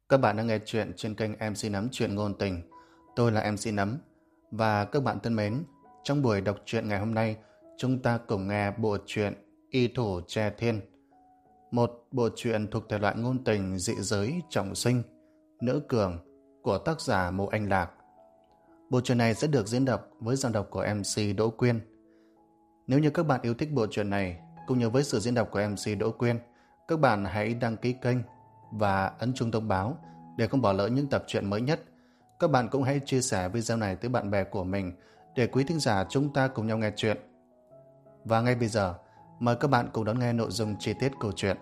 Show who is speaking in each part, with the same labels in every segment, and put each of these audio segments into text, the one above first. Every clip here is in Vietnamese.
Speaker 1: Các bạn đang nghe chuyện trên kênh MC Nấm Chuyện Ngôn Tình. Tôi là MC Nấm. Và các bạn thân mến, trong buổi đọc truyện ngày hôm nay, chúng ta cùng nghe bộ truyện Y Thủ Tre Thiên. Một bộ truyện thuộc thể loại ngôn tình dị giới trọng sinh, nữ cường của tác giả Mộ Anh Lạc. Bộ truyện này sẽ được diễn đọc với giọng đọc của MC Đỗ Quyên. Nếu như các bạn yêu thích bộ truyện này, cũng như với sự diễn đọc của MC Đỗ Quyên, các bạn hãy đăng ký kênh và ấn chuông thông báo để không bỏ lỡ những tập truyện mới nhất. Các bạn cũng hãy chia sẻ video này tới bạn bè của mình để quý thính giả chúng ta cùng nhau nghe chuyện. Và ngay bây giờ, mời các bạn cùng đón nghe nội dung chi tiết câu chuyện.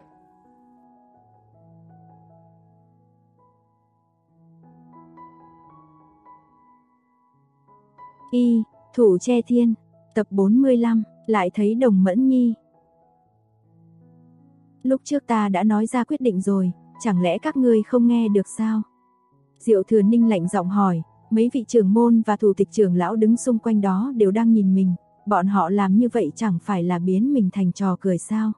Speaker 2: Y Thủ Tre Thiên, tập 45, lại thấy Đồng Mẫn Nhi. Lúc trước ta đã nói ra quyết định rồi, chẳng lẽ các ngươi không nghe được sao? Diệu Thừa Ninh lạnh giọng hỏi, mấy vị trưởng môn và thủ tịch trưởng lão đứng xung quanh đó đều đang nhìn mình, bọn họ làm như vậy chẳng phải là biến mình thành trò cười sao?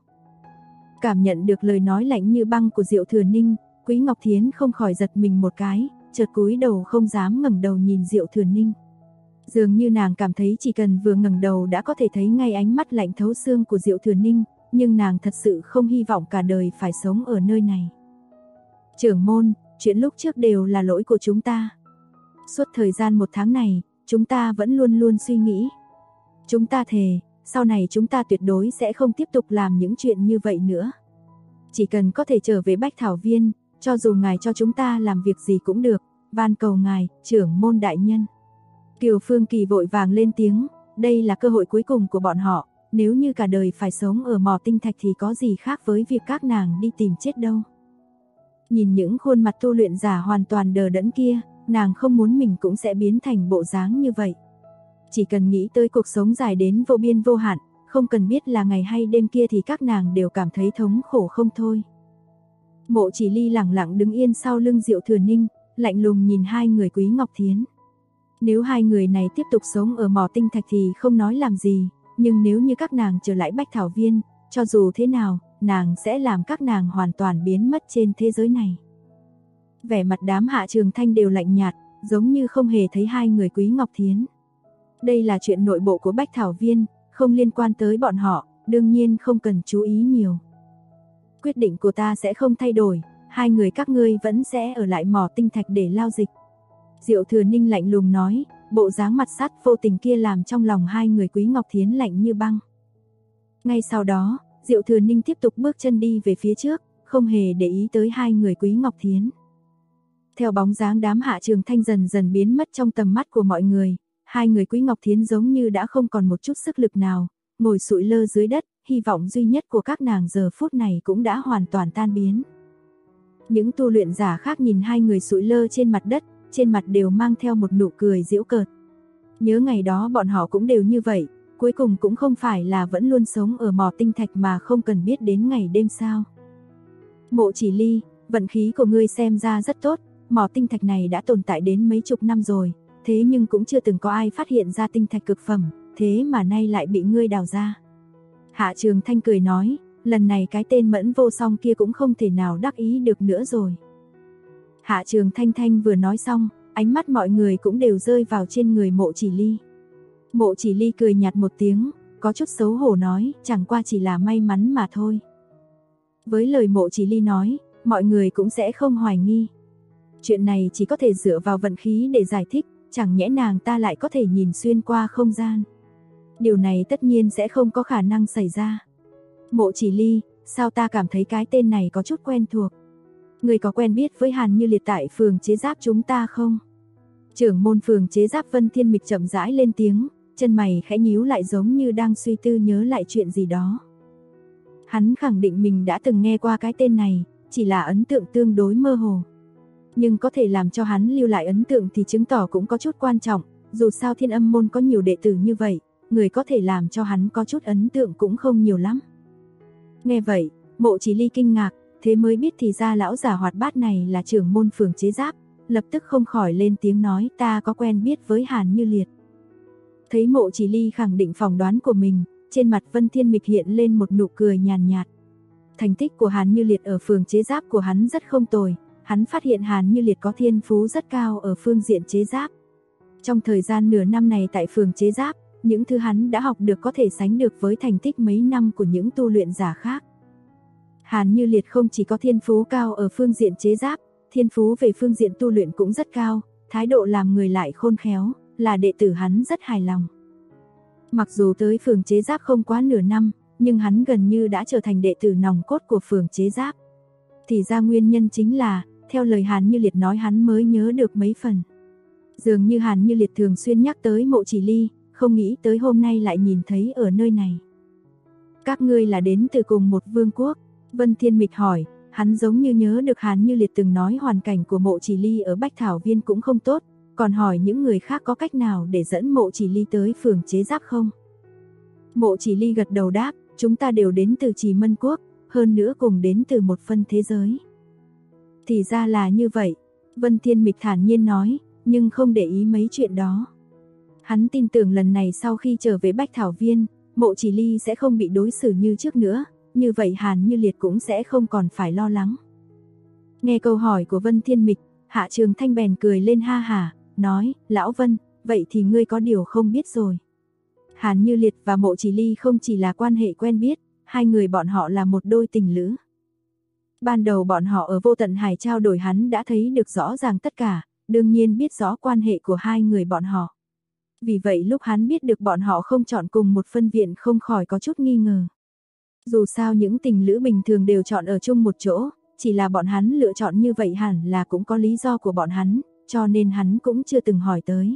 Speaker 2: Cảm nhận được lời nói lạnh như băng của Diệu Thừa Ninh, Quý Ngọc Thiến không khỏi giật mình một cái, chợt cúi đầu không dám ngẩng đầu nhìn Diệu Thừa Ninh. Dường như nàng cảm thấy chỉ cần vừa ngẩng đầu đã có thể thấy ngay ánh mắt lạnh thấu xương của Diệu Thừa Ninh, nhưng nàng thật sự không hy vọng cả đời phải sống ở nơi này. Trưởng môn, chuyện lúc trước đều là lỗi của chúng ta. Suốt thời gian 1 tháng này, chúng ta vẫn luôn luôn suy nghĩ. Chúng ta thề, sau này chúng ta tuyệt đối sẽ không tiếp tục làm những chuyện như vậy nữa. Chỉ cần có thể trở về Bách Thảo Viên, cho dù ngài cho chúng ta làm việc gì cũng được, van cầu ngài, trưởng môn đại nhân. Kiều Phương Kỳ vội vàng lên tiếng, đây là cơ hội cuối cùng của bọn họ, nếu như cả đời phải sống ở mỏ tinh thạch thì có gì khác với việc các nàng đi tìm chết đâu. Nhìn những khuôn mặt tu luyện giả hoàn toàn đờ đẫn kia, nàng không muốn mình cũng sẽ biến thành bộ dáng như vậy. Chỉ cần nghĩ tới cuộc sống dài đến vô biên vô hạn, không cần biết là ngày hay đêm kia thì các nàng đều cảm thấy thống khổ không thôi. Mộ Chỉ Ly lẳng lặng đứng yên sau lưng Diệu Thừa Ninh, lạnh lùng nhìn hai người Quý Ngọc Thiến. Nếu hai người này tiếp tục sống ở mỏ tinh thạch thì không nói làm gì, nhưng nếu như các nàng trở lại Bách Thảo Viên, cho dù thế nào, nàng sẽ làm các nàng hoàn toàn biến mất trên thế giới này. Vẻ mặt đám Hạ Trường Thanh đều lạnh nhạt, giống như không hề thấy hai người Quý Ngọc Thiến. Đây là chuyện nội bộ của Bách Thảo Viên, không liên quan tới bọn họ, đương nhiên không cần chú ý nhiều. Quyết định của ta sẽ không thay đổi, hai người các ngươi vẫn sẽ ở lại mỏ tinh thạch để lao dịch. Diệu Thừa Ninh lạnh lùng nói, bộ dáng mặt sắt vô tình kia làm trong lòng hai người Quý Ngọc Thiến lạnh như băng. Ngay sau đó, Diệu Thừa Ninh tiếp tục bước chân đi về phía trước, không hề để ý tới hai người Quý Ngọc Thiến. Theo bóng dáng đám Hạ Trường Thanh dần dần biến mất trong tầm mắt của mọi người, hai người Quý Ngọc Thiến giống như đã không còn một chút sức lực nào, ngồi sụi lơ dưới đất, hy vọng duy nhất của các nàng giờ phút này cũng đã hoàn toàn tan biến. Những tu luyện giả khác nhìn hai người sụi lơ trên mặt đất, trên mặt đều mang theo một nụ cười giễu cợt. Nhớ ngày đó bọn họ cũng đều như vậy, cuối cùng cũng không phải là vẫn luôn sống ở mỏ tinh thạch mà không cần biết đến ngày đêm sao. Mộ Chỉ Ly, vận khí của ngươi xem ra rất tốt, mỏ tinh thạch này đã tồn tại đến mấy chục năm rồi, thế nhưng cũng chưa từng có ai phát hiện ra tinh thạch cực phẩm, thế mà nay lại bị ngươi đào ra. Hạ Trường Thanh cười nói, lần này cái tên Mẫn Vô Song kia cũng không thể nào đắc ý được nữa rồi. Hạ Trường Thanh vừa nói xong, ánh mắt mọi người cũng đều rơi vào trên người Mộ Chỉ Ly. Mộ Chỉ Ly cười nhạt một tiếng, có chút xấu hổ nói, chẳng qua chỉ là may mắn mà thôi. Với lời Mộ Chỉ Ly nói, mọi người cũng sẽ không hoài nghi. Chuyện này chỉ có thể dựa vào vận khí để giải thích, chẳng nhẽ nàng ta lại có thể nhìn xuyên qua không gian. Điều này tất nhiên sẽ không có khả năng xảy ra. Mộ Chỉ Ly, sao ta cảm thấy cái tên này có chút quen thuộc? Người có quen biết với Hàn Như Liệt tại phường chế giáp chúng ta không? Trưởng môn phường chế giáp Vân Thiên Mịch chậm rãi lên tiếng, chân mày khẽ nhíu lại giống như đang suy tư nhớ lại chuyện gì đó. Hắn khẳng định mình đã từng nghe qua cái tên này, chỉ là ấn tượng tương đối mơ hồ. Nhưng có thể làm cho hắn lưu lại ấn tượng thì chứng tỏ cũng có chút quan trọng, dù sao Thiên Âm môn có nhiều đệ tử như vậy, người có thể làm cho hắn có chút ấn tượng cũng không nhiều lắm. Nghe vậy, Mộ Chỉ Ly kinh ngạc, thế mới biết thì ra lão già hoạt bát này là trưởng môn phường chế giáp, lập tức không khỏi lên tiếng nói ta có quen biết với Hàn Như Liệt. Thấy Mộ Chỉ Ly khẳng định phỏng đoán của mình, trên mặt Vân Thiên Mịch hiện lên một nụ cười nhàn nhạt. Thành tích của Hàn Như Liệt ở phường chế giáp của hắn rất không tồi, hắn phát hiện Hàn Như Liệt có thiên phú rất cao ở phương diện chế giáp. Trong thời gian nửa năm này tại phường chế giáp, những thứ hắn đã học được có thể sánh được với thành tích mấy năm của những tu luyện giả khác. Hàn Như Liệt không chỉ có thiên phú cao ở phương diện chế giáp, thiên phú về phương diện tu luyện cũng rất cao, thái độ làm người lại khôn khéo, là đệ tử hắn rất hài lòng. Mặc dù tới phường chế giáp không quá nửa năm, nhưng hắn gần như đã trở thành đệ tử nòng cốt của phường chế giáp. Thì ra nguyên nhân chính là, theo lời Hàn Như Liệt nói hắn mới nhớ được mấy phần. Dường như Hàn Như Liệt thường xuyên nhắc tới Mộ Chỉ Ly, không nghĩ tới hôm nay lại nhìn thấy ở nơi này. Các ngươi là đến từ cùng một vương quốc? Vân Thiên Mịch hỏi, hắn giống như nhớ được Hàn Như Liệt từng nói hoàn cảnh của Mộ Chỉ Ly ở Bách Thảo Viên cũng không tốt, còn hỏi những người khác có cách nào để dẫn Mộ Chỉ Ly tới phường chế giáp không? Mộ Chỉ Ly gật đầu đáp, chúng ta đều đến từ Trì Mân Quốc, hơn nữa cùng đến từ một phân thế giới. Thì ra là như vậy, Vân Thiên Mịch thản nhiên nói, nhưng không để ý mấy chuyện đó. Hắn tin tưởng lần này sau khi trở về Bách Thảo Viên, Mộ Chỉ Ly sẽ không bị đối xử như trước nữa, như vậy Hàn Như Liệt cũng sẽ không còn phải lo lắng. Nghe câu hỏi của Vân Thiên Mịch, Hạ Trường Thanh bèn cười lên ha hả, nói, Lão Vân, vậy thì ngươi có điều không biết rồi. Hàn Như Liệt và Mộ Chỉ Ly không chỉ là quan hệ quen biết, hai người bọn họ là một đôi tình lữ. Ban đầu bọn họ ở Vô Tận Hải trao đổi hắn đã thấy được rõ ràng tất cả, đương nhiên biết rõ quan hệ của hai người bọn họ. Vì vậy lúc hắn biết được bọn họ không chọn cùng một phân viện không khỏi có chút nghi ngờ. Dù sao những tình lữ bình thường đều chọn ở chung một chỗ, chỉ là bọn hắn lựa chọn như vậy hẳn là cũng có lý do của bọn hắn, cho nên hắn cũng chưa từng hỏi tới.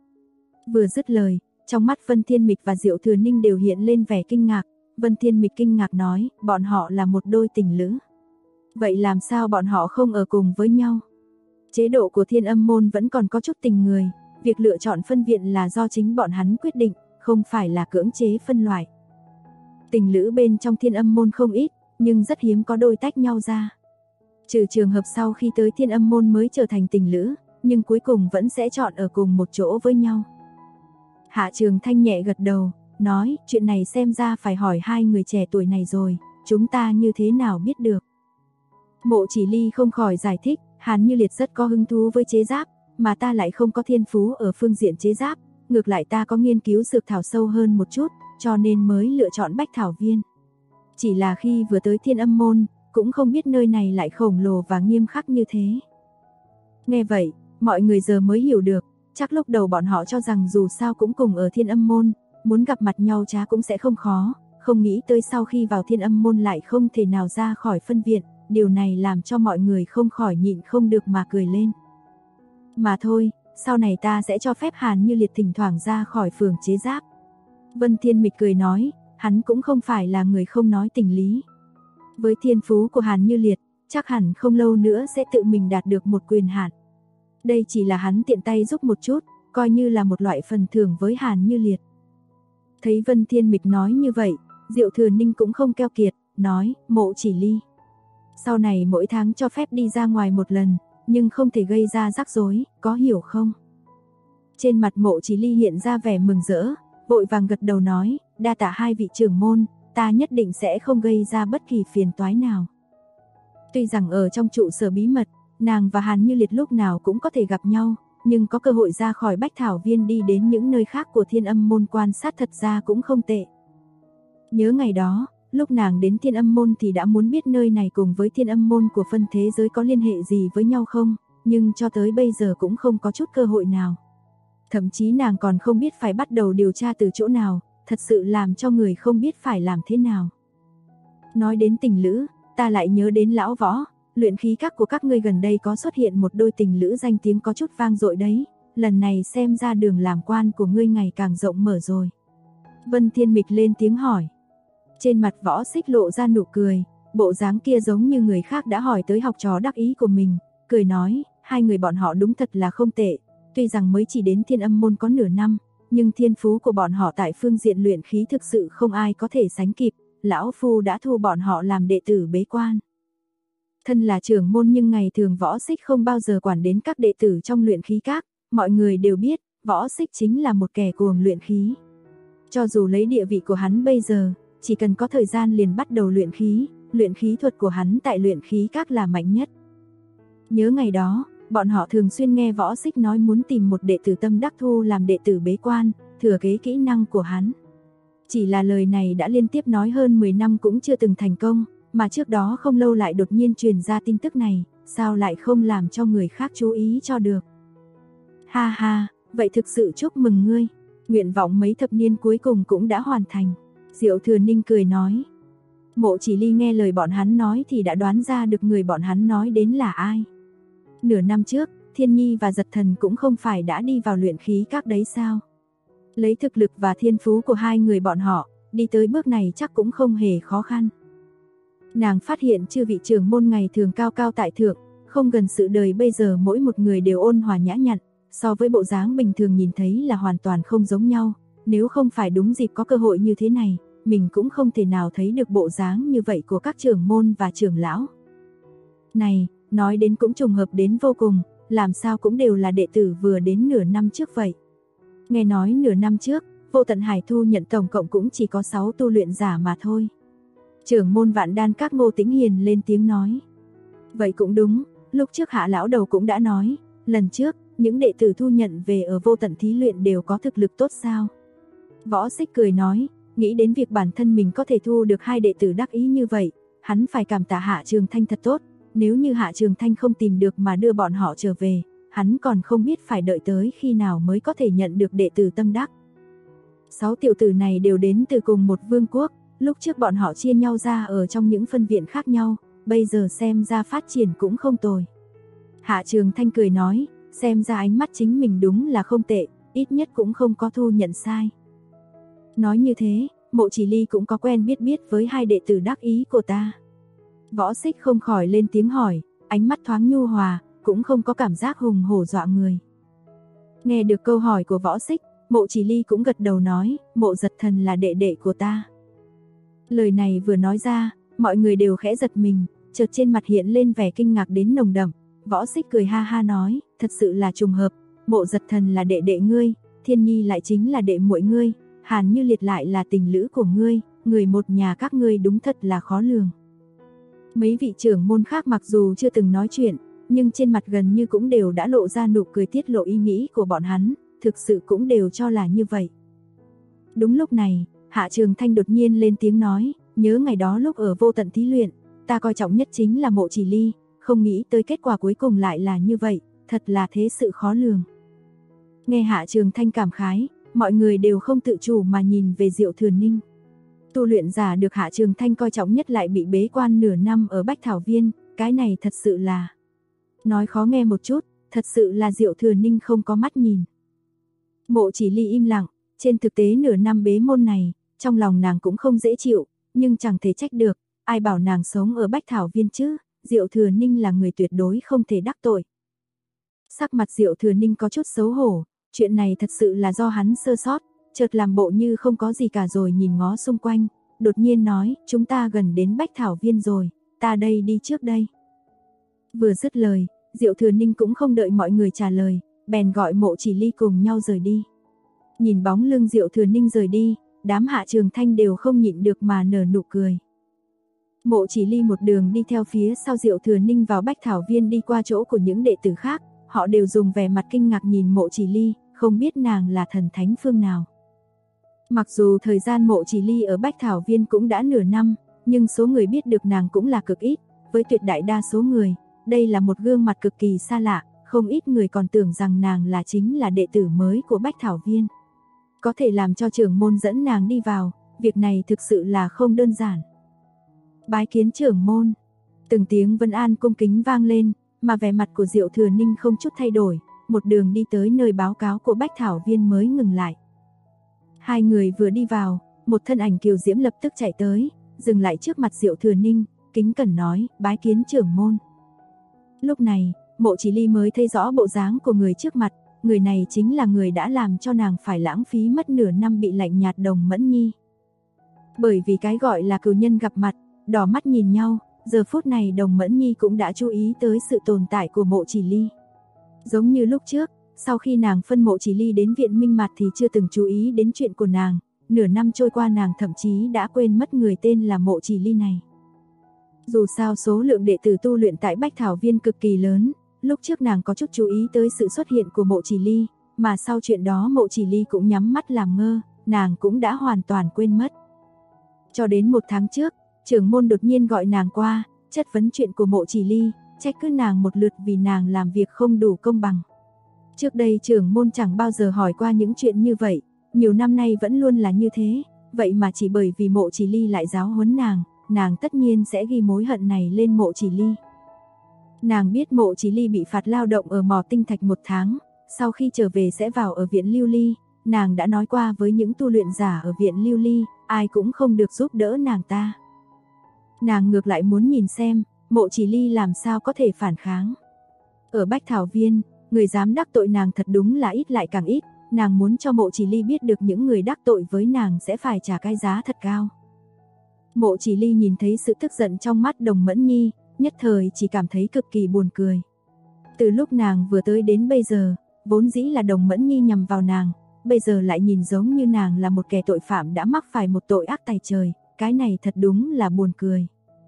Speaker 2: Vừa dứt lời, trong mắt Vân Thiên Mịch và Diệu Thừa Ninh đều hiện lên vẻ kinh ngạc. Vân Thiên Mịch kinh ngạc nói, bọn họ là một đôi tình lữ. Vậy làm sao bọn họ không ở cùng với nhau? Chế độ của Thiên Âm môn vẫn còn có chút tình người, việc lựa chọn phân viện là do chính bọn hắn quyết định, không phải là cưỡng chế phân loại. Tình lữ bên trong Thiên Âm môn không ít, nhưng rất hiếm có đôi tách nhau ra. Trừ trường hợp sau khi tới Thiên Âm môn mới trở thành tình lữ, nhưng cuối cùng vẫn sẽ chọn ở cùng một chỗ với nhau. Hạ Trường Thanh nhẹ gật đầu, nói, chuyện này xem ra phải hỏi hai người trẻ tuổi này rồi, chúng ta như thế nào biết được. Mộ Chỉ Ly không khỏi giải thích, Hàn Như Liệt rất có hứng thú với chế giáp, mà ta lại không có thiên phú ở phương diện chế giáp, ngược lại ta có nghiên cứu dược thảo sâu hơn một chút, cho nên mới lựa chọn Bách Thảo Viên. Chỉ là khi vừa tới Thiên Âm môn, cũng không biết nơi này lại khổng lồ và nghiêm khắc như thế. Nghe vậy, mọi người giờ mới hiểu được, chắc lúc đầu bọn họ cho rằng dù sao cũng cùng ở Thiên Âm môn, muốn gặp mặt nhau chả cũng sẽ không khó, không nghĩ tới sau khi vào Thiên Âm môn lại không thể nào ra khỏi phân viện, điều này làm cho mọi người không khỏi nhịn không được mà cười lên. Mà thôi, sau này ta sẽ cho phép Hàn Như Liệt thỉnh thoảng ra khỏi phường chế giáp. Vân Thiên Mịch cười nói, hắn cũng không phải là người không nói tình lý. Với thiên phú của Hàn Như Liệt, chắc hẳn không lâu nữa sẽ tự mình đạt được một quyền hạn. Đây chỉ là hắn tiện tay giúp một chút, coi như là một loại phần thưởng với Hàn Như Liệt. Thấy Vân Thiên Mịch nói như vậy, Diệu Thừa Ninh cũng không keo kiệt, nói, Mộ Chỉ Ly. Sau này mỗi tháng cho phép đi ra ngoài một lần, nhưng không thể gây ra rắc rối, có hiểu không? Trên mặt Mộ Chỉ Ly hiện ra vẻ mừng rỡ, vội vàng gật đầu nói, đa tạ hai vị trưởng môn, ta nhất định sẽ không gây ra bất kỳ phiền toái nào. Tuy rằng ở trong trụ sở bí mật, nàng và Hàn Như Liệt lúc nào cũng có thể gặp nhau, nhưng có cơ hội ra khỏi Bách Thảo Viên đi đến những nơi khác của Thiên Âm môn quan sát thật ra cũng không tệ. Nhớ ngày đó, lúc nàng đến Thiên Âm môn thì đã muốn biết nơi này cùng với Thiên Âm môn của phân thế giới có liên hệ gì với nhau không, nhưng cho tới bây giờ cũng không có chút cơ hội nào. Thậm chí nàng còn không biết phải bắt đầu điều tra từ chỗ nào, thật sự làm cho người không biết phải làm thế nào. Nói đến tình lữ, ta lại nhớ đến Lão Võ, luyện khí các của các ngươi gần đây có xuất hiện một đôi tình lữ danh tiếng có chút vang dội đấy, lần này xem ra đường làm quan của ngươi ngày càng rộng mở rồi. Vân Thiên Mịch lên tiếng hỏi. Trên mặt Võ Xích lộ ra nụ cười, bộ dáng kia giống như người khác đã hỏi tới học trò đắc ý của mình, cười nói, hai người bọn họ đúng thật là không tệ, tuy rằng mới chỉ đến Thiên Âm môn có nửa năm, nhưng thiên phú của bọn họ tại phương diện luyện khí thực sự không ai có thể sánh kịp, lão phu đã thu bọn họ làm đệ tử bế quan. Thân là trưởng môn nhưng ngày thường Võ Xích không bao giờ quản đến các đệ tử trong luyện khí các, mọi người đều biết, Võ Xích chính là một kẻ cuồng luyện khí. Cho dù lấy địa vị của hắn bây giờ, chỉ cần có thời gian liền bắt đầu luyện khí thuật của hắn tại luyện khí các là mạnh nhất. Nhớ ngày đó, bọn họ thường xuyên nghe Võ Xích nói muốn tìm một đệ tử tâm đắc thu làm đệ tử bế quan, thừa kế kỹ năng của hắn. Chỉ là lời này đã liên tiếp nói hơn 10 năm cũng chưa từng thành công, mà trước đó không lâu lại đột nhiên truyền ra tin tức này, sao lại không làm cho người khác chú ý cho được. Ha ha, vậy thực sự chúc mừng ngươi, nguyện vọng mấy thập niên cuối cùng cũng đã hoàn thành. Diệu Thừa Ninh cười nói. Mộ Chỉ Ly nghe lời bọn hắn nói thì đã đoán ra được người bọn hắn nói đến là ai. Nửa năm trước, Thiên Nhi và Giật Thần cũng không phải đã đi vào luyện khí các đấy sao? Lấy thực lực và thiên phú của hai người bọn họ, đi tới bước này chắc cũng không hề khó khăn. Nàng phát hiện chư vị trưởng môn ngày thường cao cao tại thượng, không gần sự đời bây giờ mỗi một người đều ôn hòa nhã nhặn, so với bộ dáng bình thường nhìn thấy là hoàn toàn không giống nhau, nếu không phải đúng dịp có cơ hội như thế này, mình cũng không thể nào thấy được bộ dáng như vậy của các trưởng môn và trưởng lão. Này, nói đến cũng trùng hợp đến vô cùng, làm sao cũng đều là đệ tử vừa đến nửa năm trước vậy. Nghe nói nửa năm trước, Vô Tận Hải thu nhận tổng cộng cũng chỉ có 6 tu luyện giả mà thôi. Trưởng môn Vạn Đan Các Ngô Tĩnh Hiền lên tiếng nói. Vậy cũng đúng, lúc trước Hạ lão đầu cũng đã nói, lần trước, những đệ tử thu nhận về ở Vô Tận Thí Luyện đều có thực lực tốt sao? Võ Xích cười nói, nghĩ đến việc bản thân mình có thể thu được 2 đệ tử đắc ý như vậy, hắn phải cảm tạ Hạ Trường Thanh thật tốt, nếu như Hạ Trường Thanh không tìm được mà đưa bọn họ trở về, hắn còn không biết phải đợi tới khi nào mới có thể nhận được đệ tử tâm đắc. 6 tiểu tử này đều đến từ cùng một vương quốc, lúc trước bọn họ chia nhau ra ở trong những phân viện khác nhau, bây giờ xem ra phát triển cũng không tồi. Hạ Trường Thanh cười nói, xem ra ánh mắt chính mình đúng là không tệ, ít nhất cũng không có thu nhận sai. Nói như thế, Mộ Chỉ Ly cũng có quen biết với 2 đệ tử đắc ý của ta. Võ Xích không khỏi lên tiếng hỏi, ánh mắt thoáng nhu hòa, cũng không có cảm giác hùng hổ dọa người. Nghe được câu hỏi của Võ Xích, Mộ Chỉ Ly cũng gật đầu nói, Mộ Giật Thần là đệ đệ của ta. Lời này vừa nói ra, mọi người đều khẽ giật mình, chợt trên mặt hiện lên vẻ kinh ngạc đến nồng đậm. Võ Xích cười ha ha nói, thật sự là trùng hợp, Mộ Giật Thần là đệ đệ ngươi, Thiên Nhi lại chính là đệ muội ngươi, Hàn Như Liệt lại là tình lữ của ngươi, người một nhà các ngươi đúng thật là khó lường. Mấy vị trưởng môn khác mặc dù chưa từng nói chuyện, nhưng trên mặt gần như cũng đều đã lộ ra nụ cười tiết lộ ý nghĩ của bọn hắn, thực sự cũng đều cho là như vậy. Đúng lúc này, Hạ Trường Thanh đột nhiên lên tiếng nói, nhớ ngày đó lúc ở Vô Tận Thí Luyện, ta coi trọng nhất chính là Mộ Chỉ Ly, không nghĩ tới kết quả cuối cùng lại là như vậy, thật là thế sự khó lường. Nghe Hạ Trường Thanh cảm khái, mọi người đều không tự chủ mà nhìn về Diệu Thừa Ninh. Tu luyện giả được Hạ Trường Thanh coi trọng nhất lại bị bế quan nửa năm ở Bách Thảo Viên, cái này thật sự là... Nói khó nghe một chút, thật sự là Diệu Thừa Ninh không có mắt nhìn. Mộ Chỉ Ly im lặng, trên thực tế nửa năm bế môn này, trong lòng nàng cũng không dễ chịu, nhưng chẳng thể trách được, ai bảo nàng sống ở Bách Thảo Viên chứ, Diệu Thừa Ninh là người tuyệt đối không thể đắc tội. Sắc mặt Diệu Thừa Ninh có chút xấu hổ, chuyện này thật sự là do hắn sơ sót, chợt làm bộ như không có gì cả rồi nhìn ngó xung quanh, đột nhiên nói, chúng ta gần đến Bách Thảo Viên rồi, ta đây đi trước đây. Vừa dứt lời, Diệu Thừa Ninh cũng không đợi mọi người trả lời, bèn gọi Mộ Chỉ Ly cùng nhau rời đi. Nhìn bóng lưng Diệu Thừa Ninh rời đi, đám Hạ Trường Thanh đều không nhịn được mà nở nụ cười. Mộ Chỉ Ly một đường đi theo phía sau Diệu Thừa Ninh vào Bách Thảo Viên đi qua chỗ của những đệ tử khác, họ đều dùng vẻ mặt kinh ngạc nhìn Mộ Chỉ Ly, không biết nàng là thần thánh phương nào. Mặc dù thời gian Mộ Chỉ Ly ở Bách Thảo Viên cũng đã nửa năm, nhưng số người biết được nàng cũng là cực ít, với tuyệt đại đa số người, đây là một gương mặt cực kỳ xa lạ, không ít người còn tưởng rằng nàng là chính là đệ tử mới của Bách Thảo Viên. Có thể làm cho trưởng môn dẫn nàng đi vào, việc này thực sự là không đơn giản. Bái kiến trưởng môn, từng tiếng vân an cung kính vang lên, mà vẻ mặt của Diệu Thừa Ninh không chút thay đổi, một đường đi tới nơi báo cáo của Bách Thảo Viên mới ngừng lại. Hai người vừa đi vào, một thân ảnh kiều diễm lập tức chạy tới, dừng lại trước mặt Diệu Thừa Ninh, kính cẩn nói, bái kiến trưởng môn. Lúc này, Mộ Chỉ Ly mới thấy rõ bộ dáng của người trước mặt, người này chính là người đã làm cho nàng phải lãng phí mất nửa năm bị lạnh nhạt Đồng Mẫn Nhi. Bởi vì cái gọi là cừu nhân gặp mặt, đỏ mắt nhìn nhau, giờ phút này Đồng Mẫn Nhi cũng đã chú ý tới sự tồn tại của Mộ Chỉ Ly. Giống như lúc trước, sau khi nàng phân Mộ Chỉ Ly đến viện Minh Mạt thì chưa từng chú ý đến chuyện của nàng, nửa năm trôi qua nàng thậm chí đã quên mất người tên là Mộ Chỉ Ly này. Dù sao số lượng đệ tử tu luyện tại Bách Thảo Viên cực kỳ lớn, Lúc trước nàng có chút chú ý tới sự xuất hiện của Mộ Chỉ Ly, mà sau chuyện đó Mộ Chỉ Ly cũng nhắm mắt làm ngơ, nàng cũng đã hoàn toàn quên mất. Cho đến 1 tháng trước, trưởng môn đột nhiên gọi nàng qua, chất vấn chuyện của Mộ Chỉ Ly, trách cứ nàng một lượt vì nàng làm việc không đủ công bằng. Trước đây trưởng môn chẳng bao giờ hỏi qua những chuyện như vậy, nhiều năm nay vẫn luôn là như thế, vậy mà chỉ bởi vì Mộ Chỉ Ly lại giáo huấn nàng tất nhiên sẽ ghi mối hận này lên Mộ Chỉ Ly. Nàng biết Mộ Chỉ Ly bị phạt lao động ở mỏ tinh thạch 1 tháng, sau khi trở về sẽ vào ở viện Lưu Ly, nàng đã nói qua với những tu luyện giả ở viện Lưu Ly, ai cũng không được giúp đỡ nàng ta. Nàng ngược lại muốn nhìn xem, Mộ Chỉ Ly làm sao có thể phản kháng. Ở Bách Thảo Viên, người dám đắc tội nàng thật đúng là ít lại càng ít, nàng muốn cho Mộ Chỉ Ly biết được những người đắc tội với nàng sẽ phải trả cái giá thật cao. Mộ Chỉ Ly nhìn thấy sự tức giận trong mắt Đồng Mẫn Nhi, nhất thời chỉ cảm thấy cực kỳ buồn cười. Từ lúc nàng vừa tới đến bây giờ, vốn dĩ là Đồng Mẫn Nhi nhằm vào nàng, bây giờ lại nhìn giống như nàng là một kẻ tội phạm đã mắc phải một tội ác tày trời, cái này thật đúng là buồn cười.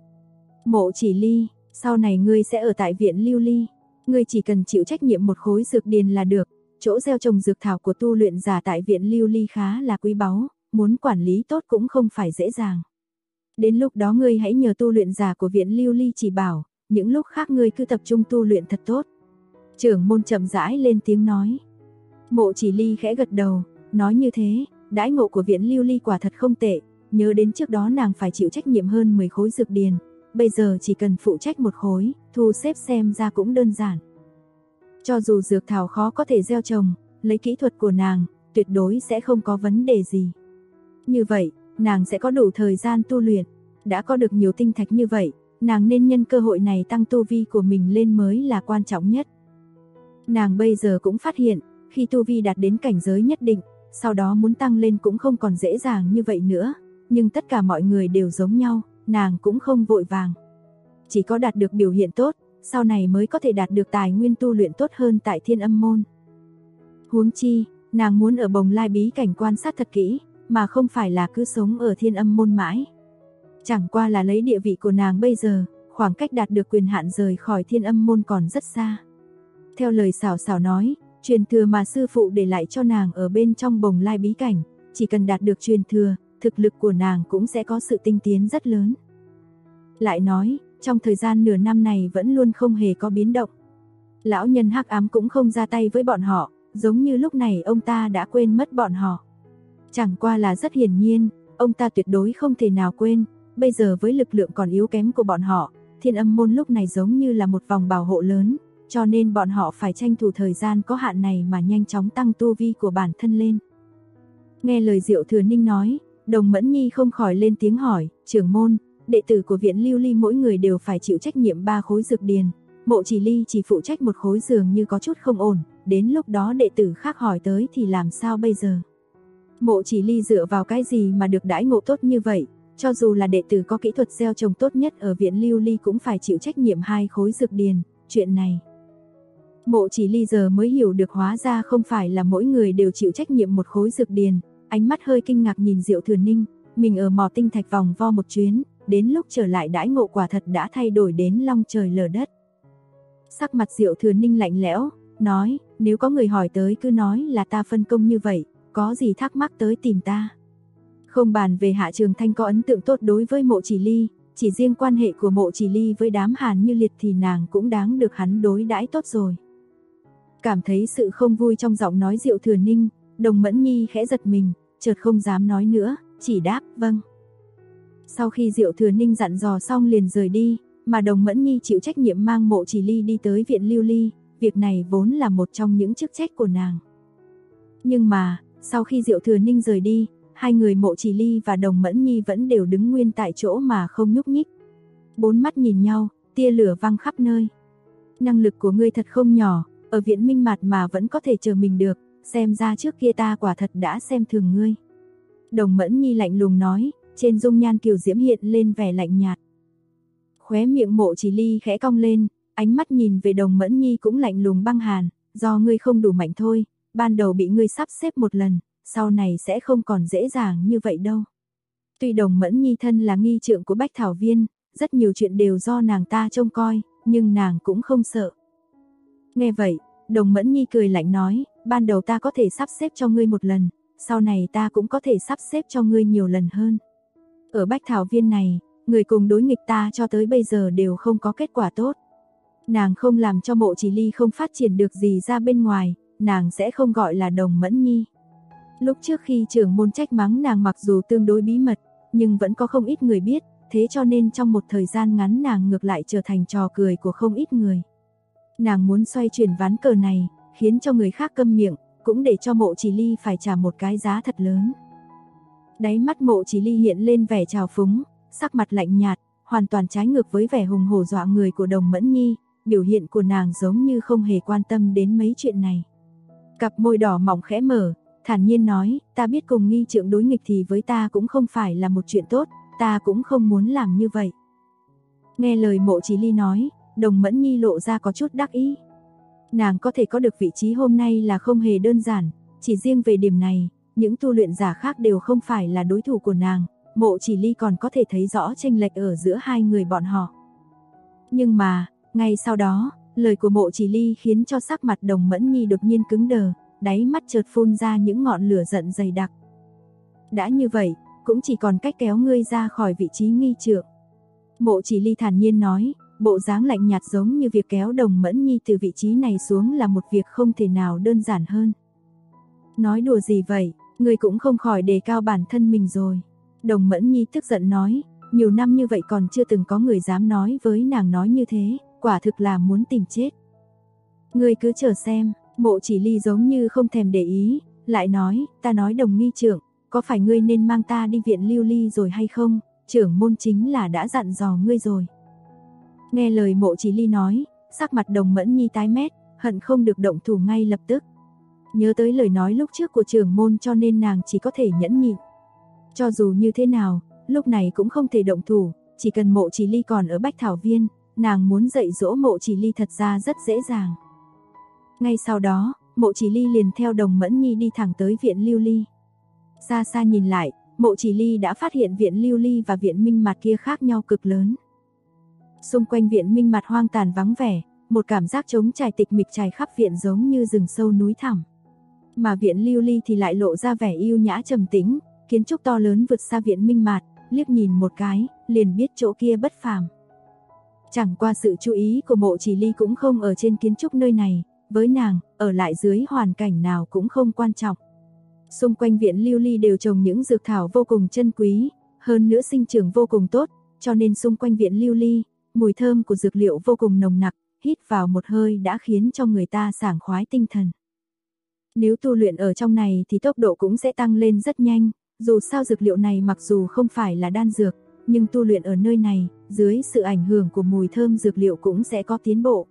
Speaker 2: Mộ Chỉ Ly, sau này ngươi sẽ ở tại viện Lưu Ly, ngươi chỉ cần chịu trách nhiệm một khối dược điền là được, chỗ gieo trồng dược thảo của tu luyện giả tại viện Lưu Ly khá là quý báu, muốn quản lý tốt cũng không phải dễ dàng. Đến lúc đó ngươi hãy nhờ tu luyện giả của viện Lưu Ly chỉ bảo, những lúc khác ngươi cứ tập trung tu luyện thật tốt. Trưởng môn chậm rãi lên tiếng nói. Mộ Chỉ Ly khẽ gật đầu, nói như thế, đãi ngộ của viện Lưu Ly quả thật không tệ, nhớ đến trước đó nàng phải chịu trách nhiệm hơn 10 khối dược điền, bây giờ chỉ cần phụ trách 1 khối, thu xếp xem ra cũng đơn giản. Cho dù dược thảo khó có thể gieo trồng, lấy kỹ thuật của nàng, tuyệt đối sẽ không có vấn đề gì. Như vậy, nàng sẽ có đủ thời gian tu luyện, đã có được nhiều tinh thạch như vậy, nàng nên nhân cơ hội này tăng tu vi của mình lên mới là quan trọng nhất. Nàng bây giờ cũng phát hiện, khi tu vi đạt đến cảnh giới nhất định, sau đó muốn tăng lên cũng không còn dễ dàng như vậy nữa, nhưng tất cả mọi người đều giống nhau, nàng cũng không vội vàng. Chỉ có đạt được biểu hiện tốt, sau này mới có thể đạt được tài nguyên tu luyện tốt hơn tại Thiên Âm Môn. Huống chi, nàng muốn ở Bồng Lai bí cảnh quan sát thật kỹ, mà không phải là cứ sống ở Thiên Âm Môn mãi. Chẳng qua là lấy địa vị của nàng bây giờ, khoảng cách đạt được quyền hạn rời khỏi Thiên Âm Môn còn rất xa. Theo lời Xảo Xảo nói, truyền thừa mà sư phụ để lại cho nàng ở bên trong Bồng Lai bí cảnh, chỉ cần đạt được truyền thừa, thực lực của nàng cũng sẽ có sự tinh tiến rất lớn. Lại nói, trong thời gian nửa năm này vẫn luôn không hề có biến động. Lão nhân Hắc Ám cũng không ra tay với bọn họ, giống như lúc này ông ta đã quên mất bọn họ. Chẳng qua là rất hiển nhiên, ông ta tuyệt đối không thể nào quên, bây giờ với lực lượng còn yếu kém của bọn họ, Thiên Âm Môn lúc này giống như là một vòng bảo hộ lớn, cho nên bọn họ phải tranh thủ thời gian có hạn này mà nhanh chóng tăng tu vi của bản thân lên. Nghe lời Diệu Thừa Ninh nói, Đồng Mẫn Nhi không khỏi lên tiếng hỏi, trưởng môn, đệ tử của viện Lưu Ly mỗi người đều phải chịu trách nhiệm 3 khối dược điền, Mộ Chỉ Ly chỉ phụ trách 1 khối dường như có chút không ổn, đến lúc đó đệ tử khác hỏi tới thì làm sao bây giờ? Mộ Chỉ Ly dựa vào cái gì mà được đãi ngộ tốt như vậy, cho dù là đệ tử có kỹ thuật gieo trồng tốt nhất ở viện Lưu Ly cũng phải chịu trách nhiệm 2 khối dược điền, chuyện này. Mộ Chỉ Ly giờ mới hiểu được hóa ra không phải là mỗi người đều chịu trách nhiệm 1 khối dược điền, ánh mắt hơi kinh ngạc nhìn Diệu Thừa Ninh, mình ở mỏ tinh thạch vòng vo một chuyến, đến lúc trở lại đãi ngộ quả thật đã thay đổi đến long trời lở đất. Sắc mặt Diệu Thừa Ninh lạnh lẽo, nói, nếu có người hỏi tới cứ nói là ta phân công như vậy, có gì thắc mắc tới tìm ta. Không bàn về Hạ Trường Thanh có ấn tượng tốt đối với Mộ Chỉ Ly, chỉ riêng quan hệ của Mộ Chỉ Ly với đám Hàn Như Liệt thì nàng cũng đáng được hắn đối đãi tốt rồi. Cảm thấy sự không vui trong giọng nói Diệu Thừa Ninh, Đồng Mẫn Nhi khẽ giật mình, chợt không dám nói nữa, chỉ đáp, vâng. Sau khi Diệu Thừa Ninh dặn dò xong liền rời đi, mà Đồng Mẫn Nhi chịu trách nhiệm mang Mộ Chỉ Ly đi tới viện Lưu Ly, việc này vốn là một trong những chức trách của nàng. Nhưng mà, sau khi Diệu Thừa Ninh rời đi, hai người Mộ Chỉ Ly và Đồng Mẫn Nhi vẫn đều đứng nguyên tại chỗ mà không nhúc nhích. 4 mắt nhìn nhau, tia lửa văng khắp nơi. Năng lực của ngươi thật không nhỏ, ở viện Minh Mạt mà vẫn có thể chờ mình được, xem ra trước kia ta quả thật đã xem thường ngươi. Đồng Mẫn Nhi lạnh lùng nói, trên dung nhan kiều diễm hiện lên vẻ lạnh nhạt. Khóe miệng Mộ Chỉ Ly khẽ cong lên, ánh mắt nhìn về Đồng Mẫn Nhi cũng lạnh lùng băng hàn, do ngươi không đủ mạnh thôi, ban đầu bị ngươi sắp xếp một lần, sau này sẽ không còn dễ dàng như vậy đâu. Tuy Đồng Mẫn Nhi thân là nghi trượng của Bách Thảo Viên, rất nhiều chuyện đều do nàng ta trông coi, nhưng nàng cũng không sợ. Nghe vậy, Đồng Mẫn Nhi cười lạnh nói, ban đầu ta có thể sắp xếp cho ngươi một lần, sau này ta cũng có thể sắp xếp cho ngươi nhiều lần hơn. Ở Bách Thảo Viên này, người cùng đối nghịch ta cho tới bây giờ đều không có kết quả tốt. Nàng không làm cho Mộ Chỉ Ly không phát triển được gì ra bên ngoài, nàng sẽ không gọi là Đồng Mẫn Nhi. Lúc trước khi trưởng môn trách mắng nàng mặc dù tương đối bí mật, nhưng vẫn có không ít người biết, thế cho nên trong một thời gian ngắn nàng ngược lại trở thành trò cười của không ít người. Nàng muốn xoay chuyển ván cờ này, khiến cho người khác câm miệng, cũng để cho Mộ Chỉ Ly phải trả một cái giá thật lớn. Đáy mắt Mộ Chỉ Ly hiện lên vẻ trào phúng, sắc mặt lạnh nhạt, hoàn toàn trái ngược với vẻ hùng hổ dọa người của Đồng Mẫn Nhi, biểu hiện của nàng giống như không hề quan tâm đến mấy chuyện này. Cặp môi đỏ mỏng khẽ mở, thản nhiên nói, ta biết cùng Nghi Trượng đối nghịch thì với ta cũng không phải là một chuyện tốt, ta cũng không muốn làm như vậy. Nghe lời Mộ Chỉ Ly nói, Đồng Mẫn Nhi lộ ra có chút đắc ý. Nàng có thể có được vị trí hôm nay là không hề đơn giản, chỉ riêng về điểm này, những tu luyện giả khác đều không phải là đối thủ của nàng, Mộ Chỉ Ly còn có thể thấy rõ chênh lệch ở giữa hai người bọn họ. Nhưng mà, ngay sau đó, lời của Mộ Chỉ Ly khiến cho sắc mặt Đồng Mẫn Nhi đột nhiên cứng đờ, đáy mắt chợt phun ra những ngọn lửa giận dày đặc. Đã như vậy, cũng chỉ còn cách kéo ngươi ra khỏi vị trí Nghi Trượng. Mộ Chỉ Ly thản nhiên nói, bộ dáng lạnh nhạt giống như việc kéo Đồng Mẫn Nhi từ vị trí này xuống là một việc không thể nào đơn giản hơn. Nói đùa gì vậy, ngươi cũng không khỏi đề cao bản thân mình rồi. Đồng Mẫn Nhi tức giận nói, nhiều năm như vậy còn chưa từng có người dám nói với nàng nói như thế, quả thực là muốn tìm chết. Ngươi cứ chờ xem. Mộ Chỉ Ly giống như không thèm để ý, lại nói, ta nói Đồng Nghi Trượng, có phải ngươi nên mang ta đi viện Lưu Ly rồi hay không, trưởng môn chính là đã dặn dò ngươi rồi. Nghe lời Mộ Chỉ Ly nói, sắc mặt Đồng Mẫn Nhi tái mét, hận không được động thủ ngay lập tức. Nhớ tới lời nói lúc trước của trưởng môn cho nên nàng chỉ có thể nhẫn nhịn. Cho dù như thế nào, lúc này cũng không thể động thủ, chỉ cần Mộ Chỉ Ly còn ở Bách Thảo Viên, nàng muốn dạy dỗ Mộ Chỉ Ly thật ra rất dễ dàng. Ngay sau đó, Mộ Chỉ Ly liền theo Đồng Mẫn Nhi đi thẳng tới viện Lưu Ly. Xa xa nhìn lại, Mộ Chỉ Ly đã phát hiện viện Lưu Ly và viện Minh Mạt kia khác nhau cực lớn. Xung quanh viện Minh Mạt hoang tàn vắng vẻ, một cảm giác trống trải tịch mịch trải khắp viện giống như rừng sâu núi thẳm. Mà viện Lưu Ly thì lại lộ ra vẻ yêu nhã trầm tĩnh, kiến trúc to lớn vượt xa viện Minh Mạt, liếc nhìn một cái, liền biết chỗ kia bất phàm. Chẳng qua sự chú ý của Mộ Chỉ Ly cũng không ở trên kiến trúc nơi này. Với nàng, ở lại dưới hoàn cảnh nào cũng không quan trọng. Xung quanh viện Lưu Ly đều trồng những dược thảo vô cùng chân quý, hơn nữa sinh trưởng vô cùng tốt, cho nên xung quanh viện Lưu Ly, mùi thơm của dược liệu vô cùng nồng nặc, hít vào một hơi đã khiến cho người ta sảng khoái tinh thần. Nếu tu luyện ở trong này thì tốc độ cũng sẽ tăng lên rất nhanh, dù sao dược liệu này mặc dù không phải là đan dược, nhưng tu luyện ở nơi này, dưới sự ảnh hưởng của mùi thơm dược liệu cũng sẽ có tiến bộ.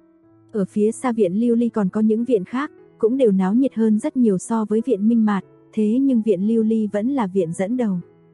Speaker 2: Ở phía xa viện Lưu Ly còn có những viện khác, cũng đều náo nhiệt hơn rất nhiều so với viện Minh Mạt, thế nhưng viện Lưu Ly vẫn là viện dẫn đầu.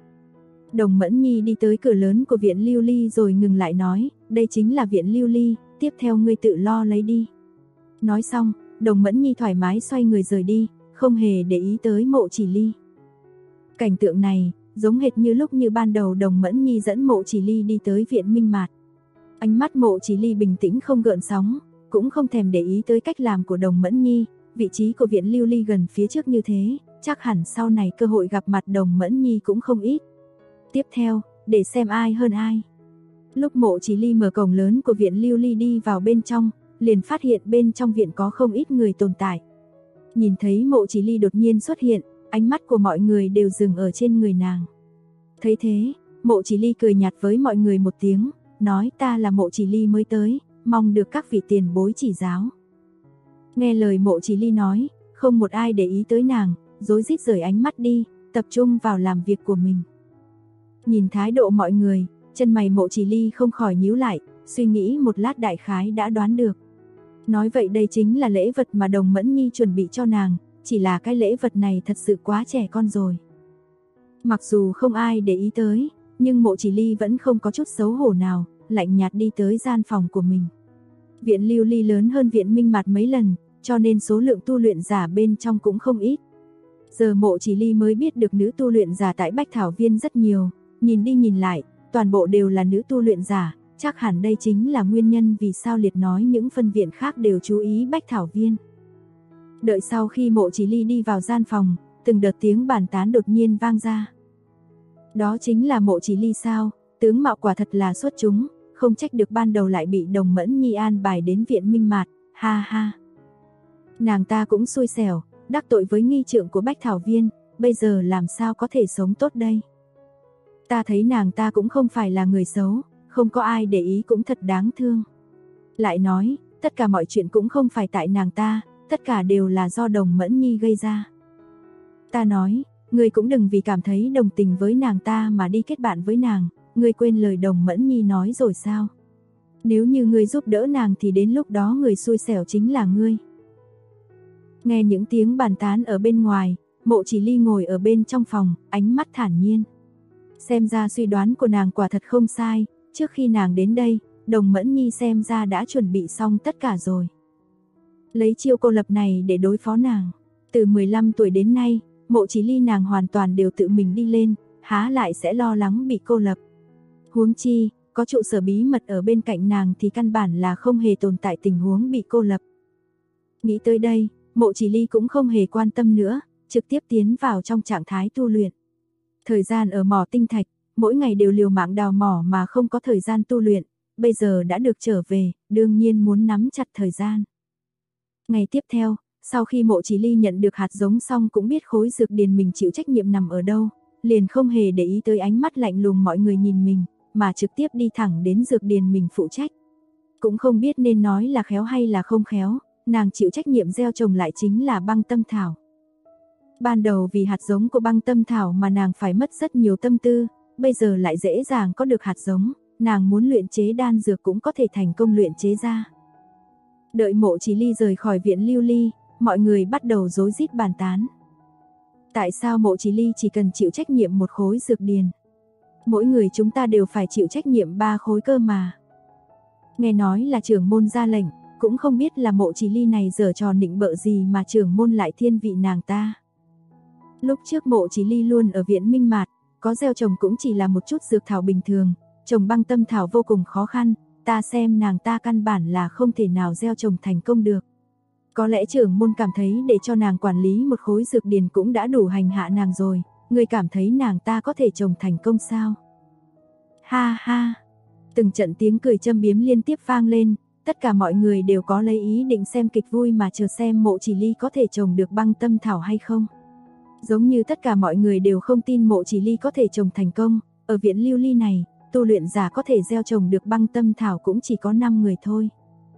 Speaker 2: Đồng Mẫn Nhi đi tới cửa lớn của viện Lưu Ly rồi ngừng lại nói, đây chính là viện Lưu Ly, tiếp theo ngươi tự lo lấy đi. Nói xong, Đồng Mẫn Nhi thoải mái xoay người rời đi, không hề để ý tới Mộ Chỉ Ly. Cảnh tượng này, giống hệt như lúc như ban đầu Đồng Mẫn Nhi dẫn Mộ Chỉ Ly đi tới viện Minh Mạt. Ánh mắt Mộ Chỉ Ly bình tĩnh không gợn sóng, cũng không thèm để ý tới cách làm của Đồng Mẫn Nhi, vị trí của viện Lưu Ly gần phía trước như thế, chắc hẳn sau này cơ hội gặp mặt Đồng Mẫn Nhi cũng không ít. Tiếp theo, để xem ai hơn ai. Lúc Mộ Chỉ Ly mở cổng lớn của viện Lưu Ly đi vào bên trong, liền phát hiện bên trong viện có không ít người tồn tại. Nhìn thấy Mộ Chỉ Ly đột nhiên xuất hiện, ánh mắt của mọi người đều dừng ở trên người nàng. Thấy thế, Mộ Chỉ Ly cười nhạt với mọi người một tiếng, nói ta là Mộ Chỉ Ly mới tới, mong được các vị tiền bối chỉ giáo. Nghe lời Mộ Chỉ Ly nói, không một ai để ý tới nàng, rối rít rời ánh mắt đi, tập trung vào làm việc của mình. Nhìn thái độ mọi người, chân mày Mộ Chỉ Ly không khỏi nhíu lại, suy nghĩ một lát đại khái đã đoán được. Nói vậy đây chính là lễ vật mà Đồng Mẫn Nhi chuẩn bị cho nàng, chỉ là cái lễ vật này thật sự quá trẻ con rồi. Mặc dù không ai để ý tới, nhưng Mộ Chỉ Ly vẫn không có chút xấu hổ nào, lạnh nhạt đi tới gian phòng của mình. Viện Lưu Ly lớn hơn viện Minh Mạt mấy lần, cho nên số lượng tu luyện giả bên trong cũng không ít. Giờ Mộ Chỉ Ly mới biết được nữ tu luyện giả tại Bách Thảo Viên rất nhiều, nhìn đi nhìn lại, toàn bộ đều là nữ tu luyện giả, chắc hẳn đây chính là nguyên nhân vì sao Liệt nói những phân viện khác đều chú ý Bách Thảo Viên. Đợi sau khi Mộ Chỉ Ly đi vào gian phòng, từng đợt tiếng bàn tán đột nhiên vang ra. Đó chính là Mộ Chỉ Ly sao, tướng mạo quả thật là xuất chúng, không trách được ban đầu lại bị Đồng Mẫn Nhi an bài đến viện Minh Mạt, ha ha. Nàng ta cũng xui xẻo, đắc tội với nghi trượng của Bách Thảo Viên, bây giờ làm sao có thể sống tốt đây. Ta thấy nàng ta cũng không phải là người xấu, không có ai để ý cũng thật đáng thương. Lại nói, tất cả mọi chuyện cũng không phải tại nàng ta, tất cả đều là do Đồng Mẫn Nhi gây ra. Ta nói, ngươi cũng đừng vì cảm thấy đồng tình với nàng ta mà đi kết bạn với nàng, ngươi quên lời Đồng Mẫn Nhi nói rồi sao? Nếu như ngươi giúp đỡ nàng thì đến lúc đó người xui xẻo chính là ngươi. Nghe những tiếng bàn tán ở bên ngoài, Mộ Chỉ Ly ngồi ở bên trong phòng, ánh mắt thản nhiên. Xem ra suy đoán của nàng quả thật không sai, trước khi nàng đến đây, Đồng Mẫn Nhi xem ra đã chuẩn bị xong tất cả rồi. Lấy chiêu cô lập này để đối phó nàng. Từ 15 tuổi đến nay, Mộ Chỉ Ly nàng hoàn toàn đều tự mình đi lên, há lại sẽ lo lắng bị cô lập. Huống chi, có trụ sở bí mật ở bên cạnh nàng thì căn bản là không hề tồn tại tình huống bị cô lập. Nghĩ tới đây, Mộ Chỉ Ly cũng không hề quan tâm nữa, trực tiếp tiến vào trong trạng thái tu luyện. Thời gian ở mỏ tinh thạch, mỗi ngày đều liều mạng đào mỏ mà không có thời gian tu luyện, bây giờ đã được trở về, đương nhiên muốn nắm chặt thời gian. Ngày tiếp theo, sau khi Mộ Chỉ Ly nhận được hạt giống xong cũng biết khối dược điền mình chịu trách nhiệm nằm ở đâu, liền không hề để ý tới ánh mắt lạnh lùng mọi người nhìn mình, mà trực tiếp đi thẳng đến dược điền mình phụ trách. Cũng không biết nên nói là khéo hay là không khéo, nàng chịu trách nhiệm gieo trồng lại chính là băng tâm thảo. Ban đầu vì hạt giống của băng tâm thảo mà nàng phải mất rất nhiều tâm tư, bây giờ lại dễ dàng có được hạt giống, nàng muốn luyện chế đan dược cũng có thể thành công luyện chế ra. Đợi Mộ Chỉ Ly rời khỏi viện Lưu Ly, mọi người bắt đầu rối rít bàn tán. Tại sao Mộ Chỉ Ly chỉ cần chịu trách nhiệm một khối dược điền? Mỗi người chúng ta đều phải chịu trách nhiệm 3 khối cơ mà. Nghe nói là trưởng môn ra lệnh, cũng không biết là Mộ Chỉ Ly này giở trò nịnh bợ gì mà trưởng môn lại thiên vị nàng ta. Lúc trước Mộ Chỉ Ly luôn ở viện Minh Mạt, có gieo trồng cũng chỉ là một chút dược thảo bình thường, trồng băng tâm thảo vô cùng khó khăn, ta xem nàng ta căn bản là không thể nào gieo trồng thành công được. Có lẽ trưởng môn cảm thấy để cho nàng quản lý một khối dược điền cũng đã đủ hành hạ nàng rồi, người cảm thấy nàng ta có thể trồng thành công sao? Ha ha! Từng trận tiếng cười châm biếm liên tiếp vang lên, tất cả mọi người đều có lấy ý định xem kịch vui mà chờ xem Mộ Chỉ Ly có thể trồng được băng tâm thảo hay không. Giống như tất cả mọi người đều không tin Mộ Chỉ Ly có thể trồng thành công, ở viện Lưu Ly này, tu luyện giả có thể gieo trồng được băng tâm thảo cũng chỉ có 5 người thôi.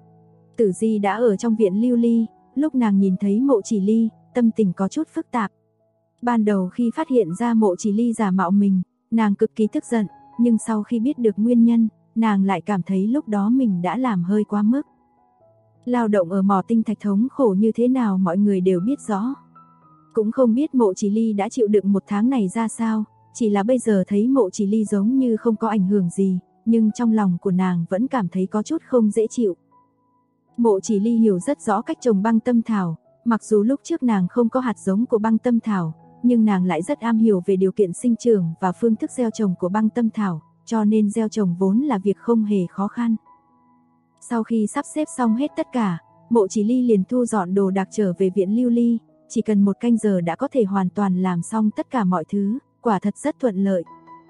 Speaker 2: Tử Di đã ở trong viện Lưu Ly, lúc nàng nhìn thấy Mộ Chỉ Ly, tâm tình có chút phức tạp. Ban đầu khi phát hiện ra Mộ Chỉ Ly giả mạo mình, nàng cực kỳ tức giận, nhưng sau khi biết được nguyên nhân, nàng lại cảm thấy lúc đó mình đã làm hơi quá mức. Lao động ở mỏ tinh thạch thống khổ như thế nào mọi người đều biết rõ. Cũng không biết Mộ Chỉ Ly đã chịu đựng một tháng này ra sao, chỉ là bây giờ thấy Mộ Chỉ Ly giống như không có ảnh hưởng gì, nhưng trong lòng của nàng vẫn cảm thấy có chút không dễ chịu. Mộ Chỉ Ly hiểu rất rõ cách trồng băng tâm thảo, mặc dù lúc trước nàng không có hạt giống của băng tâm thảo, nhưng nàng lại rất am hiểu về điều kiện sinh trưởng và phương thức gieo trồng của băng tâm thảo, cho nên gieo trồng vốn là việc không hề khó khăn. Sau khi sắp xếp xong hết tất cả, Mộ Chỉ Ly liền thu dọn đồ đạc trở về viện Lưu Ly, chỉ cần 1 canh giờ đã có thể hoàn toàn làm xong tất cả mọi thứ, quả thật rất thuận lợi.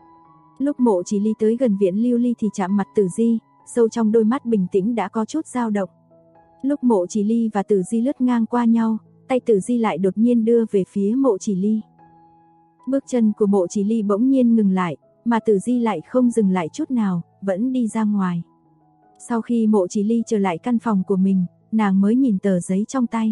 Speaker 2: Lúc Mộ Chỉ Ly tới gần viện Lưu Ly thì chạm mặt Tử Di, sâu trong đôi mắt bình tĩnh đã có chút dao động. Lúc Mộ Chỉ Ly và Tử Di lướt ngang qua nhau, tay Tử Di lại đột nhiên đưa về phía Mộ Chỉ Ly. Bước chân của Mộ Chỉ Ly bỗng nhiên ngừng lại, mà Tử Di lại không dừng lại chút nào, vẫn đi ra ngoài. Sau khi Mộ Chỉ Ly trở lại căn phòng của mình, nàng mới nhìn tờ giấy trong tay.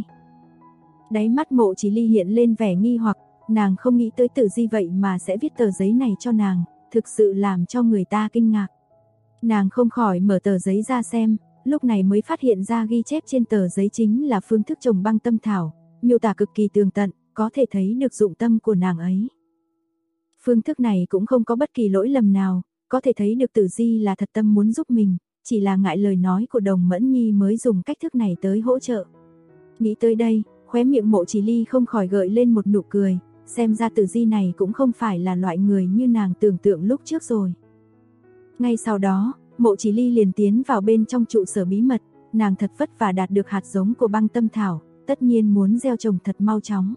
Speaker 2: Đáy mắt Mộ Chỉ Ly hiện lên vẻ nghi hoặc, nàng không nghĩ tới Tử Di vậy mà sẽ viết tờ giấy này cho nàng, thực sự làm cho người ta kinh ngạc. Nàng không khỏi mở tờ giấy ra xem, lúc này mới phát hiện ra ghi chép trên tờ giấy chính là phương thức trồng băng tâm thảo, miêu tả cực kỳ tường tận, có thể thấy được dụng tâm của nàng ấy. Phương thức này cũng không có bất kỳ lỗi lầm nào, có thể thấy được Tử Di là thật tâm muốn giúp mình, chỉ là ngại lời nói của Đồng Mẫn Nhi mới dùng cách thức này tới hỗ trợ. Nghĩ tới đây, khóe miệng Mộ Chỉ Ly không khỏi gợi lên một nụ cười, xem ra Tử Di này cũng không phải là loại người như nàng tưởng tượng lúc trước rồi. Ngay sau đó, Mộ Chỉ Ly liền tiến vào bên trong trụ sở bí mật, nàng thật vất vả đạt được hạt giống của băng tâm thảo, tất nhiên muốn gieo trồng thật mau chóng.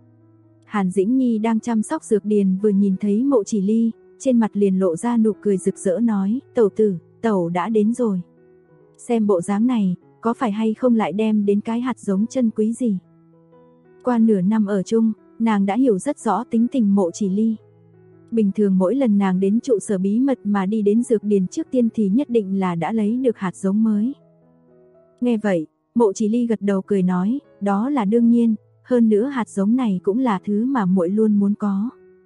Speaker 2: Hàn Dĩnh Nhi đang chăm sóc dược điền vừa nhìn thấy Mộ Chỉ Ly, trên mặt liền lộ ra nụ cười rực rỡ nói, tẩu tử, tẩu đã đến rồi. Xem bộ dáng này, có phải hay không lại đem đến cái hạt giống chân quý gì. Qua nửa năm ở chung, nàng đã hiểu rất rõ tính tình Mộ Chỉ Ly. Bình thường mỗi lần nàng đến trụ sở bí mật mà đi đến dược điền trước tiên thì nhất định là đã lấy được hạt giống mới. Nghe vậy, Mộ Chỉ Ly gật đầu cười nói, đó là đương nhiên, hơn nữa hạt giống này cũng là thứ mà muội luôn muốn có.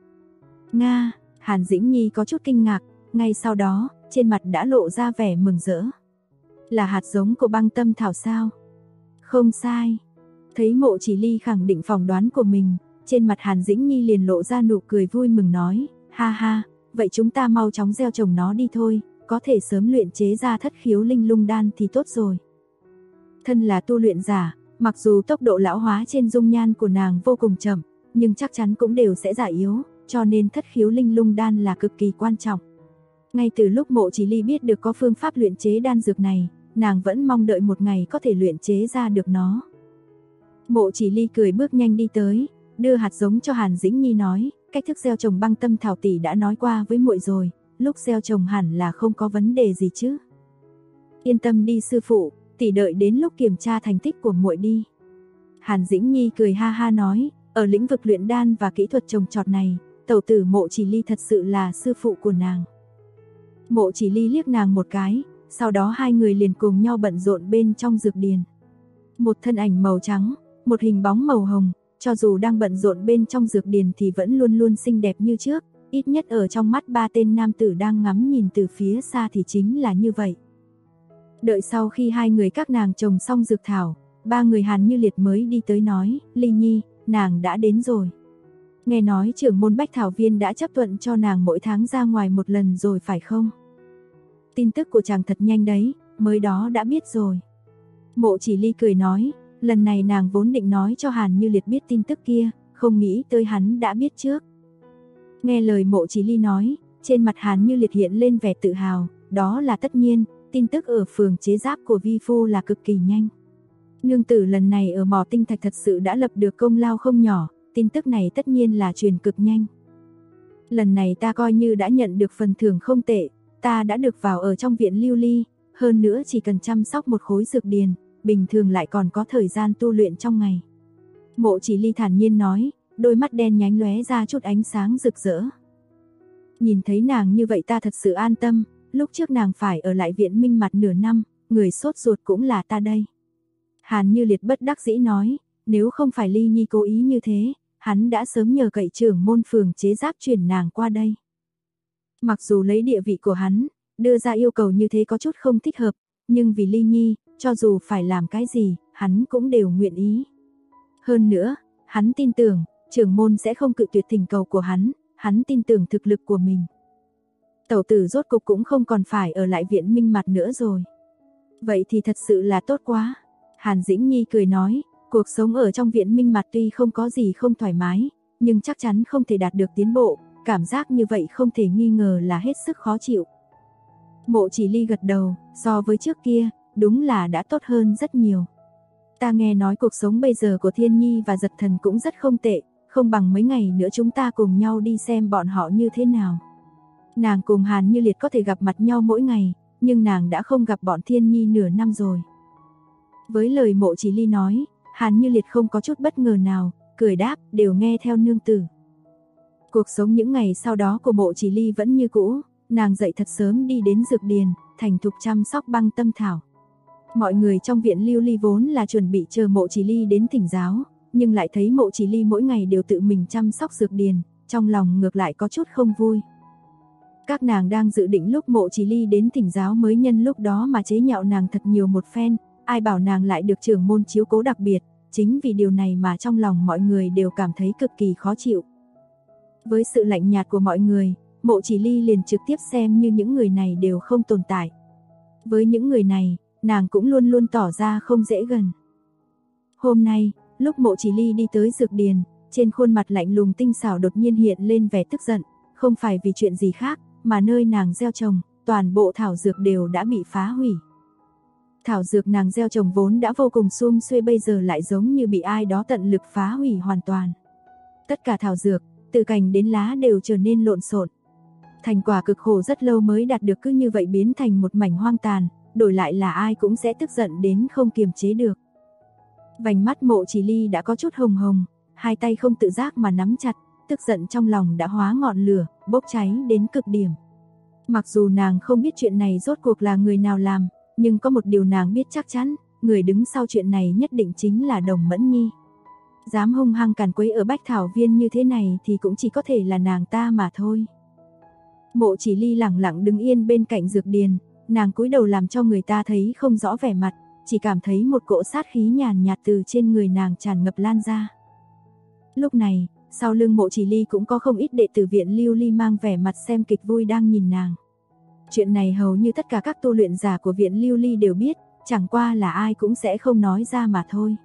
Speaker 2: Nga, Hàn Dĩnh Nhi có chút kinh ngạc, ngay sau đó, trên mặt đã lộ ra vẻ mừng rỡ. Là hạt giống của băng tâm thảo sao? Không sai. Thấy Mộ Chỉ Ly khẳng định phỏng đoán của mình, trên mặt Hàn Dĩnh Nhi liền lộ ra nụ cười vui mừng nói, ha ha, vậy chúng ta mau chóng gieo trồng nó đi thôi, có thể sớm luyện chế ra thất khiếu linh lung đan thì tốt rồi. Thân là tu luyện giả, mặc dù tốc độ lão hóa trên dung nhan của nàng vô cùng chậm, nhưng chắc chắn cũng đều sẽ già yếu, cho nên thất khiếu linh lung đan là cực kỳ quan trọng. Ngay từ lúc Mộ Chỉ Ly biết được có phương pháp luyện chế đan dược này, nàng vẫn mong đợi một ngày có thể luyện chế ra được nó. Mộ Chỉ Ly cười bước nhanh đi tới, đưa hạt giống cho Hàn Dĩnh Nhi nói, cách thức gieo trồng băng tâm thảo tỷ đã nói qua với muội rồi, lúc gieo trồng hẳn là không có vấn đề gì chứ. Yên tâm đi sư phụ, tỷ đợi đến lúc kiểm tra thành tích của muội đi. Hàn Dĩnh Nhi cười ha ha nói, ở lĩnh vực luyện đan và kỹ thuật trồng trọt này, tẩu tử Mộ Chỉ Ly thật sự là sư phụ của nàng. Mộ Chỉ Ly liếc nàng một cái, sau đó hai người liền cùng nhau bận rộn bên trong dược điền. Một thân ảnh màu trắng, một hình bóng màu hồng, cho dù đang bận rộn bên trong dược điền thì vẫn luôn luôn xinh đẹp như trước, ít nhất ở trong mắt ba tên nam tử đang ngắm nhìn từ phía xa thì chính là như vậy. Đợi sau khi hai người các nàng trồng xong dược thảo, ba người Hàn Như Liệt mới đi tới nói, Ly Nhi, nàng đã đến rồi. Nghe nói trưởng môn Bách Thảo Viên đã chấp thuận cho nàng mỗi tháng ra ngoài một lần rồi phải không? Tin tức của chàng thật nhanh đấy, mới đó đã biết rồi. Mộ Chỉ Ly cười nói, lần này nàng vốn định nói cho Hàn Như Liệt biết tin tức kia, không nghĩ tới hắn đã biết trước. Nghe lời Mộ Chỉ Ly nói, trên mặt Hàn Như Liệt hiện lên vẻ tự hào, đó là tất nhiên, tin tức ở phường chế giáp của vi phu là cực kỳ nhanh. Nương tử lần này ở mỏ tinh thạch thật sự đã lập được công lao không nhỏ, tin tức này tất nhiên là truyền cực nhanh. Lần này ta coi như đã nhận được phần thưởng không tệ, ta đã được vào ở trong viện lưu ly, hơn nữa chỉ cần chăm sóc một khối dược điền, bình thường lại còn có thời gian tu luyện trong ngày. Mộ Chỉ Ly thản nhiên nói, đôi mắt đen nhánh lóe ra chút ánh sáng rực rỡ. Nhìn thấy nàng như vậy ta thật sự an tâm, lúc trước nàng phải ở lại viện Minh Mặt nửa năm, người sốt ruột cũng là ta đây. Hàn Như Liệt bất đắc dĩ nói, nếu không phải Ly Nhi cố ý như thế, hắn đã sớm nhờ cậy trưởng môn phường chế giáp chuyển nàng qua đây. Mặc dù lấy địa vị của hắn, đưa ra yêu cầu như thế có chút không thích hợp, nhưng vì Ly Nhi, cho dù phải làm cái gì, hắn cũng đều nguyện ý. Hơn nữa, hắn tin tưởng, trưởng môn sẽ không cự tuyệt thỉnh cầu của hắn tin tưởng thực lực của mình. Tẩu tử rốt cục cũng không còn phải ở lại viện Minh Mặt nữa rồi. Vậy thì thật sự là tốt quá. Hàn Dĩnh Nhi cười nói, cuộc sống ở trong viện Minh Mặt tuy không có gì không thoải mái, nhưng chắc chắn không thể đạt được tiến bộ, cảm giác như vậy không thể nghi ngờ là hết sức khó chịu. Mộ Chỉ Ly gật đầu, so với trước kia, đúng là đã tốt hơn rất nhiều. Ta nghe nói cuộc sống bây giờ của Thiên Nhi và Giật Thần cũng rất không tệ, không bằng mấy ngày nữa chúng ta cùng nhau đi xem bọn họ như thế nào. Nàng cùng Hàn Như Liệt có thể gặp mặt nhau mỗi ngày, nhưng nàng đã không gặp bọn Thiên Nhi nửa năm rồi. Với lời Mộ Chỉ Ly nói, Hàn Như Liệt không có chút bất ngờ nào, cười đáp, đều nghe theo nương tử. Cuộc sống những ngày sau đó của Mộ Chỉ Ly vẫn như cũ, nàng dậy thật sớm đi đến dược điền, thành thục chăm sóc băng tâm thảo. Mọi người trong viện lưu ly vốn là chuẩn bị chờ Mộ Chỉ Ly đến thỉnh giáo, nhưng lại thấy Mộ Chỉ Ly mỗi ngày đều tự mình chăm sóc dược điền, trong lòng ngược lại có chút không vui. Các nàng đang dự định lúc Mộ Chỉ Ly đến thỉnh giáo mới nhân lúc đó mà chế nhạo nàng thật nhiều một phen, ai bảo nàng lại được trưởng môn chiếu cố đặc biệt, chính vì điều này mà trong lòng mọi người đều cảm thấy cực kỳ khó chịu. Với sự lạnh nhạt của mọi người, Mộ Chỉ Ly liền trực tiếp xem như những người này đều không tồn tại. Với những người này, nàng cũng luôn luôn tỏ ra không dễ gần. Hôm nay, lúc Mộ Chỉ Ly đi tới dược điền, trên khuôn mặt lạnh lùng tinh xảo đột nhiên hiện lên vẻ tức giận, không phải vì chuyện gì khác, mà nơi nàng gieo trồng, toàn bộ thảo dược đều đã bị phá hủy. Thảo dược nàng gieo trồng vốn đã vô cùng sum xuê bây giờ lại giống như bị ai đó tận lực phá hủy hoàn toàn. Tất cả thảo dược, từ cành đến lá đều trở nên lộn xộn. Thành quả cực khổ rất lâu mới đạt được cứ như vậy biến thành một mảnh hoang tàn, đổi lại là ai cũng sẽ tức giận đến không kiềm chế được. Vành mắt Mộ Chỉ Ly đã có chút hồng hồng, hai tay không tự giác mà nắm chặt, tức giận trong lòng đã hóa ngọn lửa, bốc cháy đến cực điểm. Mặc dù nàng không biết chuyện này rốt cuộc là người nào làm, nhưng có một điều nàng biết chắc chắn, người đứng sau chuyện này nhất định chính là Đồng Mẫn Nhi. Dám hung hăng càn quấy ở Bách Thảo Viên như thế này thì cũng chỉ có thể là nàng ta mà thôi. Mộ Chỉ Ly lẳng lặng đứng yên bên cạnh dược điền, nàng cúi đầu làm cho người ta thấy không rõ vẻ mặt, chỉ cảm thấy một cỗ sát khí nhàn nhạt từ trên người nàng tràn ngập lan ra. Lúc này, sau lưng Mộ Chỉ Ly cũng có không ít đệ tử viện Lưu Ly mang vẻ mặt xem kịch vui đang nhìn nàng. Chuyện này hầu như tất cả các tu luyện giả của viện Lưu Ly đều biết, chẳng qua là ai cũng sẽ không nói ra mà thôi.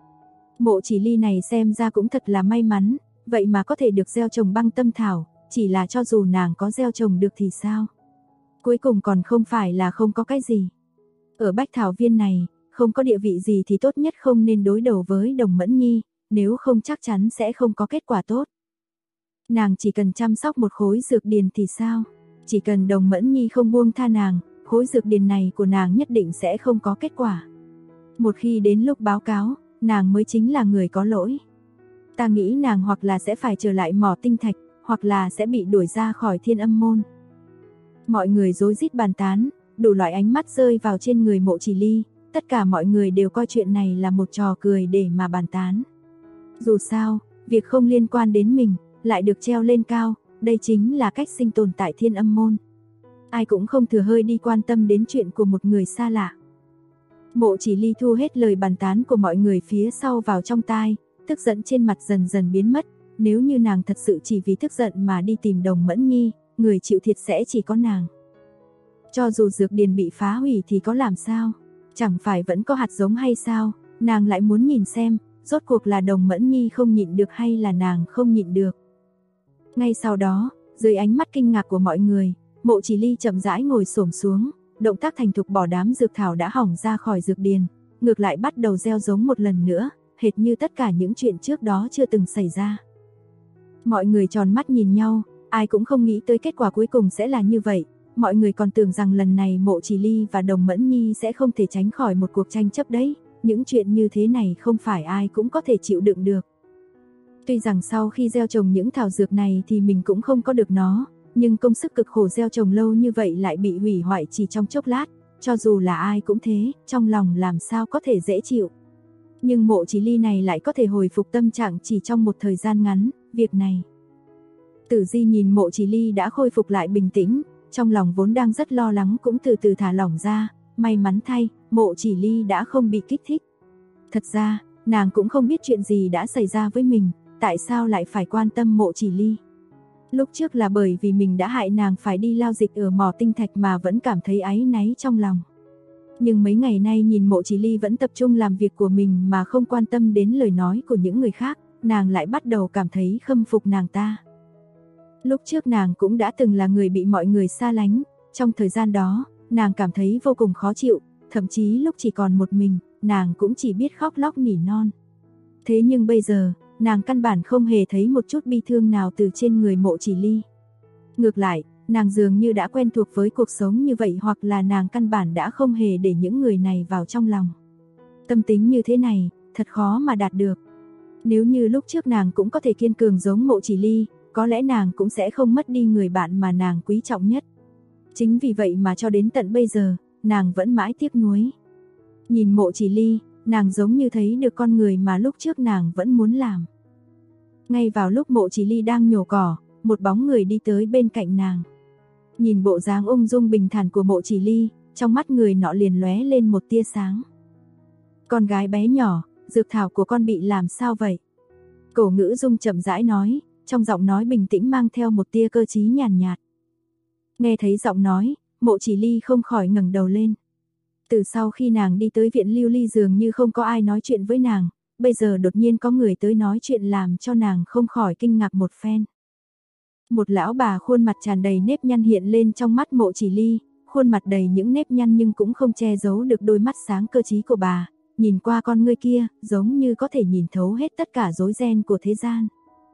Speaker 2: Mộ Chỉ Ly này xem ra cũng thật là may mắn, vậy mà có thể được gieo trồng băng tâm thảo, chỉ là cho dù nàng có gieo trồng được thì sao? Cuối cùng còn không phải là không có cái gì. Ở Bách Thảo Viên này, không có địa vị gì thì tốt nhất không nên đối đầu với Đồng Mẫn Nhi, nếu không chắc chắn sẽ không có kết quả tốt. Nàng chỉ cần chăm sóc một khối dược điền thì sao? Chỉ cần Đồng Mẫn Nhi không buông tha nàng, khối dược điền này của nàng nhất định sẽ không có kết quả. Một khi đến lúc báo cáo, nàng mới chính là người có lỗi. Ta nghĩ nàng hoặc là sẽ phải trở lại mỏ tinh thạch, hoặc là sẽ bị đuổi ra khỏi Thiên Âm môn. Mọi người rối rít bàn tán, đủ loại ánh mắt rơi vào trên người Mộ Chỉ Ly, tất cả mọi người đều coi chuyện này là một trò cười để mà bàn tán. Dù sao, việc không liên quan đến mình, lại được treo lên cao, đây chính là cách sinh tồn tại Thiên Âm môn. Ai cũng không thừa hơi đi quan tâm đến chuyện của một người xa lạ. Mộ Chỉ Ly thu hết lời bàn tán của mọi người phía sau vào trong tai, tức giận trên mặt dần dần biến mất, nếu như nàng thật sự chỉ vì tức giận mà đi tìm Đồng Mẫn Nhi, người chịu thiệt sẽ chỉ có nàng. Cho dù dược điền bị phá hủy thì có làm sao? Chẳng phải vẫn có hạt giống hay sao? Nàng lại muốn nhìn xem, rốt cuộc là Đồng Mẫn Nhi không nhịn được hay là nàng không nhịn được. Ngay sau đó, dưới ánh mắt kinh ngạc của mọi người, Mộ Chỉ Ly chậm rãi ngồi xổm xuống, động tác thành thục bỏ đám dược thảo đã hỏng ra khỏi dược điền, ngược lại bắt đầu gieo giống một lần nữa, hệt như tất cả những chuyện trước đó chưa từng xảy ra. Mọi người tròn mắt nhìn nhau, ai cũng không nghĩ tới kết quả cuối cùng sẽ là như vậy. Mọi người còn tưởng rằng lần này Mộ Chỉ Ly và Đồng Mẫn Nhi sẽ không thể tránh khỏi một cuộc tranh chấp đấy. Những chuyện như thế này không phải ai cũng có thể chịu đựng được. Tuy rằng sau khi gieo trồng những thảo dược này thì mình cũng không có được nó, nhưng công sức cực khổ gieo trồng lâu như vậy lại bị hủy hoại chỉ trong chốc lát. Cho dù là ai cũng thế, trong lòng làm sao có thể dễ chịu. Nhưng Mộ Chỉ Ly này lại có thể hồi phục tâm trạng chỉ trong một thời gian ngắn, việc này. Tử Di nhìn Mộ Chỉ Ly đã khôi phục lại bình tĩnh, trong lòng vốn đang rất lo lắng cũng từ từ thả lỏng ra, may mắn thay, Mộ Chỉ Ly đã không bị kích thích. Thật ra, nàng cũng không biết chuyện gì đã xảy ra với mình, tại sao lại phải quan tâm Mộ Chỉ Ly. Lúc trước là bởi vì mình đã hại nàng phải đi lao dịch ở mỏ tinh thạch mà vẫn cảm thấy áy náy trong lòng. Nhưng mấy ngày nay nhìn Mộ Chỉ Ly vẫn tập trung làm việc của mình mà không quan tâm đến lời nói của những người khác, nàng lại bắt đầu cảm thấy khâm phục nàng ta. Lúc trước nàng cũng đã từng là người bị mọi người xa lánh, trong thời gian đó, nàng cảm thấy vô cùng khó chịu, thậm chí lúc chỉ còn một mình, nàng cũng chỉ biết khóc lóc nỉ non. Thế nhưng bây giờ, nàng căn bản không hề thấy một chút bi thương nào từ trên người Mộ Chỉ Ly. Ngược lại, nàng dường như đã quen thuộc với cuộc sống như vậy hoặc là nàng căn bản đã không hề để những người này vào trong lòng. Tâm tính như thế này, thật khó mà đạt được. Nếu như lúc trước nàng cũng có thể kiên cường giống Mộ Chỉ Ly, có lẽ nàng cũng sẽ không mất đi người bạn mà nàng quý trọng nhất. Chính vì vậy mà cho đến tận bây giờ, nàng vẫn mãi tiếc nuối. Nhìn Mộ Chỉ Ly, nàng giống như thấy được con người mà lúc trước nàng vẫn muốn làm. Ngay vào lúc Mộ Chỉ Ly đang nhổ cỏ, một bóng người đi tới bên cạnh nàng. Nhìn bộ dáng ung dung bình thản của Mộ Chỉ Ly, trong mắt người nọ liền lóe lên một tia sáng. Con gái bé nhỏ, dược thảo của con bị làm sao vậy? Cổ Ngữ Dung chậm rãi nói, trong giọng nói bình tĩnh mang theo một tia cơ trí nhàn nhạt. Nghe thấy giọng nói, Mộ Chỉ Ly không khỏi ngẩng đầu lên. Từ sau khi nàng đi tới viện Lưu Ly dường như không có ai nói chuyện với nàng, bây giờ đột nhiên có người tới nói chuyện làm cho nàng không khỏi kinh ngạc một phen. Một lão bà khuôn mặt tràn đầy nếp nhăn hiện lên trong mắt Mộ Chỉ Ly, khuôn mặt đầy những nếp nhăn nhưng cũng không che giấu được đôi mắt sáng cơ trí của bà, nhìn qua con ngươi kia, giống như có thể nhìn thấu hết tất cả rối ren của thế gian.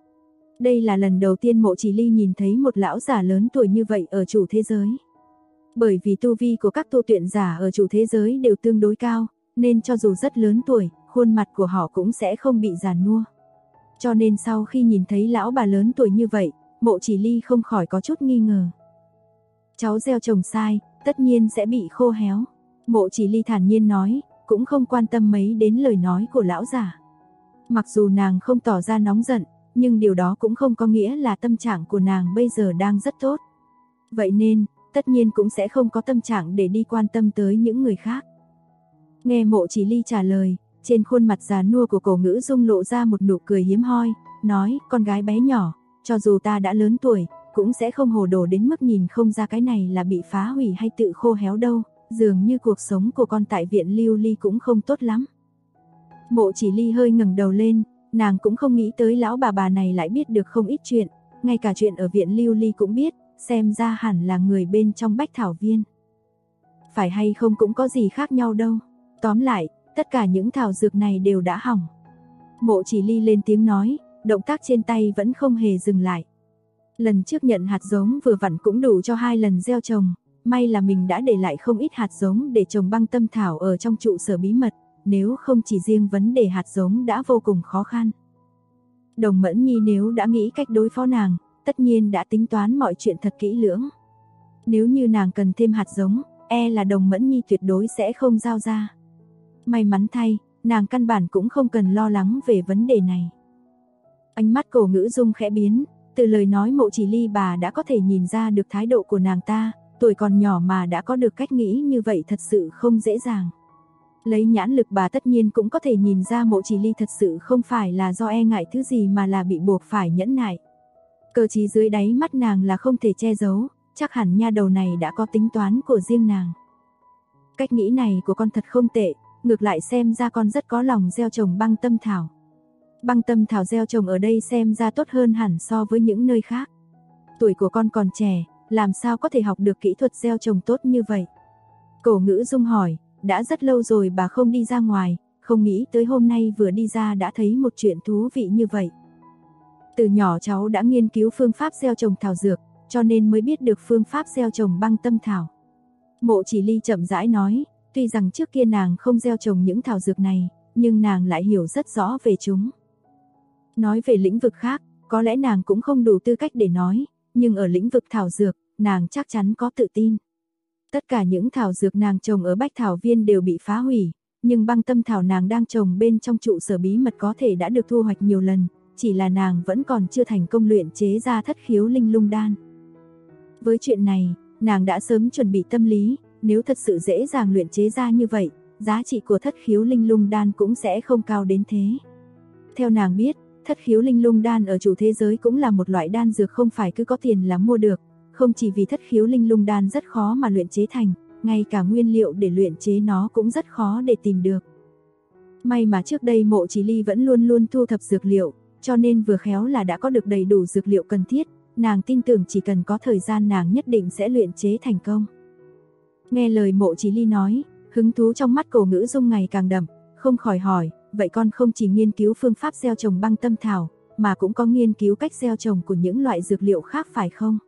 Speaker 2: Đây là lần đầu tiên Mộ Chỉ Ly nhìn thấy một lão giả lớn tuổi như vậy ở chủ thế giới. Bởi vì tu vi của các tu tuyển giả ở chủ thế giới đều tương đối cao, nên cho dù rất lớn tuổi, khuôn mặt của họ cũng sẽ không bị già nua. Cho nên sau khi nhìn thấy lão bà lớn tuổi như vậy, Mộ Chỉ Ly không khỏi có chút nghi ngờ. Cháu gieo trồng sai, tất nhiên sẽ bị khô héo. Mộ Chỉ Ly thản nhiên nói, cũng không quan tâm mấy đến lời nói của lão giả. Mặc dù nàng không tỏ ra nóng giận, nhưng điều đó cũng không có nghĩa là tâm trạng của nàng bây giờ đang rất tốt. Vậy nên, tất nhiên cũng sẽ không có tâm trạng để đi quan tâm tới những người khác. Nghe Mộ Chỉ Ly trả lời, trên khuôn mặt già nua của Cổ Ngữ Dung lộ ra một nụ cười hiếm hoi, nói, con gái bé nhỏ, cho dù ta đã lớn tuổi, cũng sẽ không hồ đồ đến mức nhìn không ra cái này là bị phá hủy hay tự khô héo đâu, dường như cuộc sống của con tại viện Lưu Ly cũng không tốt lắm. Mộ Chỉ Ly hơi ngẩng đầu lên, nàng cũng không nghĩ tới lão bà này lại biết được không ít chuyện, ngay cả chuyện ở viện Lưu Ly cũng biết, xem ra hẳn là người bên trong Bách Thảo Viên. Phải hay không cũng có gì khác nhau đâu, tóm lại, tất cả những thảo dược này đều đã hỏng. Mộ Chỉ Ly lên tiếng nói, động tác trên tay vẫn không hề dừng lại. Lần trước nhận hạt giống vừa vặn cũng đủ cho 2 lần gieo trồng, may là mình đã để lại không ít hạt giống để trồng băng tâm thảo ở trong trụ sở bí mật, nếu không chỉ riêng vấn đề hạt giống đã vô cùng khó khăn. Đồng Mẫn Nhi nếu đã nghĩ cách đối phó nàng, tất nhiên đã tính toán mọi chuyện thật kỹ lưỡng. Nếu như nàng cần thêm hạt giống, e là Đồng Mẫn Nhi tuyệt đối sẽ không giao ra. May mắn thay, nàng căn bản cũng không cần lo lắng về vấn đề này. Ánh mắt Cổ Ngữ Dung khẽ biến, từ lời nói Mộ Chỉ Ly bà đã có thể nhìn ra được thái độ của nàng ta, tuổi còn nhỏ mà đã có được cách nghĩ như vậy thật sự không dễ dàng. Lấy nhãn lực bà tất nhiên cũng có thể nhìn ra Mộ Chỉ Ly thật sự không phải là do e ngại thứ gì mà là bị buộc phải nhẫn nại. Cơ trí dưới đáy mắt nàng là không thể che giấu, chắc hẳn nha đầu này đã có tính toán của riêng nàng. Cách nghĩ này của con thật không tệ, ngược lại xem ra con rất có lòng gieo trồng băng tâm thảo. Băng tâm thảo gieo trồng ở đây xem ra tốt hơn hẳn so với những nơi khác. Tuổi của con còn trẻ, làm sao có thể học được kỹ thuật gieo trồng tốt như vậy? Cổ Ngữ Dung hỏi, đã rất lâu rồi bà không đi ra ngoài, không nghĩ tới hôm nay vừa đi ra đã thấy một chuyện thú vị như vậy. Từ nhỏ cháu đã nghiên cứu phương pháp gieo trồng thảo dược, cho nên mới biết được phương pháp gieo trồng băng tâm thảo. Mộ Chỉ Ly chậm rãi nói, tuy rằng trước kia nàng không gieo trồng những thảo dược này, nhưng nàng lại hiểu rất rõ về chúng. Nói về lĩnh vực khác, có lẽ nàng cũng không đủ tư cách để nói, nhưng ở lĩnh vực thảo dược, nàng chắc chắn có tự tin. Tất cả những thảo dược nàng trồng ở Bách Thảo Viên đều bị phá hủy, nhưng băng tâm thảo nàng đang trồng bên trong trụ sở bí mật có thể đã được thu hoạch nhiều lần, chỉ là nàng vẫn còn chưa thành công luyện chế ra Thất Khiếu Linh Lung Đan. Với chuyện này, nàng đã sớm chuẩn bị tâm lý, nếu thật sự dễ dàng luyện chế ra như vậy, giá trị của Thất Khiếu Linh Lung Đan cũng sẽ không cao đến thế. Theo nàng biết, Thất Khiếu Linh Lung Đan ở chủ thế giới cũng là một loại đan dược không phải cứ có tiền là mua được, không chỉ vì Thất Khiếu Linh Lung Đan rất khó mà luyện chế thành, ngay cả nguyên liệu để luyện chế nó cũng rất khó để tìm được. May mà trước đây Mộ Chỉ Ly vẫn luôn luôn thu thập dược liệu, cho nên vừa khéo là đã có được đầy đủ dược liệu cần thiết, nàng tin tưởng chỉ cần có thời gian nàng nhất định sẽ luyện chế thành công. Nghe lời Mộ Chỉ Ly nói, hứng thú trong mắt Cổ Ngữ Dung ngày càng đậm, không khỏi hỏi, vậy con không chỉ nghiên cứu phương pháp gieo trồng băng tâm thảo, mà cũng có nghiên cứu cách gieo trồng của những loại dược liệu khác phải không?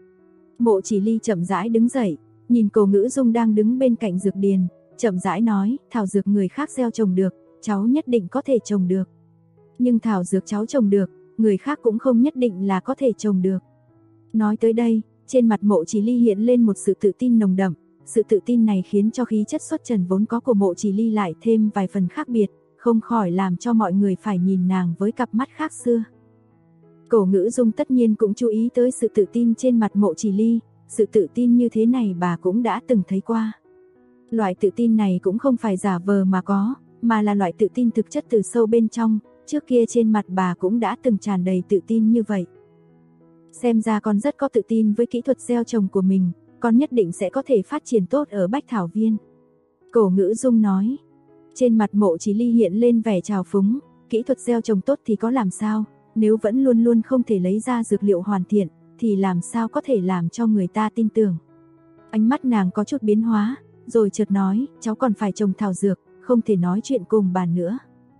Speaker 2: Mộ Chỉ Ly chậm rãi đứng dậy, nhìn Cổ Ngữ Dung đang đứng bên cạnh dược điền, chậm rãi nói, thảo dược người khác gieo trồng được, cháu nhất định có thể trồng được. Nhưng thảo dược cháu trồng được, người khác cũng không nhất định là có thể trồng được. Nói tới đây, trên mặt Mộ Chỉ Ly hiện lên một sự tự tin nồng đậm, sự tự tin này khiến cho khí chất xuất trần vốn có của Mộ Chỉ Ly lại thêm vài phần khác biệt, không khỏi làm cho mọi người phải nhìn nàng với cặp mắt khác xưa. Cổ Ngữ Dung tất nhiên cũng chú ý tới sự tự tin trên mặt Mộ Chỉ Ly, sự tự tin như thế này bà cũng đã từng thấy qua. Loại tự tin này cũng không phải giả vờ mà có, mà là loại tự tin thực chất từ sâu bên trong, trước kia trên mặt bà cũng đã từng tràn đầy tự tin như vậy. Xem ra con rất có tự tin với kỹ thuật gieo trồng của mình, con nhất định sẽ có thể phát triển tốt ở Bách Thảo Viên. Cổ Ngữ Dung nói. Trên mặt Mộ Chỉ Ly hiện lên vẻ trào phúng, kỹ thuật gieo trồng tốt thì có làm sao, nếu vẫn luôn luôn không thể lấy ra dược liệu hoàn thiện, thì làm sao có thể làm cho người ta tin tưởng. Ánh mắt nàng có chút biến hóa, rồi chợt nói, cháu còn phải trồng thảo dược, không thể nói chuyện cùng bà nữa.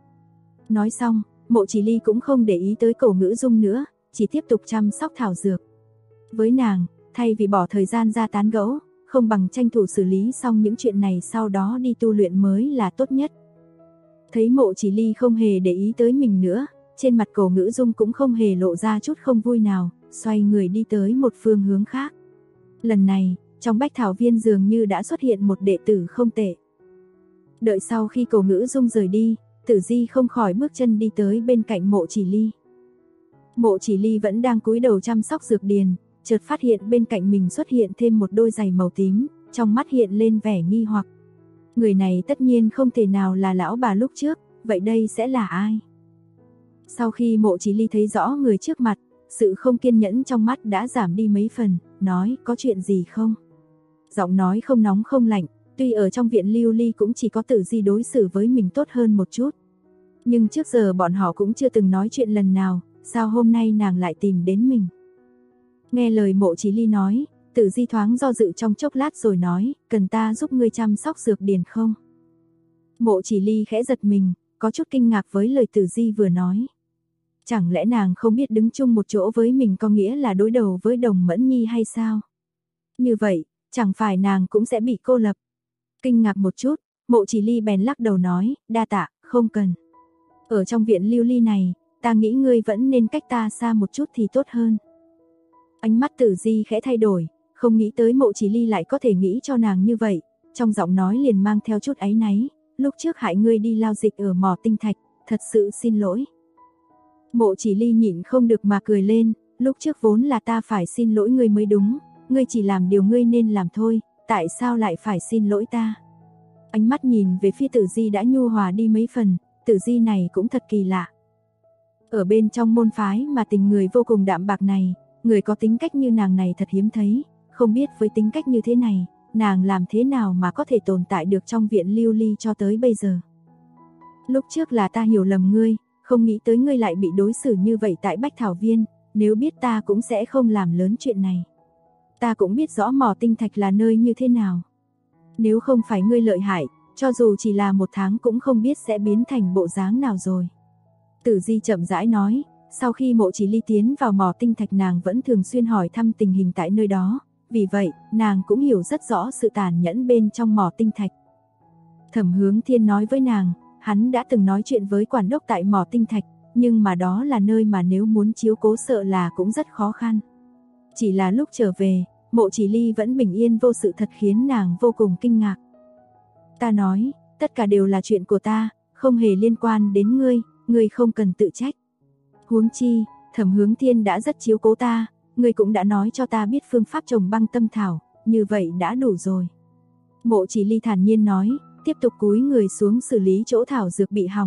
Speaker 2: Nói xong, Mộ Chỉ Ly cũng không để ý tới Cổ Ngữ Dung nữa, chỉ tiếp tục chăm sóc thảo dược. Với nàng, thay vì bỏ thời gian ra tán gẫu, không bằng tranh thủ xử lý xong những chuyện này sau đó đi tu luyện mới là tốt nhất. Thấy Mộ Chỉ Ly không hề để ý tới mình nữa, trên mặt Cổ Ngữ Dung cũng không hề lộ ra chút không vui nào, xoay người đi tới một phương hướng khác. Lần này, trong Bách Thảo Viên dường như đã xuất hiện một đệ tử không tệ. Đợi sau khi Cổ Ngữ Dung rời đi, Tử Di không khỏi bước chân đi tới bên cạnh Mộ Chỉ Ly. Mộ Chỉ Ly vẫn đang cúi đầu chăm sóc dược điền, chợt phát hiện bên cạnh mình xuất hiện thêm một đôi giày màu tím, trong mắt hiện lên vẻ nghi hoặc. Người này tất nhiên không thể nào là lão bà lúc trước, vậy đây sẽ là ai? Sau khi Mộ Chỉ Ly thấy rõ người trước mặt, sự không kiên nhẫn trong mắt đã giảm đi mấy phần, nói có chuyện gì không? Giọng nói không nóng không lạnh, tuy ở trong viện Lưu Ly cũng chỉ có Tử Di đối xử với mình tốt hơn một chút. Nhưng trước giờ bọn họ cũng chưa từng nói chuyện lần nào, sao hôm nay nàng lại tìm đến mình? Nghe lời Mộ Chỉ Ly nói, Tử Di thoáng do dự trong chốc lát rồi nói, cần ta giúp ngươi chăm sóc dược điền không? Mộ Chỉ Ly khẽ giật mình, có chút kinh ngạc với lời Tử Di vừa nói. Chẳng lẽ nàng không biết đứng chung một chỗ với mình có nghĩa là đối đầu với Đồng Mẫn Nhi hay sao? Như vậy, chẳng phải nàng cũng sẽ bị cô lập? Kinh ngạc một chút, Mộ Chỉ Ly bèn lắc đầu nói, đa tạ, không cần. Ở trong viện Lưu Ly này, ta nghĩ ngươi vẫn nên cách ta xa một chút thì tốt hơn. Ánh mắt Tử Di khẽ thay đổi, không nghĩ tới Mộ Chỉ Ly lại có thể nghĩ cho nàng như vậy, trong giọng nói liền mang theo chút áy náy, lúc trước hại ngươi đi lao dịch ở mỏ tinh thạch, thật sự xin lỗi. Mộ Chỉ Ly nhịn không được mà cười lên, lúc trước vốn là ta phải xin lỗi ngươi mới đúng, ngươi chỉ làm điều ngươi nên làm thôi, tại sao lại phải xin lỗi ta? Ánh mắt nhìn về phía Tử Di đã nhu hòa đi mấy phần, Tử Di này cũng thật kỳ lạ. Ở bên trong môn phái mà tình người vô cùng đạm bạc này, người có tính cách như nàng này thật hiếm thấy, không biết với tính cách như thế này, nàng làm thế nào mà có thể tồn tại được trong viện Lưu Ly cho tới bây giờ. Lúc trước là ta hiểu lầm ngươi, không nghĩ tới ngươi lại bị đối xử như vậy tại Bách Thảo Viên, nếu biết ta cũng sẽ không làm lớn chuyện này. Ta cũng biết rõ mỏ tinh thạch là nơi như thế nào. Nếu không phải ngươi lợi hại, cho dù chỉ là 1 tháng cũng không biết sẽ biến thành bộ dáng nào rồi. Tử Di chậm rãi nói, sau khi Mộ Chỉ Ly tiến vào mỏ tinh thạch nàng vẫn thường xuyên hỏi thăm tình hình tại nơi đó, vì vậy, nàng cũng hiểu rất rõ sự tàn nhẫn bên trong mỏ tinh thạch. Thẩm Hướng Thiên nói với nàng, hắn đã từng nói chuyện với quản đốc tại mỏ tinh thạch, nhưng mà đó là nơi mà nếu muốn chiếu cố sợ là cũng rất khó khăn. Chỉ là lúc trở về, Mộ Chỉ Ly vẫn bình yên vô sự thật khiến nàng vô cùng kinh ngạc. Ta nói, tất cả đều là chuyện của ta, không hề liên quan đến ngươi, ngươi không cần tự trách. Huống chi, Thẩm Hướng Thiên đã rất chiếu cố ta, ngươi cũng đã nói cho ta biết phương pháp trồng băng tâm thảo, như vậy đã đủ rồi. Mộ Chỉ Ly thản nhiên nói, tiếp tục cúi người xuống xử lý chỗ thảo dược bị hỏng.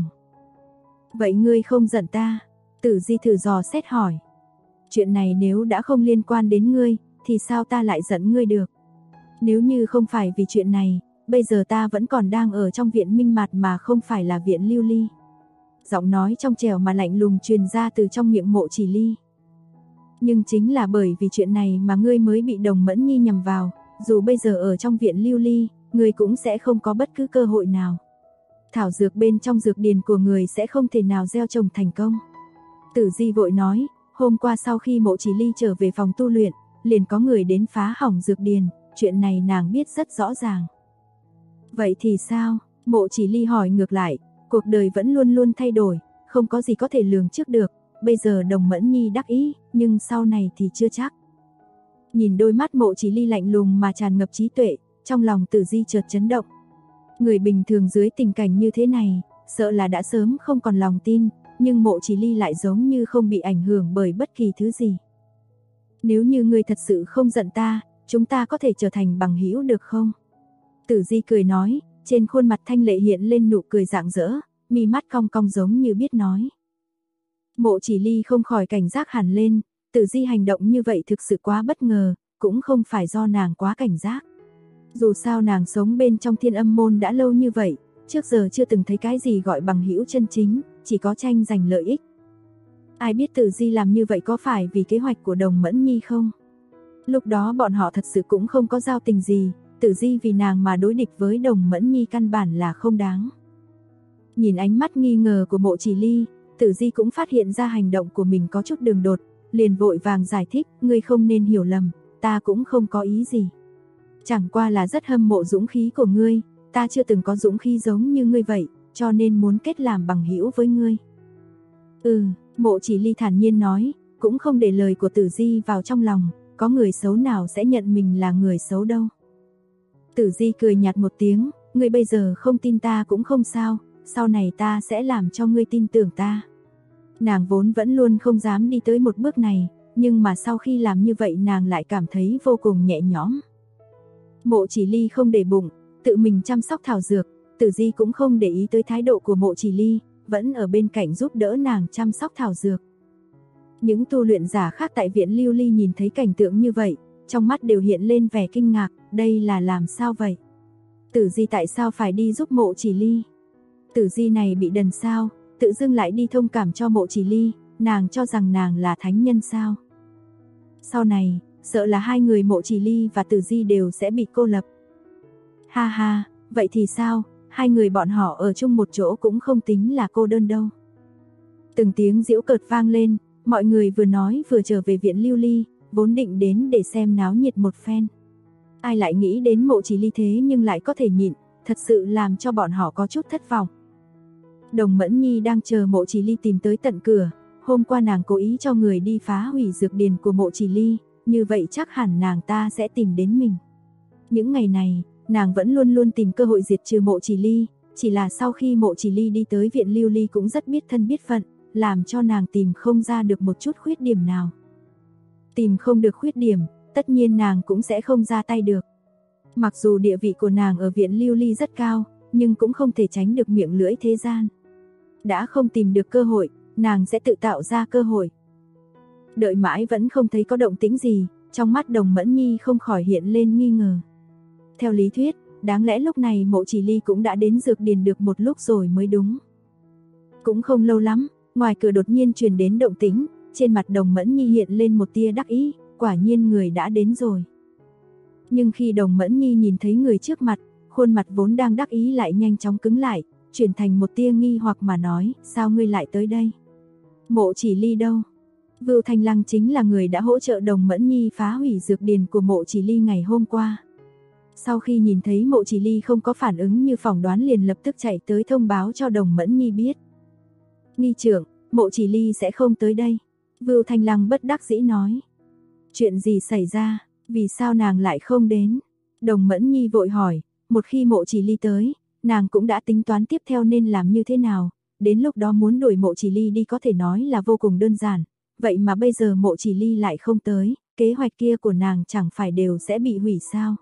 Speaker 2: Vậy ngươi không giận ta? Tử Di thử dò xét hỏi. Chuyện này nếu đã không liên quan đến ngươi, thì sao ta lại giận ngươi được? Nếu như không phải vì chuyện này, bây giờ ta vẫn còn đang ở trong viện Minh Mạt mà không phải là viện Lưu Ly. Giọng nói trong trẻo mà lạnh lùng truyền ra từ trong miệng Mộ Chỉ Ly. Nhưng chính là bởi vì chuyện này mà ngươi mới bị Đồng Mẫn Nhi nhầm vào, dù bây giờ ở trong viện Lưu Ly, ngươi cũng sẽ không có bất cứ cơ hội nào. Thảo dược bên trong dược điền của người sẽ không thể nào gieo trồng thành công. Tử Di vội nói, hôm qua sau khi Mộ Chỉ Ly trở về phòng tu luyện, liền có người đến phá hỏng dược điền, chuyện này nàng biết rất rõ ràng. Vậy thì sao? Mộ Chỉ Ly hỏi ngược lại, cuộc đời vẫn luôn luôn thay đổi, không có gì có thể lường trước được, bây giờ Đồng Mẫn Nhi đắc ý, nhưng sau này thì chưa chắc. Nhìn đôi mắt Mộ Chỉ Ly lạnh lùng mà tràn ngập trí tuệ, trong lòng Tử Di chợt chấn động. Người bình thường dưới tình cảnh như thế này, sợ là đã sớm không còn lòng tin, nhưng Mộ Chỉ Ly lại giống như không bị ảnh hưởng bởi bất kỳ thứ gì. Nếu như ngươi thật sự không giận ta, chúng ta có thể trở thành bằng hữu được không? Tử Di cười nói, trên khuôn mặt thanh lệ hiện lên nụ cười rạng rỡ, mi mắt cong cong giống như biết nói. Mộ Chỉ Ly không khỏi cảnh giác hẳn lên, Tử Di hành động như vậy thực sự quá bất ngờ, cũng không phải do nàng quá cảnh giác. Dù sao nàng sống bên trong Thiên Âm môn đã lâu như vậy, trước giờ chưa từng thấy cái gì gọi bằng hữu chân chính, chỉ có tranh giành lợi ích. Ai biết Tử Di làm như vậy có phải vì kế hoạch của Đồng Mẫn Nhi không? Lúc đó bọn họ thật sự cũng không có giao tình gì, Tử Di vì nàng mà đối địch với Đồng Mẫn Nhi căn bản là không đáng. Nhìn ánh mắt nghi ngờ của Mộ Chỉ Ly, Tử Di cũng phát hiện ra hành động của mình có chút đường đột, liền vội vàng giải thích, ngươi không nên hiểu lầm, ta cũng không có ý gì. Chẳng qua là rất hâm mộ dũng khí của ngươi, ta chưa từng có dũng khí giống như ngươi vậy, cho nên muốn kết làm bằng hữu với ngươi. Mộ Chỉ Ly thản nhiên nói, cũng không để lời của Tử Di vào trong lòng, có người xấu nào sẽ nhận mình là người xấu đâu. Tử Di cười nhạt một tiếng, ngươi bây giờ không tin ta cũng không sao, sau này ta sẽ làm cho ngươi tin tưởng ta. Nàng vốn vẫn luôn không dám đi tới một bước này, nhưng mà sau khi làm như vậy nàng lại cảm thấy vô cùng nhẹ nhõm. Mộ Chỉ Ly không để bụng, tự mình chăm sóc thảo dược, Tử Di cũng không để ý tới thái độ của Mộ Chỉ Ly, vẫn ở bên cạnh giúp đỡ nàng chăm sóc thảo dược. Những tu luyện giả khác tại viện Lưu Ly nhìn thấy cảnh tượng như vậy, trong mắt đều hiện lên vẻ kinh ngạc, đây là làm sao vậy? Tử Di tại sao phải đi giúp Mộ Chỉ Ly? Tử Di này bị đần sao, tự dưng lại đi thông cảm cho Mộ Chỉ Ly, nàng cho rằng nàng là thánh nhân sao? Sau này, sợ là hai người Mộ Chỉ Ly và Tử Di đều sẽ bị cô lập. Ha ha, vậy thì sao, hai người bọn họ ở chung một chỗ cũng không tính là cô đơn đâu. Từng tiếng giễu cợt vang lên, mọi người vừa nói vừa trở về viện Lưu Ly, vốn định đến để xem náo nhiệt một phen. Ai lại nghĩ đến Mộ Chỉ Ly thế nhưng lại có thể nhịn, thật sự làm cho bọn họ có chút thất vọng. Đồng Mẫn Nhi đang chờ Mộ Chỉ Ly tìm tới tận cửa, hôm qua nàng cố ý cho người đi phá hủy dược điền của Mộ Chỉ Ly, như vậy chắc hẳn nàng ta sẽ tìm đến mình. Những ngày này, nàng vẫn luôn luôn tìm cơ hội diệt trừ Mộ Chỉ Ly, chỉ là sau khi Mộ Chỉ Ly đi tới viện Lưu Ly cũng rất biết thân biết phận, làm cho nàng tìm không ra được một chút khuyết điểm nào. Tìm không được khuyết điểm, tất nhiên nàng cũng sẽ không ra tay được. Mặc dù địa vị của nàng ở viện Lưu Ly rất cao, nhưng cũng không thể tránh được miệng lưỡi thế gian. Đã không tìm được cơ hội, nàng sẽ tự tạo ra cơ hội. Đợi mãi vẫn không thấy có động tĩnh gì, trong mắt Đồng Mẫn Nhi không khỏi hiện lên nghi ngờ. Theo lý thuyết, đáng lẽ lúc này Mộ Chỉ Ly cũng đã đến dược điền được một lúc rồi mới đúng. Cũng không lâu lắm, ngoài cửa đột nhiên truyền đến động tĩnh, trên mặt Đồng Mẫn Nhi hiện lên một tia đắc ý, quả nhiên người đã đến rồi. Nhưng khi Đồng Mẫn Nhi nhìn thấy người trước mặt, khuôn mặt vốn đang đắc ý lại nhanh chóng cứng lại, chuyển thành một tia nghi hoặc mà nói, sao ngươi lại tới đây? Mộ Chỉ Ly đâu? Vưu Thanh Lăng chính là người đã hỗ trợ Đồng Mẫn Nhi phá hủy dược điền của Mộ Chỉ Ly ngày hôm qua. Sau khi nhìn thấy Mộ Chỉ Ly không có phản ứng như phỏng đoán liền lập tức chạy tới thông báo cho Đồng Mẫn Nhi biết. Nghi trưởng, Mộ Chỉ Ly sẽ không tới đây. Vưu Thanh Lăng bất đắc dĩ nói. Chuyện gì xảy ra, vì sao nàng lại không đến? Đồng Mẫn Nhi vội hỏi, một khi Mộ Chỉ Ly tới, nàng cũng đã tính toán tiếp theo nên làm như thế nào, đến lúc đó muốn đuổi Mộ Chỉ Ly đi có thể nói là vô cùng đơn giản, vậy mà bây giờ Mộ Chỉ Ly lại không tới, kế hoạch kia của nàng chẳng phải đều sẽ bị hủy sao?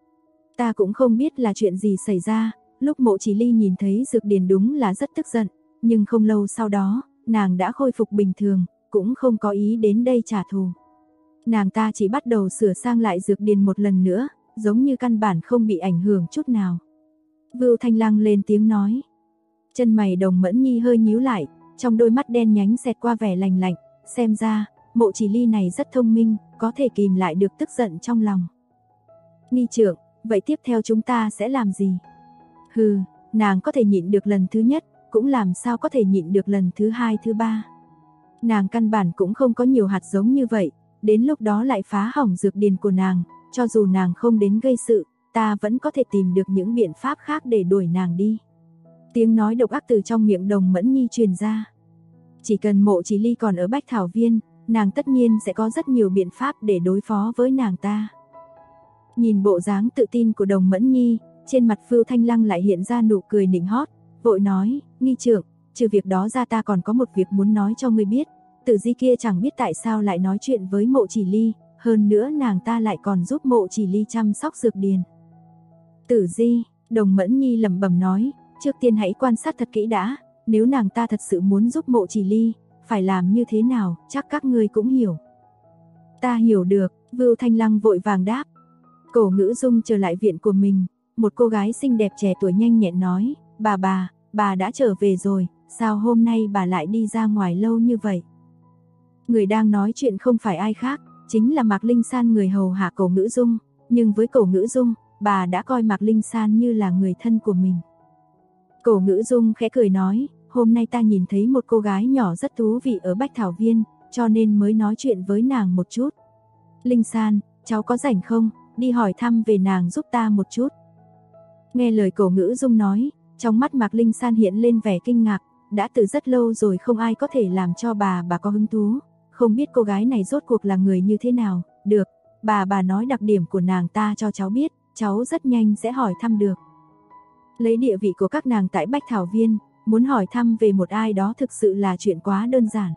Speaker 2: Ta cũng không biết là chuyện gì xảy ra, lúc Mộ Chỉ Ly nhìn thấy dược điền đúng là rất tức giận, nhưng không lâu sau đó, nàng đã khôi phục bình thường, cũng không có ý đến đây trả thù. Nàng ta chỉ bắt đầu sửa sang lại dược điền một lần nữa, giống như căn bản không bị ảnh hưởng chút nào. Vưu Thanh Lăng lên tiếng nói. Chân mày Đồng Mẫn Nhi hơi nhíu lại, trong đôi mắt đen nhánh xẹt qua vẻ lạnh lạnh, xem ra, Mộ Chỉ Ly này rất thông minh, có thể kìm lại được tức giận trong lòng. Nghi trưởng, vậy tiếp theo chúng ta sẽ làm gì? Hừ, nàng có thể nhịn được lần thứ nhất, cũng làm sao có thể nhịn được lần thứ hai thứ ba. Nàng căn bản cũng không có nhiều hạt giống như vậy, đến lúc đó lại phá hỏng dược điền của nàng, cho dù nàng không đến gây sự, ta vẫn có thể tìm được những biện pháp khác để đuổi nàng đi. Tiếng nói độc ác từ trong miệng Đồng Mẫn Nhi truyền ra. Chỉ cần Mộ Chỉ Ly còn ở Bách Thảo Viên, nàng tất nhiên sẽ có rất nhiều biện pháp để đối phó với nàng ta. Nhìn bộ dáng tự tin của Đồng Mẫn Nhi, trên mặt Vưu Thanh Lăng lại hiện ra nụ cười nịnh hót, vội nói, nghi trưởng, trừ việc đó ra ta còn có một việc muốn nói cho ngươi biết. Tử Di kia chẳng biết tại sao lại nói chuyện với Mộ Chỉ Ly, hơn nữa nàng ta lại còn giúp Mộ Chỉ Ly chăm sóc dược điền. Tử Di, Đồng Mẫn Nhi lẩm bẩm nói, trước tiên hãy quan sát thật kỹ đã, nếu nàng ta thật sự muốn giúp Mộ Chỉ Ly, phải làm như thế nào, chắc các ngươi cũng hiểu. Ta hiểu được, Vưu Thanh Lăng vội vàng đáp. Cổ Ngữ Dung trở lại viện của mình, một cô gái xinh đẹp trẻ tuổi nhanh nhẹn nói, bà đã trở về rồi, sao hôm nay bà lại đi ra ngoài lâu như vậy? Người đang nói chuyện không phải ai khác, chính là Mạc Linh San người hầu hạ Cổ Ngữ Dung, nhưng với Cổ Ngữ Dung, bà đã coi Mạc Linh San như là người thân của mình. Cổ Ngữ Dung khẽ cười nói, hôm nay ta nhìn thấy một cô gái nhỏ rất thú vị ở Bách Thảo Viên, cho nên mới nói chuyện với nàng một chút. Linh San, cháu có rảnh không, đi hỏi thăm về nàng giúp ta một chút. Nghe lời Cổ Ngữ Dung nói, trong mắt Mạc Linh San hiện lên vẻ kinh ngạc, đã từ rất lâu rồi không ai có thể làm cho bà có hứng thú, không biết cô gái này rốt cuộc là người như thế nào. Được, bà nói đặc điểm của nàng ta cho cháu biết, cháu rất nhanh sẽ hỏi thăm được. Lấy địa vị của các nàng tại Bách Thảo Viên, muốn hỏi thăm về một ai đó thực sự là chuyện quá đơn giản.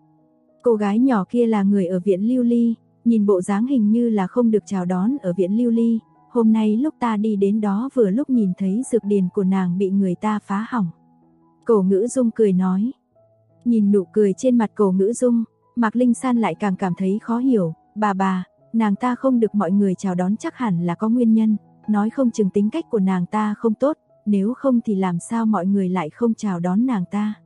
Speaker 2: Cô gái nhỏ kia là người ở viện Lưu Ly, nhìn bộ dáng hình như là không được chào đón ở viện Lưu Ly. Hôm nay lúc ta đi đến đó vừa lúc nhìn thấy dược điền của nàng bị người ta phá hỏng. Cổ Ngữ Dung cười nói. Nhìn nụ cười trên mặt Cổ Ngữ Dung, Mạc Linh San lại càng cảm thấy khó hiểu. Bà, nàng ta không được mọi người chào đón chắc hẳn là có nguyên nhân, nói không chừng tính cách của nàng ta không tốt, nếu không thì làm sao mọi người lại không chào đón nàng ta.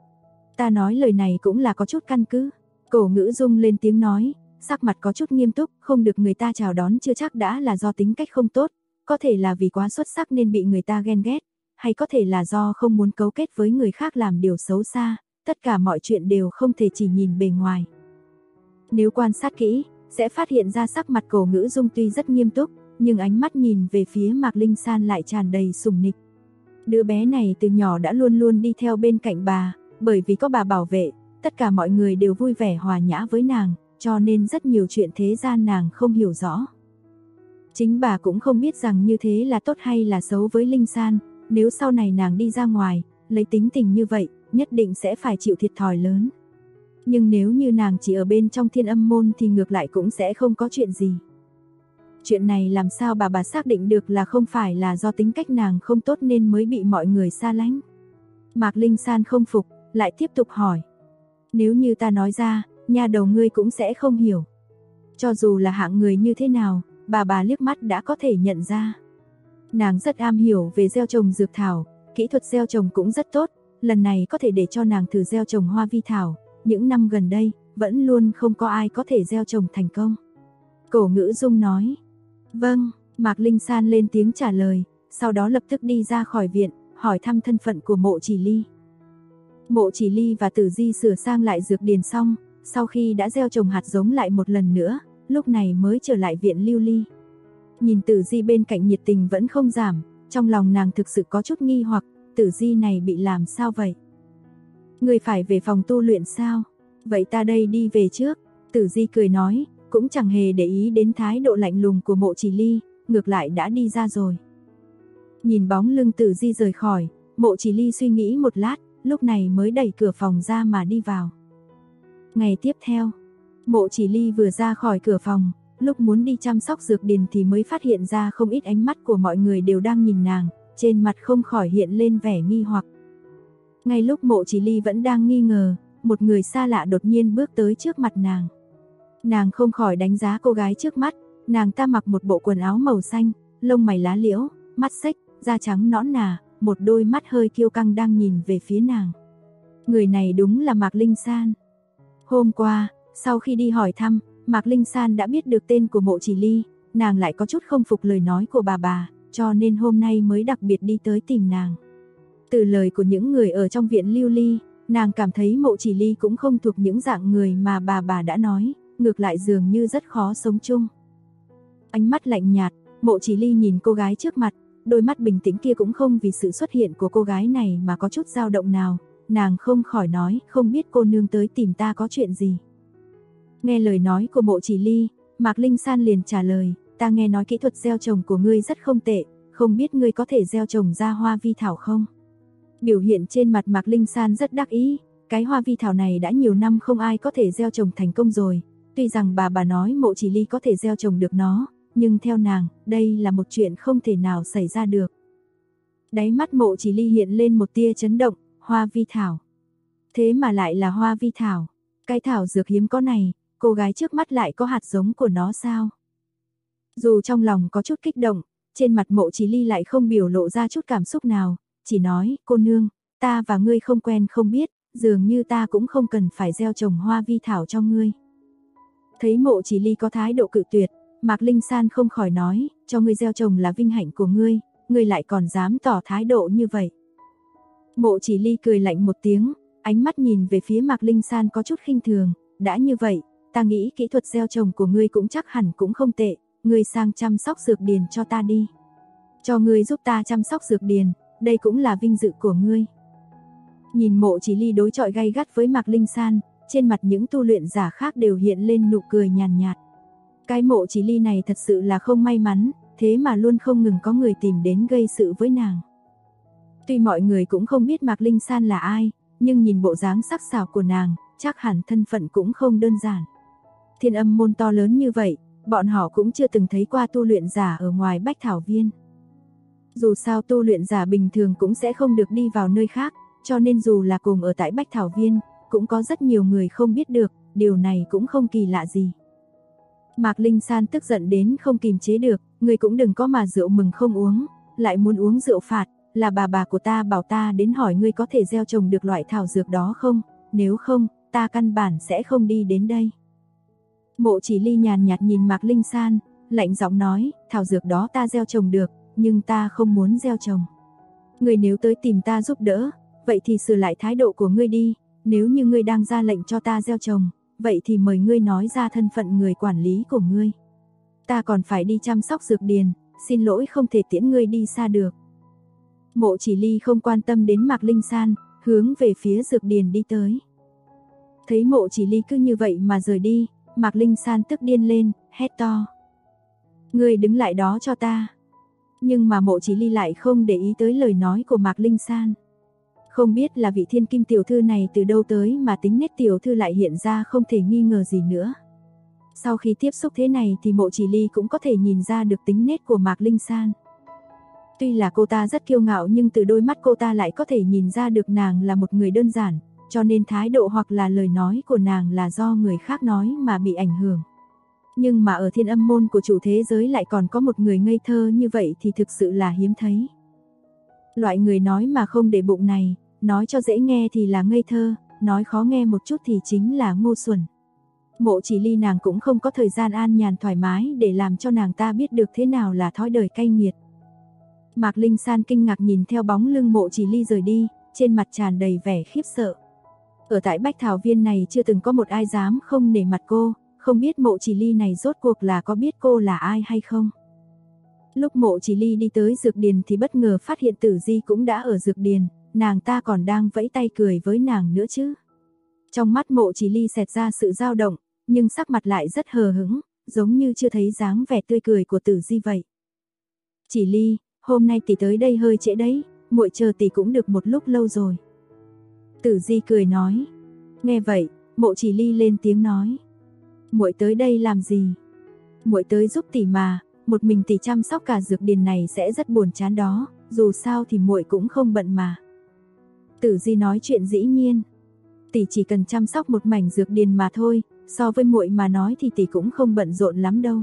Speaker 2: Ta nói lời này cũng là có chút căn cứ. Cổ Ngữ Dung lên tiếng nói, sắc mặt có chút nghiêm túc, không được người ta chào đón chưa chắc đã là do tính cách không tốt, có thể là vì quá xuất sắc nên bị người ta ghen ghét, hay có thể là do không muốn cấu kết với người khác làm điều xấu xa, tất cả mọi chuyện đều không thể chỉ nhìn bề ngoài. Nếu quan sát kỹ, sẽ phát hiện ra sắc mặt Cổ Ngữ Dung tuy rất nghiêm túc, nhưng ánh mắt nhìn về phía Mạc Linh San lại tràn đầy sủng nịch. Đứa bé này từ nhỏ đã luôn luôn đi theo bên cạnh bà, bởi vì có bà bảo vệ, tất cả mọi người đều vui vẻ hòa nhã với nàng, cho nên rất nhiều chuyện thế gian nàng không hiểu rõ. Chính bà cũng không biết rằng như thế là tốt hay là xấu với Linh San, nếu sau này nàng đi ra ngoài, lấy tính tình như vậy, nhất định sẽ phải chịu thiệt thòi lớn. Nhưng nếu như nàng chỉ ở bên trong Thiên Âm môn thì ngược lại cũng sẽ không có chuyện gì. Chuyện này làm sao bà xác định được là không phải là do tính cách nàng không tốt nên mới bị mọi người xa lánh. Mạc Linh San không phục, lại tiếp tục hỏi. Nếu như ta nói ra, nha đầu ngươi cũng sẽ không hiểu. Cho dù là hạng người như thế nào, bà liếc mắt đã có thể nhận ra. Nàng rất am hiểu về gieo trồng dược thảo, kỹ thuật gieo trồng cũng rất tốt, lần này có thể để cho nàng thử gieo trồng hoa vi thảo, những năm gần đây, vẫn luôn không có ai có thể gieo trồng thành công. Cổ Ngữ Dung nói. Vâng, Mạc Linh San lên tiếng trả lời, sau đó lập tức đi ra khỏi viện, hỏi thăm thân phận của Mộ Chỉ Ly. Mộ Chỉ Ly và Tử Di sửa sang lại dược điền xong, sau khi đã gieo trồng hạt giống lại một lần nữa, lúc này mới trở lại viện Lưu Ly. Nhìn Tử Di bên cạnh nhiệt tình vẫn không giảm, trong lòng nàng thực sự có chút nghi hoặc, Tử Di này bị làm sao vậy? Người phải về phòng tu luyện sao? Vậy ta đây đi về trước. Tử Di cười nói, cũng chẳng hề để ý đến thái độ lạnh lùng của Mộ Chỉ Ly, ngược lại đã đi ra rồi. Nhìn bóng lưng Tử Di rời khỏi, Mộ Chỉ Ly suy nghĩ một lát, lúc này mới đẩy cửa phòng ra mà đi vào. Ngày tiếp theo, Mộ Chỉ Ly vừa ra khỏi cửa phòng, lúc muốn đi chăm sóc dược điền thì mới phát hiện ra không ít ánh mắt của mọi người đều đang nhìn nàng, trên mặt không khỏi hiện lên vẻ nghi hoặc. Ngay lúc Mộ Chỉ Ly vẫn đang nghi ngờ, một người xa lạ đột nhiên bước tới trước mặt nàng. Nàng không khỏi đánh giá cô gái trước mắt, nàng ta mặc một bộ quần áo màu xanh, lông mày lá liễu, mắt xếch, da trắng nõn nà, một đôi mắt hơi kiêu căng đang nhìn về phía nàng. Người này đúng là Mạc Linh San. Hôm qua, sau khi đi hỏi thăm, Mạc Linh San đã biết được tên của Mộ Chỉ Ly, nàng lại có chút không phục lời nói của bà, cho nên hôm nay mới đặc biệt đi tới tìm nàng. Từ lời của những người ở trong viện Lưu Ly, nàng cảm thấy Mộ Chỉ Ly cũng không thuộc những dạng người mà bà đã nói, ngược lại dường như rất khó sống chung. Ánh mắt lạnh nhạt, Mộ Chỉ Ly nhìn cô gái trước mặt, đôi mắt bình tĩnh kia cũng không vì sự xuất hiện của cô gái này mà có chút dao động nào, nàng không khỏi nói, không biết cô nương tới tìm ta có chuyện gì. Nghe lời nói của Mộ Chỉ Ly, Mạc Linh San liền trả lời, ta nghe nói kỹ thuật gieo trồng của ngươi rất không tệ, không biết ngươi có thể gieo trồng ra hoa vi thảo không? Biểu hiện trên mặt Mạc Linh San rất đắc ý, cái hoa vi thảo này đã nhiều năm không ai có thể gieo trồng thành công rồi, tuy rằng bà nói Mộ Chỉ Ly có thể gieo trồng được nó, nhưng theo nàng, đây là một chuyện không thể nào xảy ra được. Đáy mắt Mộ Chỉ Ly hiện lên một tia chấn động, hoa vi thảo. Thế mà lại là hoa vi thảo, cái thảo dược hiếm có này, cô gái trước mắt lại có hạt giống của nó sao? Dù trong lòng có chút kích động, trên mặt Mộ Chỉ Ly lại không biểu lộ ra chút cảm xúc nào, chỉ nói, cô nương, ta và ngươi không quen không biết, dường như ta cũng không cần phải gieo trồng hoa vi thảo cho ngươi. Thấy Mộ Chỉ Ly có thái độ cự tuyệt, Mạc Linh San không khỏi nói, cho ngươi gieo trồng là vinh hạnh của ngươi lại còn dám tỏ thái độ như vậy. Mộ Chỉ Ly cười lạnh một tiếng, ánh mắt nhìn về phía Mạc Linh San có chút khinh thường, đã như vậy, ta nghĩ kỹ thuật gieo trồng của ngươi cũng chắc hẳn cũng không tệ, ngươi sang chăm sóc dược điền cho ta đi. Cho ngươi giúp ta chăm sóc dược điền, đây cũng là vinh dự của ngươi. Nhìn Mộ Chỉ Ly đối chọi gay gắt với Mạc Linh San, trên mặt những tu luyện giả khác đều hiện lên nụ cười nhàn nhạt. Cái Mộ Chỉ Ly này thật sự là không may mắn, thế mà luôn không ngừng có người tìm đến gây sự với nàng. Tuy mọi người cũng không biết Mạc Linh San là ai, nhưng nhìn bộ dáng sắc sảo của nàng, chắc hẳn thân phận cũng không đơn giản. Thiên Âm môn to lớn như vậy, bọn họ cũng chưa từng thấy qua tu luyện giả ở ngoài Bách Thảo Viên. Dù sao tu luyện giả bình thường cũng sẽ không được đi vào nơi khác, cho nên dù là cùng ở tại Bách Thảo Viên, cũng có rất nhiều người không biết được, điều này cũng không kỳ lạ gì. Mạc Linh San tức giận đến không kìm chế được, người cũng đừng có mà rượu mừng không uống, lại muốn uống rượu phạt, là bà của ta bảo ta đến hỏi ngươi có thể gieo trồng được loại thảo dược đó không, nếu không, ta căn bản sẽ không đi đến đây. Mộ Chỉ Ly nhàn nhạt nhìn Mạc Linh San, lạnh giọng nói, thảo dược đó ta gieo trồng được, nhưng ta không muốn gieo trồng. Ngươi nếu tới tìm ta giúp đỡ, vậy thì sửa lại thái độ của ngươi đi, nếu như ngươi đang ra lệnh cho ta gieo trồng, vậy thì mời ngươi nói ra thân phận người quản lý của ngươi. Ta còn phải đi chăm sóc dược điền, xin lỗi không thể tiễn ngươi đi xa được. Mộ Chỉ Ly không quan tâm đến Mạc Linh San, hướng về phía dược điền đi tới. Thấy Mộ Chỉ Ly cứ như vậy mà rời đi, Mạc Linh San tức điên lên, hét to. Ngươi đứng lại đó cho ta. Nhưng mà Mộ Chỉ Ly lại không để ý tới lời nói của Mạc Linh San. Không biết là vị thiên kim tiểu thư này từ đâu tới mà tính nết tiểu thư lại hiện ra không thể nghi ngờ gì nữa. Sau khi tiếp xúc thế này thì Mộ Chỉ Ly cũng có thể nhìn ra được tính nết của Mạc Linh San. Tuy là cô ta rất kiêu ngạo nhưng từ đôi mắt cô ta lại có thể nhìn ra được nàng là một người đơn giản, cho nên thái độ hoặc là lời nói của nàng là do người khác nói mà bị ảnh hưởng. Nhưng mà ở Thiên Âm môn của chủ thế giới lại còn có một người ngây thơ như vậy thì thực sự là hiếm thấy. Loại người nói mà không để bụng này, nói cho dễ nghe thì là ngây thơ, nói khó nghe một chút thì chính là ngu xuẩn. Mộ Chỉ Ly nàng cũng không có thời gian an nhàn thoải mái để làm cho nàng ta biết được thế nào là thói đời cay nghiệt. Mạc Linh San kinh ngạc nhìn theo bóng lưng Mộ Chỉ Ly rời đi, trên mặt tràn đầy vẻ khiếp sợ. Ở tại Bách Thảo Viên này chưa từng có một ai dám không nể mặt cô, không biết Mộ Chỉ Ly này rốt cuộc là có biết cô là ai hay không. Lúc Mộ Chỉ Ly đi tới dược điền thì bất ngờ phát hiện Tử Di cũng đã ở dược điền, nàng ta còn đang vẫy tay cười với nàng nữa chứ. Trong mắt Mộ Chỉ Ly xẹt ra sự dao động, nhưng sắc mặt lại rất hờ hững, giống như chưa thấy dáng vẻ tươi cười của Tử Di vậy. Chỉ Ly, hôm nay tỷ tới đây hơi trễ đấy, muội chờ tỷ cũng được một lúc lâu rồi. Tử Di cười nói. Nghe vậy, Mộ Chỉ Ly lên tiếng nói. Muội tới đây làm gì? Muội tới giúp tỷ mà, một mình tỷ chăm sóc cả dược điền này sẽ rất buồn chán đó, dù sao thì muội cũng không bận mà. Tử Di nói chuyện dĩ nhiên. Tỷ chỉ cần chăm sóc một mảnh dược điền mà thôi, so với muội mà nói thì tỷ cũng không bận rộn lắm đâu.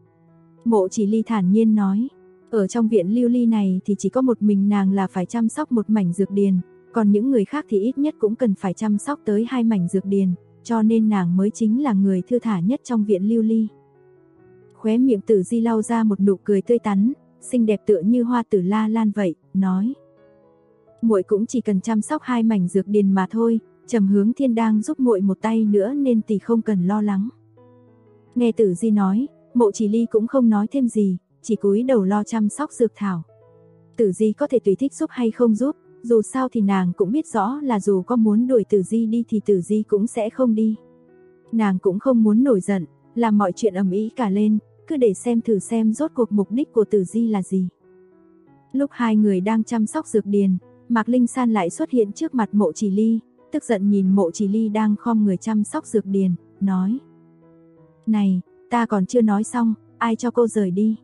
Speaker 2: Mộ Chỉ Ly thản nhiên nói. Ở trong viện lưu ly này thì chỉ có một mình nàng là phải chăm sóc một mảnh dược điền, còn những người khác thì ít nhất cũng cần phải chăm sóc tới 2 mảnh dược điền, cho nên nàng mới chính là người thư thả nhất trong viện lưu ly. Khóe miệng Tử Di lau ra một nụ cười tươi tắn, xinh đẹp tựa như hoa tử la lan vậy, nói. Muội cũng chỉ cần chăm sóc 2 mảnh dược điền mà thôi, Trầm Hướng Thiên đang giúp muội một tay nữa nên tỷ không cần lo lắng. Nghe Tử Di nói, Mộ Chỉ Ly cũng không nói thêm gì, chỉ cúi đầu lo chăm sóc dược thảo. Tử Di có thể tùy thích giúp hay không giúp, dù sao thì nàng cũng biết rõ là dù có muốn đuổi Tử Di đi thì Tử Di cũng sẽ không đi. Nàng cũng không muốn nổi giận, làm mọi chuyện ầm ĩ cả lên, cứ để thử xem rốt cuộc mục đích của Tử Di là gì. Lúc hai người đang chăm sóc dược điền, Mạc Linh San lại xuất hiện trước mặt Mộ Chỉ Ly, tức giận nhìn Mộ Chỉ Ly đang khom người chăm sóc dược điền, nói. Này, ta còn chưa nói xong, ai cho cô rời đi?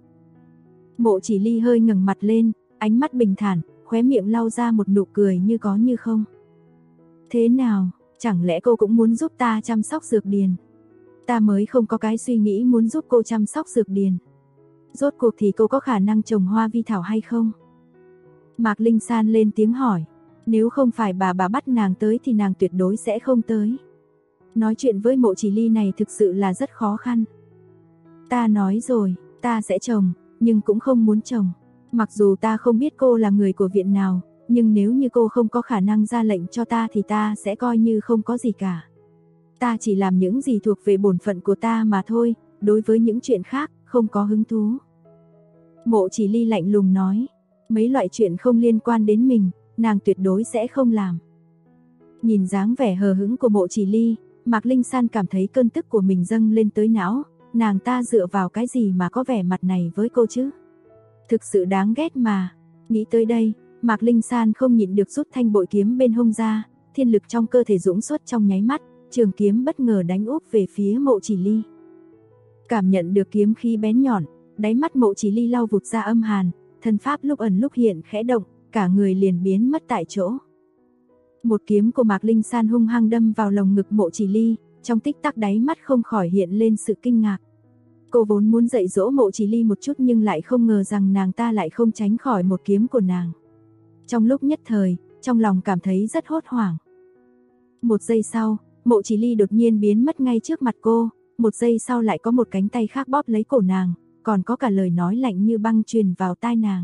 Speaker 2: Mộ Chỉ Ly hơi ngẩng mặt lên, ánh mắt bình thản, khóe miệng lau ra một nụ cười như có như không. Thế nào, chẳng lẽ cô cũng muốn giúp ta chăm sóc dược điền? Ta mới không có cái suy nghĩ muốn giúp cô chăm sóc dược điền. Rốt cuộc thì cô có khả năng trồng hoa vi thảo hay không? Mạc Linh San lên tiếng hỏi, nếu không phải bà bắt nàng tới thì nàng tuyệt đối sẽ không tới. Nói chuyện với Mộ Chỉ Ly này thực sự là rất khó khăn. Ta nói rồi, ta sẽ trồng, nhưng cũng không muốn trồng. Mặc dù ta không biết cô là người của viện nào, nhưng nếu như cô không có khả năng ra lệnh cho ta thì ta sẽ coi như không có gì cả. Ta chỉ làm những gì thuộc về bổn phận của ta mà thôi, đối với những chuyện khác, không có hứng thú. Mộ Chỉ Ly lạnh lùng nói, mấy loại chuyện không liên quan đến mình, nàng tuyệt đối sẽ không làm. Nhìn dáng vẻ hờ hững của Mộ Chỉ Ly, Mạc Linh San cảm thấy cơn tức của mình dâng lên tới não, nàng ta dựa vào cái gì mà có vẻ mặt này với cô chứ? Thực sự đáng ghét mà. Nghĩ tới đây, Mạc Linh San không nhịn được rút thanh bội kiếm bên hông ra, thiên lực trong cơ thể dũng xuất trong nháy mắt, trường kiếm bất ngờ đánh úp về phía Mộ Chỉ Ly. Cảm nhận được kiếm khí bén nhọn, đáy mắt Mộ Chỉ Ly lau vụt ra âm hàn, thân pháp lúc ẩn lúc hiện khẽ động, cả người liền biến mất tại chỗ. Một kiếm của Mạc Linh San hung hăng đâm vào lồng ngực Mộ Chỉ Ly, trong tích tắc đáy mắt không khỏi hiện lên sự kinh ngạc. Cô vốn muốn dạy dỗ Mộ Chỉ Ly một chút nhưng lại không ngờ rằng nàng ta lại không tránh khỏi một kiếm của nàng. Trong lúc nhất thời, trong lòng cảm thấy rất hốt hoảng. Một giây sau, Mộ Chỉ Ly đột nhiên biến mất ngay trước mặt cô, một giây sau lại có một cánh tay khác bóp lấy cổ nàng, còn có cả lời nói lạnh như băng truyền vào tai nàng.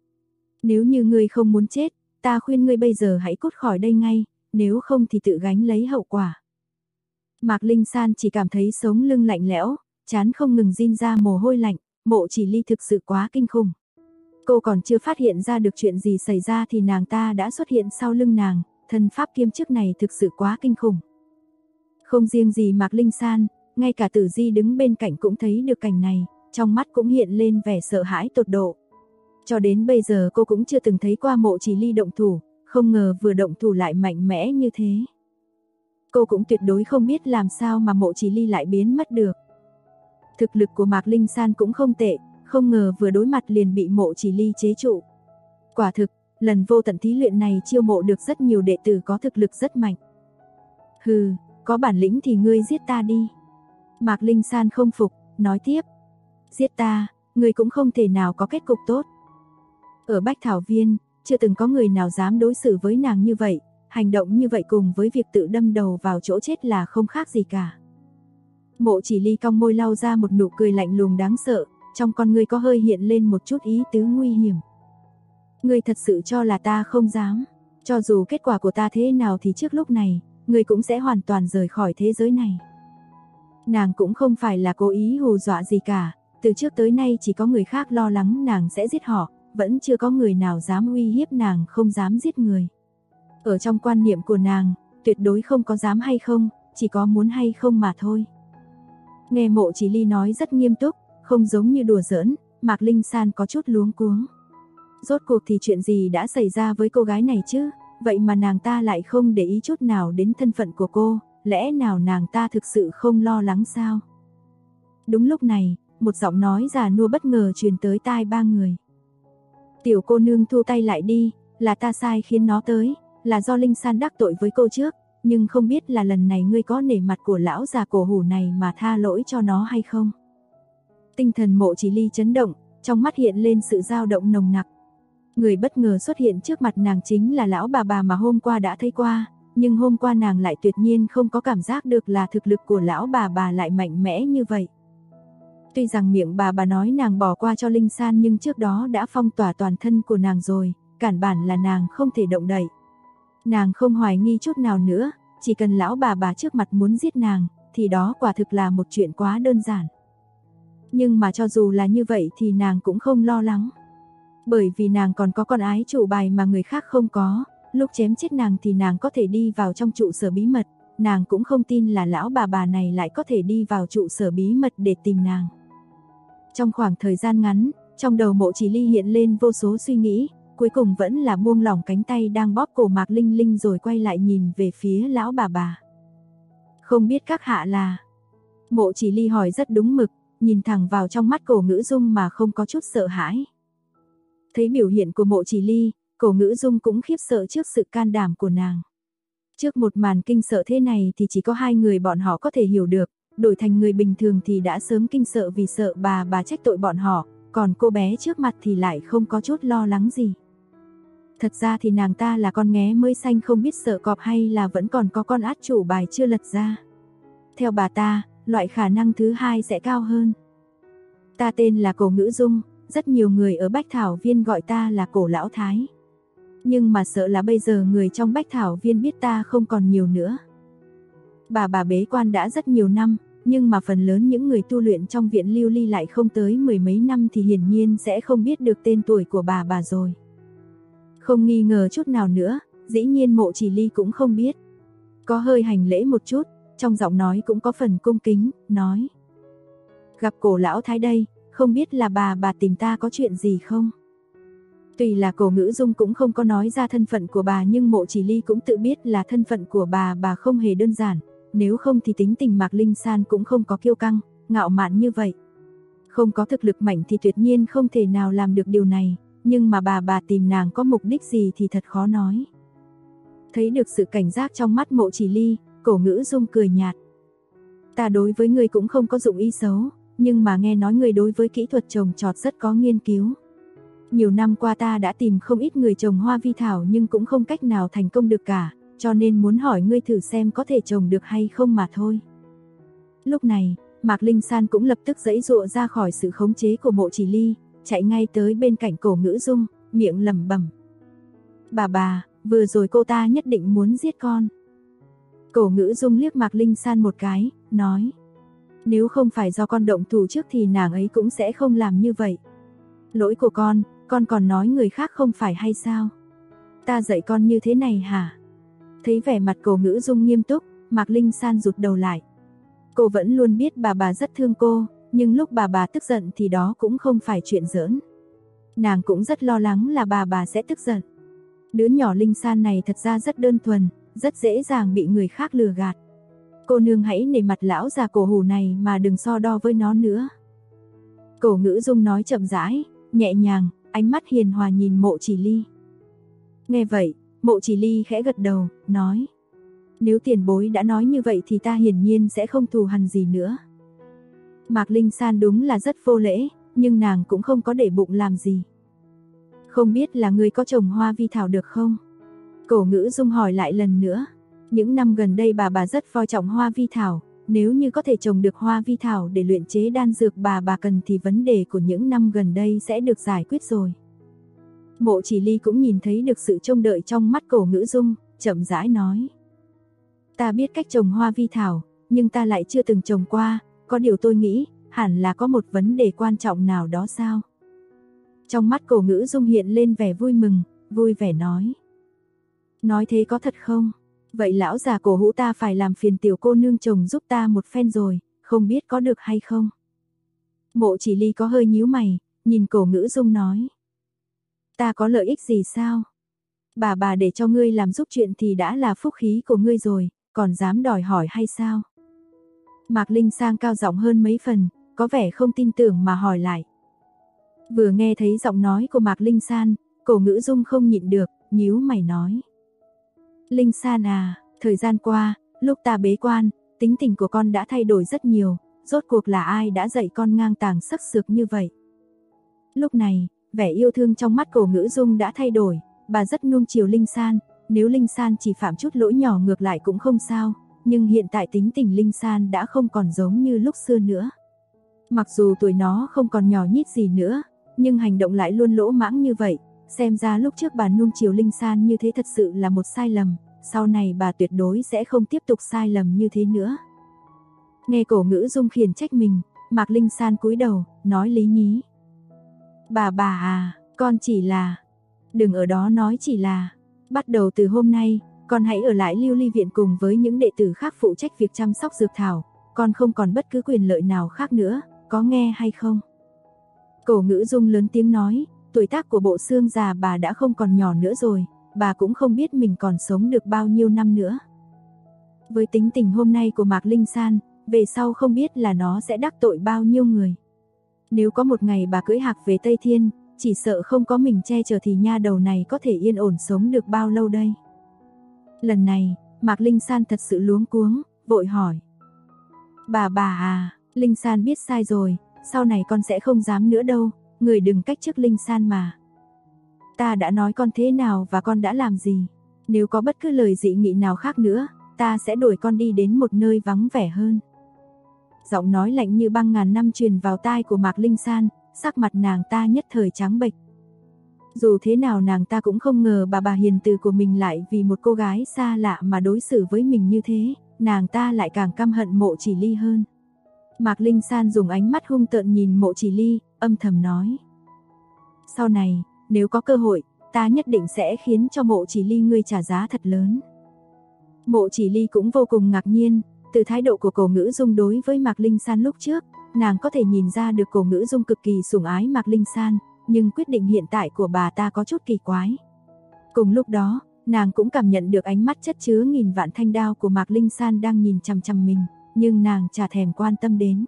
Speaker 2: Nếu như ngươi không muốn chết, ta khuyên ngươi bây giờ hãy cút khỏi đây ngay, nếu không thì tự gánh lấy hậu quả. Mạc Linh San chỉ cảm thấy sống lưng lạnh lẽo, trán không ngừng rin ra mồ hôi lạnh, Mộ Chỉ Ly thực sự quá kinh khủng. Cô còn chưa phát hiện ra được chuyện gì xảy ra thì nàng ta đã xuất hiện sau lưng nàng, thân pháp kiêm chức này thực sự quá kinh khủng. Không riêng gì Mạc Linh San, ngay cả Tử Di đứng bên cạnh cũng thấy được cảnh này, trong mắt cũng hiện lên vẻ sợ hãi tột độ. Cho đến bây giờ cô cũng chưa từng thấy qua Mộ Chỉ Ly động thủ, không ngờ vừa động thủ lại mạnh mẽ như thế. Cô cũng tuyệt đối không biết làm sao mà Mộ Chỉ Ly lại biến mất được. Thực lực của Mạc Linh San cũng không tệ, không ngờ vừa đối mặt liền bị Mộ Chỉ Ly chế trụ. Quả thực, lần vô tận thí luyện này chiêu mộ được rất nhiều đệ tử có thực lực rất mạnh. Hừ, có bản lĩnh thì ngươi giết ta đi. Mạc Linh San không phục, nói tiếp. Giết ta, ngươi cũng không thể nào có kết cục tốt. Ở Bách Thảo Viên, chưa từng có người nào dám đối xử với nàng như vậy, hành động như vậy cùng với việc tự đâm đầu vào chỗ chết là không khác gì cả. Mộ Chỉ Ly cong môi lau ra một nụ cười lạnh lùng đáng sợ, trong con ngươi có hơi hiện lên một chút ý tứ nguy hiểm. Ngươi thật sự cho là ta không dám, cho dù kết quả của ta thế nào thì trước lúc này, ngươi cũng sẽ hoàn toàn rời khỏi thế giới này. Nàng cũng không phải là cố ý hù dọa gì cả, từ trước tới nay chỉ có người khác lo lắng nàng sẽ giết họ, vẫn chưa có người nào dám uy hiếp nàng không dám giết người. Ở trong quan niệm của nàng, tuyệt đối không có dám hay không, chỉ có muốn hay không mà thôi. Nghe Mộ Chỉ Ly nói rất nghiêm túc, không giống như đùa giỡn, Mạc Linh San có chút luống cuống. Rốt cuộc thì chuyện gì đã xảy ra với cô gái này chứ, vậy mà nàng ta lại không để ý chút nào đến thân phận của cô, lẽ nào nàng ta thực sự không lo lắng sao? Đúng lúc này, một giọng nói già nua bất ngờ truyền tới tai ba người. Tiểu cô nương thu tay lại đi, là ta sai khiến nó tới, là do Linh San đắc tội với cô trước, nhưng không biết là lần này ngươi có nể mặt của lão già cổ hủ này mà tha lỗi cho nó hay không? Tinh thần Mộ Chỉ Ly chấn động, trong mắt hiện lên sự dao động nồng nặc. Người bất ngờ xuất hiện trước mặt nàng chính là lão bà mà hôm qua đã thấy qua, nhưng hôm qua nàng lại tuyệt nhiên không có cảm giác được là thực lực của lão bà lại mạnh mẽ như vậy. Tuy rằng miệng bà nói nàng bỏ qua cho Linh San nhưng trước đó đã phong tỏa toàn thân của nàng rồi, cản bản là nàng không thể động đậy. Nàng không hoài nghi chút nào nữa, chỉ cần lão bà trước mặt muốn giết nàng, thì đó quả thực là một chuyện quá đơn giản. Nhưng mà cho dù là như vậy thì nàng cũng không lo lắng. Bởi vì nàng còn có con ái chủ bài mà người khác không có, lúc chém chết nàng thì nàng có thể đi vào trong trụ sở bí mật, nàng cũng không tin là lão bà này lại có thể đi vào trụ sở bí mật để tìm nàng. Trong khoảng thời gian ngắn, trong đầu Mộ Chỉ Ly hiện lên vô số suy nghĩ, cuối cùng vẫn là buông lỏng cánh tay đang bóp cổ Mạc Linh Linh rồi quay lại nhìn về phía lão bà. Không biết các hạ là... Mộ Chỉ Ly hỏi rất đúng mực, nhìn thẳng vào trong mắt Cổ Ngữ Dung mà không có chút sợ hãi. Thấy biểu hiện của Mộ Chỉ Ly, Cổ Ngữ Dung cũng khiếp sợ trước sự can đảm của nàng. Trước một màn kinh sợ thế này thì chỉ có hai người bọn họ có thể hiểu được, đổi thành người bình thường thì đã sớm kinh sợ vì sợ bà trách tội bọn họ, còn cô bé trước mặt thì lại không có chút lo lắng gì. Thật ra thì nàng ta là con nghé mới xanh không biết sợ cọp hay là vẫn còn có con át chủ bài chưa lật ra. theo bà ta, loại khả năng thứ hai sẽ cao hơn. Ta tên là Cổ Ngữ Dung, rất nhiều người ở Bách Thảo Viên gọi ta là Cổ Lão Thái. Nhưng mà sợ là bây giờ người trong Bách Thảo Viên biết ta không còn nhiều nữa. Bà bế quan đã rất nhiều năm, nhưng mà phần lớn những người tu luyện trong viện Lưu Ly lại không tới mười mấy năm thì hiển nhiên sẽ không biết được tên tuổi của bà rồi. Không nghi ngờ chút nào nữa, dĩ nhiên Mộ Chỉ Ly cũng không biết. Có hơi hành lễ một chút, trong giọng nói cũng có phần cung kính, nói: gặp Cổ Lão Thái đây, không biết là bà tìm ta có chuyện gì không? Tuy là Cổ Ngữ Dung cũng không có nói ra thân phận của bà, nhưng Mộ Chỉ Ly cũng tự biết là thân phận của bà không hề đơn giản, nếu không thì tính tình Mạc Linh San cũng không có kiêu căng, ngạo mạn như vậy. Không có thực lực mạnh thì tuyệt nhiên không thể nào làm được điều này, nhưng mà bà tìm nàng có mục đích gì thì thật khó nói. Thấy được sự cảnh giác trong mắt Mộ Chỉ Ly, Cổ Ngữ Dung cười nhạt: ta đối với ngươi cũng không có dụng ý xấu, nhưng mà nghe nói ngươi đối với kỹ thuật trồng trọt rất có nghiên cứu. Nhiều năm qua ta đã tìm không ít người trồng hoa vi thảo nhưng cũng không cách nào thành công được cả, cho nên muốn hỏi ngươi thử xem có thể trồng được hay không mà thôi. Lúc này, Mạc Linh San cũng lập tức giãy giụa ra khỏi sự khống chế của Mộ Chỉ Ly, chạy ngay tới bên cạnh Cổ Ngữ Dung, miệng lẩm bẩm: bà, vừa rồi cô ta nhất định muốn giết con. Cổ Ngữ Dung liếc Mạc Linh San một cái, nói: nếu không phải do con động thủ trước thì nàng ấy cũng sẽ không làm như vậy. Lỗi của con còn nói người khác không phải hay sao? Ta dạy con như thế này hả? Thấy vẻ mặt Cổ Ngữ Dung nghiêm túc, Mạc Linh San rụt đầu lại. Cô vẫn luôn biết bà rất thương cô, nhưng lúc bà tức giận thì đó cũng không phải chuyện giỡn. Nàng cũng rất lo lắng là bà sẽ tức giận. Đứa nhỏ Linh San này thật ra rất đơn thuần, rất dễ dàng bị người khác lừa gạt. Cô nương hãy nể mặt lão già cổ hủ này mà đừng so đo với nó nữa. Cổ Ngữ Dung nói chậm rãi, nhẹ nhàng, ánh mắt hiền hòa nhìn Mộ Chỉ Ly. Nghe vậy, Mộ Chỉ Ly khẽ gật đầu, nói: nếu tiền bối đã nói như vậy thì ta hiển nhiên sẽ không thù hằn gì nữa. Mạc Linh San đúng là rất vô lễ, nhưng nàng cũng không có để bụng làm gì. Không biết là người có trồng hoa vi thảo được không? Cổ Ngữ Dung hỏi lại lần nữa. Những năm gần đây bà rất coi trọng hoa vi thảo, nếu như có thể trồng được hoa vi thảo để luyện chế đan dược bà cần thì vấn đề của những năm gần đây sẽ được giải quyết rồi. Mộ Chỉ Ly cũng nhìn thấy được sự trông đợi trong mắt Cổ Ngữ Dung, chậm rãi nói: ta biết cách trồng hoa vi thảo, nhưng ta lại chưa từng trồng qua, có điều tôi nghĩ, hẳn là có một vấn đề quan trọng nào đó sao? Trong mắt Cổ Ngữ Dung hiện lên vẻ vui mừng, vui vẻ nói: nói thế có thật không? Vậy lão già Cổ hũ ta phải làm phiền tiểu cô nương chồng giúp ta một phen rồi, không biết có được hay không? Mộ Chỉ Ly có hơi nhíu mày, nhìn Cổ Ngữ Dung nói: ta có lợi ích gì sao? Bà để cho ngươi làm giúp chuyện thì đã là phúc khí của ngươi rồi, còn dám đòi hỏi hay sao? Mạc Linh Sang cao giọng hơn mấy phần, có vẻ không tin tưởng mà hỏi lại. Vừa nghe thấy giọng nói của Mạc Linh San, Cổ Ngữ Dung không nhịn được, nhíu mày nói: Linh San à, thời gian qua, lúc ta bế quan, tính tình của con đã thay đổi rất nhiều, rốt cuộc là ai đã dạy con ngang tàng sắc sược như vậy? Lúc này, vẻ yêu thương trong mắt Cổ Ngữ Dung đã thay đổi, bà rất nuông chiều Linh San, nếu Linh San chỉ phạm chút lỗi nhỏ ngược lại cũng không sao, nhưng hiện tại tính tình Linh San đã không còn giống như lúc xưa nữa. Mặc dù tuổi nó không còn nhỏ nhít gì nữa, nhưng hành động lại luôn lỗ mãng như vậy, xem ra lúc trước bà nuông chiều Linh San như thế thật sự là một sai lầm, sau này bà tuyệt đối sẽ không tiếp tục sai lầm như thế nữa. Nghe Cổ Ngữ Dung khiển trách mình, Mạc Linh San cúi đầu, nói lý nhí: bà à, con chỉ là... Đừng ở đó nói chỉ là... Bắt đầu từ hôm nay, con hãy ở lại Lưu Ly Viện cùng với những đệ tử khác phụ trách việc chăm sóc dược thảo, con không còn bất cứ quyền lợi nào khác nữa, có nghe hay không? Cổ Ngữ Dung lớn tiếng nói, tuổi tác của bộ xương già bà đã không còn nhỏ nữa rồi, bà cũng không biết mình còn sống được bao nhiêu năm nữa. Với tính tình hôm nay của Mạc Linh San, về sau không biết là nó sẽ đắc tội bao nhiêu người. Nếu có một ngày bà cưỡi hạc về Tây Thiên, chỉ sợ không có mình che chở thì nha đầu này có thể yên ổn sống được bao lâu đây. Lần này, Mạc Linh San thật sự luống cuống, vội hỏi: bà à, Linh San biết sai rồi, sau này con sẽ không dám nữa đâu, người đừng cách chức Linh San mà. Ta đã nói con thế nào và con đã làm gì? Nếu có bất cứ lời dị nghị nào khác nữa, ta sẽ đuổi con đi đến một nơi vắng vẻ hơn. giọng nói lạnh như băng ngàn năm truyền vào tai của Mạc Linh San, sắc mặt nàng ta nhất thời trắng bệch. Dù thế nào nàng ta cũng không ngờ bà hiền từ của mình lại vì một cô gái xa lạ mà đối xử với mình như thế, nàng ta lại càng căm hận Mộ Chỉ Ly hơn. Mạc Linh San dùng ánh mắt hung tợn nhìn Mộ Chỉ Ly, âm thầm nói. Sau này, nếu có cơ hội, ta nhất định sẽ khiến cho Mộ Chỉ Ly ngươi trả giá thật lớn. Mộ Chỉ Ly cũng vô cùng ngạc nhiên, từ thái độ của Cổ Ngữ Dung đối với Mạc Linh San lúc trước, nàng có thể nhìn ra được Cổ Ngữ Dung cực kỳ sủng ái Mạc Linh San, nhưng quyết định hiện tại của bà ta có chút kỳ quái. Cùng lúc đó, nàng cũng cảm nhận được ánh mắt chất chứa nghìn vạn thanh đao của Mạc Linh San đang nhìn chằm chằm mình, nhưng nàng chả thèm quan tâm đến.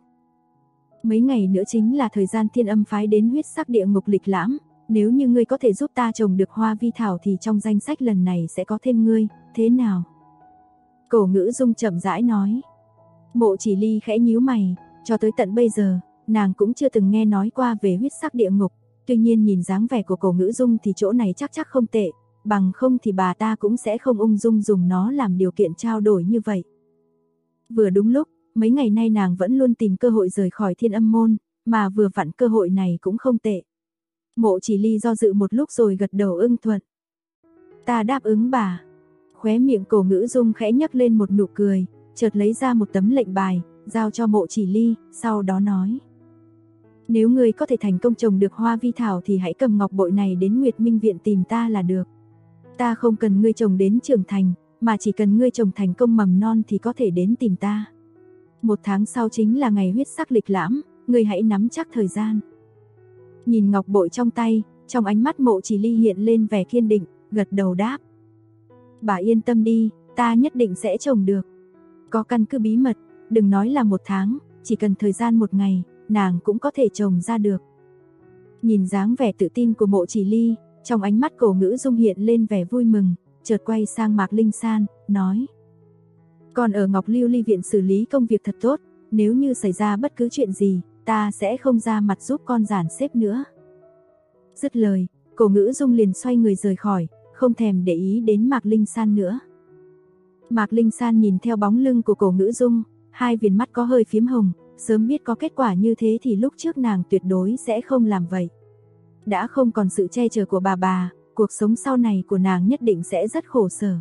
Speaker 2: Mấy ngày nữa chính là thời gian Thiên Âm phái đến huyết sắc địa ngục lịch lãm, nếu như ngươi có thể giúp ta trồng được hoa vi thảo thì trong danh sách lần này sẽ có thêm ngươi, thế nào? Cổ Ngữ Dung chậm rãi nói. Mộ Chỉ Ly khẽ nhíu mày, cho tới tận bây giờ, nàng cũng chưa từng nghe nói qua về huyết sắc địa ngục, tuy nhiên nhìn dáng vẻ của Cổ Ngữ Dung thì chỗ này chắc không tệ, bằng không thì bà ta cũng sẽ không ung dung dùng nó làm điều kiện trao đổi như vậy. Vừa đúng lúc, mấy ngày nay nàng vẫn luôn tìm cơ hội rời khỏi Thiên Âm môn, mà vừa vặn cơ hội này cũng không tệ. Mộ Chỉ Ly do dự một lúc rồi gật đầu ưng thuận. Ta đáp ứng bà. Khóe miệng Cổ Ngữ Dung khẽ nhấc lên một nụ cười, chợt lấy ra một tấm lệnh bài, giao cho Mộ Chỉ Ly, sau đó nói. Nếu ngươi có thể thành công trồng được hoa vi thảo thì hãy cầm ngọc bội này đến Nguyệt Minh Viện tìm ta là được. Ta không cần ngươi trồng đến trưởng thành, mà chỉ cần ngươi trồng thành công mầm non thì có thể đến tìm ta. 1 tháng sau chính là ngày huyết sắc lịch lãm, ngươi hãy nắm chắc thời gian. Nhìn ngọc bội trong tay, trong ánh mắt Mộ Chỉ Ly hiện lên vẻ kiên định, gật đầu đáp. Bà yên tâm đi, ta nhất định sẽ trồng được. Có căn cứ bí mật, đừng nói là 1 tháng, chỉ cần thời gian 1 ngày, nàng cũng có thể trồng ra được. Nhìn dáng vẻ tự tin của Mộ Chỉ Ly, trong ánh mắt Cổ Ngữ Dung hiện lên vẻ vui mừng, chợt quay sang Mạc Linh San, nói. Còn ở Ngọc Lưu Ly Viện xử lý công việc thật tốt, nếu như xảy ra bất cứ chuyện gì, ta sẽ không ra mặt giúp con dàn xếp nữa. Dứt lời, Cổ Ngữ Dung liền xoay người rời khỏi, không thèm để ý đến Mạc Linh San nữa. Mạc Linh San nhìn theo bóng lưng của Cổ Ngữ Dung, hai viền mắt có hơi phím hồng, sớm biết có kết quả như thế thì lúc trước nàng tuyệt đối sẽ không làm vậy. Đã không còn sự che chở của bà, cuộc sống sau này của nàng nhất định sẽ rất khổ sở.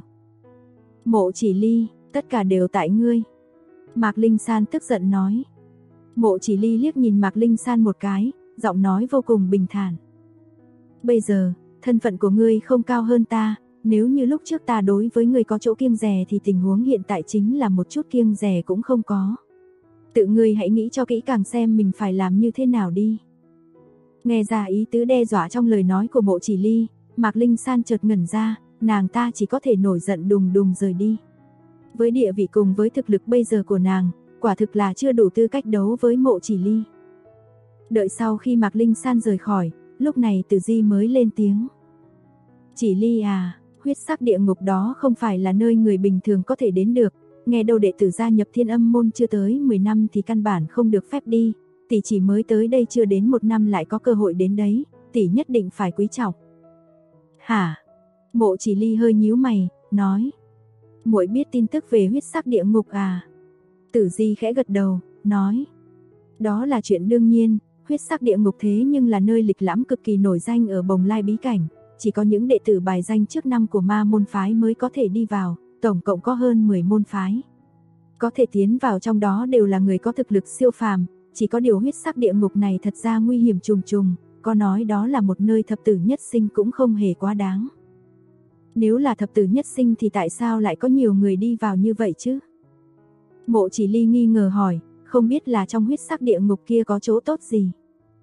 Speaker 2: Mộ Chỉ Ly, tất cả đều tại ngươi. Mạc Linh San tức giận nói. Mộ Chỉ Ly liếc nhìn Mạc Linh San một cái, giọng nói vô cùng bình thản. Bây giờ, thân phận của ngươi không cao hơn ta, nếu như lúc trước ta đối với ngươi có chỗ kiêng dè thì tình huống hiện tại chính là một chút kiêng dè cũng không có. Tự ngươi hãy nghĩ cho kỹ càng xem mình phải làm như thế nào đi. Nghe ra ý tứ đe dọa trong lời nói của Mộ Chỉ Ly, Mạc Linh San chợt ngẩn ra, nàng ta chỉ có thể nổi giận đùng đùng rời đi. Với địa vị cùng với thực lực bây giờ của nàng, quả thực là chưa đủ tư cách đấu với Mộ Chỉ Ly. Đợi sau khi Mạc Linh San rời khỏi, lúc này Tử Di mới lên tiếng. Chỉ Ly à, huyết sắc địa ngục đó không phải là nơi người bình thường có thể đến được, nghe đâu đệ tử gia nhập Thiên Âm môn chưa tới 10 năm thì căn bản không được phép đi, tỷ chỉ mới tới đây chưa đến 1 năm lại có cơ hội đến đấy, tỷ nhất định phải quý trọng. Hả? Mộ Chỉ Ly hơi nhíu mày, nói. Muội biết tin tức về huyết sắc địa ngục à? Tử Di khẽ gật đầu, nói. Đó là chuyện đương nhiên, huyết sắc địa ngục thế nhưng là nơi lịch lãm cực kỳ nổi danh ở Bồng Lai bí cảnh, chỉ có những đệ tử bài danh trước năm của ma môn phái mới có thể đi vào, tổng cộng có hơn 10 môn phái. Có thể tiến vào trong đó đều là người có thực lực siêu phàm, chỉ có điều huyết sắc địa ngục này thật ra nguy hiểm trùng trùng, có nói đó là một nơi thập tử nhất sinh cũng không hề quá đáng. Nếu là thập tử nhất sinh thì tại sao lại có nhiều người đi vào như vậy chứ? Mộ Chỉ Ly nghi ngờ hỏi, không biết là trong huyết sắc địa ngục kia có chỗ tốt gì?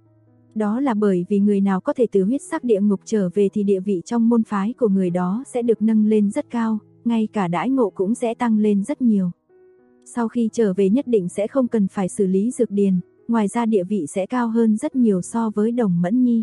Speaker 2: Đó là bởi vì người nào có thể từ huyết sắc địa ngục trở về thì địa vị trong môn phái của người đó sẽ được nâng lên rất cao, ngay cả đãi ngộ cũng sẽ tăng lên rất nhiều. Sau khi trở về nhất định sẽ không cần phải xử lý dược điền, ngoài ra địa vị sẽ cao hơn rất nhiều so với Đồng Mẫn Nhi.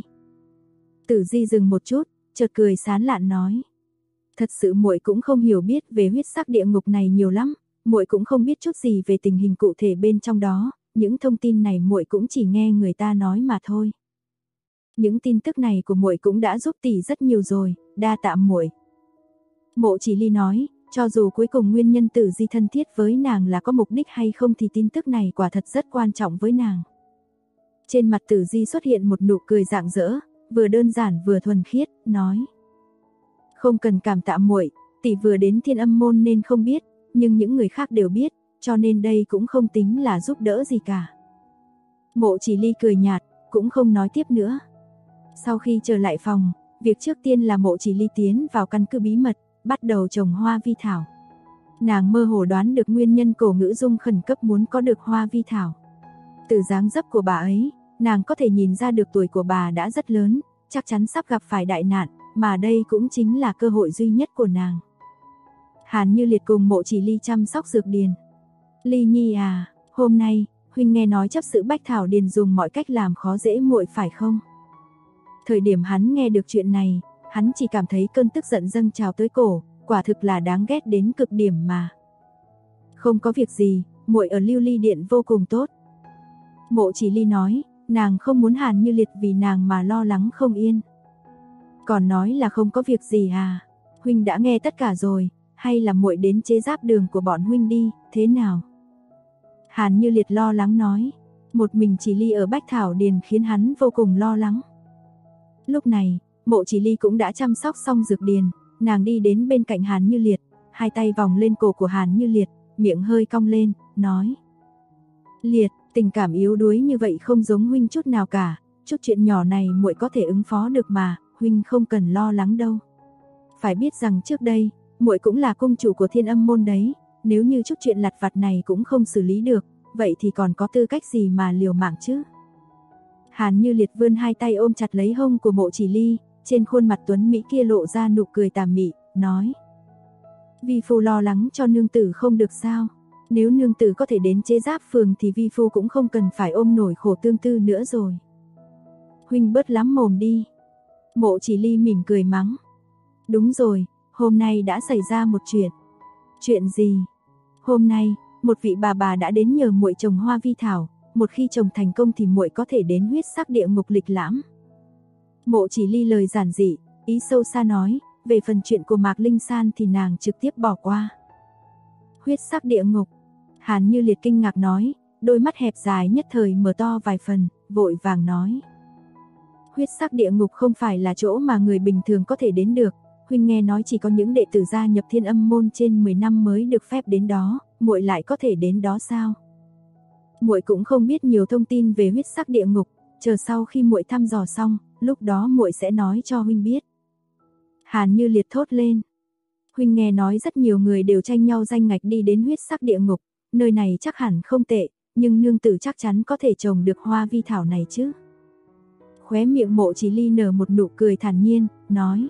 Speaker 2: Tử Di dừng một chút, chợt cười sán lạn nói. Thật sự muội cũng không hiểu biết về huyết sắc địa ngục này nhiều lắm, muội cũng không biết chút gì về tình hình cụ thể bên trong đó, những thông tin này muội cũng chỉ nghe người ta nói mà thôi. Những tin tức này của muội cũng đã giúp tỷ rất nhiều rồi, đa tạ muội. Mộ Chỉ Ly nói, Cho dù cuối cùng nguyên nhân Tử Di thân thiết với nàng là có mục đích hay không thì tin tức này quả thật rất quan trọng với nàng. Trên mặt Tử Di xuất hiện một nụ cười rạng rỡ, vừa đơn giản vừa thuần khiết, nói: "Không cần cảm tạ muội, tỷ vừa đến Thiên Âm môn nên không biết, nhưng những người khác đều biết, cho nên đây cũng không tính là giúp đỡ gì cả." Mộ Chỉ Ly cười nhạt, cũng không nói tiếp nữa. Sau khi trở lại phòng, việc trước tiên là Mộ Chỉ Ly tiến vào căn cứ bí mật, bắt đầu trồng hoa vi thảo. Nàng mơ hồ đoán được nguyên nhân Cổ Ngữ Dung khẩn cấp muốn có được hoa vi thảo. Từ dáng dấp của bà ấy, nàng có thể nhìn ra được tuổi của bà đã rất lớn, chắc chắn sắp gặp phải đại nạn, mà đây cũng chính là cơ hội duy nhất của nàng. Hàn Như Liệt cùng Mộ Chỉ Ly chăm sóc dược điền. "Ly Nhi à, hôm nay, huynh nghe nói chấp sự Bách Thảo Điền dùng mọi cách làm khó dễ muội phải không?" Thời điểm hắn nghe được chuyện này, hắn chỉ cảm thấy cơn tức giận dâng trào tới cổ, quả thực là đáng ghét đến cực điểm mà. "Không có việc gì, muội ở Lưu Ly Điện vô cùng tốt." Mộ Chỉ Ly nói, nàng không muốn Hàn Như Liệt vì nàng mà lo lắng không yên. "Còn nói là không có việc gì à? Huynh đã nghe tất cả rồi, hay là muội đến chế giáp đường của bọn huynh đi, thế nào?" Hàn Như Liệt lo lắng nói, một mình Chỉ Ly ở Bách Thảo Điền khiến hắn vô cùng lo lắng. Lúc này, Mộ Chỉ Ly cũng đã chăm sóc xong dược điền, nàng đi đến bên cạnh Hàn Như Liệt, hai tay vòng lên cổ của Hàn Như Liệt, miệng hơi cong lên, nói: "Liệt, tình cảm yếu đuối như vậy không giống huynh chút nào cả, chút chuyện nhỏ này muội có thể ứng phó được mà, huynh không cần lo lắng đâu. Phải biết rằng trước đây, muội cũng là cung chủ của Thiên Âm môn đấy, nếu như chút chuyện lặt vặt này cũng không xử lý được, vậy thì còn có tư cách gì mà liều mạng chứ?" Hàn Như Liệt vươn hai tay ôm chặt lấy hông của Mộ Chỉ Ly, trên khuôn mặt tuấn mỹ kia lộ ra nụ cười tà mị, nói: "Vi phu lo lắng cho nương tử không được sao? Nếu nương tử có thể đến chế giáp phường thì vi phu cũng không cần phải ôm nổi khổ tương tư nữa rồi." "Huynh bớt lắm mồm đi." Mộ Chỉ Ly mỉm cười mắng. "Đúng rồi, hôm nay đã xảy ra một chuyện." "Chuyện gì?" "Hôm nay, một vị bà đã đến nhờ muội trồng hoa vi thảo, một khi trồng thành công thì muội có thể đến huyết sắc địa ngục lịch lãm." Mộ Chỉ Ly lời giản dị, ý sâu xa nói, về phần chuyện của Mạc Linh San thì nàng trực tiếp bỏ qua. "Huyết sắc địa ngục?" Hàn Như Liệt kinh ngạc nói, đôi mắt hẹp dài nhất thời mở to vài phần, vội vàng nói: "Huyết sắc địa ngục không phải là chỗ mà người bình thường có thể đến được, huynh nghe nói chỉ có những đệ tử gia nhập Thiên Âm môn trên 10 năm mới được phép đến đó, muội lại có thể đến đó sao?" "Muội cũng không biết nhiều thông tin về huyết sắc địa ngục, chờ sau khi muội thăm dò xong, lúc đó muội sẽ nói cho huynh biết." Hàn Như Liệt thốt lên. "Huynh nghe nói rất nhiều người đều tranh nhau danh ngạch đi đến huyết sắc địa ngục, nơi này chắc hẳn không tệ, nhưng nương tử chắc chắn có thể trồng được hoa vi thảo này chứ?" Khóe miệng Mộ Chỉ Ly nở một nụ cười thản nhiên, nói: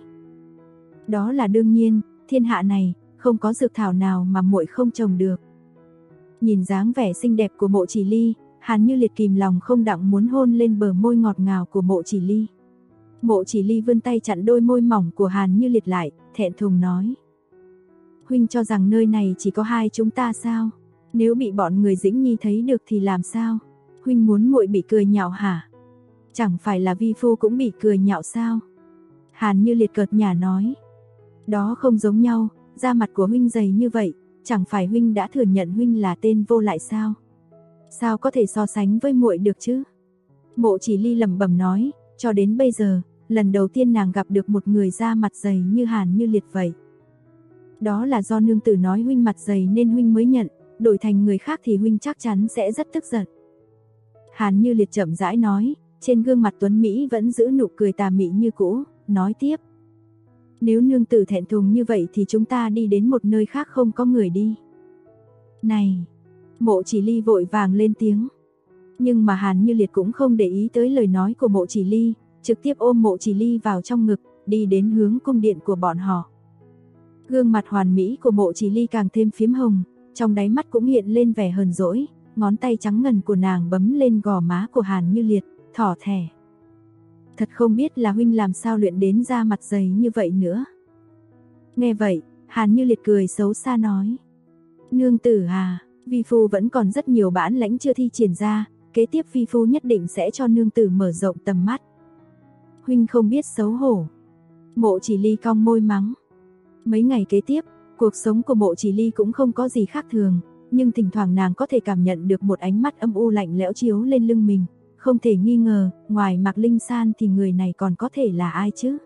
Speaker 2: "Đó là đương nhiên, thiên hạ này không có dược thảo nào mà muội không trồng được." Nhìn dáng vẻ xinh đẹp của Mộ Chỉ Ly, Hàn Như Liệt kìm lòng không đặng muốn hôn lên bờ môi ngọt ngào của Mộ Chỉ Ly. Mộ Chỉ Ly vươn tay chặn đôi môi mỏng của Hàn Như Liệt lại, thẹn thùng nói: "Huynh cho rằng nơi này chỉ có hai chúng ta sao? Nếu bị bọn người Dĩnh Nhi thấy được thì làm sao? Huynh muốn muội bị cười nhạo hả? Chẳng phải là vi phu cũng bị cười nhạo sao?" Hàn Như Liệt cợt nhả nói: "Đó không giống nhau, da mặt của huynh dày như vậy, chẳng phải huynh đã thừa nhận huynh là tên vô lại sao? Sao có thể so sánh với muội được chứ?" Mộ Chỉ Ly lẩm bẩm nói, cho đến bây giờ, lần đầu tiên nàng gặp được một người da mặt dày như Hàn Như Liệt vậy. "Đó là do nương tử nói huynh mặt dày nên huynh mới nhận, đổi thành người khác thì huynh chắc chắn sẽ rất tức giận." Hàn Như Liệt chậm rãi nói, trên gương mặt tuấn Mỹ vẫn giữ nụ cười tà mị như cũ, nói tiếp: "Nếu nương tử thẹn thùng như vậy thì chúng ta đi đến một nơi khác không có người đi." "Này!" Mộ Chỉ Ly vội vàng lên tiếng. Nhưng mà Hàn Như Liệt cũng không để ý tới lời nói của Mộ Chỉ Ly, trực tiếp ôm Mộ Chỉ Ly vào trong ngực, đi đến hướng cung điện của bọn họ. Gương mặt hoàn mỹ của Mộ Chỉ Ly càng thêm phím hồng, trong đáy mắt cũng hiện lên vẻ hờn dỗi, ngón tay trắng ngần của nàng bấm lên gò má của Hàn Như Liệt, thỏ thẻ: "Thật không biết là huynh làm sao luyện đến da mặt dày như vậy nữa." Nghe vậy, Hàn Như Liệt cười xấu xa nói: "Nương tử à, vi phu vẫn còn rất nhiều bản lãnh chưa thi triển ra, kế tiếp vi phu nhất định sẽ cho nương tử mở rộng tầm mắt." "Huynh không biết xấu hổ." Mộ Chỉ Ly cong môi mắng. Mấy ngày kế tiếp, Cuộc sống của Mộ Chỉ Ly cũng không có gì khác thường, nhưng thỉnh thoảng nàng có thể cảm nhận được một ánh mắt âm u lạnh lẽo chiếu lên lưng mình. Không thể nghi ngờ, ngoài Mạc Linh San thì người này còn có thể là ai chứ?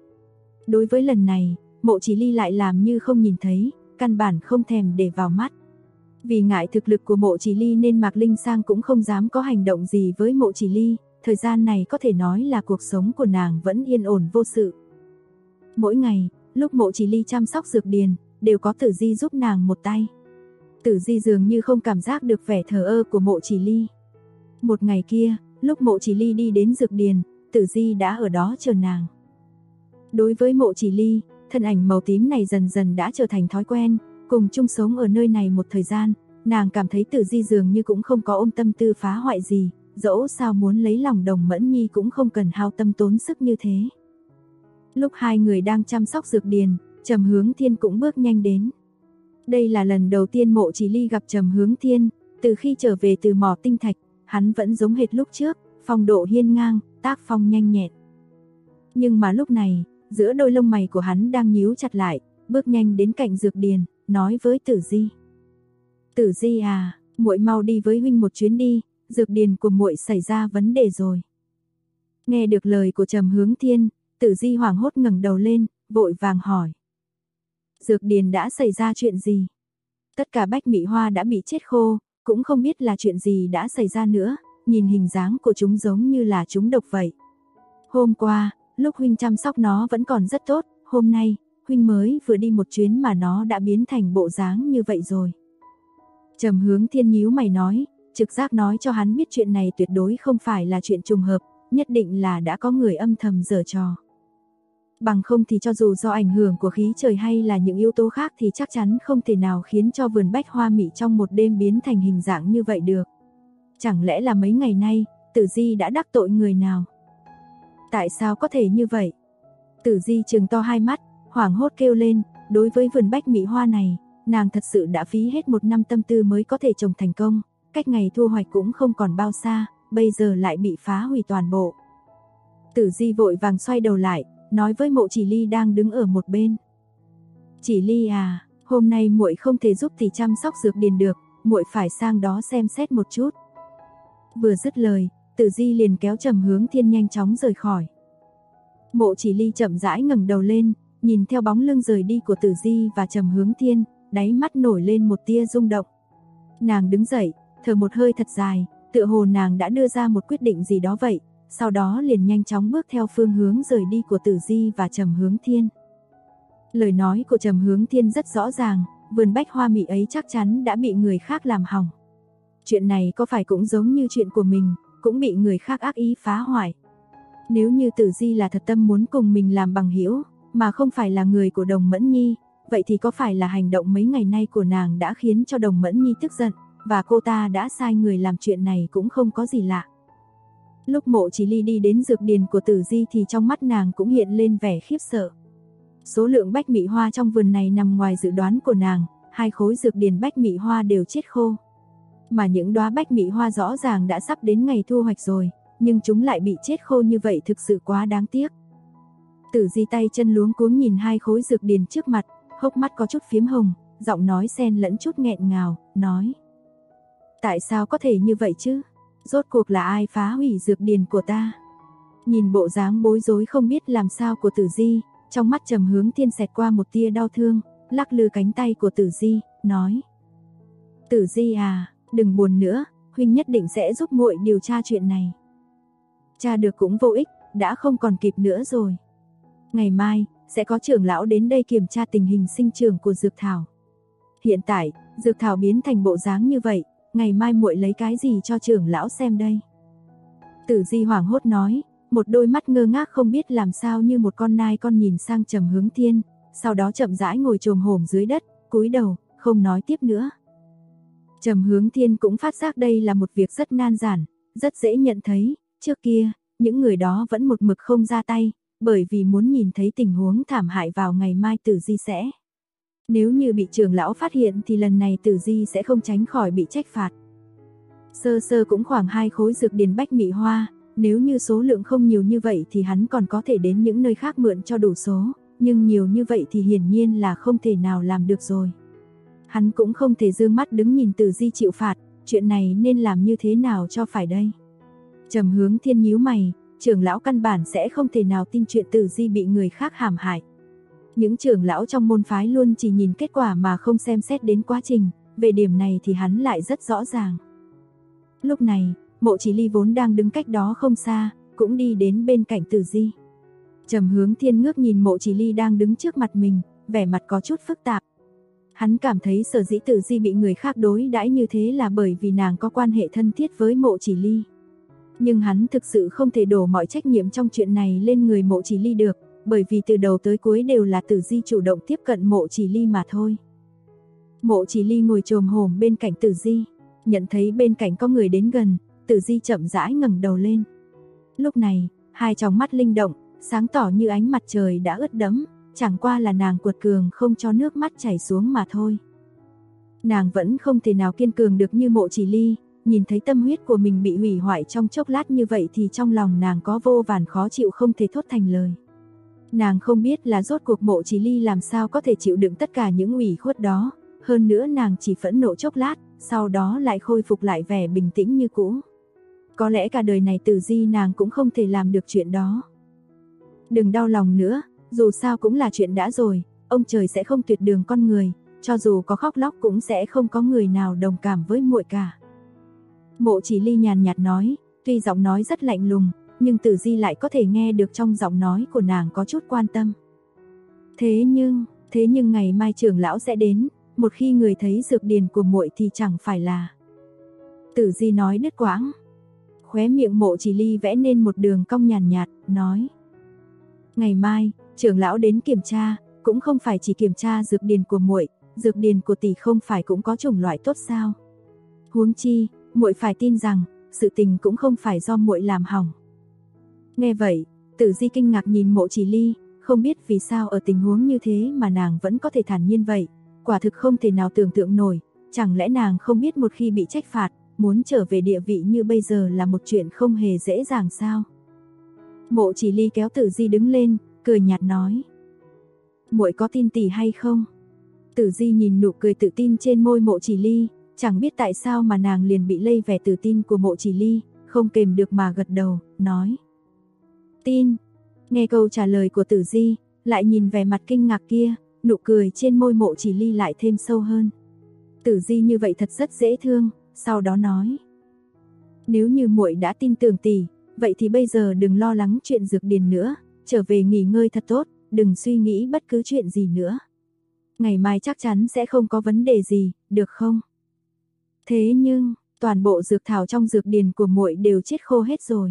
Speaker 2: Đối với lần này, Mộ Chỉ Ly lại làm như không nhìn thấy, căn bản không thèm để vào mắt. Vì ngại thực lực của Mộ Chỉ Ly nên Mạc Linh Sang cũng không dám có hành động gì với Mộ Chỉ Ly, thời gian này có thể nói là cuộc sống của nàng vẫn yên ổn vô sự. Mỗi ngày, lúc Mộ Chỉ Ly chăm sóc dược điền, đều có Tử Di giúp nàng một tay. Tử Di dường như không cảm giác được vẻ thờ ơ của Mộ Chỉ Ly. Một ngày kia, lúc Mộ Chỉ Ly đi đến dược điền, Tử Di đã ở đó chờ nàng. Đối với Mộ Chỉ Ly, thân ảnh màu tím này dần dần đã trở thành thói quen, cùng chung sống ở nơi này một thời gian, nàng cảm thấy Tử Di dường như cũng không có ôm tâm tư phá hoại gì, dẫu sao muốn lấy lòng Đồng Mẫn Nhi cũng không cần hao tâm tốn sức như thế. Lúc hai người đang chăm sóc dược điền, Trầm Hướng Thiên cũng bước nhanh đến. Đây là lần đầu tiên Mộ Chỉ Ly gặp Trầm Hướng Thiên, từ khi trở về từ mỏ tinh thạch, hắn vẫn giống hệt lúc trước, phong độ hiên ngang, tác phong nhanh nhẹn. Nhưng mà lúc này, giữa đôi lông mày của hắn đang nhíu chặt lại, bước nhanh đến cạnh dược điền, nói với Tử Di. Tử Di à, muội mau đi với huynh một chuyến đi, dược điền của muội xảy ra vấn đề rồi. Nghe được lời của Trầm Hướng Thiên, Tử Di hoảng hốt ngẩng đầu lên, vội vàng hỏi. Dược điền đã xảy ra chuyện gì? Tất cả bách mị hoa đã bị chết khô, cũng không biết là chuyện gì đã xảy ra nữa, nhìn hình dáng của chúng giống như là chúng độc vậy. Hôm qua, lúc huynh chăm sóc nó vẫn còn rất tốt, hôm nay, huynh mới vừa đi một chuyến mà nó đã biến thành bộ dáng như vậy rồi. Trầm Hướng Thiên nhíu mày nói, trực giác nói cho hắn biết chuyện này tuyệt đối không phải là chuyện trùng hợp, nhất định là đã có người âm thầm giở trò. Bằng không thì cho dù do ảnh hưởng của khí trời hay là những yếu tố khác thì chắc chắn không thể nào khiến cho vườn bách hoa mị trong một đêm biến thành hình dạng như vậy được. Chẳng lẽ là mấy ngày nay, Tử Di đã đắc tội người nào? Tại sao có thể như vậy? Tử Di trừng to hai mắt, hoảng hốt kêu lên, đối với vườn bách mị hoa này, nàng thật sự đã phí hết một năm tâm tư mới có thể trồng thành công, cách ngày thu hoạch cũng không còn bao xa, bây giờ lại bị phá hủy toàn bộ. Tử Di vội vàng xoay đầu lại, nói với Mộ Chỉ Ly đang đứng ở một bên. Chỉ Ly à, hôm nay muội không thể giúp tỷ chăm sóc dược điền được, muội phải sang đó xem xét một chút. Vừa dứt lời, Tử Di liền kéo Trầm Hướng Thiên nhanh chóng rời khỏi. Mộ Chỉ Ly chậm rãi ngẩng đầu lên, nhìn theo bóng lưng rời đi của Tử Di và Trầm Hướng Thiên, đáy mắt nổi lên một tia rung động. Nàng đứng dậy, thở một hơi thật dài, tựa hồ nàng đã đưa ra một quyết định gì đó vậy, sau đó liền nhanh chóng bước theo phương hướng rời đi của Tử Di và Trầm Hướng Thiên. Lời nói của Trầm Hướng Thiên rất rõ ràng, vườn bách hoa mị ấy chắc chắn đã bị người khác làm hỏng. Chuyện này có phải cũng giống như chuyện của mình, cũng bị người khác ác ý phá hoại. Nếu như Tử Di là thật tâm muốn cùng mình làm bằng hữu, mà không phải là người của Đồng Mẫn Nhi, vậy thì có phải là hành động mấy ngày nay của nàng đã khiến cho Đồng Mẫn Nhi tức giận, và cô ta đã sai người làm chuyện này cũng không có gì lạ. Lúc Mộ Chỉ Ly đi đến dược điền của Tử Di thì trong mắt nàng cũng hiện lên vẻ khiếp sợ. Số lượng bách mị hoa trong vườn này nằm ngoài dự đoán của nàng, 2 khối dược điền bách mị hoa đều chết khô. Mà những đóa bách mị hoa rõ ràng đã sắp đến ngày thu hoạch rồi, nhưng chúng lại bị chết khô như vậy thực sự quá đáng tiếc. Tử Di tay chân luống cuống nhìn 2 khối dược điền trước mặt, hốc mắt có chút phiếm hồng, giọng nói xen lẫn chút nghẹn ngào, nói. Tại sao có thể như vậy chứ? Rốt cuộc là ai phá hủy dược điền của ta? Nhìn bộ dáng bối rối không biết làm sao của Tử Di, trong mắt Trầm Hướng Thiên xẹt qua một tia đau thương, lắc lư cánh tay của Tử Di, nói. Tử Di à, đừng buồn nữa, huynh nhất định sẽ giúp muội điều tra chuyện này. Tra được cũng vô ích, đã không còn kịp nữa rồi. Ngày mai, sẽ có trưởng lão đến đây kiểm tra tình hình sinh trưởng của dược thảo. Hiện tại, dược thảo biến thành bộ dáng như vậy, ngày mai muội lấy cái gì cho trưởng lão xem đây? Tử Di hoảng hốt nói, một đôi mắt ngơ ngác không biết làm sao như một con nai con nhìn sang Trầm Hướng Thiên, sau đó chậm rãi ngồi chồm hổm dưới đất, cúi đầu, không nói tiếp nữa. Trầm Hướng Thiên cũng phát giác đây là một việc rất nan giải, rất dễ nhận thấy, trước kia, những người đó vẫn một mực không ra tay, bởi vì muốn nhìn thấy tình huống thảm hại vào ngày mai Tử Di sẽ. Nếu như bị trưởng lão phát hiện thì lần này Tử Di sẽ không tránh khỏi bị trách phạt. Sơ sơ cũng khoảng 2 khối dược điền bách mị hoa, nếu như số lượng không nhiều như vậy thì hắn còn có thể đến những nơi khác mượn cho đủ số, nhưng nhiều như vậy thì hiển nhiên là không thể nào làm được rồi. Hắn cũng không thể dương mắt đứng nhìn Tử Di chịu phạt, chuyện này nên làm như thế nào cho phải đây? Trầm Hướng Thiên nhíu mày, trưởng lão căn bản sẽ không thể nào tin chuyện Tử Di bị người khác hãm hại. Những trưởng lão trong môn phái luôn chỉ nhìn kết quả mà không xem xét đến quá trình, về điểm này thì hắn lại rất rõ ràng. Lúc này, Mộ Chỉ Ly vốn đang đứng cách đó không xa, cũng đi đến bên cạnh Tử Di. Trầm Hướng Thiên ngước nhìn Mộ Chỉ Ly đang đứng trước mặt mình, vẻ mặt có chút phức tạp. Hắn cảm thấy sở dĩ Tử Di bị người khác đối đãi như thế là bởi vì nàng có quan hệ thân thiết với Mộ Chỉ Ly. Nhưng hắn thực sự không thể đổ mọi trách nhiệm trong chuyện này lên người Mộ Chỉ Ly được, bởi vì từ đầu tới cuối đều là Tử Di chủ động tiếp cận Mộ Chỉ Ly mà thôi. Mộ Chỉ Ly ngồi chồm hổm bên cạnh Tử Di, nhận thấy bên cạnh có người đến gần, Tử Di chậm rãi ngẩng đầu lên. Lúc này, hai tròng mắt linh động, sáng tỏ như ánh mặt trời đã ướt đẫm, chẳng qua là nàng cuột cường không cho nước mắt chảy xuống mà thôi. Nàng vẫn không thể nào kiên cường được như Mộ Chỉ Ly, nhìn thấy tâm huyết của mình bị hủy hoại trong chốc lát như vậy thì trong lòng nàng có vô vàn khó chịu không thể thốt thành lời. Nàng không biết là rốt cuộc Mộ Chỉ Ly làm sao có thể chịu đựng tất cả những ủy khuất đó, hơn nữa nàng chỉ phẫn nộ chốc lát, sau đó lại khôi phục lại vẻ bình tĩnh như cũ. Có lẽ cả đời này Tử Di nàng cũng không thể làm được chuyện đó. Đừng đau lòng nữa, dù sao cũng là chuyện đã rồi, ông trời sẽ không tuyệt đường con người, cho dù có khóc lóc cũng sẽ không có người nào đồng cảm với muội cả. Mộ Chỉ Ly nhàn nhạt nói, tuy giọng nói rất lạnh lùng, nhưng Tử Di lại có thể nghe được trong giọng nói của nàng có chút quan tâm. Thế nhưng ngày mai trưởng lão sẽ đến, một khi người thấy dược điền của muội thì chẳng phải là... Tử Di nói đứt quãng. Khóe miệng Mộ Chỉ Ly vẽ nên một đường cong nhàn nhạt, nói. Ngày mai, trưởng lão đến kiểm tra, cũng không phải chỉ kiểm tra dược điền của muội, dược điền của tỷ không phải cũng có chủng loại tốt sao? Huống chi, muội phải tin rằng, sự tình cũng không phải do muội làm hỏng. Nghe vậy, Tử Di kinh ngạc nhìn Mộ Chỉ Ly, không biết vì sao ở tình huống như thế mà nàng vẫn có thể thản nhiên vậy, quả thực không thể nào tưởng tượng nổi, chẳng lẽ nàng không biết một khi bị trách phạt, muốn trở về địa vị như bây giờ là một chuyện không hề dễ dàng sao? Mộ Chỉ Ly kéo Tử Di đứng lên, cười nhạt nói. Muội có tin tỷ hay không? Tử Di nhìn nụ cười tự tin trên môi Mộ Chỉ Ly, chẳng biết tại sao mà nàng liền bị lây vẻ tự tin của Mộ Chỉ Ly, không kềm được mà gật đầu, nói. Tin. Nghe câu trả lời của Tử Di, lại nhìn vẻ mặt kinh ngạc kia, nụ cười trên môi Mộ Chỉ Ly lại thêm sâu hơn. Tử Di như vậy thật rất dễ thương, sau đó nói. Nếu như muội đã tin tưởng tỷ, vậy thì bây giờ đừng lo lắng chuyện dược điền nữa, trở về nghỉ ngơi thật tốt, đừng suy nghĩ bất cứ chuyện gì nữa. Ngày mai chắc chắn sẽ không có vấn đề gì, được không? Thế nhưng, toàn bộ dược thảo trong dược điền của muội đều chết khô hết rồi.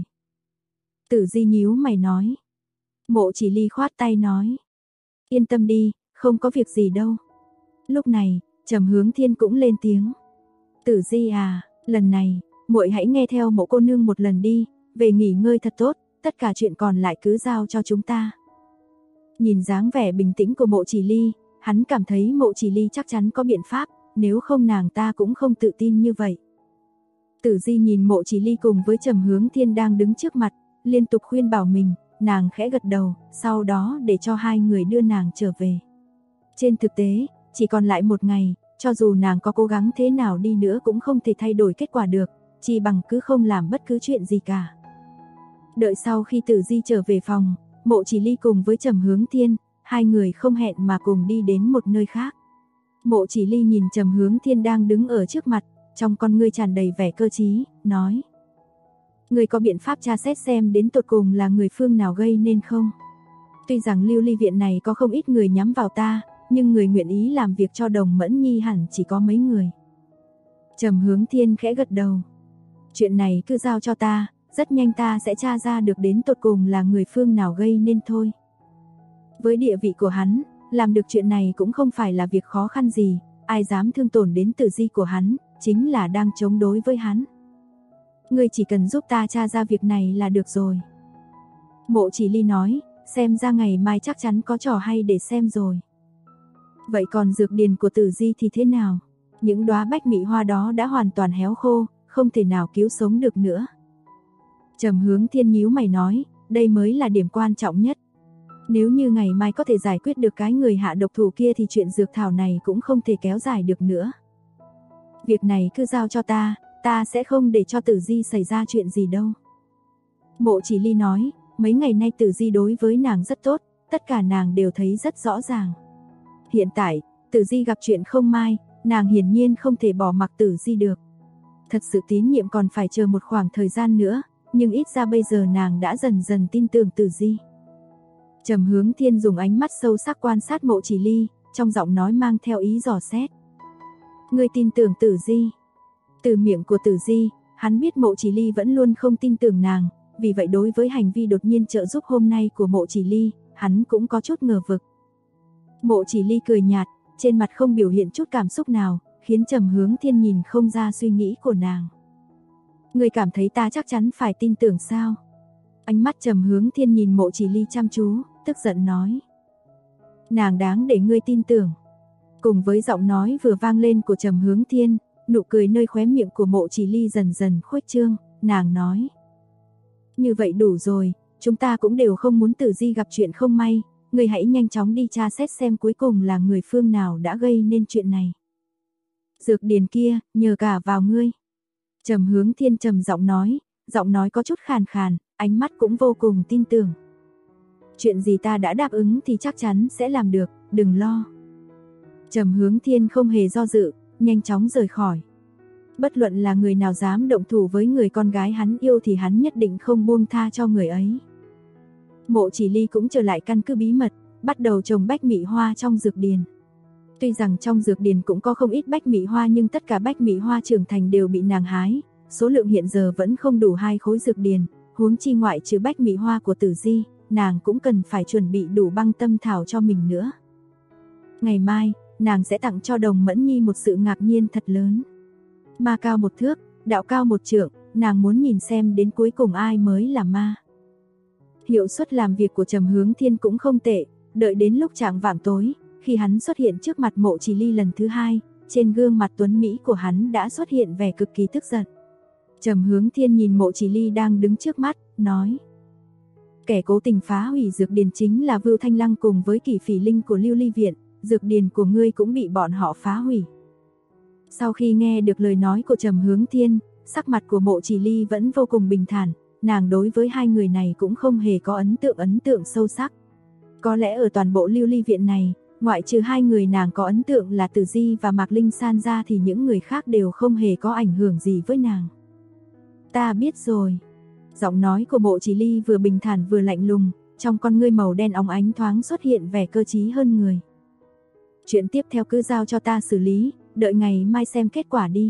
Speaker 2: Tử Di nhíu mày nói. Mộ Chỉ Ly khoát tay nói. Yên tâm đi, không có việc gì đâu. Lúc này, Trầm Hướng Thiên cũng lên tiếng. Tử Di à, lần này, muội hãy nghe theo Mộ cô nương một lần đi, về nghỉ ngơi thật tốt, tất cả chuyện còn lại cứ giao cho chúng ta. Nhìn dáng vẻ bình tĩnh của Mộ Chỉ Ly, hắn cảm thấy Mộ Chỉ Ly chắc chắn có biện pháp, nếu không nàng ta cũng không tự tin như vậy. Tử Di nhìn Mộ Chỉ Ly cùng với Trầm Hướng Thiên đang đứng trước mặt, liên tục khuyên bảo mình, nàng khẽ gật đầu, sau đó để cho hai người đưa nàng trở về. Trên thực tế, chỉ còn lại một ngày, cho dù nàng có cố gắng thế nào đi nữa cũng không thể thay đổi kết quả được, chỉ bằng cứ không làm bất cứ chuyện gì cả. Đợi sau khi Tử Di trở về phòng, Mộ Chỉ Ly cùng với Trầm Hướng Thiên, hai người không hẹn mà cùng đi đến một nơi khác. Mộ Chỉ Ly nhìn Trầm Hướng Thiên đang đứng ở trước mặt, trong con ngươi tràn đầy vẻ cơ trí, nói. Người có biện pháp tra xét xem đến tột cùng là người phương nào gây nên không? Tuy rằng Lưu Ly viện này có không ít người nhắm vào ta, nhưng người nguyện ý làm việc cho Đồng Mẫn Nhi hẳn chỉ có mấy người. Trầm Hướng Thiên khẽ gật đầu. Chuyện này cứ giao cho ta, rất nhanh ta sẽ tra ra được đến tột cùng là người phương nào gây nên thôi. Với địa vị của hắn, làm được chuyện này cũng không phải là việc khó khăn gì, ai dám thương tổn đến Tử Di của hắn, chính là đang chống đối với hắn. Ngươi chỉ cần giúp ta tra ra việc này là được rồi. Mộ Chỉ Ly nói, xem ra ngày mai chắc chắn có trò hay để xem rồi. Vậy còn dược điền của Tử Di thì thế nào? Những đóa bách mị hoa đó đã hoàn toàn héo khô, không thể nào cứu sống được nữa. Trầm Hướng Thiên nhíu mày nói, đây mới là điểm quan trọng nhất. Nếu như ngày mai có thể giải quyết được cái người hạ độc thủ kia thì chuyện dược thảo này cũng không thể kéo dài được nữa. Việc này cứ giao cho ta sẽ không để cho Tử Di xảy ra chuyện gì đâu. Mộ Chỉ Ly nói, mấy ngày nay Tử Di đối với nàng rất tốt, tất cả nàng đều thấy rất rõ ràng. Hiện tại, Tử Di gặp chuyện không may, nàng hiển nhiên không thể bỏ mặc Tử Di được. Thật sự tín nhiệm còn phải chờ một khoảng thời gian nữa, nhưng ít ra bây giờ nàng đã dần dần tin tưởng Tử Di. Trầm Hướng Thiên dùng ánh mắt sâu sắc quan sát Mộ Chỉ Ly, trong giọng nói mang theo ý dò xét. Ngươi tin tưởng Tử Di? Từ miệng của Tử Di, hắn biết Mộ Chỉ Ly vẫn luôn không tin tưởng nàng, vì vậy đối với hành vi đột nhiên trợ giúp hôm nay của Mộ Chỉ Ly, hắn cũng có chút ngờ vực. Mộ Chỉ Ly cười nhạt, trên mặt không biểu hiện chút cảm xúc nào, khiến Trầm Hướng Thiên nhìn không ra suy nghĩ của nàng. Ngươi cảm thấy ta chắc chắn phải tin tưởng sao? Ánh mắt Trầm Hướng Thiên nhìn Mộ Chỉ Ly chăm chú, tức giận nói. Nàng đáng để ngươi tin tưởng. Cùng với giọng nói vừa vang lên của Trầm Hướng Thiên, nụ cười nơi khóe miệng của Mộ Chỉ Ly dần dần khuếch trương, nàng nói. Như vậy đủ rồi, chúng ta cũng đều không muốn Tử Di gặp chuyện không may, ngươi hãy nhanh chóng đi tra xét xem cuối cùng là người phương nào đã gây nên chuyện này. Dược điền kia, nhờ cả vào ngươi. Trầm Hướng Thiên trầm giọng nói có chút khàn khàn, ánh mắt cũng vô cùng tin tưởng. Chuyện gì ta đã đáp ứng thì chắc chắn sẽ làm được, đừng lo. Trầm Hướng Thiên không hề do dự, nhanh chóng rời khỏi. Bất luận là người nào dám động thủ với người con gái hắn yêu thì hắn nhất định không buông tha cho người ấy. Mộ Chỉ Ly cũng trở lại căn cứ bí mật, bắt đầu trồng bách mị hoa trong dược điền. Tuy rằng trong dược điền cũng có không ít bách mị hoa nhưng tất cả bách mị hoa trưởng thành đều bị nàng hái, số lượng hiện giờ vẫn không đủ 2 khối dược điền, huống chi ngoại trừ bách mị hoa của Tử Di, nàng cũng cần phải chuẩn bị đủ băng tâm thảo cho mình nữa. Ngày mai, nàng sẽ tặng cho Đồng Mẫn Nhi một sự ngạc nhiên thật lớn. Ma cao 1 thước, đạo cao 1 trượng, nàng muốn nhìn xem đến cuối cùng ai mới là ma. Hiệu suất làm việc của Trầm Hướng Thiên cũng không tệ, đợi đến lúc chạng vạng tối, khi hắn xuất hiện trước mặt Mộ Chỉ Ly lần thứ 2, trên gương mặt tuấn mỹ của hắn đã xuất hiện vẻ cực kỳ tức giận. Trầm Hướng Thiên nhìn Mộ Chỉ Ly đang đứng trước mắt, nói. Kẻ cố tình phá hủy dược điền chính là Vưu Thanh Lăng cùng với Kỷ Phỉ Linh của Lưu Ly Viện, dược điền của ngươi cũng bị bọn họ phá hủy. Sau khi nghe được lời nói của Trầm Hướng Thiên, sắc mặt của Mộ Chỉ Ly vẫn vô cùng bình thản, nàng đối với hai người này cũng không hề có ấn tượng sâu sắc. Có lẽ ở toàn bộ Lưu Ly Viện này, ngoại trừ 2 người nàng có ấn tượng là Tử Di và Mạc Linh San ra thì những người khác đều không hề có ảnh hưởng gì với nàng. Ta biết rồi. Giọng nói của Mộ Chỉ Ly vừa bình thản vừa lạnh lùng, trong con ngươi màu đen óng ánh thoáng xuất hiện vẻ cơ trí hơn người. Chuyện tiếp theo cứ giao cho ta xử lý, đợi ngày mai xem kết quả đi.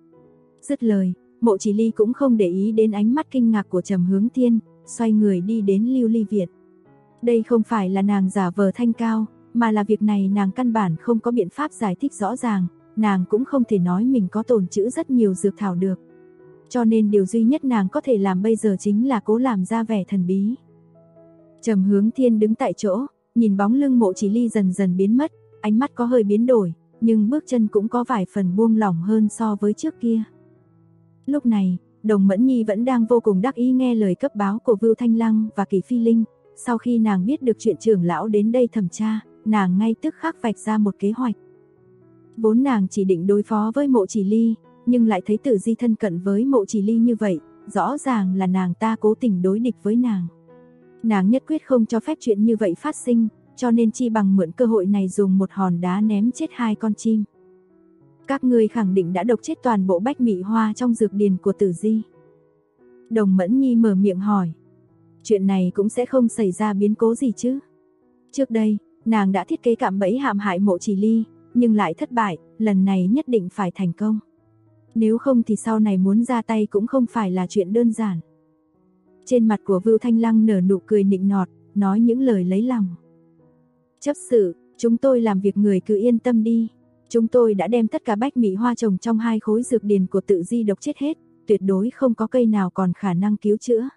Speaker 2: Dứt lời, Mộ Chỉ Ly cũng không để ý đến ánh mắt kinh ngạc của Trầm Hướng Thiên, xoay người đi đến Lưu Ly Viện. Đây không phải là nàng giả vờ thanh cao, mà là việc này nàng căn bản không có biện pháp giải thích rõ ràng, nàng cũng không thể nói mình có tồn trữ rất nhiều dược thảo được. Cho nên điều duy nhất nàng có thể làm bây giờ chính là cố làm ra vẻ thần bí. Trầm Hướng Thiên đứng tại chỗ, nhìn bóng lưng Mộ Chỉ Ly dần dần biến mất, ánh mắt có hơi biến đổi, nhưng bước chân cũng có vài phần buông lỏng hơn so với trước kia. Lúc này, Đồng Mẫn Nhi vẫn đang vô cùng đắc ý nghe lời cấp báo của Vưu Thanh Lăng và Kỷ Phi Linh, sau khi nàng biết được chuyện trưởng lão đến đây thẩm tra, nàng ngay tức khắc vạch ra một kế hoạch. Vốn nàng chỉ định đối phó với Mộ Chỉ Ly, nhưng lại thấy Tử Di thân cận với Mộ Chỉ Ly như vậy, rõ ràng là nàng ta cố tình đối địch với nàng. Nàng nhất quyết không cho phép chuyện như vậy phát sinh, cho nên chi bằng mượn cơ hội này dùng một hòn đá ném chết 2 con chim. Các ngươi khẳng định đã độc chết toàn bộ bách mị hoa trong dược điền của Tử Di. Đồng Mẫn Nhi mở miệng hỏi. Chuyện này cũng sẽ không xảy ra biến cố gì chứ? Trước đây, nàng đã thiết kế cạm bẫy hãm hại Mộ Chỉ Ly, nhưng lại thất bại, lần này nhất định phải thành công. Nếu không thì sau này muốn ra tay cũng không phải là chuyện đơn giản. Trên mặt của Vưu Thanh Lăng nở nụ cười nịnh nọt, nói những lời lấy lòng. Chấp sự, chúng tôi làm việc người cứ yên tâm đi. Chúng tôi đã đem tất cả bách mị hoa trồng trong 2 khối dược điền của Tử Di độc chết hết, tuyệt đối không có cây nào còn khả năng cứu chữa.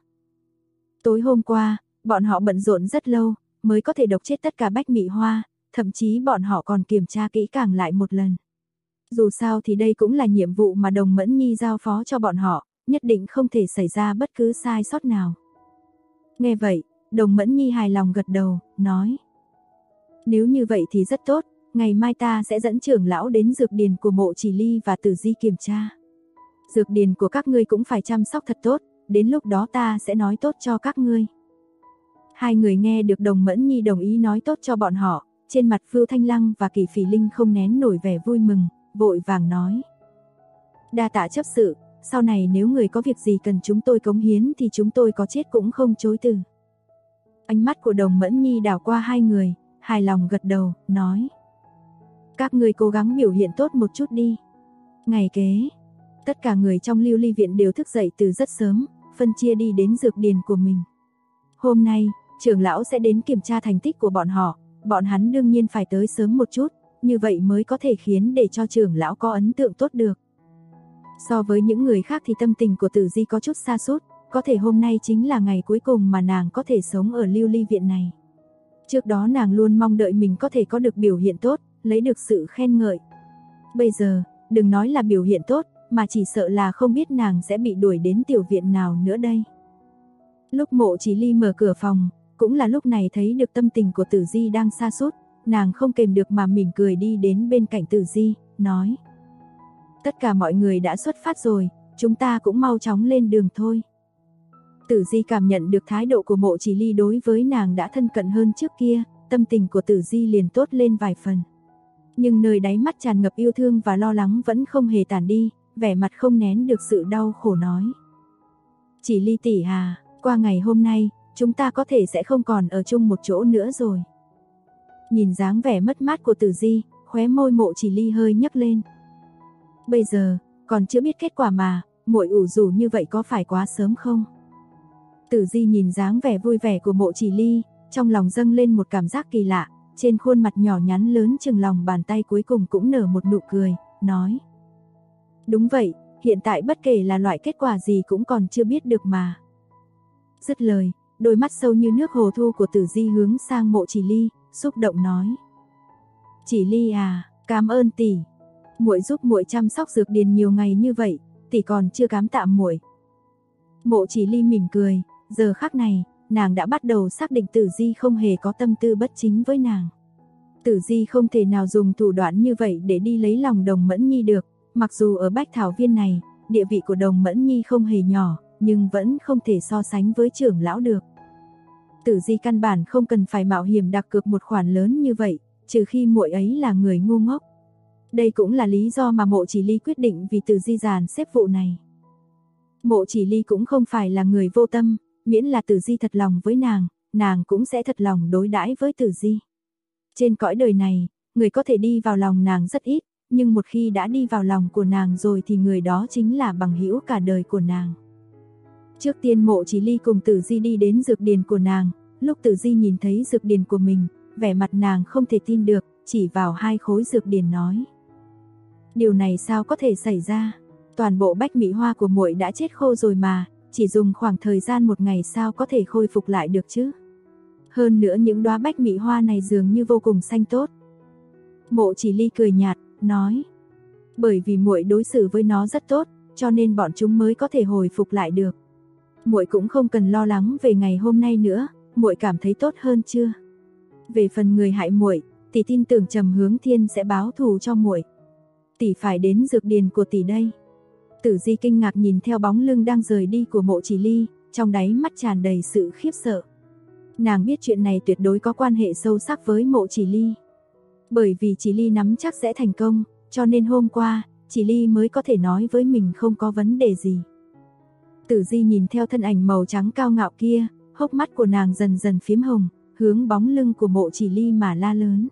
Speaker 2: Tối hôm qua, bọn họ bận rộn rất lâu, mới có thể độc chết tất cả bách mị hoa, thậm chí bọn họ còn kiểm tra kỹ càng lại một lần. Dù sao thì đây cũng là nhiệm vụ mà Đồng Mẫn Nhi giao phó cho bọn họ, nhất định không thể xảy ra bất cứ sai sót nào. Nghe vậy, Đồng Mẫn Nhi hài lòng gật đầu, nói. Nếu như vậy thì rất tốt, ngày mai ta sẽ dẫn trưởng lão đến dược điền của Mộ Chỉ Ly và Tử Di kiểm tra. Dược điền của các ngươi cũng phải chăm sóc thật tốt, đến lúc đó ta sẽ nói tốt cho các ngươi. Hai người nghe được Đồng Mẫn Nhi đồng ý nói tốt cho bọn họ, trên mặt Vưu Thanh Lăng và Kỳ Phỉ Linh không nén nổi vẻ vui mừng, vội vàng nói. Đa tạ chấp sự, sau này nếu người có việc gì cần chúng tôi cống hiến thì chúng tôi có chết cũng không chối từ. Ánh mắt của Đồng Mẫn Nhi đảo qua hai người, hài lòng gật đầu, nói. Các ngươi cố gắng biểu hiện tốt một chút đi. Ngày kế, tất cả người trong Lưu Ly Viện đều thức dậy từ rất sớm, phân chia đi đến dược điền của mình. Hôm nay, trưởng lão sẽ đến kiểm tra thành tích của bọn hắn đương nhiên phải tới sớm một chút, như vậy mới có thể khiến để cho trưởng lão có ấn tượng tốt được. So với những người khác thì tâm tình của Tử Di có chút sa sút, có thể hôm nay chính là ngày cuối cùng mà nàng có thể sống ở Lưu Ly Viện này. Trước đó nàng luôn mong đợi mình có thể có được biểu hiện tốt, lấy được sự khen ngợi. Bây giờ, đừng nói là biểu hiện tốt, mà chỉ sợ là không biết nàng sẽ bị đuổi đến tiểu viện nào nữa đây. Lúc Mộ Chỉ Ly mở cửa phòng, cũng là lúc này thấy được tâm tình của Tử Di đang sa sút, nàng không kềm được mà mỉm cười đi đến bên cạnh Tử Di, nói. Tất cả mọi người đã xuất phát rồi, chúng ta cũng mau chóng lên đường thôi. Tử Di cảm nhận được thái độ của Mộ Chỉ Ly đối với nàng đã thân cận hơn trước kia, tâm tình của Tử Di liền tốt lên vài phần. Nhưng nơi đáy mắt tràn ngập yêu thương và lo lắng vẫn không hề tản đi, vẻ mặt không nén được sự đau khổ nói. Chỉ Ly tỷ à, qua ngày hôm nay, chúng ta có thể sẽ không còn ở chung một chỗ nữa rồi. Nhìn dáng vẻ mất mát của Tử Di, khóe môi Mộ Chỉ Ly hơi nhấc lên. Bây giờ, còn chưa biết kết quả mà, muội ủ rũ như vậy có phải quá sớm không? Tử Di nhìn dáng vẻ vui vẻ của Mộ Chỉ Ly, trong lòng dâng lên một cảm giác kỳ lạ, trên khuôn mặt nhỏ nhắn lớn chừng lòng bàn tay cuối cùng cũng nở một nụ cười, nói. Đúng vậy, hiện tại bất kể là loại kết quả gì cũng còn chưa biết được mà. Dứt lời, đôi mắt sâu như nước hồ thu của Tử Di hướng sang Mộ Chỉ Ly, xúc động nói. Chỉ Ly à, cảm ơn tỷ. Muội giúp muội chăm sóc dược điền nhiều ngày như vậy, tỷ còn chưa cám tạ muội. Mộ Chỉ Ly mỉm cười, giờ khắc này, nàng đã bắt đầu xác định Tử Di không hề có tâm tư bất chính với nàng. Tử Di không thể nào dùng thủ đoạn như vậy để đi lấy lòng Đồng Mẫn Nhi được, mặc dù ở Bách Thảo Viên này, địa vị của Đồng Mẫn Nhi không hề nhỏ, nhưng vẫn không thể so sánh với trưởng lão được. Tử Di căn bản không cần phải mạo hiểm đặt cược một khoản lớn như vậy, trừ khi muội ấy là người ngu ngốc. Đây cũng là lý do mà Mộ Chỉ Ly quyết định vì Tử Di dàn xếp vụ này. Mộ Chỉ Ly cũng không phải là người vô tâm, miễn là Tử Di thật lòng với nàng cũng sẽ thật lòng đối đãi với Tử Di. Trên cõi đời này, người có thể đi vào lòng nàng rất ít, nhưng một khi đã đi vào lòng của nàng rồi thì người đó chính là bằng hữu cả đời của nàng. Trước tiên Mộ Chỉ Ly cùng Tử Di đi đến dược điền của nàng, lúc Tử Di nhìn thấy dược điền của mình, vẻ mặt nàng không thể tin được, chỉ vào hai khối dược điền nói. Điều này sao có thể xảy ra? Toàn bộ bách mỹ hoa của muội đã chết khô rồi mà, chỉ dùng khoảng thời gian một ngày sao có thể khôi phục lại được chứ? Hơn nữa những đóa bách mỹ hoa này dường như vô cùng xanh tốt. Mộ Chỉ Ly cười nhạt, nói. Bởi vì muội đối xử với nó rất tốt, cho nên bọn chúng mới có thể hồi phục lại được. Muội cũng không cần lo lắng về ngày hôm nay nữa, muội cảm thấy tốt hơn chưa? Về phần người hại muội, tỷ tin tưởng Trầm Hướng Thiên sẽ báo thù cho muội. Tỷ phải đến dược điền của tỷ đây. Tử Di kinh ngạc nhìn theo bóng lưng đang rời đi của Mộ Chỉ Ly, trong đáy mắt tràn đầy sự khiếp sợ. Nàng biết chuyện này tuyệt đối có quan hệ sâu sắc với Mộ Chỉ Ly. Bởi vì Chỉ Ly nắm chắc sẽ thành công, cho nên hôm qua, Chỉ Ly mới có thể nói với mình không có vấn đề gì. Tử Di nhìn theo thân ảnh màu trắng cao ngạo kia, hốc mắt của nàng dần dần phím hồng, hướng bóng lưng của Mộ Chỉ Ly mà la lớn.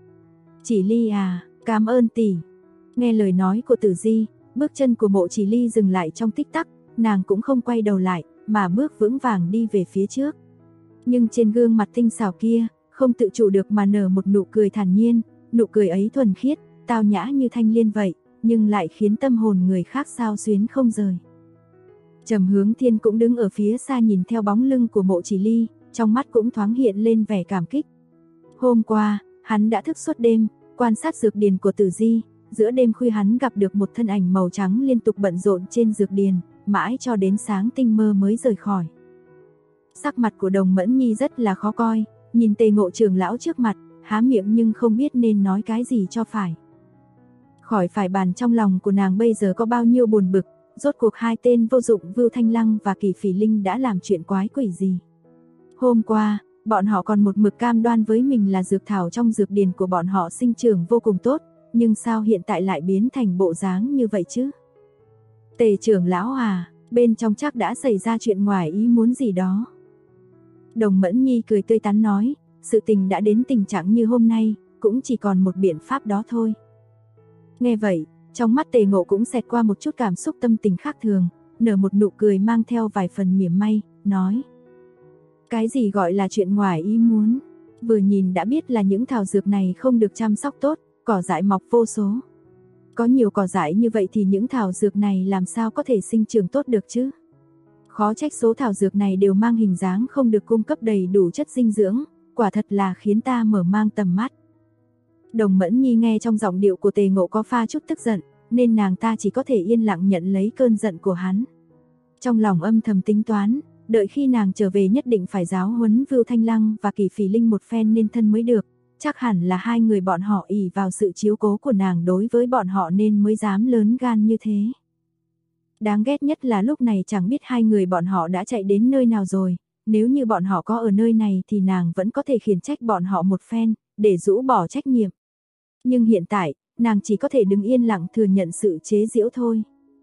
Speaker 2: Chỉ Ly à, cảm ơn tỷ. Nghe lời nói của Tử Di, bước chân của Mộ Chỉ Ly dừng lại trong tích tắc, nàng cũng không quay đầu lại, mà bước vững vàng đi về phía trước. Nhưng trên gương mặt tinh xảo kia, không tự chủ được mà nở một nụ cười thản nhiên, nụ cười ấy thuần khiết, tao nhã như thanh liên vậy, nhưng lại khiến tâm hồn người khác xao xuyến không rời. Trầm Hướng Thiên cũng đứng ở phía xa nhìn theo bóng lưng của Mộ Chỉ Ly, trong mắt cũng thoáng hiện lên vẻ cảm kích. Hôm qua, hắn đã thức suốt đêm, quan sát dược điền của Tử Di, giữa đêm khuya hắn gặp được một thân ảnh màu trắng liên tục bận rộn trên dược điền, mãi cho đến sáng tinh mơ mới rời khỏi. Sắc mặt của Đồng Mẫn Nhi rất là khó coi, nhìn Tề Ngộ trưởng lão trước mặt, há miệng nhưng không biết nên nói cái gì cho phải. Khỏi phải bàn trong lòng của nàng bây giờ có bao nhiêu buồn bực, rốt cuộc hai tên vô dụng Vưu Thanh Lăng và Kỳ Phỉ Linh đã làm chuyện quái quỷ gì. Hôm qua, bọn họ còn một mực cam đoan với mình là dược thảo trong dược điền của bọn họ sinh trưởng vô cùng tốt, nhưng sao hiện tại lại biến thành bộ dáng như vậy chứ? Tề trưởng lão à, bên trong chắc đã xảy ra chuyện ngoài ý muốn gì đó. Đồng Mẫn Nhi cười tươi tắn nói, sự tình đã đến tình trạng như hôm nay, cũng chỉ còn một biện pháp đó thôi. Nghe vậy, trong mắt Tề Ngộ cũng xẹt qua một chút cảm xúc tâm tình khác thường, nở một nụ cười mang theo vài phần mỉa mai, nói: cái gì gọi là chuyện ngoài ý muốn, vừa nhìn đã biết là những thảo dược này không được chăm sóc tốt, cỏ dại mọc vô số. Có nhiều cỏ dại như vậy thì những thảo dược này làm sao có thể sinh trưởng tốt được chứ? Khó trách số thảo dược này đều mang hình dáng không được cung cấp đầy đủ chất dinh dưỡng, quả thật là khiến ta mở mang tầm mắt. Đồng Mẫn Nhi nghe trong giọng điệu của Tề Ngộ có pha chút tức giận, nên nàng ta chỉ có thể yên lặng nhận lấy cơn giận của hắn. Trong lòng âm thầm tính toán, đợi khi nàng trở về nhất định phải giáo huấn Vưu Thanh Lăng và Kỳ Phỉ Linh một phen nên thân mới được, chắc hẳn là hai người bọn họ ỷ vào sự chiếu cố của nàng đối với bọn họ nên mới dám lớn gan như thế. Đáng ghét nhất là lúc này chẳng biết hai người bọn họ đã chạy đến nơi nào rồi, nếu như bọn họ có ở nơi này thì nàng vẫn có thể khiển trách bọn họ một phen, để rũ bỏ trách nhiệm. Nhưng hiện tại, nàng chỉ có thể đứng yên lặng thừa nhận sự chế giễu thôi.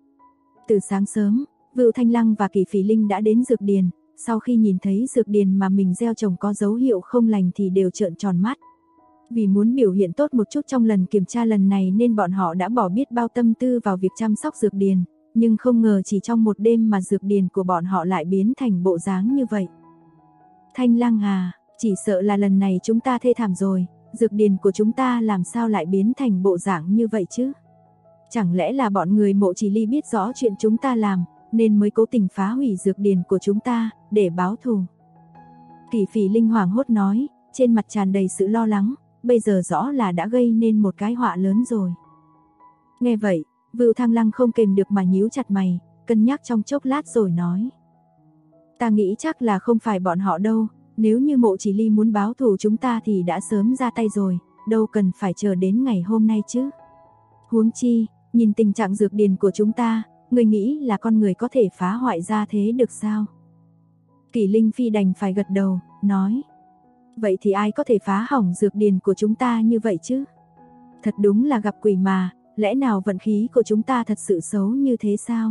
Speaker 2: Từ sáng sớm, Vưu Thanh Lăng và Kỳ Phỉ Linh đã đến dược điền, sau khi nhìn thấy dược điền mà mình gieo trồng có dấu hiệu không lành thì đều trợn tròn mắt. Vì muốn biểu hiện tốt một chút trong lần kiểm tra lần này nên bọn họ đã bỏ biết bao tâm tư vào việc chăm sóc dược điền, nhưng không ngờ chỉ trong một đêm mà dược điền của bọn họ lại biến thành bộ dáng như vậy. Thanh Lăng à, chỉ sợ là lần này chúng ta thê thảm rồi, dược điền của chúng ta làm sao lại biến thành bộ dạng như vậy chứ? Chẳng lẽ là bọn người Mộ Chỉ Ly biết rõ chuyện chúng ta làm, nên mới cố tình phá hủy dược điền của chúng ta, để báo thù? Kỳ Phỉ Linh hoảng hốt nói, trên mặt tràn đầy sự lo lắng, bây giờ rõ là đã gây nên một cái họa lớn rồi. Nghe vậy, Vưu Thanh Lăng không kềm được mà nhíu chặt mày, cân nhắc trong chốc lát rồi nói: ta nghĩ chắc là không phải bọn họ đâu, nếu như Mộ Chỉ Ly muốn báo thù chúng ta thì đã sớm ra tay rồi, đâu cần phải chờ đến ngày hôm nay chứ. Huống chi, nhìn tình trạng dược điền của chúng ta, người nghĩ là con người có thể phá hoại ra thế được sao? Kỳ Linh Phi đành phải gật đầu, nói: vậy thì ai có thể phá hỏng dược điền của chúng ta như vậy chứ? Thật đúng là gặp quỷ mà, lẽ nào vận khí của chúng ta thật sự xấu như thế sao?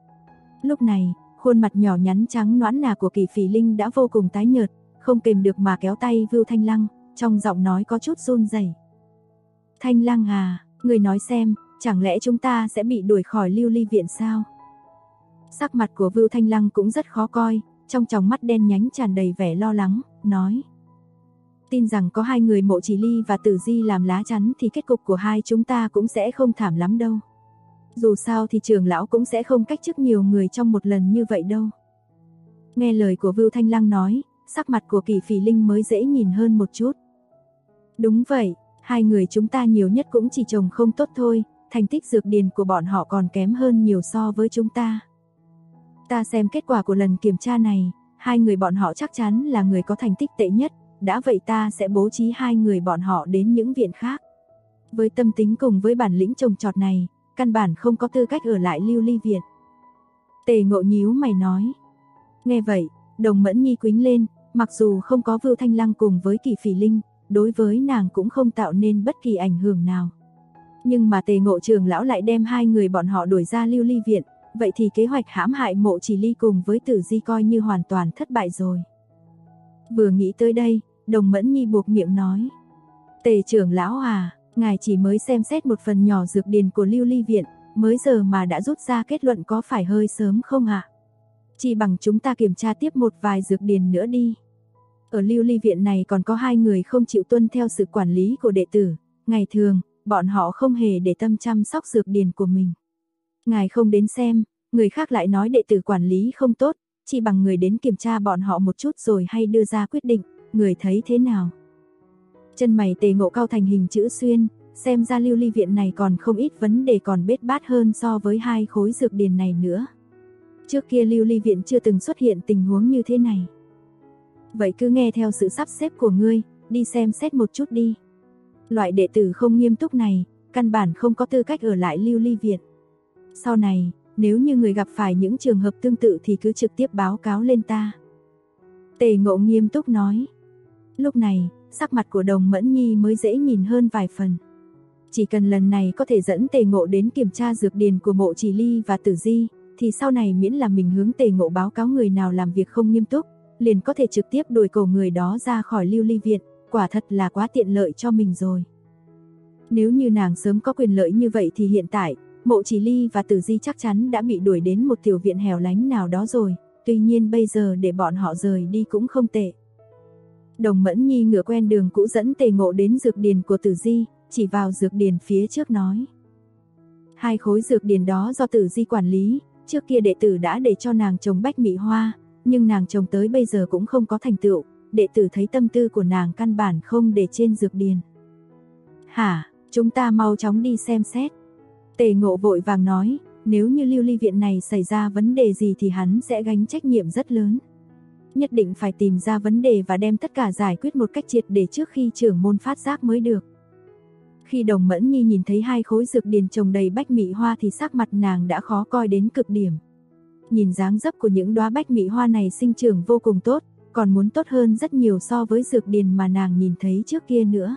Speaker 2: Lúc này, khuôn mặt nhỏ nhắn trắng nõn nà của Kỳ Phỉ Linh đã vô cùng tái nhợt, không kềm được mà kéo tay Vưu Thanh Lăng, trong giọng nói có chút run rẩy. Thanh Lăng à, người nói xem, chẳng lẽ chúng ta sẽ bị đuổi khỏi Lưu Ly viện sao? Sắc mặt của Vưu Thanh Lăng cũng rất khó coi, trong tròng mắt đen nhánh tràn đầy vẻ lo lắng, nói: tin rằng có hai người Mộ Chỉ Ly và Tử Di làm lá chắn thì kết cục của hai chúng ta cũng sẽ không thảm lắm đâu. Dù sao thì trưởng lão cũng sẽ không cách chức nhiều người trong một lần như vậy đâu. Nghe lời của Vưu Thanh Lăng nói, sắc mặt của Kỳ Phỉ Linh mới dễ nhìn hơn một chút. Đúng vậy, hai người chúng ta nhiều nhất cũng chỉ trồng không tốt thôi, thành tích dược điền của bọn họ còn kém hơn nhiều so với chúng ta. Ta xem kết quả của lần kiểm tra này, hai người bọn họ chắc chắn là người có thành tích tệ nhất, đã vậy ta sẽ bố trí hai người bọn họ đến những viện khác. Với tâm tính cùng với bản lĩnh trồng trọt này, căn bản không có tư cách ở lại Lưu Ly viện. Tề Ngộ nhíu mày nói. Nghe vậy, Đồng Mẫn Nhi quĩnh lên, mặc dù không có Vưu Thanh Lăng cùng với Kỳ Phỉ Linh, đối với nàng cũng không tạo nên bất kỳ ảnh hưởng nào. Nhưng mà Tề Ngộ trưởng lão lại đem hai người bọn họ đuổi ra Lưu Ly viện, vậy thì kế hoạch hãm hại Mộ Chỉ Ly cùng với Tử Di coi như hoàn toàn thất bại rồi. Vừa nghĩ tới đây, Đồng Mẫn Nhi buộc miệng nói. Tề trưởng lão à, ngài chỉ mới xem xét một phần nhỏ dược điền của Lưu Ly viện, mới giờ mà đã rút ra kết luận có phải hơi sớm không ạ? Chỉ bằng chúng ta kiểm tra tiếp một vài dược điền nữa đi. Ở Lưu Ly viện này còn có hai người không chịu tuân theo sự quản lý của đệ tử, ngày thường, bọn họ không hề để tâm chăm sóc dược điền của mình. Ngài không đến xem, người khác lại nói đệ tử quản lý không tốt, chỉ bằng người đến kiểm tra bọn họ một chút rồi hay đưa ra quyết định, người thấy thế nào? Chân mày Tề Ngộ cao thành hình chữ xuyên, xem ra Lưu Ly viện này còn không ít vấn đề còn bết bát hơn so với hai khối dược điền này nữa. Trước kia Lưu Ly viện chưa từng xuất hiện tình huống như thế này. Vậy cứ nghe theo sự sắp xếp của ngươi, đi xem xét một chút đi. Loại đệ tử không nghiêm túc này, căn bản không có tư cách ở lại Lưu Ly viện. Sau này, nếu như người gặp phải những trường hợp tương tự thì cứ trực tiếp báo cáo lên ta. Tề Ngộ nghiêm túc nói. Lúc này, sắc mặt của Đồng Mẫn Nhi mới dễ nhìn hơn vài phần. Chỉ cần lần này có thể dẫn Tề Ngộ đến kiểm tra dược điền của Mộ Chỉ Ly và Tử Di, thì sau này miễn là mình hướng Tề Ngộ báo cáo người nào làm việc không nghiêm túc, liền có thể trực tiếp đuổi cổ người đó ra khỏi Lưu Ly viện, quả thật là quá tiện lợi cho mình rồi. Nếu như nàng sớm có quyền lợi như vậy thì hiện tại, Mộ Chỉ Ly và Tử Di chắc chắn đã bị đuổi đến một tiểu viện hẻo lánh nào đó rồi, tuy nhiên bây giờ để bọn họ rời đi cũng không tệ. Đồng Mẫn Nhi ngựa quen đường cũ dẫn Tề Ngộ đến dược điền của Tử Di, chỉ vào dược điền phía trước nói. 2 khối dược điền đó do Tử Di quản lý, trước kia đệ tử đã để cho nàng trồng bách mị hoa, nhưng nàng trồng tới bây giờ cũng không có thành tựu, đệ tử thấy tâm tư của nàng căn bản không để trên dược điền. Hả, chúng ta mau chóng đi xem xét. Tề Ngộ vội vàng nói, nếu như Lưu Ly viện này xảy ra vấn đề gì thì hắn sẽ gánh trách nhiệm rất lớn. Nhất định phải tìm ra vấn đề và đem tất cả giải quyết một cách triệt để trước khi trưởng môn phát giác mới được. Khi Đồng Mẫn Nhi nhìn thấy 2 khối dược điền trồng đầy bách mị hoa thì sắc mặt nàng đã khó coi đến cực điểm. Nhìn dáng dấp của những đóa bách mị hoa này sinh trưởng vô cùng tốt, còn muốn tốt hơn rất nhiều so với dược điền mà nàng nhìn thấy trước kia nữa.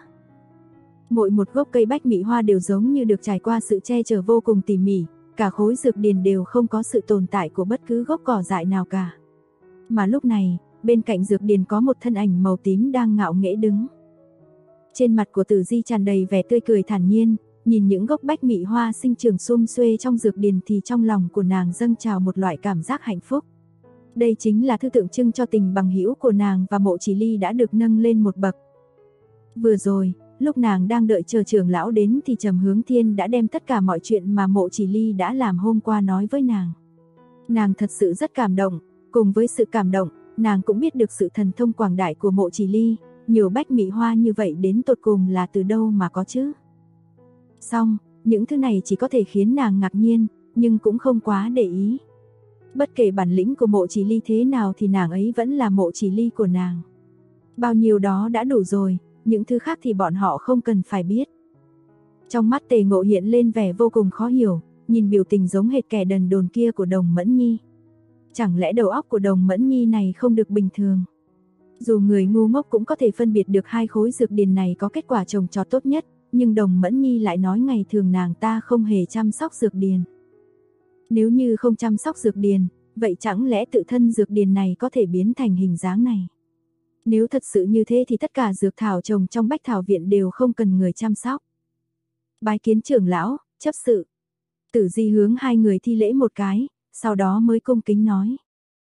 Speaker 2: Mỗi một gốc cây bách mị hoa đều giống như được trải qua sự che chở vô cùng tỉ mỉ, cả khối dược điền đều không có sự tồn tại của bất cứ gốc cỏ dại nào cả. Mà lúc này, bên cạnh dược điền có một thân ảnh màu tím đang ngạo nghễ đứng. Trên mặt của Tử Di tràn đầy vẻ tươi cười thản nhiên, nhìn những gốc bách mị hoa sinh trưởng sum xuê trong dược điền thì trong lòng của nàng dâng trào một loại cảm giác hạnh phúc. Đây chính là thứ tượng trưng cho tình bằng hữu của nàng và Mộ Chỉ Ly đã được nâng lên một bậc. Vừa rồi, lúc nàng đang đợi chờ trưởng lão đến thì Trầm Hướng Thiên đã đem tất cả mọi chuyện mà Mộ Chỉ Ly đã làm hôm qua nói với nàng. Nàng thật sự rất cảm động, cùng với sự cảm động, nàng cũng biết được sự thần thông quảng đại của Mộ Chỉ Ly, nhiều bách mị hoa như vậy đến tột cùng là từ đâu mà có chứ. Xong, những thứ này chỉ có thể khiến nàng ngạc nhiên, nhưng cũng không quá để ý. Bất kể bản lĩnh của Mộ Chỉ Ly thế nào thì nàng ấy vẫn là Mộ Chỉ Ly của nàng. Bao nhiêu đó đã đủ rồi, những thứ khác thì bọn họ không cần phải biết. Trong mắt Tề Ngộ hiện lên vẻ vô cùng khó hiểu, nhìn biểu tình giống hệt kẻ đần đồn kia của Đồng Mẫn Nhi. Chẳng lẽ đầu óc của Đồng Mẫn Nhi này không được bình thường? Dù người ngu ngốc cũng có thể phân biệt được 2 khối dược điền này có kết quả trồng trọt tốt nhất, nhưng Đồng Mẫn Nhi lại nói ngày thường nàng ta không hề chăm sóc dược điền. Nếu như không chăm sóc dược điền, vậy chẳng lẽ tự thân dược điền này có thể biến thành hình dáng này? Nếu thật sự như thế thì tất cả dược thảo trồng trong Bách Thảo viện đều không cần người chăm sóc. Bái kiến trưởng lão, chấp sự. Tử Di hướng 2 người thi lễ một cái, sau đó mới cung kính nói.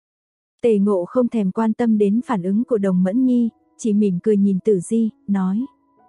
Speaker 2: Tề Ngộ không thèm quan tâm đến phản ứng của Đồng Mẫn Nhi, chỉ mỉm cười nhìn Tử Di, nói.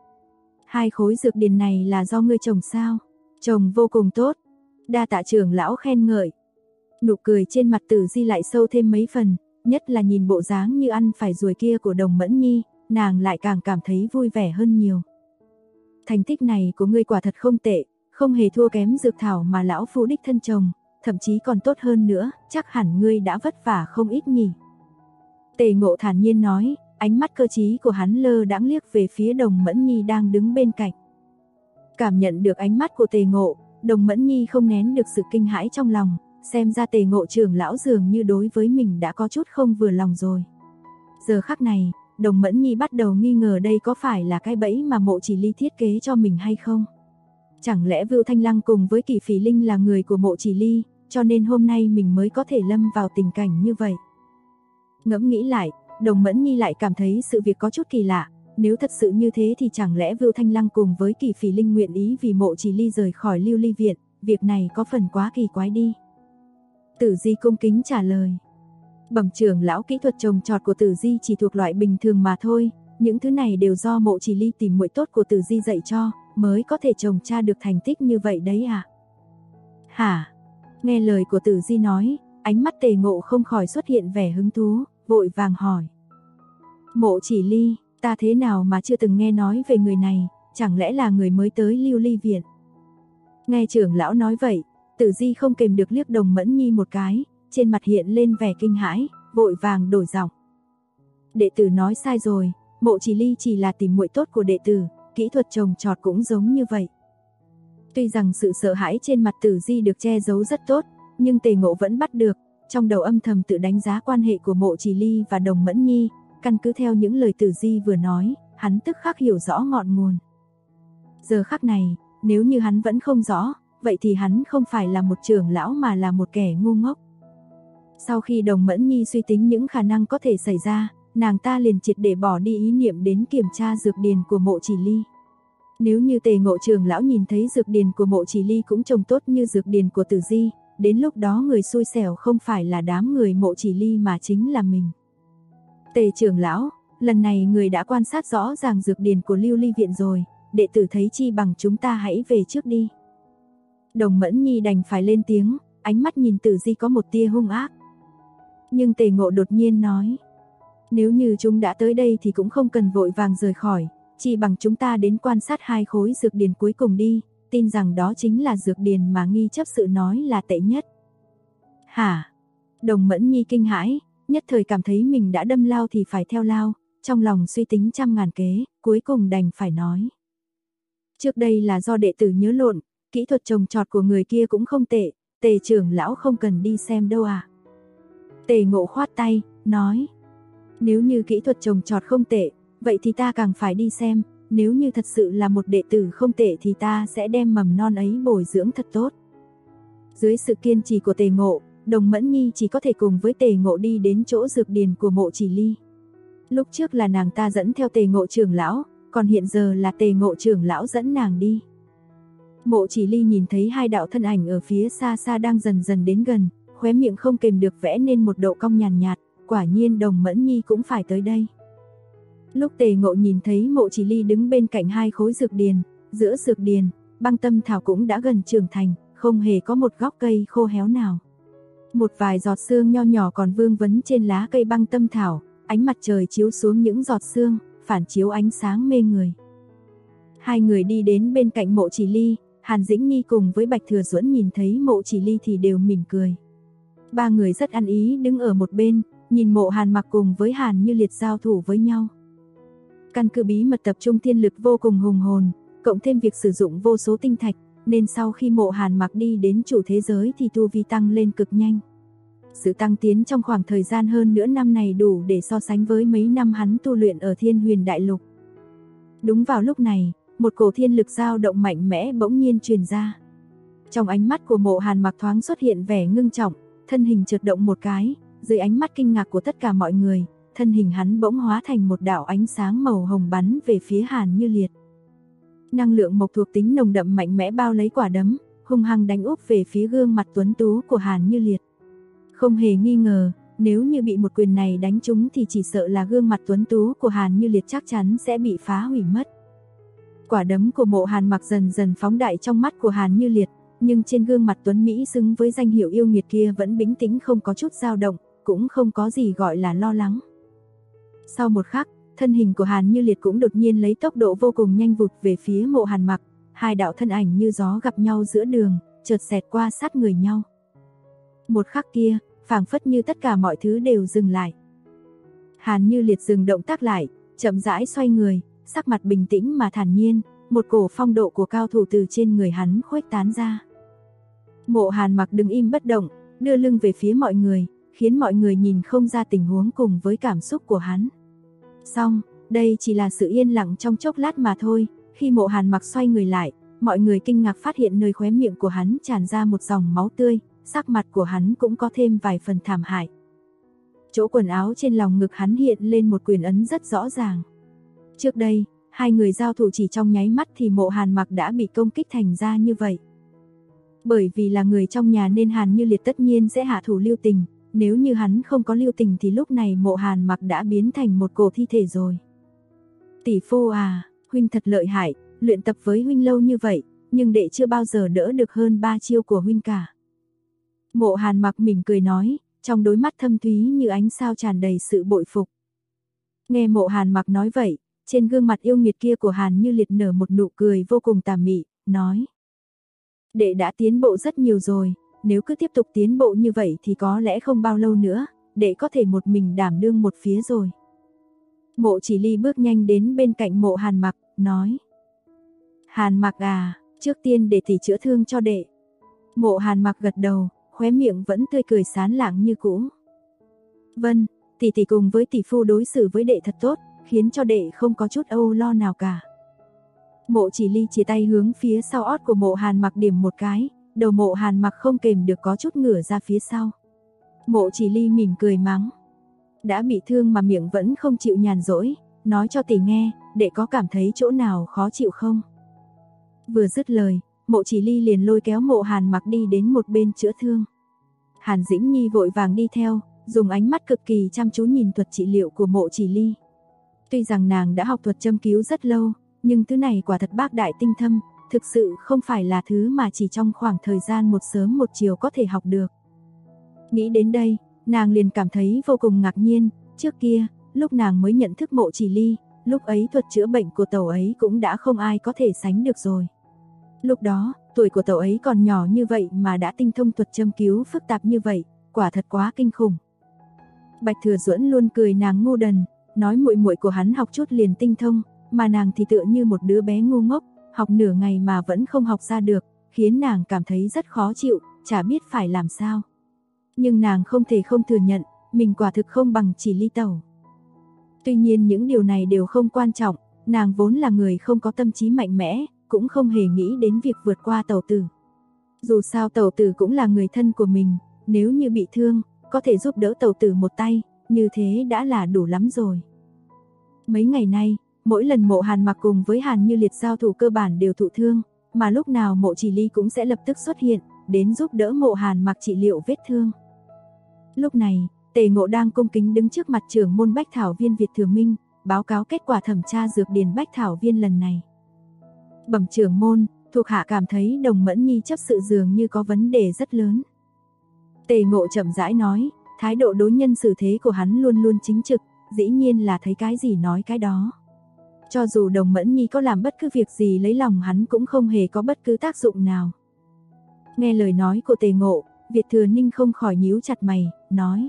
Speaker 2: 2 khối dược điền này là do ngươi trồng sao? Trồng vô cùng tốt. Đa tạ trưởng lão khen ngợi. Nụ cười trên mặt Tử Di lại sâu thêm mấy phần, nhất là nhìn bộ dáng như ăn phải ruồi kia của Đồng Mẫn Nhi, nàng lại càng cảm thấy vui vẻ hơn nhiều. Thành tích này của ngươi quả thật không tệ, không hề thua kém dược thảo mà lão phu đích thân trồng, thậm chí còn tốt hơn nữa, chắc hẳn ngươi đã vất vả không ít nhỉ. Tề Ngộ thản nhiên nói, ánh mắt cơ trí của hắn lơ đãng liếc về phía Đồng Mẫn Nhi đang đứng bên cạnh. Cảm nhận được ánh mắt của Tề Ngộ, Đồng Mẫn Nhi không nén được sự kinh hãi trong lòng, xem ra Tề Ngộ trưởng lão dường như đối với mình đã có chút không vừa lòng rồi. Giờ khắc này, Đồng Mẫn Nhi bắt đầu nghi ngờ đây có phải là cái bẫy mà Mộ Chỉ Ly thiết kế cho mình hay không? Chẳng lẽ Vưu Thanh Lăng cùng với Kỳ Phỉ Linh là người của Mộ Chỉ Ly, cho nên hôm nay mình mới có thể lâm vào tình cảnh như vậy? Ngẫm nghĩ lại, Đồng Mẫn Nhi lại cảm thấy sự việc có chút kỳ lạ, nếu thật sự như thế thì chẳng lẽ Vưu Thanh Lăng cùng với Kỳ Phỉ Linh nguyện ý vì Mộ Chỉ Ly rời khỏi Lưu Ly viện, việc này có phần quá kỳ quái đi. Tử Di cung kính trả lời. Bẩm trưởng lão, kỹ thuật trồng trọt của Tử Di chỉ thuộc loại bình thường mà thôi, những thứ này đều do Mộ Chỉ Ly tìm muội tốt của Tử Di dạy cho, mới có thể trồng tra được thành tích như vậy đấy à? Hả? Nghe lời của Tử Di nói, ánh mắt Tề Ngộ không khỏi xuất hiện vẻ hứng thú, vội vàng hỏi. Mộ Chỉ Ly, ta thế nào mà chưa từng nghe nói về người này, chẳng lẽ là người mới tới Lưu Ly viện? Nghe trưởng lão nói vậy, Tử Di không kềm được liếc Đồng Mẫn Nhi một cái, trên mặt hiện lên vẻ kinh hãi, vội vàng đổi giọng. Đệ tử nói sai rồi, Mộ Chỉ Ly chỉ là tỉ muội tốt của đệ tử, kỹ thuật trồng trọt cũng giống như vậy. Tuy rằng sự sợ hãi trên mặt Tử Di được che giấu rất tốt, nhưng Tề Ngộ vẫn bắt được, trong đầu âm thầm tự đánh giá quan hệ của Mộ Chỉ Ly và Đồng Mẫn Nhi, căn cứ theo những lời Tử Di vừa nói, hắn tức khắc hiểu rõ ngọn nguồn. Giờ khắc này, nếu như hắn vẫn không rõ, vậy thì hắn không phải là một trưởng lão mà là một kẻ ngu ngốc. Sau khi Đồng Mẫn Nhi suy tính những khả năng có thể xảy ra, nàng ta liền triệt để bỏ đi ý niệm đến kiểm tra dược điền của Mộ Chỉ Ly. Nếu như Tề Ngộ trưởng lão nhìn thấy dược điền của Mộ Chỉ Ly cũng trông tốt như dược điền của Tử Di, đến lúc đó người xui xẻo không phải là đám người Mộ Chỉ Ly mà chính là mình. Tề trưởng lão, lần này người đã quan sát rõ ràng dược điền của Lưu Ly viện rồi, đệ tử thấy chi bằng chúng ta hãy về trước đi. Đồng Mẫn Nhi đành phải lên tiếng, ánh mắt nhìn Tử Di có một tia hung ác. Nhưng Tề Ngộ đột nhiên nói, nếu như chúng đã tới đây thì cũng không cần vội vàng rời khỏi, chỉ bằng chúng ta đến quan sát 2 khối dược điền cuối cùng đi, tin rằng đó chính là dược điền mà nghi chấp sự nói là tệ nhất. Hả? Đồng Mẫn Nhi kinh hãi, nhất thời cảm thấy mình đã đâm lao thì phải theo lao, trong lòng suy tính trăm ngàn kế, cuối cùng đành phải nói. Trước đây là do đệ tử nhớ lộn, kỹ thuật trồng trọt của người kia cũng không tệ, Tề trưởng lão không cần đi xem đâu à. Tề Ngộ khoát tay, nói, nếu như kỹ thuật trồng trọt không tệ, vậy thì ta càng phải đi xem, nếu như thật sự là một đệ tử không tệ thì ta sẽ đem mầm non ấy bồi dưỡng thật tốt. Dưới sự kiên trì của Tề Ngộ, Đồng Mẫn Nhi chỉ có thể cùng với Tề Ngộ đi đến chỗ dược điền của Mộ Chỉ Ly. Lúc trước là nàng ta dẫn theo Tề Ngộ trưởng lão, còn hiện giờ là Tề Ngộ trưởng lão dẫn nàng đi. Mộ Chỉ Ly nhìn thấy 2 đạo thân ảnh ở phía xa xa đang dần dần đến gần, khóe miệng không kềm được vẽ nên một độ cong nhàn nhạt, quả nhiên Đồng Mẫn Nhi cũng phải tới đây. Lúc Tề Ngộ nhìn thấy Mộ Chỉ Ly đứng bên cạnh 2 khối dược điền, giữa dược điền, băng tâm thảo cũng đã gần trưởng thành, không hề có một gốc cây khô héo nào. Một vài giọt sương nho nhỏ còn vương vấn trên lá cây băng tâm thảo, ánh mặt trời chiếu xuống những giọt sương, phản chiếu ánh sáng mê người. 2 người đi đến bên cạnh Mộ Chỉ Ly, Hàn Dĩnh Nhi cùng với Bạch Thừa Duẫn nhìn thấy Mộ Chỉ Ly thì đều mỉm cười. 3 người rất ăn ý đứng ở một bên, nhìn Mộ Hàn Mặc cùng với Hàn Như Liệt giao thủ với nhau. Căn cứ bí mật tập trung thiên lực vô cùng hùng hồn, cộng thêm việc sử dụng vô số tinh thạch, nên sau khi Mộ Hàn Mặc đi đến chủ thế giới thì tu vi tăng lên cực nhanh. Sự tăng tiến trong khoảng thời gian hơn nửa năm này đủ để so sánh với mấy năm hắn tu luyện ở Thiên Huyền Đại Lục. Đúng vào lúc này, một cổ thiên lực dao động mạnh mẽ bỗng nhiên truyền ra. Trong ánh mắt của Mộ Hàn Mặc thoáng xuất hiện vẻ ngưng trọng, thân hình chợt động một cái, dưới ánh mắt kinh ngạc của tất cả mọi người, thân hình hắn bỗng hóa thành một đạo ánh sáng màu hồng bắn về phía Hàn Như Liệt. Năng lượng mộc thuộc tính nồng đậm mạnh mẽ bao lấy quả đấm, hung hăng đánh úp về phía gương mặt tuấn tú của Hàn Như Liệt. Không hề nghi ngờ, nếu như bị một quyền này đánh trúng thì chỉ sợ là gương mặt tuấn tú của Hàn Như Liệt chắc chắn sẽ bị phá hủy mất. Quả đấm của Mộ Hàn Mặc dần dần phóng đại trong mắt của Hàn Như Liệt, nhưng trên gương mặt tuấn Mỹ xứng với danh hiệu yêu nghiệt kia vẫn bình tĩnh không có chút dao động, cũng không có gì gọi là lo lắng. Sau một khắc, thân hình của Hàn Như Liệt cũng đột nhiên lấy tốc độ vô cùng nhanh vụt về phía Mộ Hàn Mặc, 2 đạo thân ảnh như gió gặp nhau giữa đường, chợt xẹt qua sát người nhau. Một khắc kia, phảng phất như tất cả mọi thứ đều dừng lại. Hàn Như Liệt dừng động tác lại, chậm rãi xoay người, sắc mặt bình tĩnh mà thản nhiên, một cổ phong độ của cao thủ từ trên người hắn khuếch tán ra. Mộ Hàn Mặc đứng im bất động, đưa lưng về phía mọi người, khiến mọi người nhìn không ra tình huống cùng với cảm xúc của hắn. Xong, đây chỉ là sự yên lặng trong chốc lát mà thôi, khi Mộ Hàn Mặc xoay người lại, mọi người kinh ngạc phát hiện nơi khóe miệng của hắn tràn ra một dòng máu tươi, sắc mặt của hắn cũng có thêm vài phần thảm hại. Chỗ quần áo trên lòng ngực hắn hiện lên một quyền ấn rất rõ ràng. Trước đây, 2 người giao thủ chỉ trong nháy mắt thì Mộ Hàn Mặc đã bị công kích thành ra như vậy. Bởi vì là người trong nhà nên Hàn Như Liệt tất nhiên sẽ hạ thủ lưu tình, nếu như hắn không có lưu tình thì lúc này Mộ Hàn Mặc đã biến thành một cổ thi thể rồi. Tỷ phu à, huynh thật lợi hại, luyện tập với huynh lâu như vậy, nhưng đệ chưa bao giờ đỡ được hơn 3 chiêu của huynh cả. Mộ Hàn Mặc mỉm cười nói, trong đôi mắt thâm thúy như ánh sao tràn đầy sự bội phục. Nghe Mộ Hàn Mặc nói vậy, trên gương mặt yêu nghiệt kia của Hàn Như Liệt nở một nụ cười vô cùng tà mị, nói: đệ đã tiến bộ rất nhiều rồi, nếu cứ tiếp tục tiến bộ như vậy thì có lẽ không bao lâu nữa, đệ có thể một mình đảm đương một phía rồi. Mộ Chỉ Ly bước nhanh đến bên cạnh Mộ Hàn Mặc, nói. Hàn Mặc à, trước tiên để tỷ chữa thương cho đệ. Mộ Hàn Mặc gật đầu, khóe miệng vẫn tươi cười sán lạng như cũ. Vâng, tỷ cùng với tỷ phu đối xử với đệ thật tốt, khiến cho đệ không có chút âu lo nào cả. Mộ Chỉ Ly chỉ tay hướng phía sau ót của Mộ Hàn Mặc điểm một cái, đầu Mộ Hàn Mặc không kềm được có chút ngửa ra phía sau. Mộ Chỉ Ly mỉm cười mắng. Đã bị thương mà miệng vẫn không chịu nhàn rỗi, nói cho tỷ nghe, đệ có cảm thấy chỗ nào khó chịu không? Vừa dứt lời, Mộ Chỉ Ly liền lôi kéo Mộ Hàn Mặc đi đến một bên chữa thương. Hàn Dĩnh Nhi vội vàng đi theo, dùng ánh mắt cực kỳ chăm chú nhìn thuật trị liệu của Mộ Chỉ Ly. Tuy rằng nàng đã học thuật châm cứu rất lâu, nhưng thứ này quả thật bác đại tinh thâm, thực sự không phải là thứ mà chỉ trong khoảng thời gian một sớm một chiều có thể học được. Nghĩ đến đây, nàng liền cảm thấy vô cùng ngạc nhiên, trước kia, lúc nàng mới nhận thức Mộ Chỉ Ly, lúc ấy thuật chữa bệnh của tẩu ấy cũng đã không ai có thể sánh được rồi. Lúc đó, tuổi của tẩu ấy còn nhỏ như vậy mà đã tinh thông thuật châm cứu phức tạp như vậy, quả thật quá kinh khủng. Bạch Thừa Duẫn luôn cười nàng ngu đần, nói muội muội của hắn học chút liền tinh thông, mà nàng thì tựa như một đứa bé ngu ngốc, học nửa ngày mà vẫn không học ra được, khiến nàng cảm thấy rất khó chịu, chả biết phải làm sao. Nhưng nàng không thể không thừa nhận, mình quả thực không bằng Chỉ Ly tẩu. Tuy nhiên những điều này đều không quan trọng, nàng vốn là người không có tâm trí mạnh mẽ, cũng không hề nghĩ đến việc vượt qua tẩu tử. Dù sao tẩu tử cũng là người thân của mình, nếu như bị thương, có thể giúp đỡ tẩu tử một tay, như thế đã là đủ lắm rồi. Mấy ngày nay, mỗi lần Mộ Hàn Mặc cùng với Hàn Như Liệt giao thủ cơ bản đều thụ thương, mà lúc nào Mộ Chỉ Ly cũng sẽ lập tức xuất hiện, đến giúp đỡ Mộ Hàn Mặc trị liệu vết thương. Lúc này, Tề Ngộ đang cung kính đứng trước mặt trưởng môn Bách Thảo Viên Việt Thừa Minh, báo cáo kết quả thẩm tra dược điền Bách Thảo Viên lần này. Bẩm trưởng môn, thuộc hạ cảm thấy Đồng Mẫn Nhi chấp sự dường như có vấn đề rất lớn. Tề Ngộ chậm rãi nói, thái độ đối nhân xử thế của hắn luôn luôn chính trực, dĩ nhiên là thấy cái gì nói cái đó. Cho dù Đồng Mẫn Nhi có làm bất cứ việc gì lấy lòng hắn cũng không hề có bất cứ tác dụng nào. Nghe lời nói của Tề Ngộ, Việt Thừa Ninh không khỏi nhíu chặt mày, nói.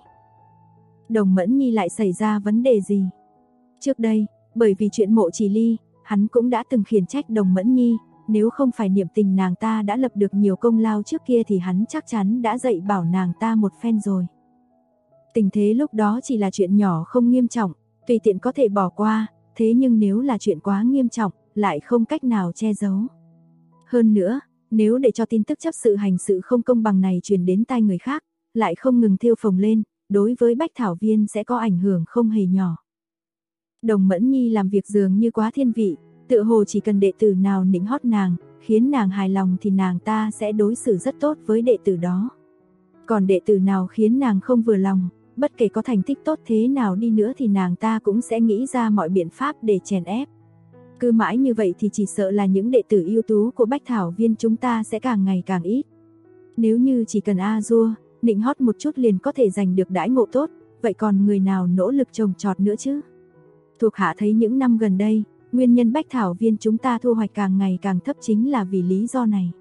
Speaker 2: Đồng Mẫn Nhi lại xảy ra vấn đề gì? Trước đây, bởi vì chuyện Mộ Chỉ Ly, hắn cũng đã từng khiển trách Đồng Mẫn Nhi, nếu không phải niệm tình nàng ta đã lập được nhiều công lao trước kia thì hắn chắc chắn đã dạy bảo nàng ta một phen rồi. Tình thế lúc đó chỉ là chuyện nhỏ không nghiêm trọng, tùy tiện có thể bỏ qua, thế nhưng nếu là chuyện quá nghiêm trọng, lại không cách nào che giấu. Hơn nữa, nếu để cho tin tức chấp sự hành sự không công bằng này truyền đến tai người khác, lại không ngừng thêu phồng lên, đối với Bách Thảo Viên sẽ có ảnh hưởng không hề nhỏ. Đồng Mẫn Nhi làm việc dường như quá thiên vị, tựa hồ chỉ cần đệ tử nào nịnh hót nàng, khiến nàng hài lòng thì nàng ta sẽ đối xử rất tốt với đệ tử đó. Còn đệ tử nào khiến nàng không vừa lòng, bất kể có thành tích tốt thế nào đi nữa thì nàng ta cũng sẽ nghĩ ra mọi biện pháp để chèn ép. Cứ mãi như vậy thì chỉ sợ là những đệ tử ưu tú của Bách Thảo Viên chúng ta sẽ càng ngày càng ít. Nếu như chỉ cần A-dua, nịnh hót một chút liền có thể giành được đãi ngộ tốt, vậy còn người nào nỗ lực trồng trọt nữa chứ? Thuộc hạ thấy những năm gần đây, nguyên nhân Bách Thảo Viên chúng ta thu hoạch càng ngày càng thấp chính là vì lý do này.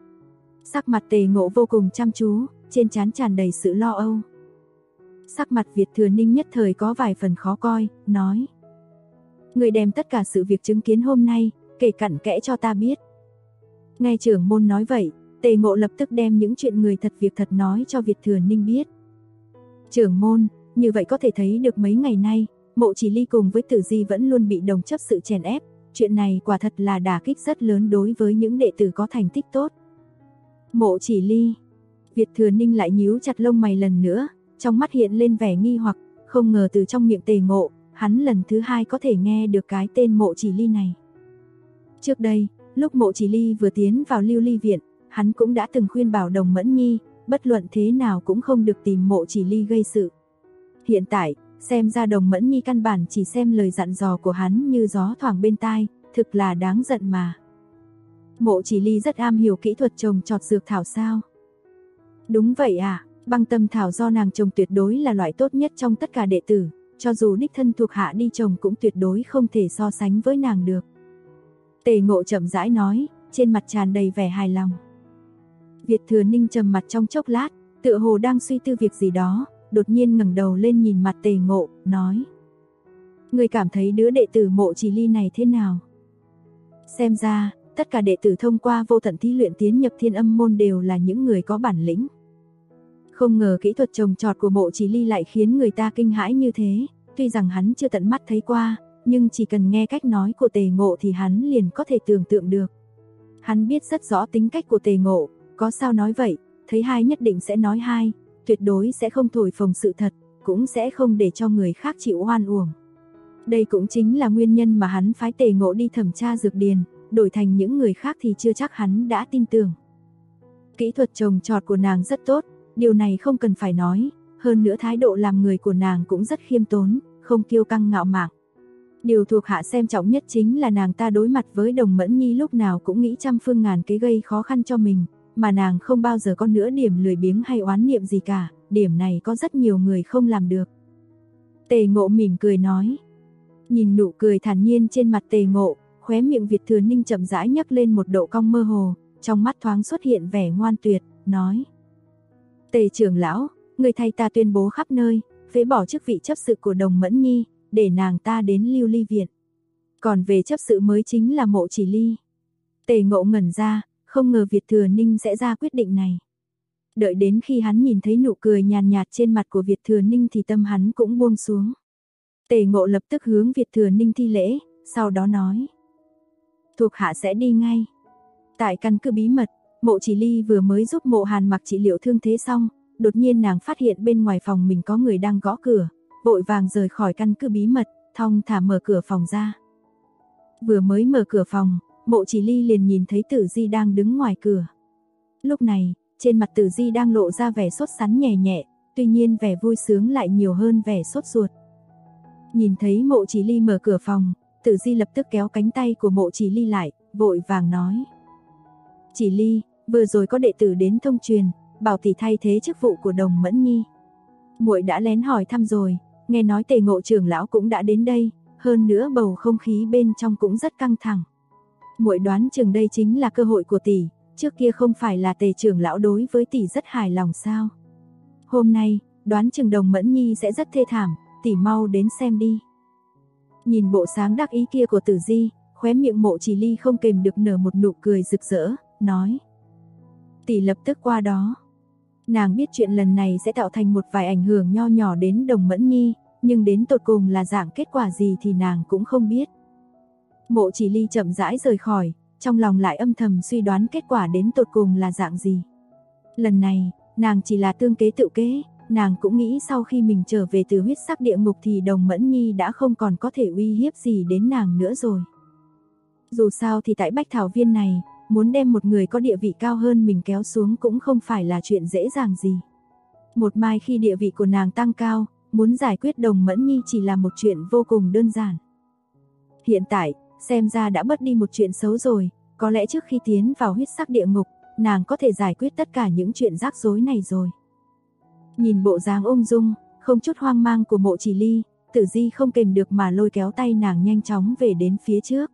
Speaker 2: Sắc mặt Tề Ngộ vô cùng chăm chú, trên trán tràn đầy sự lo âu. Sắc mặt Việt Thừa Ninh nhất thời có vài phần khó coi, nói. Người đem tất cả sự việc chứng kiến hôm nay, kể cặn kẽ cho ta biết. Nghe trưởng môn nói vậy, Tề Ngộ lập tức đem những chuyện người thật việc thật nói cho Việt Thừa Ninh biết. Trưởng môn, như vậy có thể thấy được mấy ngày nay, Mộ Chỉ Ly cùng với Tử Di vẫn luôn bị đồng chấp sự chèn ép, chuyện này quả thật là đả kích rất lớn đối với những đệ tử có thành tích tốt. Mộ Chỉ Ly, Việt Thừa Ninh lại nhíu chặt lông mày lần nữa, trong mắt hiện lên vẻ nghi hoặc, không ngờ từ trong miệng Tề Ngộ, hắn lần thứ hai có thể nghe được cái tên Mộ Chỉ Ly này. Trước đây, lúc Mộ Chỉ Ly vừa tiến vào Lưu Ly Viện, hắn cũng đã từng khuyên bảo Đồng Mẫn Nhi, bất luận thế nào cũng không được tìm Mộ Chỉ Ly gây sự. Hiện tại, xem ra Đồng Mẫn Nhi căn bản chỉ xem lời dặn dò của hắn như gió thoảng bên tai, thực là đáng giận mà. Mộ Chỉ Ly rất am hiểu kỹ thuật trồng trọt dược thảo sao? Đúng vậy à, băng tâm thảo do nàng trồng tuyệt đối là loại tốt nhất trong tất cả đệ tử, cho dù đích thân thuộc hạ đi trồng cũng tuyệt đối không thể so sánh với nàng được. Tề Ngộ chậm rãi nói, trên mặt tràn đầy vẻ hài lòng. Việt Thừa Ninh trầm mặt trong chốc lát, tựa hồ đang suy tư việc gì đó, đột nhiên ngẩng đầu lên nhìn mặt Tề Ngộ, nói. Ngươi cảm thấy đứa đệ tử Mộ Chỉ Ly này thế nào? Xem ra, tất cả đệ tử thông qua vô tận thí luyện tiến nhập Thiên Âm môn đều là những người có bản lĩnh. Không ngờ kỹ thuật trồng trọt của Mộ Chỉ Ly lại khiến người ta kinh hãi như thế, tuy rằng hắn chưa tận mắt thấy qua, nhưng chỉ cần nghe cách nói của Tề Ngộ thì hắn liền có thể tưởng tượng được. Hắn biết rất rõ tính cách của Tề Ngộ, có sao nói vậy, thấy hai nhất định sẽ nói hai, tuyệt đối sẽ không thổi phồng sự thật, cũng sẽ không để cho người khác chịu oan uổng. Đây cũng chính là nguyên nhân mà hắn phái Tề Ngộ đi thẩm tra dược điền, đổi thành những người khác thì chưa chắc hắn đã tin tưởng. Kỹ thuật trồng trọt của nàng rất tốt, điều này không cần phải nói, hơn nữa thái độ làm người của nàng cũng rất khiêm tốn, không kiêu căng ngạo mạn. Điều thuộc hạ xem trọng nhất chính là nàng ta đối mặt với Đồng Mẫn Nhi lúc nào cũng nghĩ trăm phương ngàn kế gây khó khăn cho mình, mà nàng không bao giờ có nửa điểm lười biếng hay oán niệm gì cả, điểm này có rất nhiều người không làm được. Tề Ngộ mỉm cười nói. Nhìn nụ cười thản nhiên trên mặt Tề Ngộ, khóe miệng Việt Thừa Ninh chậm rãi nhấc lên một độ cong mơ hồ, trong mắt thoáng xuất hiện vẻ ngoan tuyệt, nói: Tề trưởng lão, người thay ta tuyên bố khắp nơi, phế bỏ chức vị chấp sự của Đồng Mẫn Nhi, để nàng ta đến Lưu Ly viện. Còn về chấp sự mới chính là Mộ Chỉ Ly. Tề Ngộ ngẩn ra, không ngờ Việt Thừa Ninh sẽ ra quyết định này. Đợi đến khi hắn nhìn thấy nụ cười nhàn nhạt trên mặt của Việt Thừa Ninh thì tâm hắn cũng buông xuống. Tề Ngộ lập tức hướng Việt Thừa Ninh thi lễ, sau đó nói: thuộc hạ sẽ đi ngay. Tại căn cứ bí mật, Mộ Chỉ Ly vừa mới giúp Mộ Hàn Mặc trị liệu thương thế xong, đột nhiên nàng phát hiện bên ngoài phòng mình có người đang gõ cửa, vội vàng rời khỏi căn cứ bí mật, thong thả mở cửa phòng ra. Vừa mới mở cửa phòng, Mộ Chỉ Ly liền nhìn thấy Tử Di đang đứng ngoài cửa. Lúc này, trên mặt Tử Di đang lộ ra vẻ sốt sắng nhẹ nhẹ, tuy nhiên vẻ vui sướng lại nhiều hơn vẻ sốt ruột. Nhìn thấy Mộ Chỉ Ly mở cửa phòng, Tử Di lập tức kéo cánh tay của Mộ Chỉ Ly lại, vội vàng nói: Chỉ Ly, vừa rồi có đệ tử đến thông truyền, bảo tỷ thay thế chức vụ của Đồng Mẫn Nhi. Muội đã lén hỏi thăm rồi, nghe nói Tề Ngộ trưởng lão cũng đã đến đây, hơn nữa bầu không khí bên trong cũng rất căng thẳng. Muội đoán chừng đây chính là cơ hội của tỷ, trước kia không phải là Tề trưởng lão đối với tỷ rất hài lòng sao? Hôm nay, đoán chừng Đồng Mẫn Nhi sẽ rất thê thảm, tỷ mau đến xem đi. Nhìn bộ sáng đắc ý kia của Tử Di, khóe miệng Mộ Chỉ Ly không kềm được nở một nụ cười rực rỡ, nói: tỷ lập tức qua đó. Nàng biết chuyện lần này sẽ tạo thành một vài ảnh hưởng nho nhỏ đến Đồng Mẫn Nhi, nhưng đến tột cùng là dạng kết quả gì thì nàng cũng không biết. Mộ Chỉ Ly chậm rãi rời khỏi, trong lòng lại âm thầm suy đoán kết quả đến tột cùng là dạng gì. Lần này, nàng chỉ là tương kế tự kế, nàng cũng nghĩ sau khi mình trở về từ huyết sắc địa ngục thì Đồng Mẫn Nhi đã không còn có thể uy hiếp gì đến nàng nữa rồi. Dù sao thì tại Bách Thảo Viên này, muốn đem một người có địa vị cao hơn mình kéo xuống cũng không phải là chuyện dễ dàng gì. Một mai khi địa vị của nàng tăng cao, muốn giải quyết Đồng Mẫn Nhi chỉ là một chuyện vô cùng đơn giản. Hiện tại, xem ra đã bớt đi một chuyện xấu rồi, có lẽ trước khi tiến vào huyết sắc địa ngục, nàng có thể giải quyết tất cả những chuyện rắc rối này rồi. Nhìn bộ dáng ung dung, không chút hoang mang của Mộ Chỉ Ly, Tử Di không kềm được mà lôi kéo tay nàng nhanh chóng về đến phía trước.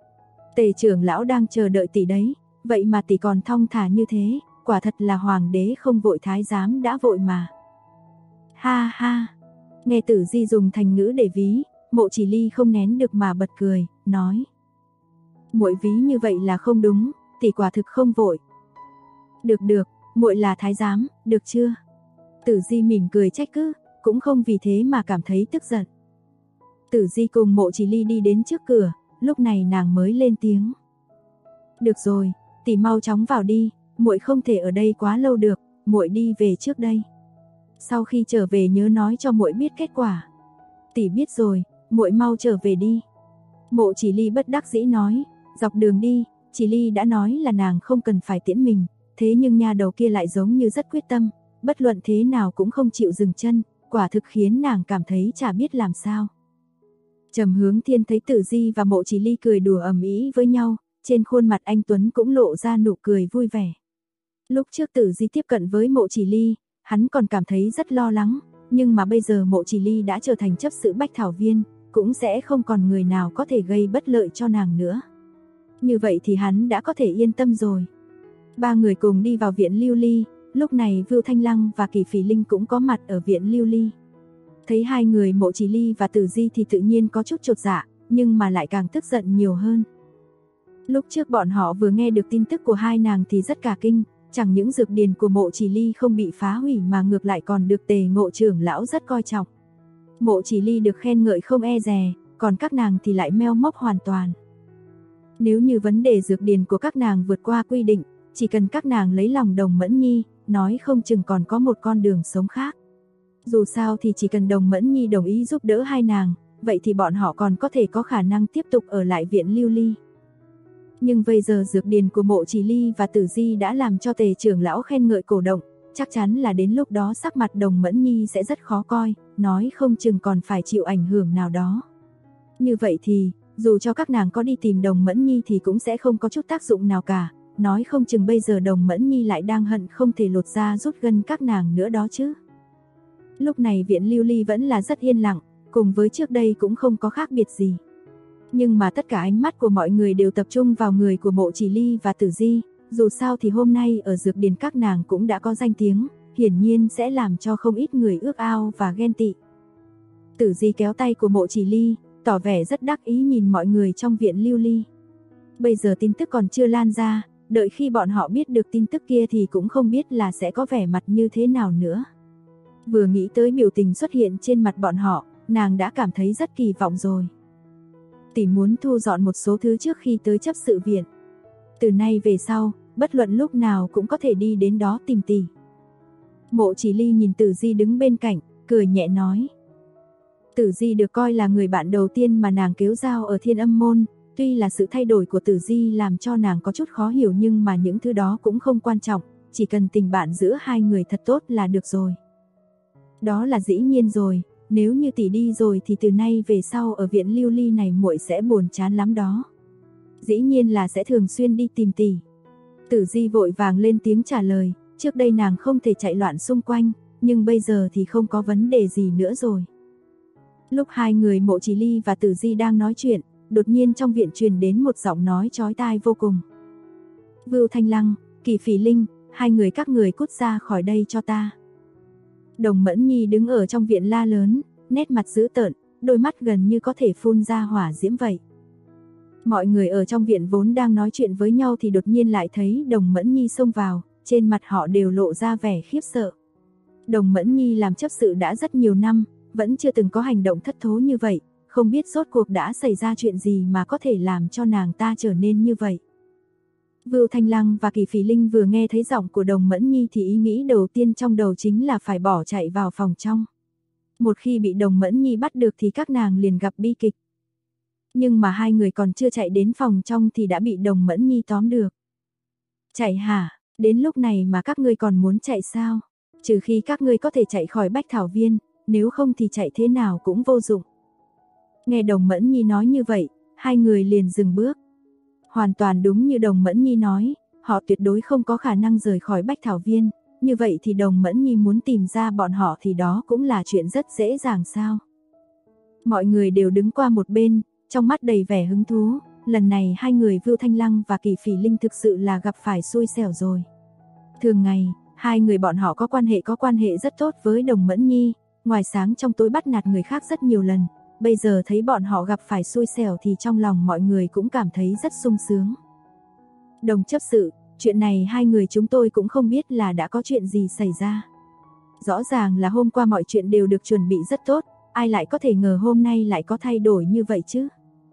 Speaker 2: Tề trưởng lão đang chờ đợi tỷ đấy, vậy mà tỷ còn thong thả như thế, quả thật là hoàng đế không vội thái giám đã vội mà. Ha ha, nghe Tử Di dùng thành ngữ để ví, Mộ Chỉ Ly không nén được mà bật cười, nói: muội ví như vậy là không đúng, tỷ quả thực không vội. Được được, muội là thái giám, được chưa? Tử Di mỉm cười trách cứ, cũng không vì thế mà cảm thấy tức giận. Tử Di cùng Mộ Chỉ Ly đi đến trước cửa, lúc này nàng mới lên tiếng: được rồi, tỷ mau chóng vào đi, muội không thể ở đây quá lâu được, muội đi về trước đây. Sau khi trở về nhớ nói cho muội biết kết quả. Tỷ biết rồi, muội mau trở về đi. Mộ Chỉ Ly bất đắc dĩ nói, dọc đường đi, Chỉ Ly đã nói là nàng không cần phải tiễn mình, thế nhưng nha đầu kia lại giống như rất quyết tâm, bất luận thế nào cũng không chịu dừng chân, quả thực khiến nàng cảm thấy chả biết làm sao. Trầm Hướng Thiên thấy Tử Di và Mộ Chỉ Ly cười đùa ầm ĩ với nhau, trên khuôn mặt anh tuấn cũng lộ ra nụ cười vui vẻ. Lúc trước Tử Di tiếp cận với Mộ Chỉ Ly, hắn còn cảm thấy rất lo lắng, nhưng mà bây giờ Mộ Chỉ Ly đã trở thành chấp sự Bách Thảo Viên, cũng sẽ không còn người nào có thể gây bất lợi cho nàng nữa. Như vậy thì hắn đã có thể yên tâm rồi. Ba người cùng đi vào viện Lưu Ly, lúc này Vưu Thanh Lăng và Kỳ Phỉ Linh cũng có mặt ở viện Lưu Ly. Thấy hai người Mộ Chỉ Ly và Tử Di thì tự nhiên có chút chột dạ, nhưng mà lại càng tức giận nhiều hơn. Lúc trước bọn họ vừa nghe được tin tức của hai nàng thì rất cả kinh, chẳng những dược điền của Mộ Chỉ Ly không bị phá hủy mà ngược lại còn được Tề Ngộ trưởng lão rất coi trọng. Mộ Chỉ Ly được khen ngợi không e dè, còn các nàng thì lại meo móc hoàn toàn. Nếu như vấn đề dược điền của các nàng vượt qua quy định, chỉ cần các nàng lấy lòng Đồng Mẫn Nhi, nói không chừng còn có một con đường sống khác. Dù sao thì chỉ cần Đồng Mẫn Nhi đồng ý giúp đỡ hai nàng, vậy thì bọn họ còn có thể có khả năng tiếp tục ở lại viện Lưu Ly. Nhưng bây giờ dược điền của Mộ Chỉ Ly và Tử Di đã làm cho Tề trưởng lão khen ngợi cổ động, chắc chắn là đến lúc đó sắc mặt Đồng Mẫn Nhi sẽ rất khó coi, nói không chừng còn phải chịu ảnh hưởng nào đó. Như vậy thì, dù cho các nàng có đi tìm Đồng Mẫn Nhi thì cũng sẽ không có chút tác dụng nào cả, nói không chừng bây giờ Đồng Mẫn Nhi lại đang hận không thể lột da rút gân các nàng nữa đó chứ. Lúc này viện Lưu Ly vẫn là rất yên lặng, cùng với trước đây cũng không có khác biệt gì. Nhưng mà tất cả ánh mắt của mọi người đều tập trung vào người của Mộ Chỉ Ly và Tử Di, dù sao thì hôm nay ở dược điền các nàng cũng đã có danh tiếng, hiển nhiên sẽ làm cho không ít người ước ao và ghen tị. Tử Di kéo tay của Mộ Chỉ Ly, tỏ vẻ rất đắc ý nhìn mọi người trong viện Lưu Ly. Bây giờ tin tức còn chưa lan ra, đợi khi bọn họ biết được tin tức kia thì cũng không biết là sẽ có vẻ mặt như thế nào nữa. Vừa nghĩ tới biểu tình xuất hiện trên mặt bọn họ, nàng đã cảm thấy rất kỳ vọng rồi. Tỷ muốn thu dọn một số thứ trước khi tới chấp sự viện. Từ nay về sau, bất luận lúc nào cũng có thể đi đến đó tìm tỷ. Mộ Chỉ Ly nhìn Tử Di đứng bên cạnh, cười nhẹ nói. Tử Di được coi là người bạn đầu tiên mà nàng kéo giao ở Thiên Âm Môn, tuy là sự thay đổi của Tử Di làm cho nàng có chút khó hiểu nhưng mà những thứ đó cũng không quan trọng, chỉ cần tình bạn giữa hai người thật tốt là được rồi. Đó là dĩ nhiên rồi, nếu như tỷ đi rồi thì từ nay về sau ở viện Lưu Ly này muội sẽ buồn chán lắm đó. Dĩ nhiên là sẽ thường xuyên đi tìm tỷ. Tử Di vội vàng lên tiếng trả lời, trước đây nàng không thể chạy loạn xung quanh, nhưng bây giờ thì không có vấn đề gì nữa rồi. Lúc hai người Mộ Chỉ Ly và Tử Di đang nói chuyện, đột nhiên trong viện truyền đến một giọng nói chói tai vô cùng. Vưu Thanh Lăng, Kỳ Phỉ Linh, hai người các người cút ra khỏi đây cho ta. Đồng Mẫn Nhi đứng ở trong viện la lớn, nét mặt dữ tợn, đôi mắt gần như có thể phun ra hỏa diễm vậy. Mọi người ở trong viện vốn đang nói chuyện với nhau thì đột nhiên lại thấy Đồng Mẫn Nhi xông vào, trên mặt họ đều lộ ra vẻ khiếp sợ. Đồng Mẫn Nhi làm chấp sự đã rất nhiều năm, vẫn chưa từng có hành động thất thố như vậy, không biết rốt cuộc đã xảy ra chuyện gì mà có thể làm cho nàng ta trở nên như vậy. Vưu Thanh Lăng và Kỳ Phỉ Linh vừa nghe thấy giọng của Đồng Mẫn Nhi thì ý nghĩ đầu tiên trong đầu chính là phải bỏ chạy vào phòng trong. Một khi bị Đồng Mẫn Nhi bắt được thì các nàng liền gặp bi kịch. Nhưng mà hai người còn chưa chạy đến phòng trong thì đã bị Đồng Mẫn Nhi tóm được. Chạy hả? Đến lúc này mà các ngươi còn muốn chạy sao? Trừ khi các ngươi có thể chạy khỏi Bách Thảo Viên, nếu không thì chạy thế nào cũng vô dụng. Nghe Đồng Mẫn Nhi nói như vậy, hai người liền dừng bước. Hoàn toàn đúng như Đồng Mẫn Nhi nói, họ tuyệt đối không có khả năng rời khỏi Bách Thảo Viên, như vậy thì Đồng Mẫn Nhi muốn tìm ra bọn họ thì đó cũng là chuyện rất dễ dàng sao. Mọi người đều đứng qua một bên, trong mắt đầy vẻ hứng thú, lần này hai người Vưu Thanh Lăng và Kỳ Phỉ Linh thực sự là gặp phải xui xẻo rồi. Thường ngày, hai người bọn họ có quan hệ rất tốt với Đồng Mẫn Nhi, ngoài sáng trong tối bắt nạt người khác rất nhiều lần. Bây giờ thấy bọn họ gặp phải xui xẻo thì trong lòng mọi người cũng cảm thấy rất sung sướng. Đồng chấp sự, chuyện này hai người chúng tôi cũng không biết là đã có chuyện gì xảy ra. Rõ ràng là hôm qua mọi chuyện đều được chuẩn bị rất tốt, ai lại có thể ngờ hôm nay lại có thay đổi như vậy chứ.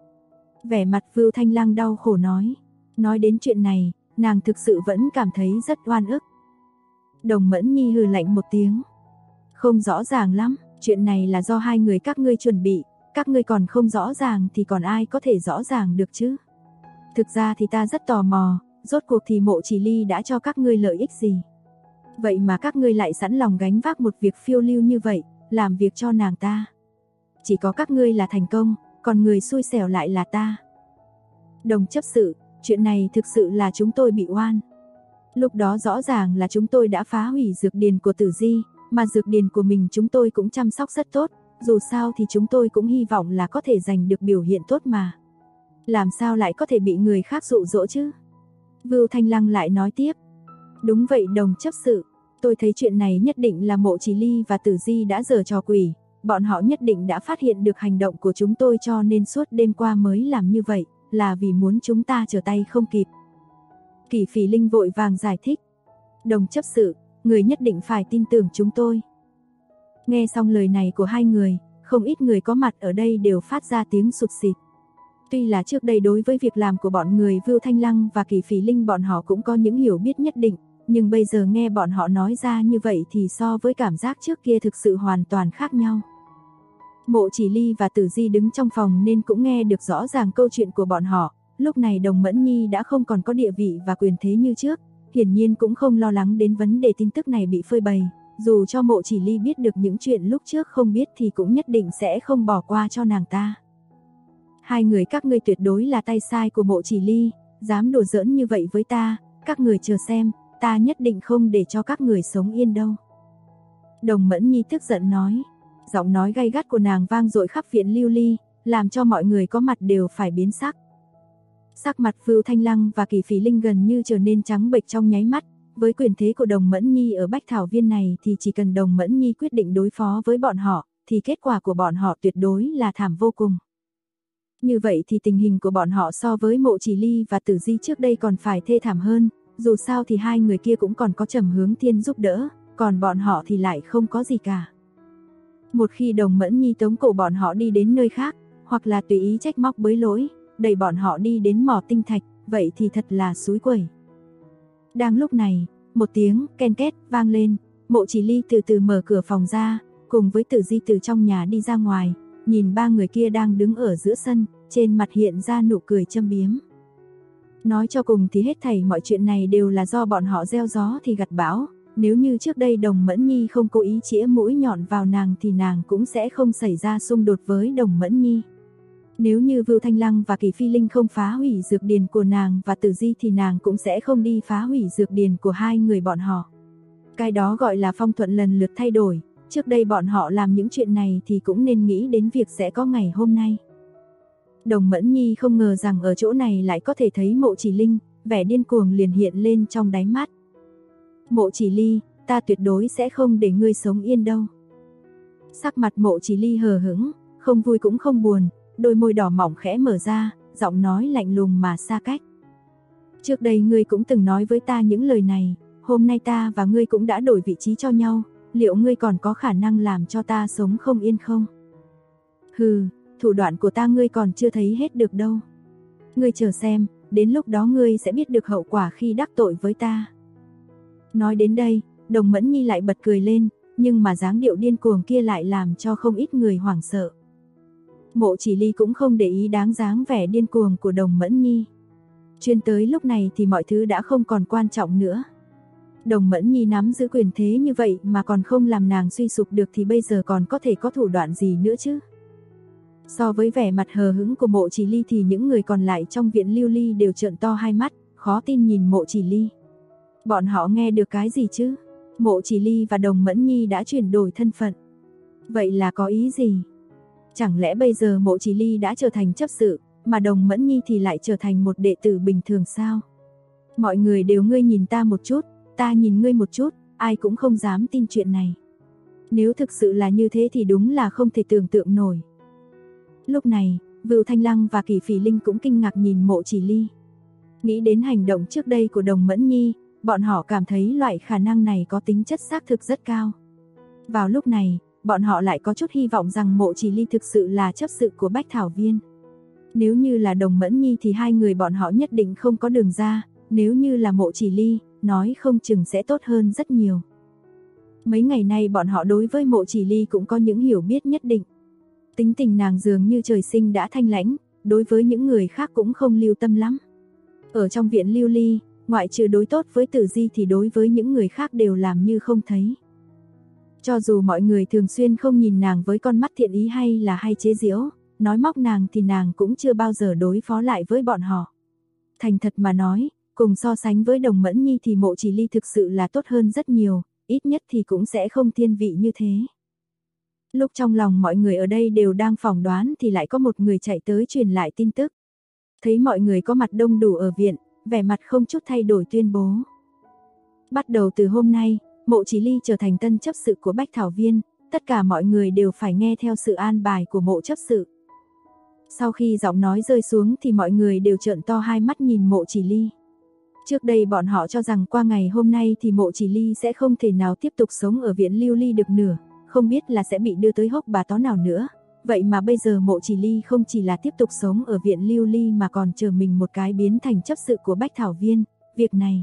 Speaker 2: Vẻ mặt Vưu Thanh Lăng đau khổ nói đến chuyện này, nàng thực sự vẫn cảm thấy rất oan ức. Đồng Mẫn Nhi hừ lạnh một tiếng. Không rõ ràng lắm, chuyện này là do hai người các ngươi chuẩn bị. Các ngươi còn không rõ ràng thì còn ai có thể rõ ràng được chứ. Thực ra thì ta rất tò mò, rốt cuộc thì Mộ Chỉ Ly đã cho các ngươi lợi ích gì. Vậy mà các ngươi lại sẵn lòng gánh vác một việc phiêu lưu như vậy, làm việc cho nàng ta. Chỉ có các ngươi là thành công, còn người xui xẻo lại là ta. Đồng chấp sự, chuyện này thực sự là chúng tôi bị oan. Lúc đó rõ ràng là chúng tôi đã phá hủy dược điền của Tử Di, mà dược điền của mình chúng tôi cũng chăm sóc rất tốt. Dù sao thì chúng tôi cũng hy vọng là có thể giành được biểu hiện tốt mà. Làm sao lại có thể bị người khác dụ dỗ chứ? Vưu Thanh Lăng lại nói tiếp. Đúng vậy đồng chấp sự, tôi thấy chuyện này nhất định là Mộ Chỉ Ly và Tử Di đã giở trò quỷ, bọn họ nhất định đã phát hiện được hành động của chúng tôi cho nên suốt đêm qua mới làm như vậy, là vì muốn chúng ta trở tay không kịp. Kỷ Phỉ Linh vội vàng giải thích. Đồng chấp sự, người nhất định phải tin tưởng chúng tôi. Nghe xong lời này của hai người, không ít người có mặt ở đây đều phát ra tiếng sụt sịt. Tuy là trước đây đối với việc làm của bọn người Vưu Thanh Lăng và Kỷ Phỉ Linh bọn họ cũng có những hiểu biết nhất định, nhưng bây giờ nghe bọn họ nói ra như vậy thì so với cảm giác trước kia thực sự hoàn toàn khác nhau. Mộ Chỉ Ly và Tử Di đứng trong phòng nên cũng nghe được rõ ràng câu chuyện của bọn họ. Lúc này Đồng Mẫn Nhi đã không còn có địa vị và quyền thế như trước, hiển nhiên cũng không lo lắng đến vấn đề tin tức này bị phơi bày. Dù cho Mộ Chỉ Ly biết được những chuyện lúc trước không biết thì cũng nhất định sẽ không bỏ qua cho nàng ta. Hai người các ngươi tuyệt đối là tay sai của Mộ Chỉ Ly, dám đùa giỡn như vậy với ta, các người chờ xem, ta nhất định không để cho các người sống yên đâu. Đồng Mẫn Nhi tức giận nói, giọng nói gay gắt của nàng vang dội khắp viện Lưu Ly, làm cho mọi người có mặt đều phải biến sắc. Sắc mặt Vưu Thanh Lăng và Kỷ Phỉ Linh gần như trở nên trắng bệch trong nháy mắt, với quyền thế của Đồng Mẫn Nhi ở Bách Thảo Viên này thì chỉ cần Đồng Mẫn Nhi quyết định đối phó với bọn họ, thì kết quả của bọn họ tuyệt đối là thảm vô cùng. Như vậy thì tình hình của bọn họ so với Mộ Chỉ Ly và Tử Di trước đây còn phải thê thảm hơn, dù sao thì hai người kia cũng còn có Trầm Hướng Thiên giúp đỡ, còn bọn họ thì lại không có gì cả. Một khi Đồng Mẫn Nhi tống cổ bọn họ đi đến nơi khác, hoặc là tùy ý trách móc bới lỗi, đẩy bọn họ đi đến mỏ tinh thạch, vậy thì thật là xúi quẩy. Đang lúc này, một tiếng ken két vang lên, Mộ Chỉ Ly từ từ mở cửa phòng ra, cùng với Tử Di từ trong nhà đi ra ngoài, nhìn ba người kia đang đứng ở giữa sân, trên mặt hiện ra nụ cười châm biếm. Nói cho cùng thì hết thảy mọi chuyện này đều là do bọn họ gieo gió thì gặt bão, nếu như trước đây Đồng Mẫn Nhi không cố ý chĩa mũi nhọn vào nàng thì nàng cũng sẽ không xảy ra xung đột với Đồng Mẫn Nhi. Nếu như Vưu Thanh Lăng và Kỷ Phi Linh không phá hủy dược điền của nàng và Tử Di thì nàng cũng sẽ không đi phá hủy dược điền của hai người bọn họ. Cái đó gọi là phong thuận lần lượt thay đổi, trước đây bọn họ làm những chuyện này thì cũng nên nghĩ đến việc sẽ có ngày hôm nay. Đồng Mẫn Nhi không ngờ rằng ở chỗ này lại có thể thấy Mộ Chỉ Linh, vẻ điên cuồng liền hiện lên trong đáy mắt. Mộ Chỉ Ly, ta tuyệt đối sẽ không để ngươi sống yên đâu. Sắc mặt Mộ Chỉ Ly hờ hững, không vui cũng không buồn, đôi môi đỏ mỏng khẽ mở ra, giọng nói lạnh lùng mà xa cách. Trước đây ngươi cũng từng nói với ta những lời này, hôm nay ta và ngươi cũng đã đổi vị trí cho nhau, liệu ngươi còn có khả năng làm cho ta sống không yên không? Hừ, thủ đoạn của ta ngươi còn chưa thấy hết được đâu. Ngươi chờ xem, đến lúc đó ngươi sẽ biết được hậu quả khi đắc tội với ta. Nói đến đây, Đồng Mẫn Nhi lại bật cười lên, nhưng mà dáng điệu điên cuồng kia lại làm cho không ít người hoảng sợ. Mộ Chỉ Ly cũng không để ý đáng dáng vẻ điên cuồng của Đồng Mẫn Nhi. Chuyên tới lúc này thì mọi thứ đã không còn quan trọng nữa. Đồng Mẫn Nhi nắm giữ quyền thế như vậy mà còn không làm nàng suy sụp được thì bây giờ còn có thể có thủ đoạn gì nữa chứ? So với vẻ mặt hờ hững của Mộ Chỉ Ly thì những người còn lại trong viện Lưu Ly đều trợn to hai mắt, khó tin nhìn Mộ Chỉ Ly. Bọn họ nghe được cái gì chứ? Mộ Chỉ Ly và Đồng Mẫn Nhi đã chuyển đổi thân phận. Vậy là có ý gì? Chẳng lẽ bây giờ Mộ Chỉ Ly đã trở thành chấp sự, mà Đồng Mẫn Nhi thì lại trở thành một đệ tử bình thường sao? Mọi người đều ngươi nhìn ta một chút, ta nhìn ngươi một chút, ai cũng không dám tin chuyện này. Nếu thực sự là như thế thì đúng là không thể tưởng tượng nổi. Lúc này, Vưu Thanh Lăng và Kỷ Phỉ Linh cũng kinh ngạc nhìn Mộ Chỉ Ly. Nghĩ đến hành động trước đây của Đồng Mẫn Nhi, bọn họ cảm thấy loại khả năng này có tính chất xác thực rất cao. Vào lúc này, bọn họ lại có chút hy vọng rằng Mộ Chỉ Ly thực sự là chấp sự của Bách Thảo Viên. Nếu như là Đồng Mẫn Nhi thì hai người bọn họ nhất định không có đường ra, nếu như là Mộ Chỉ Ly, nói không chừng sẽ tốt hơn rất nhiều. Mấy ngày nay bọn họ đối với Mộ Chỉ Ly cũng có những hiểu biết nhất định. Tính tình nàng dường như trời sinh đã thanh lãnh, đối với những người khác cũng không lưu tâm lắm. Ở trong viện Lưu Ly, ngoại trừ đối tốt với Tử Di thì đối với những người khác đều làm như không thấy. Cho dù mọi người thường xuyên không nhìn nàng với con mắt thiện ý hay là hay chế giễu, nói móc nàng thì nàng cũng chưa bao giờ đối phó lại với bọn họ. Thành thật mà nói, cùng so sánh với Đồng Mẫn Nhi thì Mộ Chỉ Ly thực sự là tốt hơn rất nhiều, ít nhất thì cũng sẽ không thiên vị như thế. Lúc trong lòng mọi người ở đây đều đang phỏng đoán thì lại có một người chạy tới truyền lại tin tức. Thấy mọi người có mặt đông đủ ở viện, vẻ mặt không chút thay đổi tuyên bố. Bắt đầu từ hôm nay, Mộ Chỉ Ly trở thành tân chấp sự của Bách Thảo Viên, tất cả mọi người đều phải nghe theo sự an bài của Mộ chấp sự. Sau khi giọng nói rơi xuống thì mọi người đều trợn to hai mắt nhìn Mộ Chỉ Ly. Trước đây bọn họ cho rằng qua ngày hôm nay thì Mộ Chỉ Ly sẽ không thể nào tiếp tục sống ở viện Lưu Ly được nữa, không biết là sẽ bị đưa tới hốc bà tó nào nữa. Vậy mà bây giờ Mộ Chỉ Ly không chỉ là tiếp tục sống ở viện Lưu Ly mà còn chờ mình một cái biến thành chấp sự của Bách Thảo Viên. Việc này,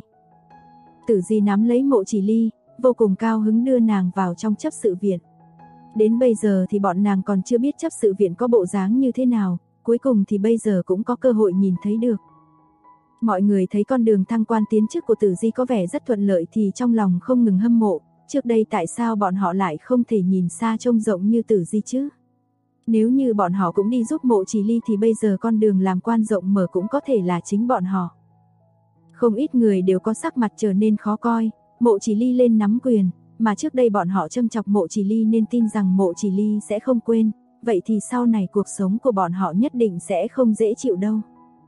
Speaker 2: Tử Di nắm lấy Mộ Chỉ Ly, vô cùng cao hứng đưa nàng vào trong chấp sự viện. Đến bây giờ thì bọn nàng còn chưa biết chấp sự viện có bộ dáng như thế nào, cuối cùng thì bây giờ cũng có cơ hội nhìn thấy được. Mọi người thấy con đường thăng quan tiến chức của Tử Di có vẻ rất thuận lợi thì trong lòng không ngừng hâm mộ, trước đây tại sao bọn họ lại không thể nhìn xa trông rộng như Tử Di chứ? Nếu như bọn họ cũng đi giúp Mộ Chỉ Ly thì bây giờ con đường làm quan rộng mở cũng có thể là chính bọn họ. Không ít người đều có sắc mặt trở nên khó coi, Mộ Chỉ Ly lên nắm quyền, mà trước đây bọn họ châm chọc Mộ Chỉ Ly nên tin rằng Mộ Chỉ Ly sẽ không quên, vậy thì sau này cuộc sống của bọn họ nhất định sẽ không dễ chịu đâu.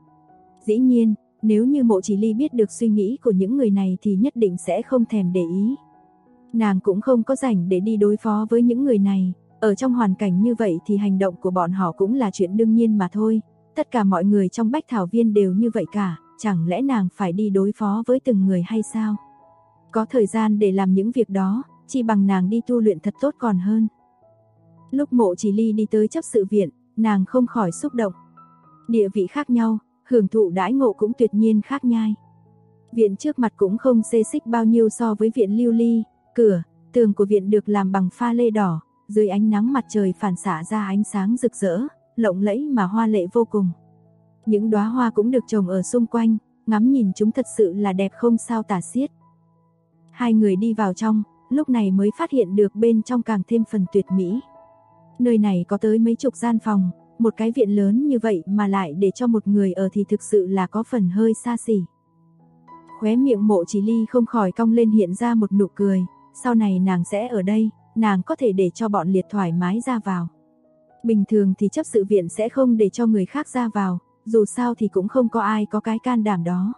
Speaker 2: Dĩ nhiên, nếu như Mộ Chỉ Ly biết được suy nghĩ của những người này thì nhất định sẽ không thèm để ý. Nàng cũng không có rảnh để đi đối phó với những người này, ở trong hoàn cảnh như vậy thì hành động của bọn họ cũng là chuyện đương nhiên mà thôi, tất cả mọi người trong Bách Thảo Viên đều như vậy cả, chẳng lẽ nàng phải đi đối phó với từng người hay sao? Có thời gian để làm những việc đó, chỉ bằng nàng đi tu luyện thật tốt còn hơn. Lúc Mộ Chỉ Ly đi tới chấp sự viện, nàng không khỏi xúc động. Địa vị khác nhau, hưởng thụ đãi ngộ cũng tuyệt nhiên khác nhai. Viện trước mặt cũng không xê xích bao nhiêu so với viện Lưu Ly, cửa, tường của viện được làm bằng pha lê đỏ, dưới ánh nắng mặt trời phản xạ ra ánh sáng rực rỡ, lộng lẫy mà hoa lệ vô cùng. Những đóa hoa cũng được trồng ở xung quanh, ngắm nhìn chúng thật sự là đẹp không sao tả xiết. Hai người đi vào trong, lúc này mới phát hiện được bên trong càng thêm phần tuyệt mỹ. Nơi này có tới mấy chục gian phòng, một cái viện lớn như vậy mà lại để cho một người ở thì thực sự là có phần hơi xa xỉ. Khóe miệng Mộ Chỉ Ly không khỏi cong lên hiện ra một nụ cười, sau này nàng sẽ ở đây, nàng có thể để cho bọn liệt thoải mái ra vào. Bình thường thì chấp sự viện sẽ không để cho người khác ra vào, dù sao thì cũng không có ai có cái can đảm đó.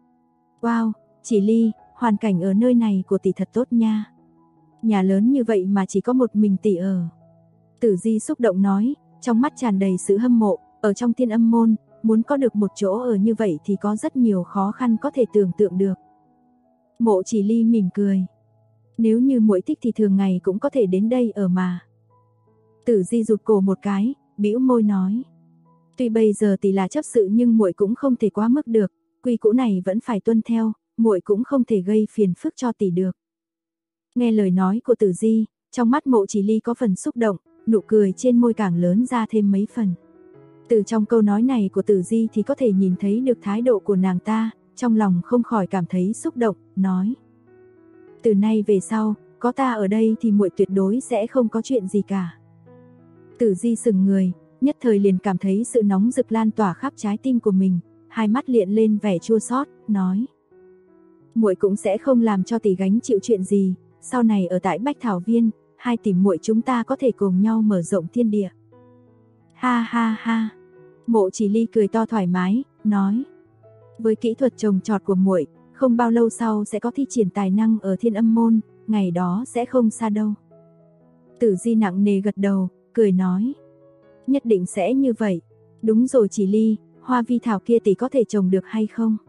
Speaker 2: Wow, Chỉ Ly, hoàn cảnh ở nơi này của tỷ thật tốt nha. Nhà lớn như vậy mà chỉ có một mình tỷ ở. Tử Di xúc động nói, trong mắt tràn đầy sự hâm mộ, ở trong Thiên Âm môn, muốn có được một chỗ ở như vậy thì có rất nhiều khó khăn có thể tưởng tượng được. Mộ Chỉ Ly mỉm cười. Nếu như muội thích thì thường ngày cũng có thể đến đây ở mà. Tử Di rụt cổ một cái, bĩu môi nói. Tuy bây giờ tỷ là chấp sự nhưng muội cũng không thể quá mức được, quy củ này vẫn phải tuân theo, muội cũng không thể gây phiền phức cho tỷ được. Nghe lời nói của Tử Di, trong mắt Mộ Chỉ Ly có phần xúc động, nụ cười trên môi càng lớn ra thêm mấy phần. Từ trong câu nói này của Tử Di thì có thể nhìn thấy được thái độ của nàng ta, trong lòng không khỏi cảm thấy xúc động, nói. Từ nay về sau, có ta ở đây thì muội tuyệt đối sẽ không có chuyện gì cả. Tử Di sững người, nhất thời liền cảm thấy sự nóng rực lan tỏa khắp trái tim của mình, hai mắt hiện lên vẻ chua xót, nói. Muội cũng sẽ không làm cho tỷ gánh chịu chuyện gì, sau này ở tại Bách Thảo Viên, hai tỷ muội chúng ta có thể cùng nhau mở rộng thiên địa. Ha ha ha. Mộ Chỉ Ly cười to thoải mái, nói. Với kỹ thuật trồng trọt của muội, không bao lâu sau sẽ có thi triển tài năng ở Thiên Âm môn, ngày đó sẽ không xa đâu. Tử Di nặng nề gật đầu, cười nói. Nhất định sẽ như vậy. Đúng rồi Chỉ Ly, hoa vi thảo kia tỷ có thể trồng được hay không?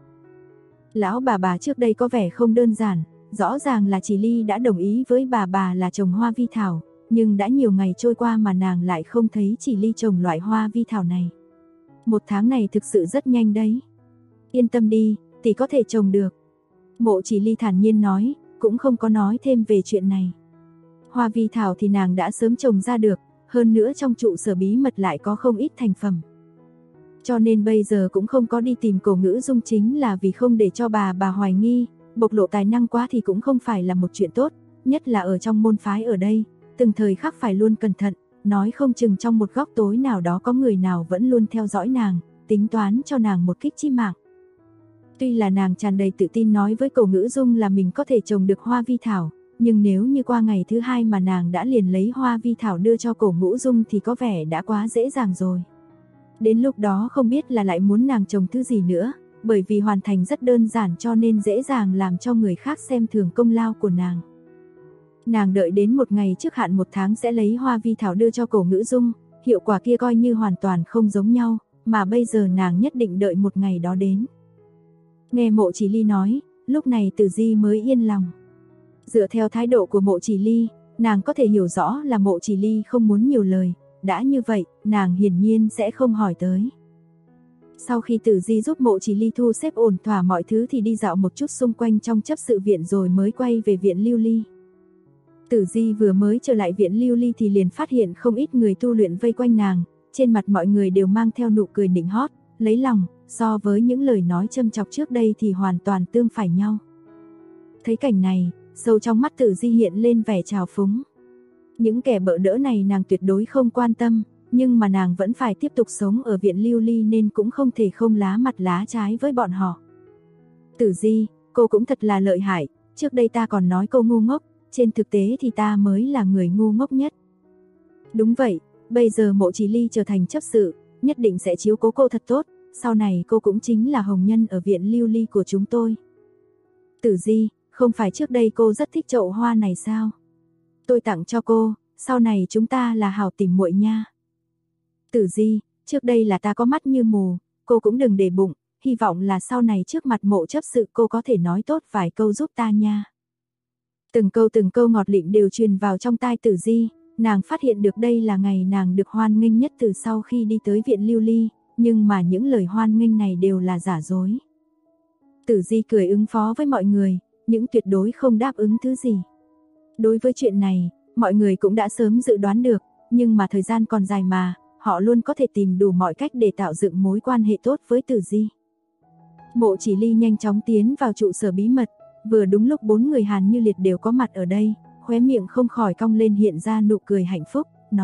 Speaker 2: Lão bà trước đây có vẻ không đơn giản, rõ ràng là Chỉ Ly đã đồng ý với bà là trồng hoa vi thảo, nhưng đã nhiều ngày trôi qua mà nàng lại không thấy Chỉ Ly trồng loại hoa vi thảo này. Một tháng này thực sự rất nhanh đấy. Yên tâm đi, tỷ có thể trồng được. Mộ Chỉ Ly thản nhiên nói, cũng không có nói thêm về chuyện này. Hoa vi thảo thì nàng đã sớm trồng ra được, hơn nữa trong trụ sở bí mật lại có không ít thành phẩm. Cho nên bây giờ cũng không có đi tìm Cổ Ngữ Dung chính là vì không để cho bà hoài nghi, bộc lộ tài năng quá thì cũng không phải là một chuyện tốt, nhất là ở trong môn phái ở đây, từng thời khắc phải luôn cẩn thận, nói không chừng trong một góc tối nào đó có người nào vẫn luôn theo dõi nàng, tính toán cho nàng một kích chí mạng. Tuy là nàng tràn đầy tự tin nói với Cổ Ngữ Dung là mình có thể trồng được hoa vi thảo, nhưng nếu như qua ngày thứ hai mà nàng đã liền lấy hoa vi thảo đưa cho Cổ Ngữ Dung thì có vẻ đã quá dễ dàng rồi. Đến lúc đó không biết là lại muốn nàng trồng thứ gì nữa, bởi vì hoàn thành rất đơn giản cho nên dễ dàng làm cho người khác xem thường công lao của nàng. Nàng đợi đến một ngày trước hạn 1 tháng sẽ lấy hoa vi thảo đưa cho Cổ Ngữ Dung, hiệu quả kia coi như hoàn toàn không giống nhau, mà bây giờ nàng nhất định đợi một ngày đó đến. Nghe Mộ Chỉ Ly nói, lúc này Tử Di mới yên lòng. Dựa theo thái độ của Mộ Chỉ Ly, nàng có thể hiểu rõ là Mộ Chỉ Ly không muốn nhiều lời, đã như vậy, nàng hiển nhiên sẽ không hỏi tới. Sau khi Tử Di giúp Mộ Chỉ Ly thu xếp ổn thỏa mọi thứ thì đi dạo một chút xung quanh trong chấp sự viện rồi mới quay về viện Lưu Ly. Tử Di vừa mới trở lại viện Lưu Ly thì liền phát hiện không ít người tu luyện vây quanh nàng, trên mặt mọi người đều mang theo nụ cười nịnh hót, lấy lòng, so với những lời nói châm chọc trước đây thì hoàn toàn tương phản nhau. Thấy cảnh này, sâu trong mắt Tử Di hiện lên vẻ trào phúng. Những kẻ bợ đỡ này nàng tuyệt đối không quan tâm, nhưng mà nàng vẫn phải tiếp tục sống ở viện Lưu Ly nên cũng không thể không lá mặt lá trái với bọn họ. Tử Di, cô cũng thật là lợi hại, trước đây ta còn nói cô ngu ngốc, trên thực tế thì ta mới là người ngu ngốc nhất. Đúng vậy, bây giờ Mộ Chỉ Ly trở thành chấp sự, nhất định sẽ chiếu cố cô thật tốt, sau này cô cũng chính là hồng nhân ở viện Lưu Ly của chúng tôi. Tử Di, không phải trước đây cô rất thích chậu hoa này sao? Tôi tặng cho cô, sau này chúng ta là hảo tỉ muội nha. Tử Di, trước đây là ta có mắt như mù, cô cũng đừng để bụng, hy vọng là sau này trước mặt Mộ chấp sự cô có thể nói tốt vài câu giúp ta nha. Từng câu ngọt lịm đều truyền vào trong tai Tử Di, nàng phát hiện được đây là ngày nàng được hoan nghênh nhất từ sau khi đi tới viện Lưu Ly, nhưng mà những lời hoan nghênh này đều là giả dối. Tử Di cười ứng phó với mọi người, những tuyệt đối không đáp ứng thứ gì. Đối với chuyện này, mọi người cũng đã sớm dự đoán được, nhưng mà thời gian còn dài mà, họ luôn có thể tìm đủ mọi cách để tạo dựng mối quan hệ tốt với Tử Di. Mộ Chỉ Ly nhanh chóng tiến vào trụ sở bí mật, vừa đúng lúc 4 người Hàn Như Liệt đều có mặt ở đây, khóe miệng không khỏi cong lên hiện ra nụ cười hạnh phúc,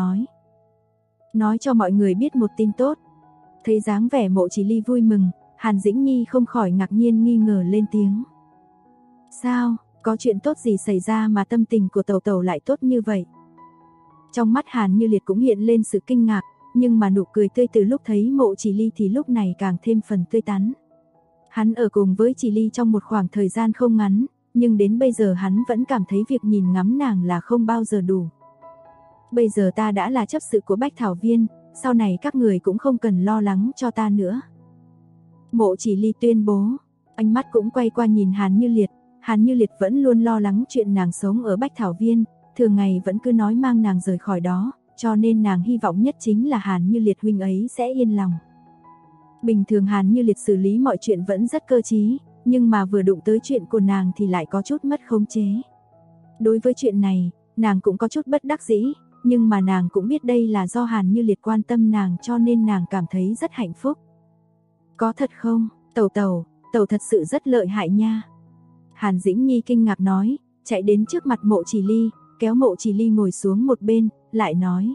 Speaker 2: nói cho mọi người biết một tin tốt. Thấy dáng vẻ Mộ Chỉ Ly vui mừng, Hàn Dĩnh Nhi không khỏi ngạc nhiên nghi ngờ lên tiếng. Sao, có chuyện tốt gì xảy ra mà tâm tình của Tẩu Tẩu lại tốt như vậy? Trong mắt Hàn Như Liệt cũng hiện lên sự kinh ngạc, nhưng mà nụ cười tươi từ lúc thấy Mộ Chỉ Ly thì lúc này càng thêm phần tươi tắn. Hắn ở cùng với Chỉ Ly trong một khoảng thời gian không ngắn, nhưng đến bây giờ hắn vẫn cảm thấy việc nhìn ngắm nàng là không bao giờ đủ. Bây giờ ta đã là chấp sự của Bách Thảo Viên, sau này các người cũng không cần lo lắng cho ta nữa. Mộ Chỉ Ly tuyên bố, ánh mắt cũng quay qua nhìn Hàn Như Liệt. Hàn Như Liệt vẫn luôn lo lắng chuyện nàng sống ở Bách Thảo Viên, thường ngày vẫn cứ nói mang nàng rời khỏi đó, cho nên nàng hy vọng nhất chính là Hàn Như Liệt huynh ấy sẽ yên lòng. Bình thường Hàn Như Liệt xử lý mọi chuyện vẫn rất cơ trí, nhưng mà vừa đụng tới chuyện của nàng thì lại có chút mất khống chế. Đối với chuyện này, nàng cũng có chút bất đắc dĩ, nhưng mà nàng cũng biết đây là do Hàn Như Liệt quan tâm nàng cho nên nàng cảm thấy rất hạnh phúc. Có thật không, Tẩu thật sự rất lợi hại nha. Hàn Dĩnh Nhi kinh ngạc nói, chạy đến trước mặt Mộ Chỉ Ly, kéo Mộ Chỉ Ly ngồi xuống một bên, lại nói.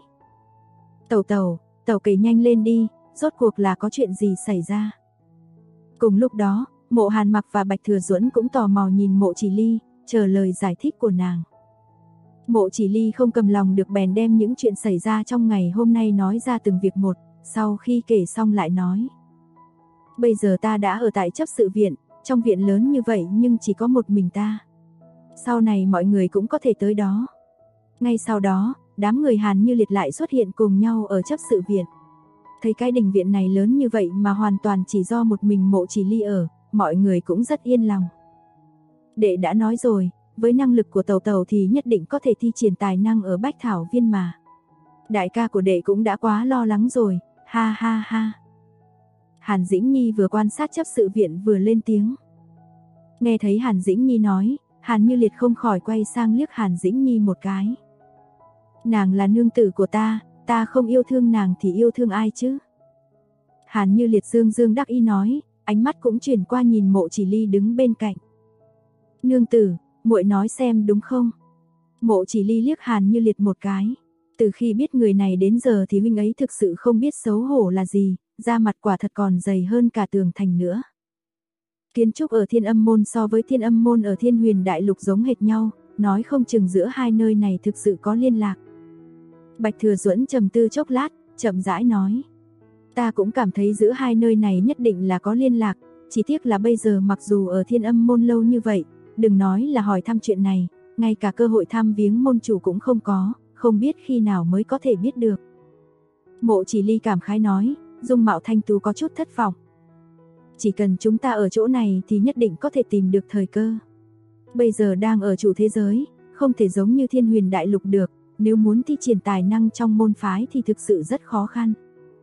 Speaker 2: Tẩu kể nhanh lên đi, rốt cuộc là có chuyện gì xảy ra. Cùng lúc đó, Mộ Hàn Mặc và Bạch Thừa Duẫn cũng tò mò nhìn Mộ Chỉ Ly, chờ lời giải thích của nàng. Mộ Chỉ Ly không cầm lòng được bèn đem những chuyện xảy ra trong ngày hôm nay nói ra từng việc một, sau khi kể xong lại nói. Bây giờ ta đã ở tại chấp sự viện, trong viện lớn như vậy nhưng chỉ có một mình ta. Sau này mọi người cũng có thể tới đó. Ngay sau đó, đám người Hàn Như Liệt lại xuất hiện cùng nhau ở chấp sự viện. Thấy cái đình viện này lớn như vậy mà hoàn toàn chỉ do một mình Mộ Chỉ Ly ở, mọi người cũng rất yên lòng. Đệ đã nói rồi, với năng lực của Tẩu thì nhất định có thể thi triển tài năng ở Bách Thảo Viên mà. Đại ca của đệ cũng đã quá lo lắng rồi, ha ha ha. Hàn Dĩnh Nhi vừa quan sát chấp sự viện vừa lên tiếng. Nghe thấy Hàn Dĩnh Nhi nói, Hàn Như Liệt không khỏi quay sang liếc Hàn Dĩnh Nhi một cái. Nàng là nương tử của ta không yêu thương nàng thì yêu thương ai chứ? Hàn Như Liệt dương đắc ý nói, ánh mắt cũng chuyển qua nhìn Mộ Chỉ Ly đứng bên cạnh. Nương tử, muội nói xem đúng không? Mộ Chỉ Ly liếc Hàn Như Liệt một cái. Từ khi biết người này đến giờ thì huynh ấy thực sự không biết xấu hổ là gì, da mặt quả thật còn dày hơn cả tường thành nữa. Kiến trúc ở Thiên Âm Môn so với Thiên Âm Môn ở Thiên Huyền Đại Lục giống hệt nhau, nói không chừng giữa hai nơi này thực sự có liên lạc. Bạch Thừa Duẫn trầm tư chốc lát, chậm rãi nói. Ta cũng cảm thấy giữa hai nơi này nhất định là có liên lạc, chỉ tiếc là bây giờ mặc dù ở Thiên Âm Môn lâu như vậy, đừng nói là hỏi thăm chuyện này, ngay cả cơ hội thăm viếng môn chủ cũng không có, không biết khi nào mới có thể biết được. Mộ Chỉ Ly cảm khái nói, dung mạo thanh tú có chút thất vọng. Chỉ cần chúng ta ở chỗ này thì nhất định có thể tìm được thời cơ. Bây giờ đang ở chủ thế giới, không thể giống như Thiên Huyền Đại Lục được, nếu muốn thi triển tài năng trong môn phái thì thực sự rất khó khăn.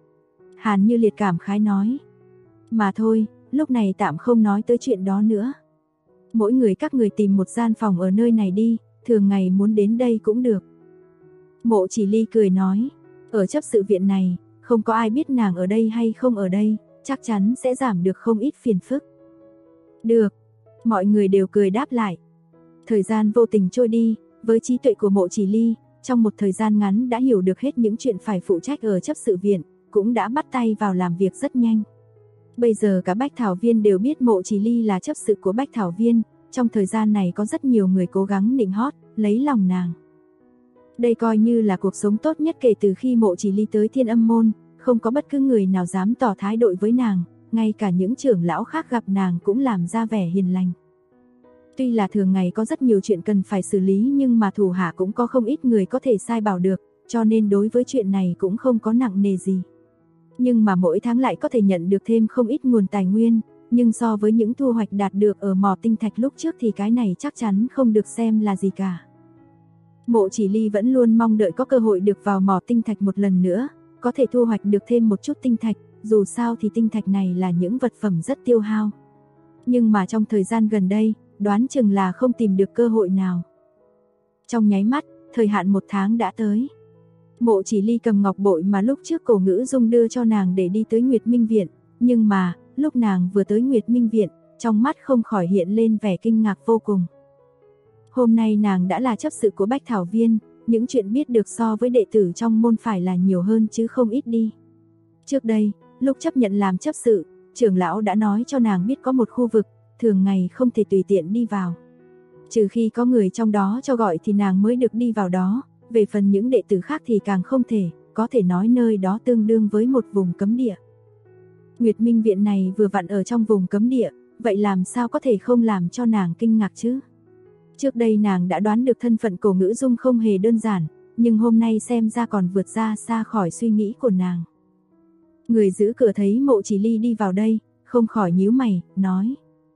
Speaker 2: Hàn Như Liệt cảm khái nói. Mà thôi, lúc này tạm không nói tới chuyện đó nữa. Mỗi người các người tìm một gian phòng ở nơi này đi, thường ngày muốn đến đây cũng được. Mộ Chỉ Ly cười nói, ở chấp sự viện này, không có ai biết nàng ở đây hay không ở đây, chắc chắn sẽ giảm được không ít phiền phức. Được, mọi người đều cười đáp lại. Thời gian vô tình trôi đi, với trí tuệ của Mộ Chỉ Ly, trong một thời gian ngắn đã hiểu được hết những chuyện phải phụ trách ở chấp sự viện, cũng đã bắt tay vào làm việc rất nhanh. Bây giờ cả Bách Thảo Viên đều biết Mộ Chỉ Ly là chấp sự của Bách Thảo Viên, trong thời gian này có rất nhiều người cố gắng nịnh hót, lấy lòng nàng. Đây coi như là cuộc sống tốt nhất kể từ khi Mộ Chỉ Ly tới Thiên Âm Môn, không có bất cứ người nào dám tỏ thái độ với nàng, ngay cả những trưởng lão khác gặp nàng cũng làm ra vẻ hiền lành. Tuy là thường ngày có rất nhiều chuyện cần phải xử lý nhưng mà thủ hạ cũng có không ít người có thể sai bảo được, cho nên đối với chuyện này cũng không có nặng nề gì. Nhưng mà mỗi tháng lại có thể nhận được thêm không ít nguồn tài nguyên, nhưng so với những thu hoạch đạt được ở mỏ tinh thạch lúc trước thì cái này chắc chắn không được xem là gì cả. Mộ Chỉ Ly vẫn luôn mong đợi có cơ hội được vào mỏ tinh thạch một lần nữa, có thể thu hoạch được thêm một chút tinh thạch, dù sao thì tinh thạch này là những vật phẩm rất tiêu hao. Nhưng mà trong thời gian gần đây, đoán chừng là không tìm được cơ hội nào. Trong nháy mắt, thời hạn 1 tháng đã tới. Mộ Chỉ Ly cầm ngọc bội mà lúc trước Cổ Ngữ Dung đưa cho nàng để đi tới Nguyệt Minh Viện, nhưng mà, lúc nàng vừa tới Nguyệt Minh Viện, trong mắt không khỏi hiện lên vẻ kinh ngạc vô cùng. Hôm nay nàng đã là chấp sự của Bách Thảo Viên, những chuyện biết được so với đệ tử trong môn phải là nhiều hơn chứ không ít đi. Trước đây, lúc chấp nhận làm chấp sự, trưởng lão đã nói cho nàng biết có một khu vực, thường ngày không thể tùy tiện đi vào. Trừ khi có người trong đó cho gọi thì nàng mới được đi vào đó, về phần những đệ tử khác thì càng không thể, có thể nói nơi đó tương đương với một vùng cấm địa. Nguyệt Minh Viện này vừa vặn ở trong vùng cấm địa, vậy làm sao có thể không làm cho nàng kinh ngạc chứ? Trước đây nàng đã đoán được thân phận Cổ Ngữ Dung không hề đơn giản, nhưng hôm nay xem ra còn vượt ra xa khỏi suy nghĩ của nàng. Người giữ cửa thấy Mộ Chỉ Ly đi vào đây, không khỏi nhíu mày, nói.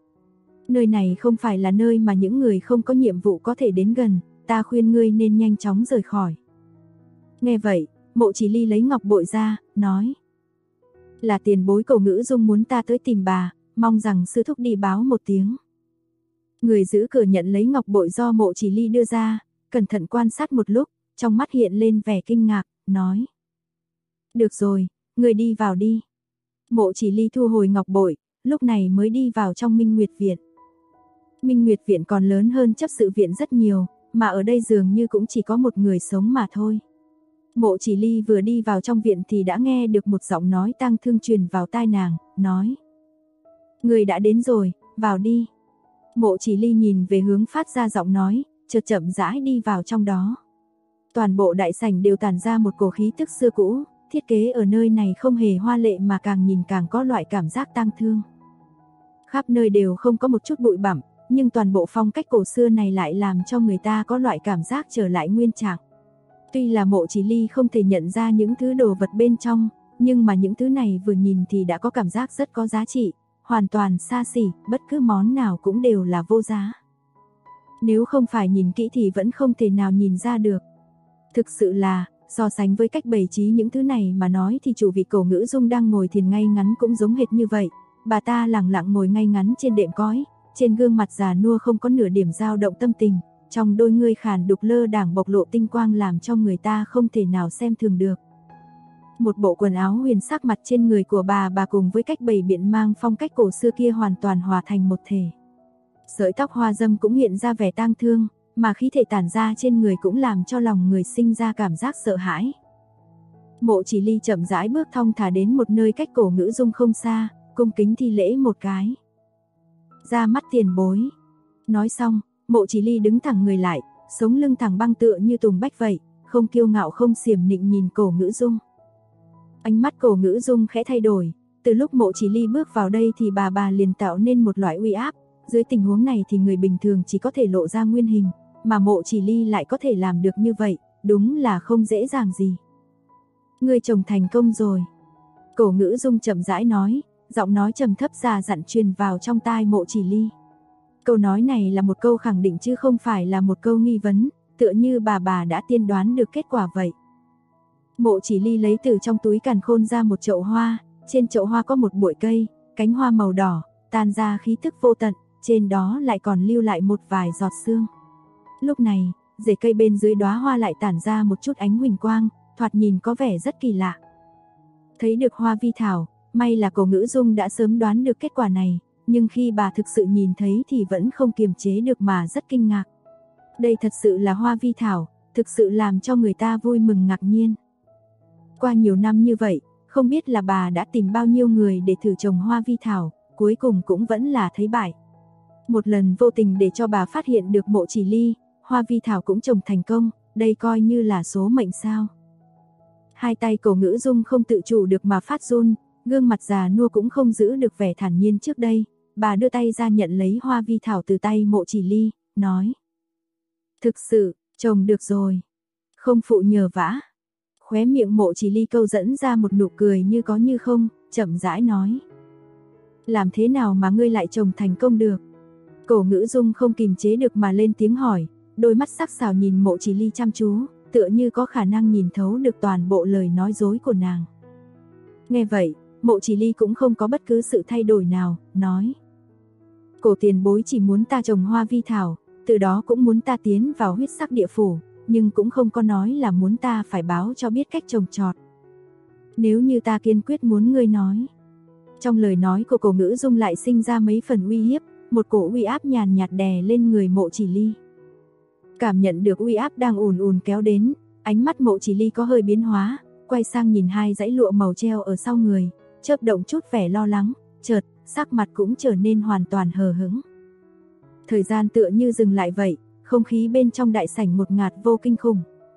Speaker 2: Nơi này không phải là nơi mà những người không có nhiệm vụ có thể đến gần, ta khuyên ngươi nên nhanh chóng rời khỏi. Nghe vậy, Mộ Chỉ Ly lấy ngọc bội ra, nói. Là tiền bối Cổ Ngữ Dung muốn ta tới tìm bà, mong rằng sư thúc đi báo một tiếng. Người giữ cửa nhận lấy ngọc bội do Mộ Chỉ Ly đưa ra, cẩn thận quan sát một lúc, trong mắt hiện lên vẻ kinh ngạc, nói. Được rồi, người đi vào đi. Mộ Chỉ Ly thu hồi ngọc bội, lúc này mới đi vào trong Minh Nguyệt Viện. Minh Nguyệt Viện còn lớn hơn chấp sự viện rất nhiều, mà ở đây dường như cũng chỉ có một người sống mà thôi. Mộ Chỉ Ly vừa đi vào trong viện thì đã nghe được một giọng nói tang thương truyền vào tai nàng, nói. Người đã đến rồi, vào đi. Mộ Chỉ Ly nhìn về hướng phát ra giọng nói, chợt chậm rãi đi vào trong đó. Toàn bộ đại sảnh đều tản ra một cổ khí tức xưa cũ, thiết kế ở nơi này không hề hoa lệ mà càng nhìn càng có loại cảm giác tang thương. Khắp nơi đều không có một chút bụi bặm, nhưng toàn bộ phong cách cổ xưa này lại làm cho người ta có loại cảm giác trở lại nguyên trạng. Tuy là Mộ Chỉ Ly không thể nhận ra những thứ đồ vật bên trong, nhưng mà những thứ này vừa nhìn thì đã có cảm giác rất có giá trị, hoàn toàn xa xỉ, bất cứ món nào cũng đều là vô giá. Nếu không phải nhìn kỹ thì vẫn không thể nào nhìn ra được. Thực sự là, so sánh với cách bày trí những thứ này mà nói thì chủ vị Cổ Ngữ Dung đang ngồi thiền ngay ngắn cũng giống hệt như vậy. Bà ta lẳng lặng ngồi ngay ngắn trên đệm cói, trên gương mặt già nua không có nửa điểm dao động tâm tình, trong đôi ngươi khàn đục lơ đảng bộc lộ tinh quang làm cho người ta không thể nào xem thường được. Một bộ quần áo huyền sắc mặt trên người của bà cùng với cách bày biện mang phong cách cổ xưa kia hoàn toàn hòa thành một thể. Sợi tóc hoa dâm cũng hiện ra vẻ tang thương, mà khí thể tản ra trên người cũng làm cho lòng người sinh ra cảm giác sợ hãi. Mộ Chỉ Ly chậm rãi bước thong thả đến một nơi cách Cổ Ngữ Dung không xa, cung kính thi lễ một cái. Ra mắt tiền bối. Nói xong, Mộ Chỉ Ly đứng thẳng người lại, sống lưng thẳng băng tựa như tùng bách vậy, không kiêu ngạo không xiểm nịnh nhìn Cổ Ngữ Dung. Ánh mắt Cổ Ngữ Dung khẽ thay đổi, từ lúc Mộ Chỉ Ly bước vào đây thì bà liền tạo nên một loại uy áp, dưới tình huống này thì người bình thường chỉ có thể lộ ra nguyên hình, mà Mộ Chỉ Ly lại có thể làm được như vậy, đúng là không dễ dàng gì. Ngươi trồng thành công rồi. Cổ Ngữ Dung chậm rãi nói, giọng nói trầm thấp già dặn truyền vào trong tai Mộ Chỉ Ly. Câu nói này là một câu khẳng định chứ không phải là một câu nghi vấn, tựa như bà đã tiên đoán được kết quả vậy. Mộ Chỉ Ly lấy từ trong túi càn khôn ra một chậu hoa, trên chậu hoa có một bụi cây, cánh hoa màu đỏ, tàn ra khí tức vô tận, trên đó lại còn lưu lại một vài giọt sương. Lúc này, rễ cây bên dưới đóa hoa lại tản ra một chút ánh huỳnh quang, thoạt nhìn có vẻ rất kỳ lạ. Thấy được hoa vi thảo, may là Cổ Ngữ Dung đã sớm đoán được kết quả này, nhưng khi bà thực sự nhìn thấy thì vẫn không kiềm chế được mà rất kinh ngạc. Đây thật sự là hoa vi thảo, thực sự làm cho người ta vui mừng ngạc nhiên. Qua nhiều năm như vậy, không biết là bà đã tìm bao nhiêu người để thử trồng hoa vi thảo, cuối cùng cũng vẫn là thấy bại. Một lần vô tình để cho bà phát hiện được Mộ Chỉ Ly, hoa vi thảo cũng trồng thành công, đây coi như là số mệnh sao. Hai tay Cổ Ngữ Dung không tự chủ được mà phát run, gương mặt già nua cũng không giữ được vẻ thản nhiên trước đây. Bà đưa tay ra nhận lấy hoa vi thảo từ tay Mộ Chỉ Ly, nói: thực sự, trồng được rồi. Không phụ nhờ vả. Khóe miệng Mộ Chỉ Ly câu dẫn ra một nụ cười như có như không, chậm rãi nói: làm thế nào mà ngươi lại trồng thành công được? Cổ Ngữ Dung không kìm chế được mà lên tiếng hỏi, đôi mắt sắc sảo nhìn Mộ Chỉ Ly chăm chú, tựa như có khả năng nhìn thấu được toàn bộ lời nói dối của nàng. Nghe vậy, Mộ Chỉ Ly cũng không có bất cứ sự thay đổi nào, nói: Cổ tiền bối chỉ muốn ta trồng hoa vi thảo, từ đó cũng muốn ta tiến vào huyết sắc địa phủ, nhưng cũng không có nói là muốn ta phải báo cho biết cách trồng trọt. Nếu như ta kiên quyết muốn ngươi nói. Trong lời nói của Cổ Ngữ Dung lại sinh ra mấy phần uy hiếp, một cổ uy áp nhàn nhạt đè lên người Mộ Chỉ Ly. Cảm nhận được uy áp đang ùn ùn kéo đến, ánh mắt Mộ Chỉ Ly có hơi biến hóa, quay sang nhìn hai dãy lụa màu treo ở sau người, chớp động chút vẻ lo lắng, chợt sắc mặt cũng trở nên hoàn toàn hờ hững. Thời gian tựa như dừng lại vậy, không khí bên trong đại sảnh ngột ngạt vô kinh khủng.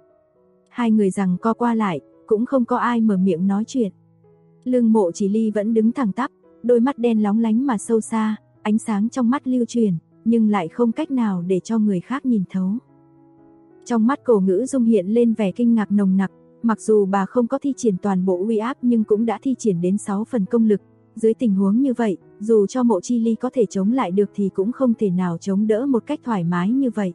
Speaker 2: Hai người giằng co qua lại, cũng không có ai mở miệng nói chuyện. Lưng Mộ Chỉ Ly vẫn đứng thẳng tắp, đôi mắt đen lóng lánh mà sâu xa, ánh sáng trong mắt lưu truyền, nhưng lại không cách nào để cho người khác nhìn thấu. Trong mắt Cổ Ngữ Dung hiện lên vẻ kinh ngạc nồng nặc, mặc dù bà không có thi triển toàn bộ uy áp nhưng cũng đã thi triển đến 6 phần công lực. Dưới tình huống như vậy, dù cho Mộ Chỉ Ly có thể chống lại được thì cũng không thể nào chống đỡ một cách thoải mái như vậy.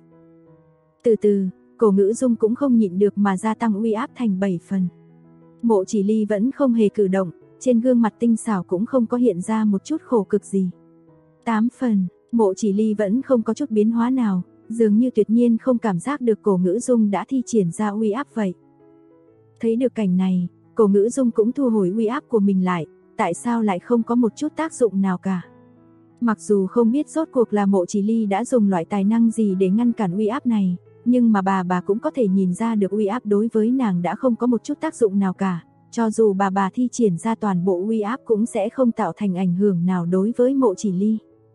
Speaker 2: Từ từ, Cổ Ngữ Dung cũng không nhịn được mà gia tăng uy áp thành 7 phần. Mộ Chỉ Ly vẫn không hề cử động, trên gương mặt tinh xảo cũng không có hiện ra một chút khổ cực gì. 8 phần, Mộ Chỉ Ly vẫn không có chút biến hóa nào, dường như tuyệt nhiên không cảm giác được Cổ Ngữ Dung đã thi triển ra uy áp vậy. Thấy được cảnh này, Cổ Ngữ Dung cũng thu hồi uy áp của mình lại, tại sao lại không có một chút tác dụng nào cả. Mặc dù không biết rốt cuộc là Mộ Chỉ Ly đã dùng loại tài năng gì để ngăn cản uy áp này, nhưng mà bà cũng có thể nhìn ra được uy áp đối với nàng đã không có một chút tác dụng nào cả. Cho dù bà thi triển ra toàn bộ uy áp cũng sẽ không tạo thành ảnh hưởng nào đối với Mộ Chỉ Ly.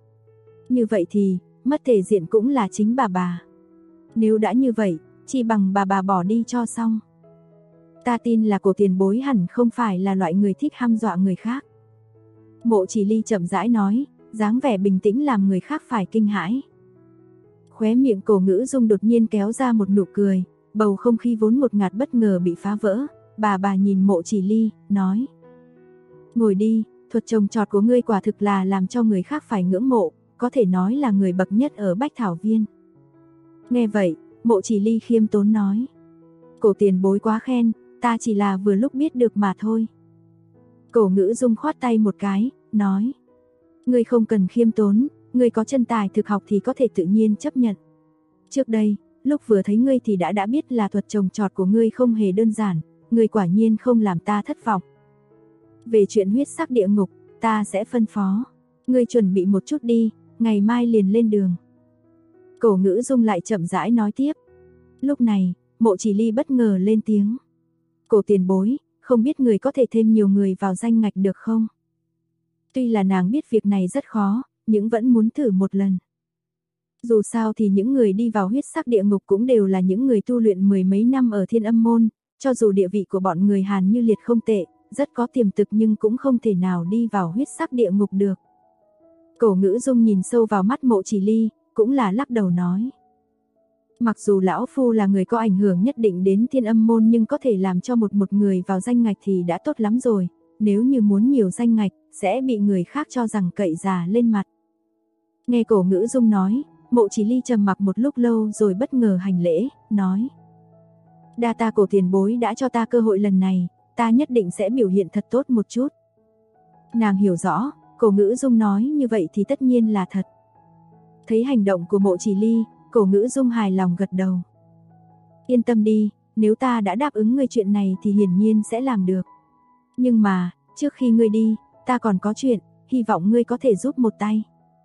Speaker 2: Như vậy thì, mất thể diện cũng là chính bà. Nếu đã như vậy, chỉ bằng bà bỏ đi cho xong. Ta tin là Cổ tiền bối hẳn không phải là loại người thích hăm dọa người khác. Mộ Chỉ Ly chậm rãi nói, dáng vẻ bình tĩnh làm người khác phải kinh hãi. Khóe miệng Cổ Ngữ Dung đột nhiên kéo ra một nụ cười, bầu không khí vốn ngột ngạt bất ngờ bị phá vỡ. Bà nhìn Mộ Chỉ Ly, nói: ngồi đi, thuật trồng trọt của ngươi quả thực là làm cho người khác phải ngưỡng mộ, có thể nói là người bậc nhất ở Bách Thảo Viên. Nghe vậy, Mộ Chỉ Ly khiêm tốn nói: Cổ tiền bối quá khen, ta chỉ là vừa lúc biết được mà thôi. Cổ Ngữ Dung khoát tay một cái, nói: ngươi không cần khiêm tốn, ngươi có chân tài thực học thì có thể tự nhiên chấp nhận. Trước đây, lúc vừa thấy ngươi thì đã biết là thuật trồng trọt của ngươi không hề đơn giản, ngươi quả nhiên không làm ta thất vọng. Về chuyện huyết sắc địa ngục, ta sẽ phân phó. Ngươi chuẩn bị một chút đi, ngày mai liền lên đường. Cổ Ngữ Dung lại chậm rãi nói tiếp. Lúc này, Mộ Chỉ Ly bất ngờ lên tiếng: Cổ tiền bối, không biết người có thể thêm nhiều người vào danh ngạch được không? Tuy là nàng biết việc này rất khó, nhưng vẫn muốn thử một lần. Dù sao thì những người đi vào huyết sắc địa ngục cũng đều là những người tu luyện mười mấy năm ở Thiên Âm Môn, cho dù địa vị của bọn người Hàn Như Liệt không tệ, rất có tiềm lực nhưng cũng không thể nào đi vào huyết sắc địa ngục được. Cổ Ngữ Dung nhìn sâu vào mắt Mộ Chỉ Ly, cũng là lắc đầu nói: Mặc dù lão phu là người có ảnh hưởng nhất định đến Thiên Âm môn nhưng có thể làm cho một người vào danh ngạch thì đã tốt lắm rồi, nếu như muốn nhiều danh ngạch, sẽ bị người khác cho rằng cậy già lên mặt. Nghe Cổ Ngữ Dung nói, Mộ Chỉ Ly trầm mặc một lúc lâu rồi bất ngờ hành lễ, nói: đa tạ Cổ tiền bối đã cho ta cơ hội lần này, ta nhất định sẽ biểu hiện thật tốt một chút. Nàng hiểu rõ, Cổ Ngữ Dung nói như vậy thì tất nhiên là thật. Thấy hành động của Mộ Chỉ Ly, Cổ Ngữ Dung hài lòng gật đầu. Yên tâm đi, nếu ta đã đáp ứng ngươi chuyện này thì hiển nhiên sẽ làm được. Nhưng mà, trước khi ngươi đi, ta còn có chuyện, hy vọng ngươi có thể giúp một tay.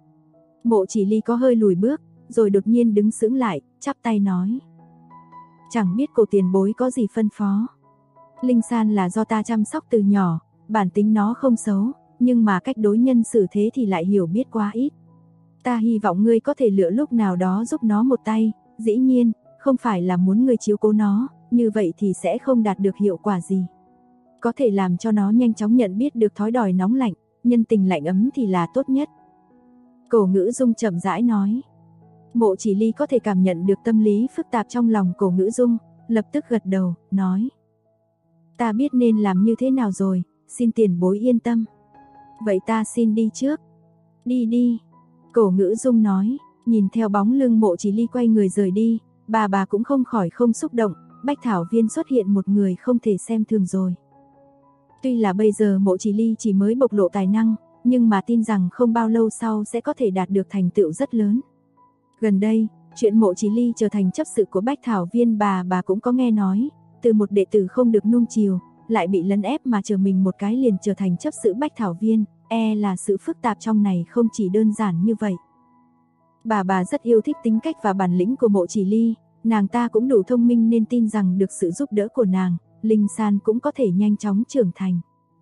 Speaker 2: Mộ Chỉ Ly có hơi lùi bước, rồi đột nhiên đứng sững lại, chắp tay nói: chẳng biết Cổ tiền bối có gì phân phó. Linh San là do ta chăm sóc từ nhỏ, bản tính nó không xấu, nhưng mà cách đối nhân xử thế thì lại hiểu biết quá ít. Ta hy vọng ngươi có thể lựa lúc nào đó giúp nó một tay, dĩ nhiên, không phải là muốn ngươi chiếu cố nó, như vậy thì sẽ không đạt được hiệu quả gì. Có thể làm cho nó nhanh chóng nhận biết được thói đòi nóng lạnh, nhân tình lạnh ấm thì là tốt nhất. Cổ Ngữ Dung chậm rãi nói. Mộ Chỉ Ly có thể cảm nhận được tâm lý phức tạp trong lòng Cổ Ngữ Dung, lập tức gật đầu, nói: ta biết nên làm như thế nào rồi, xin tiền bối yên tâm. Vậy ta xin đi trước. Đi đi. Cổ Ngữ Dung nói, nhìn theo bóng lưng Mộ Chỉ Ly quay người rời đi, bà cũng không khỏi không xúc động, Bách Thảo Viên xuất hiện một người không thể xem thường rồi. Tuy là bây giờ Mộ Chỉ Ly chỉ mới bộc lộ tài năng, nhưng mà tin rằng không bao lâu sau sẽ có thể đạt được thành tựu rất lớn. Gần đây, chuyện Mộ Chỉ Ly trở thành chấp sự của Bách Thảo Viên bà cũng có nghe nói, từ một đệ tử không được nuông chiều, lại bị lấn ép mà trở mình một cái liền trở thành chấp sự Bách Thảo Viên, là sự phức tạp trong này không chỉ đơn giản như vậy. Bà rất yêu thích tính cách và bản lĩnh của Mộ Chỉ Ly, nàng ta cũng đủ thông minh nên tin rằng được sự giúp đỡ của nàng, Linh San cũng có thể nhanh chóng trưởng thành.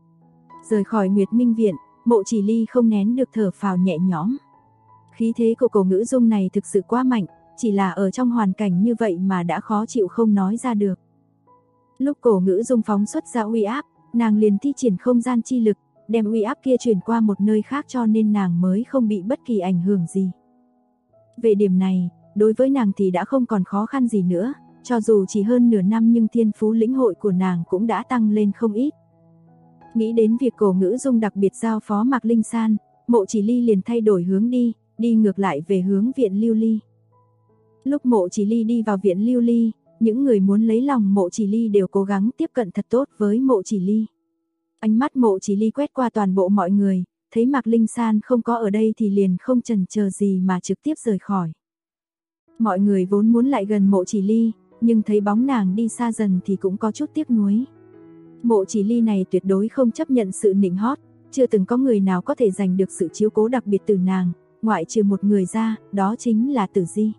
Speaker 2: Rời khỏi Nguyệt Minh Viện, Mộ Chỉ Ly không nén được thở phào nhẹ nhõm. Khí thế của Cổ Ngữ Dung này thực sự quá mạnh, chỉ là ở trong hoàn cảnh như vậy mà đã khó chịu không nói ra được. Lúc Cổ Ngữ Dung phóng xuất ra uy áp, nàng liền thi triển không gian chi lực, đem uy áp kia chuyển qua một nơi khác cho nên nàng mới không bị bất kỳ ảnh hưởng gì. Về điểm này, đối với nàng thì đã không còn khó khăn gì nữa, cho dù chỉ hơn nửa năm nhưng thiên phú lĩnh hội của nàng cũng đã tăng lên không ít. Nghĩ đến việc Cổ Ngữ Dung đặc biệt giao phó Mạc Linh San, Mộ Chỉ Ly liền thay đổi hướng đi ngược lại về hướng viện Lưu Ly. Lúc Mộ Chỉ Ly đi vào viện Lưu Ly, những người muốn lấy lòng Mộ Chỉ Ly đều cố gắng tiếp cận thật tốt với Mộ Chỉ Ly. Ánh mắt Mộ Chỉ Ly quét qua toàn bộ mọi người, thấy Mạc Linh San không có ở đây thì liền không chần chờ gì mà trực tiếp rời khỏi. Mọi người vốn muốn lại gần Mộ Chỉ Ly, nhưng thấy bóng nàng đi xa dần thì cũng có chút tiếc nuối. Mộ Chỉ Ly này tuyệt đối không chấp nhận sự nịnh hót, chưa từng có người nào có thể giành được sự chiếu cố đặc biệt từ nàng, ngoại trừ một người ra, đó chính là Tử Di.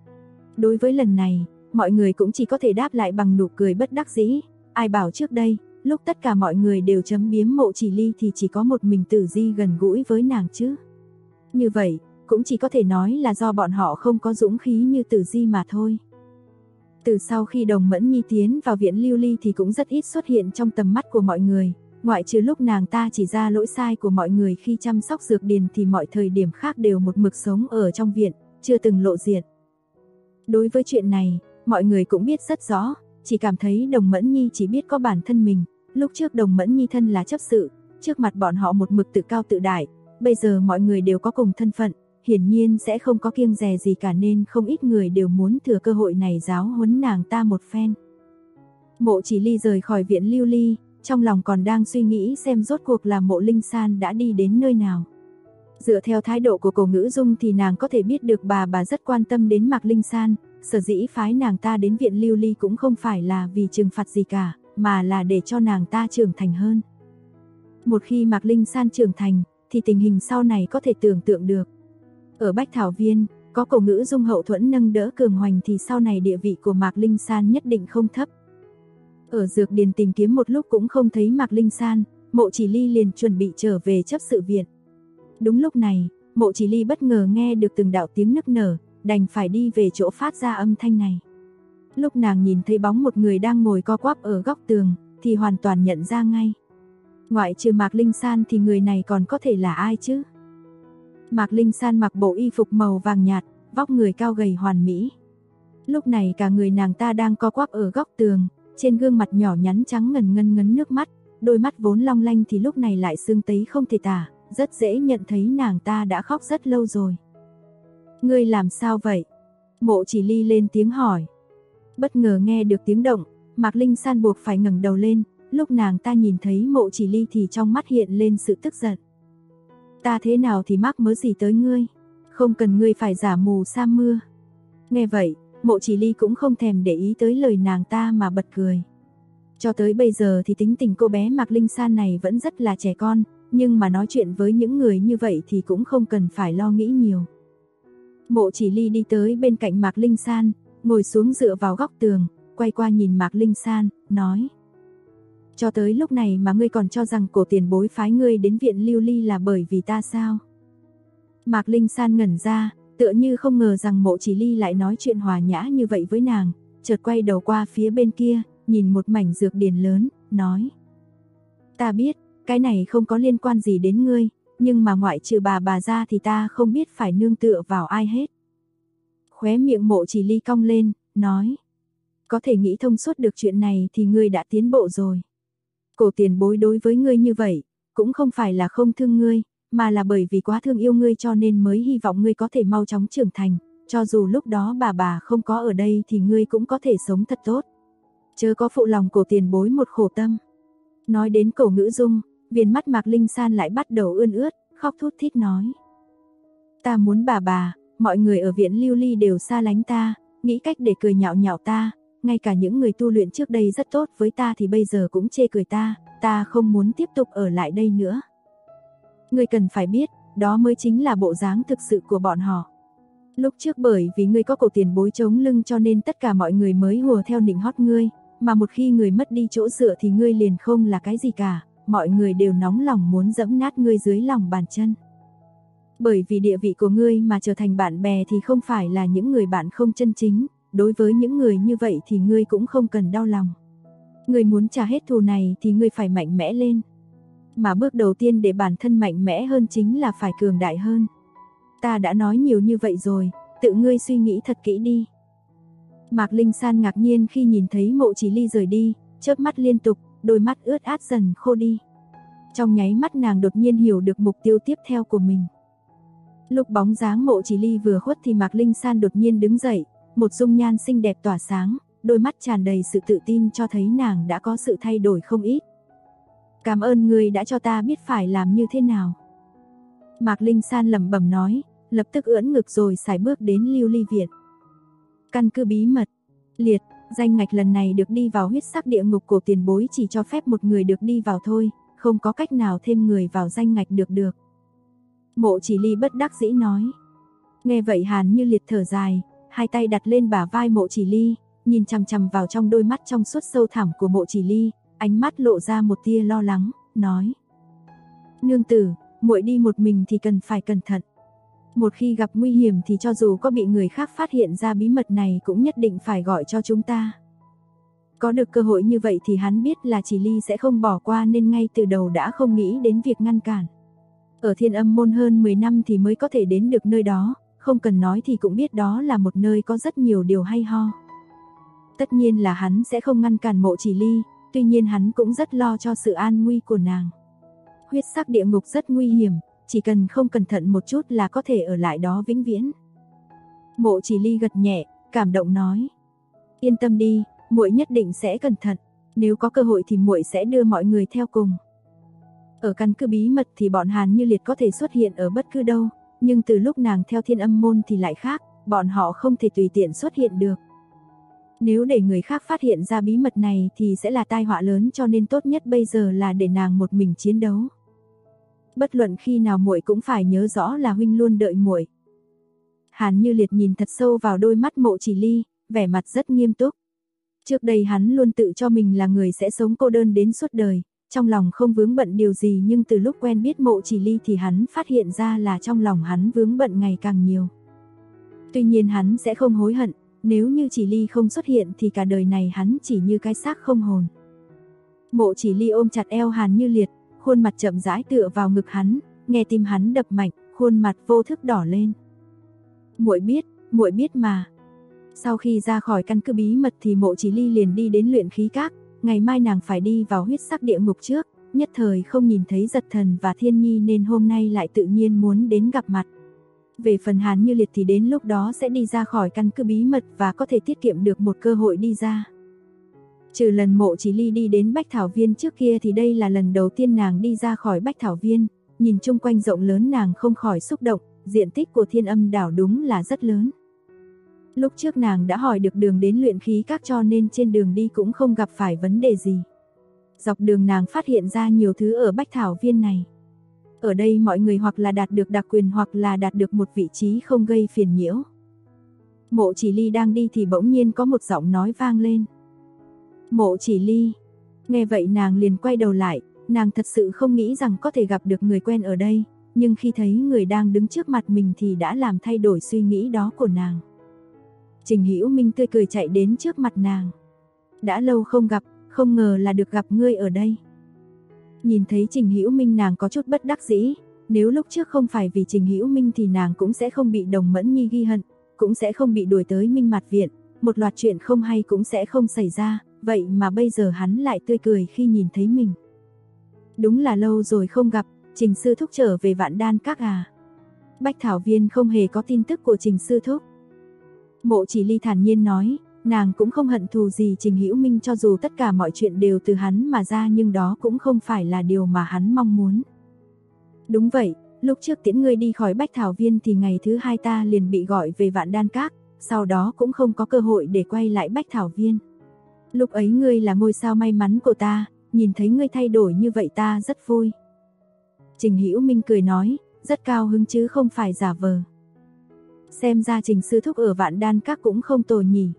Speaker 2: Đối với lần này, mọi người cũng chỉ có thể đáp lại bằng nụ cười bất đắc dĩ, ai bảo trước đây, lúc tất cả mọi người đều chấm biếm Mộ Chỉ Ly thì chỉ có một mình Tử Di gần gũi với nàng chứ. Như vậy, cũng chỉ có thể nói là do bọn họ không có dũng khí như Tử Di mà thôi. Từ sau khi Đồng Mẫn Nhi tiến vào viện Lưu Ly thì cũng rất ít xuất hiện trong tầm mắt của mọi người, ngoại trừ lúc nàng ta chỉ ra lỗi sai của mọi người khi chăm sóc dược điền thì mọi thời điểm khác đều một mực sống ở trong viện, chưa từng lộ diện. Đối với chuyện này, mọi người cũng biết rất rõ, chỉ cảm thấy Đồng Mẫn Nhi chỉ biết có bản thân mình, lúc trước Đồng Mẫn Nhi thân là chấp sự, trước mặt bọn họ một mực tự cao tự đại, bây giờ mọi người đều có cùng thân phận, hiển nhiên sẽ không có kiêng dè gì cả nên không ít người đều muốn thừa cơ hội này giáo huấn nàng ta một phen. Mộ Chỉ Ly rời khỏi viện Lưu Ly, trong lòng còn đang suy nghĩ xem rốt cuộc là Mộ Linh San đã đi đến nơi nào. Dựa theo thái độ của Cổ Ngữ Dung thì nàng có thể biết được bà rất quan tâm đến Mạc Linh San, sở dĩ phái nàng ta đến viện Lưu Ly cũng không phải là vì trừng phạt gì cả, mà là để cho nàng ta trưởng thành hơn. Một khi Mạc Linh San trưởng thành, thì tình hình sau này có thể tưởng tượng được. Ở Bách Thảo Viên, có Cổ Ngữ Dung hậu thuẫn nâng đỡ cường hoành thì sau này địa vị của Mạc Linh San nhất định không thấp. Ở dược điền tìm kiếm một lúc cũng không thấy Mạc Linh San, Mộ Chỉ Ly liền chuẩn bị trở về chấp sự viện. Đúng lúc này, Mộ Chỉ Ly bất ngờ nghe được từng đạo tiếng nức nở, đành phải đi về chỗ phát ra âm thanh này. Lúc nàng nhìn thấy bóng một người đang ngồi co quắp ở góc tường, thì hoàn toàn nhận ra ngay. Ngoại trừ Mạc Linh San thì người này còn có thể là ai chứ? Mạc Linh San mặc bộ y phục màu vàng nhạt, vóc người cao gầy hoàn mỹ. Lúc này cả người nàng ta đang co quắp ở góc tường, trên gương mặt nhỏ nhắn trắng ngần ngấn nước mắt, đôi mắt vốn long lanh thì lúc này lại sưng tấy không thể tả, rất dễ nhận thấy nàng ta đã khóc rất lâu rồi. Ngươi làm sao vậy? Mộ Chỉ Ly lên tiếng hỏi. Bất ngờ nghe được tiếng động, Mạc Linh San buộc phải ngẩng đầu lên, lúc nàng ta nhìn thấy Mộ Chỉ Ly thì trong mắt hiện lên sự tức giận. Ta thế nào thì mắc mớ gì tới ngươi, không cần ngươi phải giả mù sa mưa. Nghe vậy, Mộ Chỉ Ly cũng không thèm để ý tới lời nàng ta mà bật cười. Cho tới bây giờ thì tính tình cô bé Mạc Linh San này vẫn rất là trẻ con, nhưng mà nói chuyện với những người như vậy thì cũng không cần phải lo nghĩ nhiều. Mộ Chỉ Ly đi tới bên cạnh Mạc Linh San, ngồi xuống dựa vào góc tường, quay qua nhìn Mạc Linh San, nói: Cho tới lúc này mà ngươi còn cho rằng Cổ tiền bối phái ngươi đến viện Lưu Ly là bởi vì ta sao? Mạc Linh San ngẩn ra, tựa như không ngờ rằng Mộ Chỉ Ly lại nói chuyện hòa nhã như vậy với nàng, chợt quay đầu qua phía bên kia, nhìn một mảnh dược điền lớn, nói: Ta biết, cái này không có liên quan gì đến ngươi, nhưng mà ngoại trừ bà ra thì ta không biết phải nương tựa vào ai hết. Khóe miệng Mộ Chỉ Ly cong lên, nói: Có thể nghĩ thông suốt được chuyện này thì ngươi đã tiến bộ rồi. Cổ tiền bối đối với ngươi như vậy, cũng không phải là không thương ngươi, mà là bởi vì quá thương yêu ngươi cho nên mới hy vọng ngươi có thể mau chóng trưởng thành, cho dù lúc đó bà không có ở đây thì ngươi cũng có thể sống thật tốt. Chớ có phụ lòng cổ tiền bối một khổ tâm. Nói đến Cổ Ngữ Dung, viền mắt Mạc Linh San lại bắt đầu ươn ướt, khóc thút thít nói: Ta muốn bà, mọi người ở viện Lưu Ly đều xa lánh ta, nghĩ cách để cười nhạo nhạo ta, ngay cả những người tu luyện trước đây rất tốt với ta thì bây giờ cũng chê cười ta không muốn tiếp tục ở lại đây nữa. Ngươi cần phải biết, đó mới chính là bộ dáng thực sự của bọn họ. Lúc trước bởi vì ngươi có cổ tiền bối chống lưng cho nên tất cả mọi người mới hùa theo nịnh hót ngươi, mà một khi người mất đi chỗ dựa thì ngươi liền không là cái gì cả, mọi người đều nóng lòng muốn giẫm nát ngươi dưới lòng bàn chân. Bởi vì địa vị của ngươi mà trở thành bạn bè thì không phải là những người bạn không chân chính, đối với những người như vậy thì ngươi cũng không cần đau lòng. Ngươi muốn trả hết thù này thì ngươi phải mạnh mẽ lên. Mà bước đầu tiên để bản thân mạnh mẽ hơn chính là phải cường đại hơn. Ta đã nói nhiều như vậy rồi, tự ngươi suy nghĩ thật kỹ đi. Mạc Linh San ngạc nhiên khi nhìn thấy Mộ Chỉ Ly rời đi, chớp mắt liên tục, đôi mắt ướt át dần khô đi. Trong nháy mắt nàng đột nhiên hiểu được mục tiêu tiếp theo của mình. Lúc bóng dáng Mộ Chỉ Ly vừa khuất thì Mạc Linh San đột nhiên đứng dậy, một dung nhan xinh đẹp tỏa sáng, đôi mắt tràn đầy sự tự tin cho thấy nàng đã có sự thay đổi không ít. Cảm ơn ngươi đã cho ta biết phải làm như thế nào. Mạc Linh San lẩm bẩm nói, lập tức ưỡn ngực rồi sải bước đến Lưu Ly viện. Căn cứ bí mật, liệt, danh ngạch lần này được đi vào huyết sắc địa ngục của tiền bối chỉ cho phép một người được đi vào thôi, không có cách nào thêm người vào danh ngạch được. Mộ Chỉ Ly bất đắc dĩ nói. Nghe vậy Hàn Như Liệt thở dài, hai tay đặt lên bả vai Mộ Chỉ Ly, nhìn chằm chằm vào trong đôi mắt trong suốt sâu thẳm của Mộ Chỉ Ly, ánh mắt lộ ra một tia lo lắng, nói: Nương tử, muội đi một mình thì cần phải cẩn thận. Một khi gặp nguy hiểm thì cho dù có bị người khác phát hiện ra bí mật này cũng nhất định phải gọi cho chúng ta. Có được cơ hội như vậy thì hắn biết là Chỉ Ly sẽ không bỏ qua nên ngay từ đầu đã không nghĩ đến việc ngăn cản. Ở Thiên Âm môn hơn 10 năm thì mới có thể đến được nơi đó, không cần nói thì cũng biết đó là một nơi có rất nhiều điều hay ho. Tất nhiên là hắn sẽ không ngăn cản Mộ Chỉ Ly, tuy nhiên hắn cũng rất lo cho sự an nguy của nàng. Huyết sắc địa ngục rất nguy hiểm, chỉ cần không cẩn thận một chút là có thể ở lại đó vĩnh viễn. Mộ Chỉ Ly gật nhẹ, cảm động nói: Yên tâm đi, muội nhất định sẽ cẩn thận, nếu có cơ hội thì muội sẽ đưa mọi người theo cùng. Ở căn cứ bí mật thì bọn Hàn Như Liệt có thể xuất hiện ở bất cứ đâu, nhưng từ lúc nàng theo Thiên Âm môn thì lại khác, bọn họ không thể tùy tiện xuất hiện được. Nếu để người khác phát hiện ra bí mật này thì sẽ là tai họa lớn, cho nên tốt nhất bây giờ là để nàng một mình chiến đấu. Bất luận khi nào muội cũng phải nhớ rõ là huynh luôn đợi muội. Hàn Như Liệt nhìn thật sâu vào đôi mắt Mộ Chỉ Ly, vẻ mặt rất nghiêm túc. Trước đây hắn luôn tự cho mình là người sẽ sống cô đơn đến suốt đời, trong lòng không vướng bận điều gì, nhưng từ lúc quen biết Mộ Chỉ Ly thì hắn phát hiện ra là trong lòng hắn vướng bận ngày càng nhiều. Tuy nhiên hắn sẽ không hối hận, nếu như Chỉ Ly không xuất hiện thì cả đời này hắn chỉ như cái xác không hồn. Mộ Chỉ Ly ôm chặt eo Hàn Như Liệt, khuôn mặt chậm rãi tựa vào ngực hắn, nghe tim hắn đập mạnh, khuôn mặt vô thức đỏ lên. Muội biết mà. Sau khi ra khỏi căn cứ bí mật thì Mộ Chỉ Ly liền đi đến luyện khí các, ngày mai nàng phải đi vào huyết sắc địa ngục trước, nhất thời không nhìn thấy Giật Thần và Thiên Nhi nên hôm nay lại tự nhiên muốn đến gặp mặt. Về phần Hàn Như Liệt thì đến lúc đó sẽ đi ra khỏi căn cứ bí mật và có thể tiết kiệm được một cơ hội đi ra. Trừ lần Mộ Chỉ Ly đi đến Bách Thảo Viên trước kia thì đây là lần đầu tiên nàng đi ra khỏi Bách Thảo Viên, nhìn chung quanh rộng lớn nàng không khỏi xúc động, diện tích của Thiên Âm đảo đúng là rất lớn. Lúc trước nàng đã hỏi được đường đến luyện khí các cho nên trên đường đi cũng không gặp phải vấn đề gì. Dọc đường nàng phát hiện ra nhiều thứ ở Bách Thảo Viên này. Ở đây mọi người hoặc là đạt được đặc quyền hoặc là đạt được một vị trí không gây phiền nhiễu. Mộ Chỉ Ly đang đi thì bỗng nhiên có một giọng nói vang lên. Mộ Chỉ Ly. Nghe vậy nàng liền quay đầu lại, nàng thật sự không nghĩ rằng có thể gặp được người quen ở đây, nhưng khi thấy người đang đứng trước mặt mình thì đã làm thay đổi suy nghĩ đó của nàng. Trình Hữu Minh tươi cười chạy đến trước mặt nàng. Đã lâu không gặp, không ngờ là được gặp ngươi ở đây. Nhìn thấy Trình Hữu Minh nàng có chút bất đắc dĩ, nếu lúc trước không phải vì Trình Hữu Minh thì nàng cũng sẽ không bị Đồng Mẫn Nhi ghi hận, cũng sẽ không bị đuổi tới Minh Mạt Viện, một loạt chuyện không hay cũng sẽ không xảy ra, vậy mà bây giờ hắn lại tươi cười khi nhìn thấy mình. Đúng là lâu rồi không gặp, Trình sư thúc trở về Vạn Đan Các à? Bách Thảo Viên không hề có tin tức của Trình sư thúc. Mộ Chỉ Ly thản nhiên nói, nàng cũng không hận thù gì Trình Hữu Minh cho dù tất cả mọi chuyện đều từ hắn mà ra nhưng đó cũng không phải là điều mà hắn mong muốn. Đúng vậy, lúc trước tiễn ngươi đi khỏi Bách Thảo Viên thì ngày thứ hai ta liền bị gọi về Vạn Đan Các, sau đó cũng không có cơ hội để quay lại Bách Thảo Viên. Lúc ấy ngươi là ngôi sao may mắn của ta, nhìn thấy ngươi thay đổi như vậy ta rất vui. Trình Hữu Minh cười nói, rất cao hứng chứ không phải giả vờ. Xem ra Trình sư thúc ở Vạn Đan Các cũng không tồi nhỉ.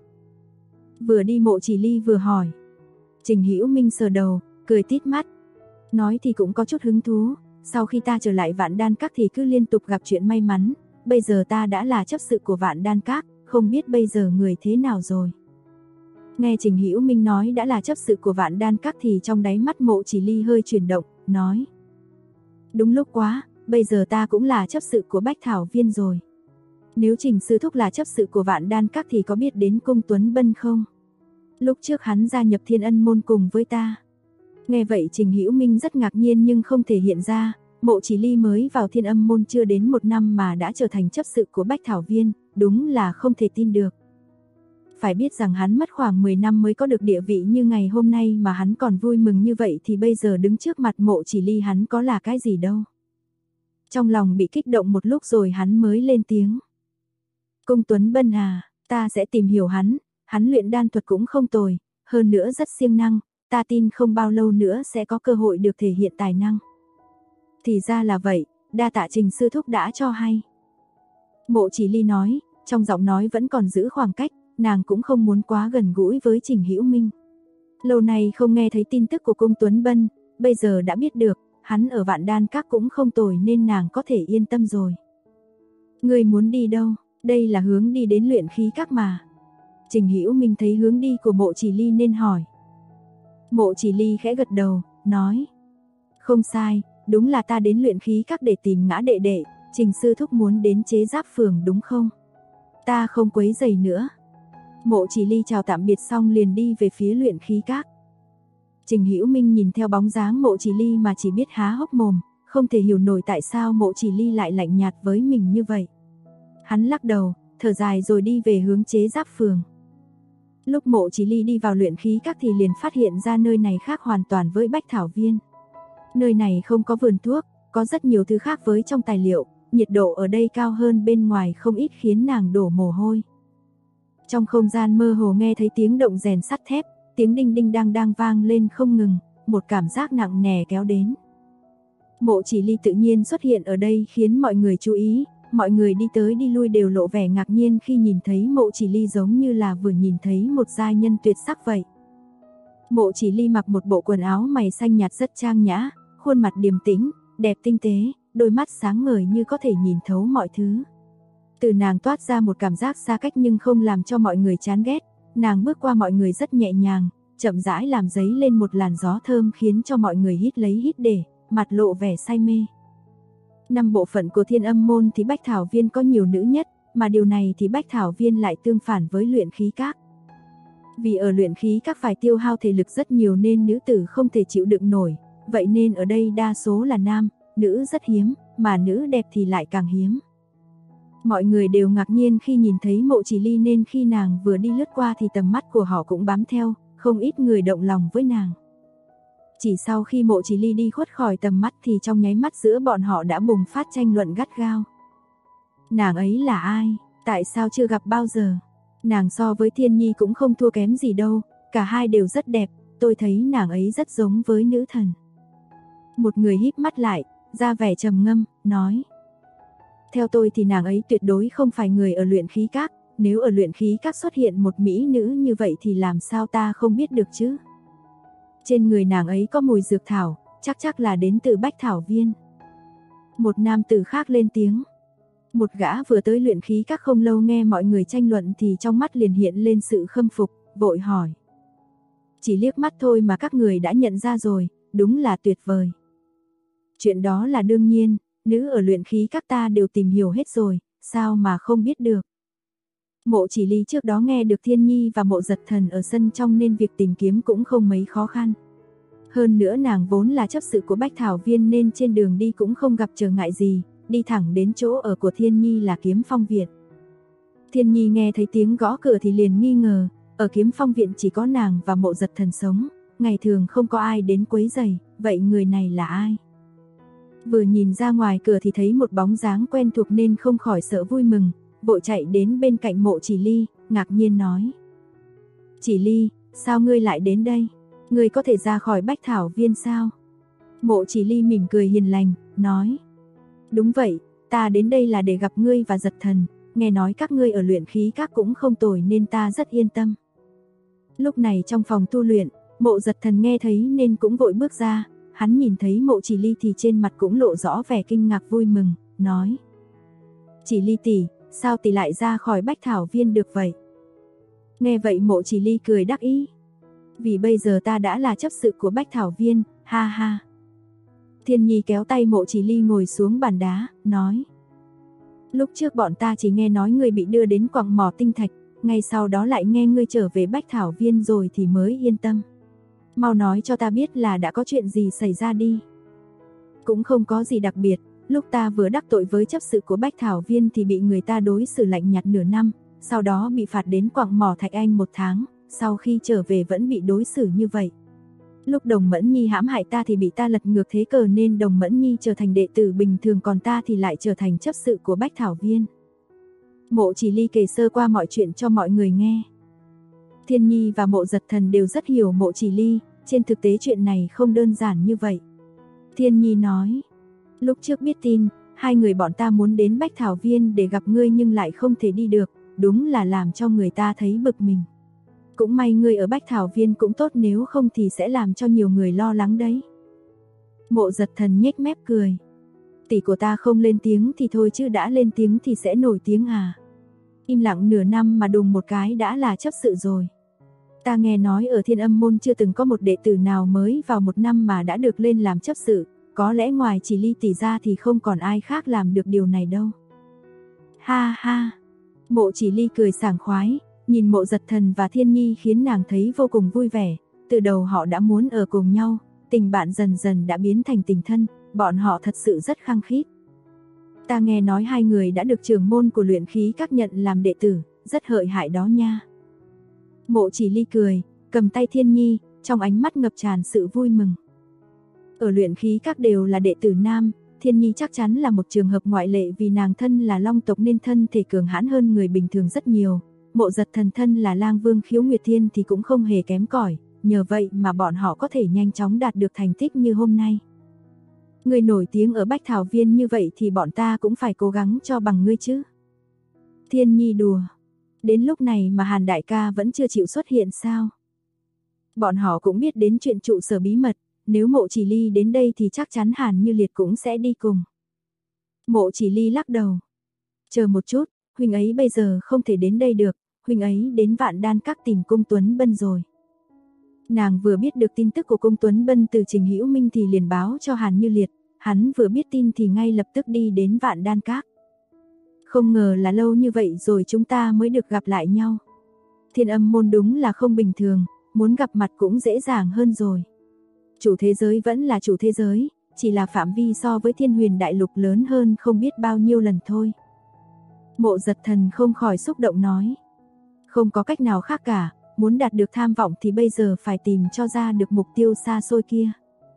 Speaker 2: Vừa đi Mộ Chỉ Ly vừa hỏi. Trình Hữu Minh sờ đầu, cười tít mắt. Nói thì cũng có chút hứng thú, sau khi ta trở lại Vạn Đan Các thì cứ liên tục gặp chuyện may mắn, bây giờ ta đã là chấp sự của Vạn Đan Các, không biết bây giờ người thế nào rồi. Nghe Trình Hữu Minh nói đã là chấp sự của Vạn Đan Các thì trong đáy mắt Mộ Chỉ Ly hơi chuyển động, nói. Đúng lúc quá, bây giờ ta cũng là chấp sự của Bách Thảo Viên rồi. Nếu Trình sư thúc là chấp sự của Vạn Đan Các thì có biết đến Cung Tuấn Bân không? Lúc trước hắn gia nhập Thiên Ân môn cùng với ta. Nghe vậy Trình Hữu Minh rất ngạc nhiên nhưng không thể hiện ra, Mộ Chỉ Ly mới vào Thiên Âm môn chưa đến 1 năm mà đã trở thành chấp sự của Bách Thảo Viên, đúng là không thể tin được. Phải biết rằng hắn mất khoảng 10 năm mới có được địa vị như ngày hôm nay mà hắn còn vui mừng như vậy thì bây giờ đứng trước mặt Mộ Chỉ Ly hắn có là cái gì đâu. Trong lòng bị kích động một lúc rồi hắn mới lên tiếng. Cung Tuấn Bân à, ta sẽ tìm hiểu hắn luyện đan thuật cũng không tồi, hơn nữa rất siêng năng, ta tin không bao lâu nữa sẽ có cơ hội được thể hiện tài năng. Thì ra là vậy, đa tạ Trình sư thúc đã cho hay. Mộ Chỉ Ly nói, trong giọng nói vẫn còn giữ khoảng cách, nàng cũng không muốn quá gần gũi với Trình Hữu Minh. Lâu nay không nghe thấy tin tức của Cung Tuấn Bân, bây giờ đã biết được, hắn ở Vạn Đan Các cũng không tồi nên nàng có thể yên tâm rồi. Ngươi muốn đi đâu? Đây là hướng đi đến luyện khí các mà. Trình Hữu Minh thấy hướng đi của Mộ Chỉ Ly nên hỏi. Mộ Chỉ Ly khẽ gật đầu, nói. Không sai, đúng là ta đến luyện khí các để tìm Ngã đệ đệ, Trình sư thúc muốn đến chế giáp phường đúng không? Ta không quấy rầy nữa. Mộ Chỉ Ly chào tạm biệt xong liền đi về phía luyện khí các. Trình Hữu Minh nhìn theo bóng dáng Mộ Chỉ Ly mà chỉ biết há hốc mồm, không thể hiểu nổi tại sao Mộ Chỉ Ly lại lạnh nhạt với mình như vậy. Hắn lắc đầu, thở dài rồi đi về hướng chế giáp phường. Lúc Mộ Chỉ Ly đi vào luyện khí các thì liền phát hiện ra nơi này khác hoàn toàn với Bách Thảo Viên. Nơi này không có vườn thuốc, có rất nhiều thứ khác với trong tài liệu, nhiệt độ ở đây cao hơn bên ngoài không ít khiến nàng đổ mồ hôi. Trong không gian mơ hồ nghe thấy tiếng động rèn sắt thép, tiếng đinh đinh đang đang vang lên không ngừng, một cảm giác nặng nề kéo đến. Mộ Chỉ Ly tự nhiên xuất hiện ở đây khiến mọi người chú ý, mọi người đi tới đi lui đều lộ vẻ ngạc nhiên khi nhìn thấy Mộ Chỉ Ly giống như là vừa nhìn thấy một giai nhân tuyệt sắc vậy. Mộ Chỉ Ly mặc một bộ quần áo mày xanh nhạt rất trang nhã, khuôn mặt điềm tĩnh, đẹp tinh tế, đôi mắt sáng ngời như có thể nhìn thấu mọi thứ. Từ nàng toát ra một cảm giác xa cách nhưng không làm cho mọi người chán ghét, nàng bước qua mọi người rất nhẹ nhàng, chậm rãi làm dấy lên một làn gió thơm khiến cho mọi người hít lấy hít để, mặt lộ vẻ say mê. 5 bộ phận của Thiên Âm môn thì Bách Thảo Viên có nhiều nữ nhất, mà điều này thì Bách Thảo Viên lại tương phản với luyện khí các. Vì ở luyện khí các phải tiêu hao thể lực rất nhiều nên nữ tử không thể chịu đựng nổi, vậy nên ở đây đa số là nam, nữ rất hiếm, mà nữ đẹp thì lại càng hiếm. Mọi người đều ngạc nhiên khi nhìn thấy Mộ Chỉ Ly nên khi nàng vừa đi lướt qua thì tầm mắt của họ cũng bám theo, không ít người động lòng với nàng. Chỉ sau khi Mộ Chỉ Ly đi khuất khỏi tầm mắt thì trong nháy mắt giữa bọn họ đã bùng phát tranh luận gắt gao. Nàng ấy là ai? Tại sao chưa gặp bao giờ? Nàng so với Thiên Nhi cũng không thua kém gì đâu, cả hai đều rất đẹp, tôi thấy nàng ấy rất giống với nữ thần. Một người híp mắt lại, ra vẻ trầm ngâm, nói. Theo tôi thì nàng ấy tuyệt đối không phải người ở luyện khí các, nếu ở luyện khí các xuất hiện một mỹ nữ như vậy thì làm sao ta không biết được chứ? Trên người nàng ấy có mùi dược thảo, chắc là đến từ Bách Thảo Viên. Một nam tử khác lên tiếng. Một gã vừa tới luyện khí các không lâu nghe mọi người tranh luận thì trong mắt liền hiện lên sự khâm phục, vội hỏi. Chỉ liếc mắt thôi mà các người đã nhận ra rồi, đúng là tuyệt vời. Chuyện đó là đương nhiên, nữ ở luyện khí các ta đều tìm hiểu hết rồi, sao mà không biết được. Mộ Chỉ Ly trước đó nghe được Thiên Nhi và Mộ Giật Thần ở sân trong nên việc tìm kiếm cũng không mấy khó khăn. Hơn nữa nàng vốn là chấp sự của Bách Thảo Viên nên trên đường đi cũng không gặp trở ngại gì, đi thẳng đến chỗ ở của Thiên Nhi là Kiếm Phong Viện. Thiên Nhi nghe thấy tiếng gõ cửa thì liền nghi ngờ, ở Kiếm Phong Viện chỉ có nàng và Mộ Giật Thần sống, ngày thường không có ai đến quấy rầy, vậy người này là ai? Vừa nhìn ra ngoài cửa thì thấy một bóng dáng quen thuộc nên không khỏi sợ vui mừng, vội chạy đến bên cạnh Mộ Chỉ Ly, ngạc nhiên nói. Chỉ Ly, sao ngươi lại đến đây? Ngươi có thể ra khỏi Bách Thảo Viên sao? Mộ Chỉ Ly mỉm cười hiền lành, nói. Đúng vậy, ta đến đây là để gặp ngươi và Giật Thần, nghe nói các ngươi ở luyện khí các cũng không tồi nên ta rất yên tâm. Lúc này trong phòng tu luyện, Mộ Giật Thần nghe thấy nên cũng vội bước ra, hắn nhìn thấy Mộ Chỉ Ly thì trên mặt cũng lộ rõ vẻ kinh ngạc vui mừng, nói. Chỉ Ly tỷ, sao tỷ lại ra khỏi Bách Thảo Viên được vậy? Nghe vậy Mộ Chỉ Ly cười đắc ý. Vì bây giờ ta đã là chấp sự của Bách Thảo Viên, ha ha. Thiên Nhi kéo tay Mộ Chỉ Ly ngồi xuống bàn đá, nói. Lúc trước bọn ta chỉ nghe nói ngươi bị đưa đến quặng mỏ tinh thạch, ngay sau đó lại nghe ngươi trở về Bách Thảo Viên rồi thì mới yên tâm. Mau nói cho ta biết là đã có chuyện gì xảy ra đi. Cũng không có gì đặc biệt, lúc ta vừa đắc tội với chấp sự của Bách Thảo Viên thì bị người ta đối xử lạnh nhạt nửa năm, sau đó bị phạt đến quặng mỏ Thạch Anh 1 tháng, sau khi trở về vẫn bị đối xử như vậy. Lúc Đồng Mẫn Nhi hãm hại ta thì bị ta lật ngược thế cờ nên Đồng Mẫn Nhi trở thành đệ tử bình thường còn ta thì lại trở thành chấp sự của Bách Thảo Viên. Mộ Chỉ Ly kể sơ qua mọi chuyện cho mọi người nghe. Thiên Nhi và Mộ Giật Thần đều rất hiểu Mộ Chỉ Ly, trên thực tế chuyện này không đơn giản như vậy. Thiên Nhi nói, lúc trước biết tin, hai người bọn ta muốn đến Bách Thảo Viên để gặp ngươi nhưng lại không thể đi được, đúng là làm cho người ta thấy bực mình. Cũng may ngươi ở Bách Thảo Viên cũng tốt nếu không thì sẽ làm cho nhiều người lo lắng đấy. Mộ Giật Thần nhếch mép cười. Tỷ của ta không lên tiếng thì thôi chứ đã lên tiếng thì sẽ nổi tiếng à. Im lặng nửa năm mà đùng một cái đã là chấp sự rồi. Ta nghe nói ở Thiên Âm Môn chưa từng có một đệ tử nào mới vào 1 năm mà đã được lên làm chấp sự, có lẽ ngoài Chỉ Ly tỷ ra thì không còn ai khác làm được điều này đâu. Ha ha, Mộ Chỉ Ly cười sảng khoái, nhìn Mộ Giật Thần và Thiên Nhi khiến nàng thấy vô cùng vui vẻ, từ đầu họ đã muốn ở cùng nhau, tình bạn dần dần đã biến thành tình thân, bọn họ thật sự rất khăng khít. Ta nghe nói hai người đã được trưởng môn của luyện khí các nhận làm đệ tử, rất hợi hại đó nha. Mộ Chỉ Ly cười, cầm tay Thiên Nhi, trong ánh mắt ngập tràn sự vui mừng. Ở luyện khí các đều là đệ tử nam, Thiên Nhi chắc chắn là một trường hợp ngoại lệ vì nàng thân là long tộc nên thân thể cường hãn hơn người bình thường rất nhiều. Mộ Giật Thần thân là lang vương khiếu nguyệt thiên thì cũng không hề kém cỏi, nhờ vậy mà bọn họ có thể nhanh chóng đạt được thành tích như hôm nay. Ngươi nổi tiếng ở Bách Thảo Viên như vậy thì bọn ta cũng phải cố gắng cho bằng ngươi chứ. Thiên Nhi đùa. Đến lúc này mà Hàn đại ca vẫn chưa chịu xuất hiện sao? Bọn họ cũng biết đến chuyện trụ sở bí mật, nếu Mộ Chỉ Ly đến đây thì chắc chắn Hàn Như Liệt cũng sẽ đi cùng. Mộ Chỉ Ly lắc đầu. Chờ một chút, huynh ấy bây giờ không thể đến đây được, huynh ấy đến Vạn Đan Các tìm Cung Tuấn Bân rồi. Nàng vừa biết được tin tức của Cung Tuấn Bân từ Trình Hữu Minh thì liền báo cho Hàn Như Liệt, hắn vừa biết tin thì ngay lập tức đi đến Vạn Đan Các. Không ngờ là lâu như vậy rồi chúng ta mới được gặp lại nhau. Thiên Âm môn đúng là không bình thường, muốn gặp mặt cũng dễ dàng hơn rồi. Chủ thế giới vẫn là chủ thế giới, chỉ là phạm vi so với Thiên Huyền Đại Lục lớn hơn không biết bao nhiêu lần thôi. Mộ Giật Thần không khỏi xúc động nói. Không có cách nào khác cả, muốn đạt được tham vọng thì bây giờ phải tìm cho ra được mục tiêu xa xôi kia.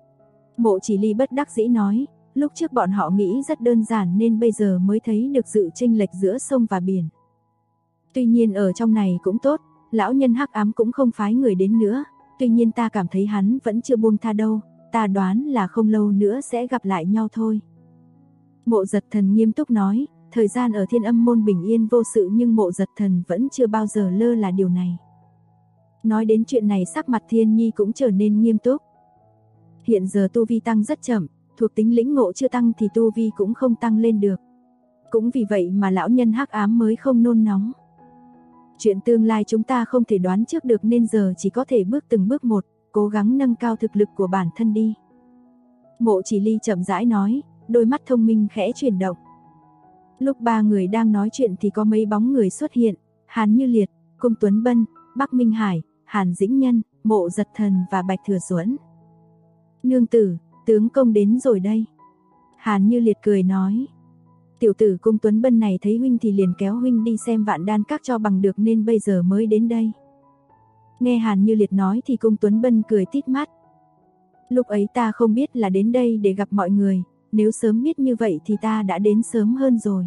Speaker 2: Mộ Chỉ Ly bất đắc dĩ nói, lúc trước bọn họ nghĩ rất đơn giản nên bây giờ mới thấy được sự chênh lệch giữa sông và biển. Tuy nhiên ở trong này cũng tốt, lão nhân hắc ám cũng không phái người đến nữa, tuy nhiên ta cảm thấy hắn vẫn chưa buông tha đâu, ta đoán là không lâu nữa sẽ gặp lại nhau thôi. Mộ Giật Thần nghiêm túc nói, thời gian ở Thiên Âm môn bình yên vô sự nhưng Mộ Giật Thần vẫn chưa bao giờ lơ là điều này. Nói đến chuyện này sắc mặt Thiên Nhi cũng trở nên nghiêm túc. Hiện giờ tu vi tăng rất chậm, thuộc tính lĩnh ngộ chưa tăng thì tu vi cũng không tăng lên được. Cũng vì vậy mà lão nhân hắc ám mới không nôn nóng. Chuyện tương lai chúng ta không thể đoán trước được nên giờ chỉ có thể bước từng bước một, cố gắng nâng cao thực lực của bản thân đi. Mộ Chỉ Ly chậm rãi nói, đôi mắt thông minh khẽ chuyển động. Lúc ba người đang nói chuyện thì có mấy bóng người xuất hiện, Hàn Như Liệt, Cung Tuấn Bân, Bắc Minh Hải, Hàn Dĩnh Nhân, Mộ Giật Thần và Bạch Thừa Duẫn. Nương tử, tướng công đến rồi đây. Hàn Như Liệt cười nói. Tiểu tử Cung Tuấn Bân này thấy huynh thì liền kéo huynh đi xem Vạn Đan Các cho bằng được nên bây giờ mới đến đây. Nghe Hàn Như Liệt nói thì Cung Tuấn Bân cười tít mắt. Lúc ấy ta không biết là đến đây để gặp mọi người, nếu sớm biết như vậy thì ta đã đến sớm hơn rồi.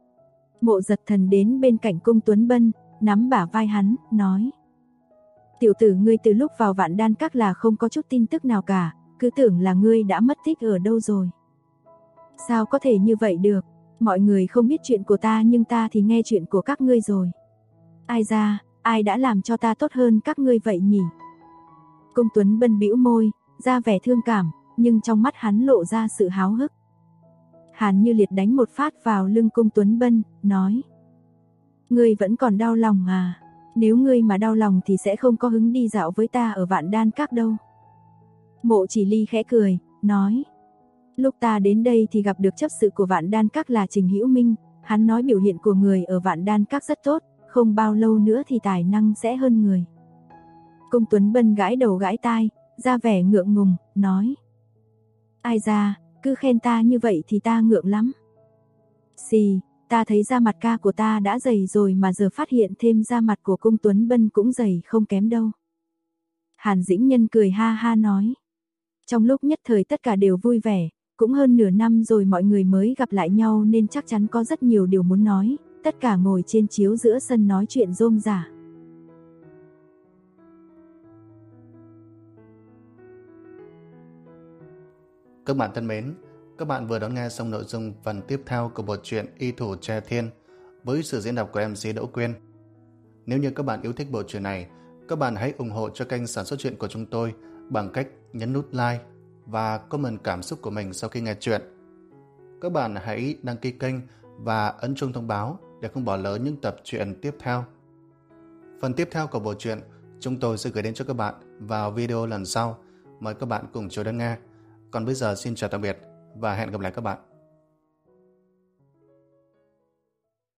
Speaker 2: Mộ Giật Thần đến bên cạnh Cung Tuấn Bân, nắm bả vai hắn, nói. Tiểu tử ngươi từ lúc vào Vạn Đan Các là không có chút tin tức nào cả, cứ tưởng là ngươi đã mất tích ở đâu rồi. Sao có thể như vậy được, mọi người không biết chuyện của ta nhưng ta thì nghe chuyện của các ngươi rồi. Ai ra, ai đã làm cho ta tốt hơn các ngươi vậy nhỉ? Cung Tuấn Bân bĩu môi, ra vẻ thương cảm, nhưng trong mắt hắn lộ ra sự háo hức. Hàn Như Liệt đánh một phát vào lưng Cung Tuấn Bân, nói. Ngươi vẫn còn đau lòng à? Nếu ngươi mà đau lòng thì sẽ không có hứng đi dạo với ta ở Vạn Đan Các đâu. Mộ Chỉ Ly khẽ cười, nói. Lúc ta đến đây thì gặp được chấp sự của Vạn Đan Các là Trình Hữu Minh, hắn nói biểu hiện của người ở Vạn Đan Các rất tốt, không bao lâu nữa thì tài năng sẽ hơn người. Cung Tuấn Bân gãi đầu gãi tai, ra vẻ ngượng ngùng, nói. Ai ra, cứ khen ta như vậy thì ta ngượng lắm. Xì, ta thấy da mặt ca của ta đã dày rồi mà giờ phát hiện thêm da mặt của Cung Tuấn Bân cũng dày không kém đâu. Hàn Dĩnh Nhân cười ha ha nói. Trong lúc nhất thời tất cả đều vui vẻ, cũng hơn nửa năm rồi mọi người mới gặp lại nhau nên chắc chắn có rất nhiều điều muốn nói, tất cả ngồi trên chiếu giữa sân nói chuyện rôm rả.
Speaker 1: Các bạn thân mến, các bạn vừa đón nghe xong nội dung phần tiếp theo của bộ truyện Y Thủ Tre Thiên với sự diễn đọc của MC Đỗ Quyên. Nếu như các bạn yêu thích bộ truyện này, các bạn hãy ủng hộ cho kênh sản xuất truyện của chúng tôi bằng cách nhấn nút like và comment cảm xúc của mình sau khi nghe truyện. Các bạn hãy đăng ký kênh và ấn chuông thông báo để không bỏ lỡ những tập truyện tiếp theo. Phần tiếp theo của bộ truyện chúng tôi sẽ gửi đến cho các bạn vào video lần sau. Mời các bạn cùng chờ đón nghe. Còn bây giờ xin chào tạm biệt và hẹn gặp lại các bạn.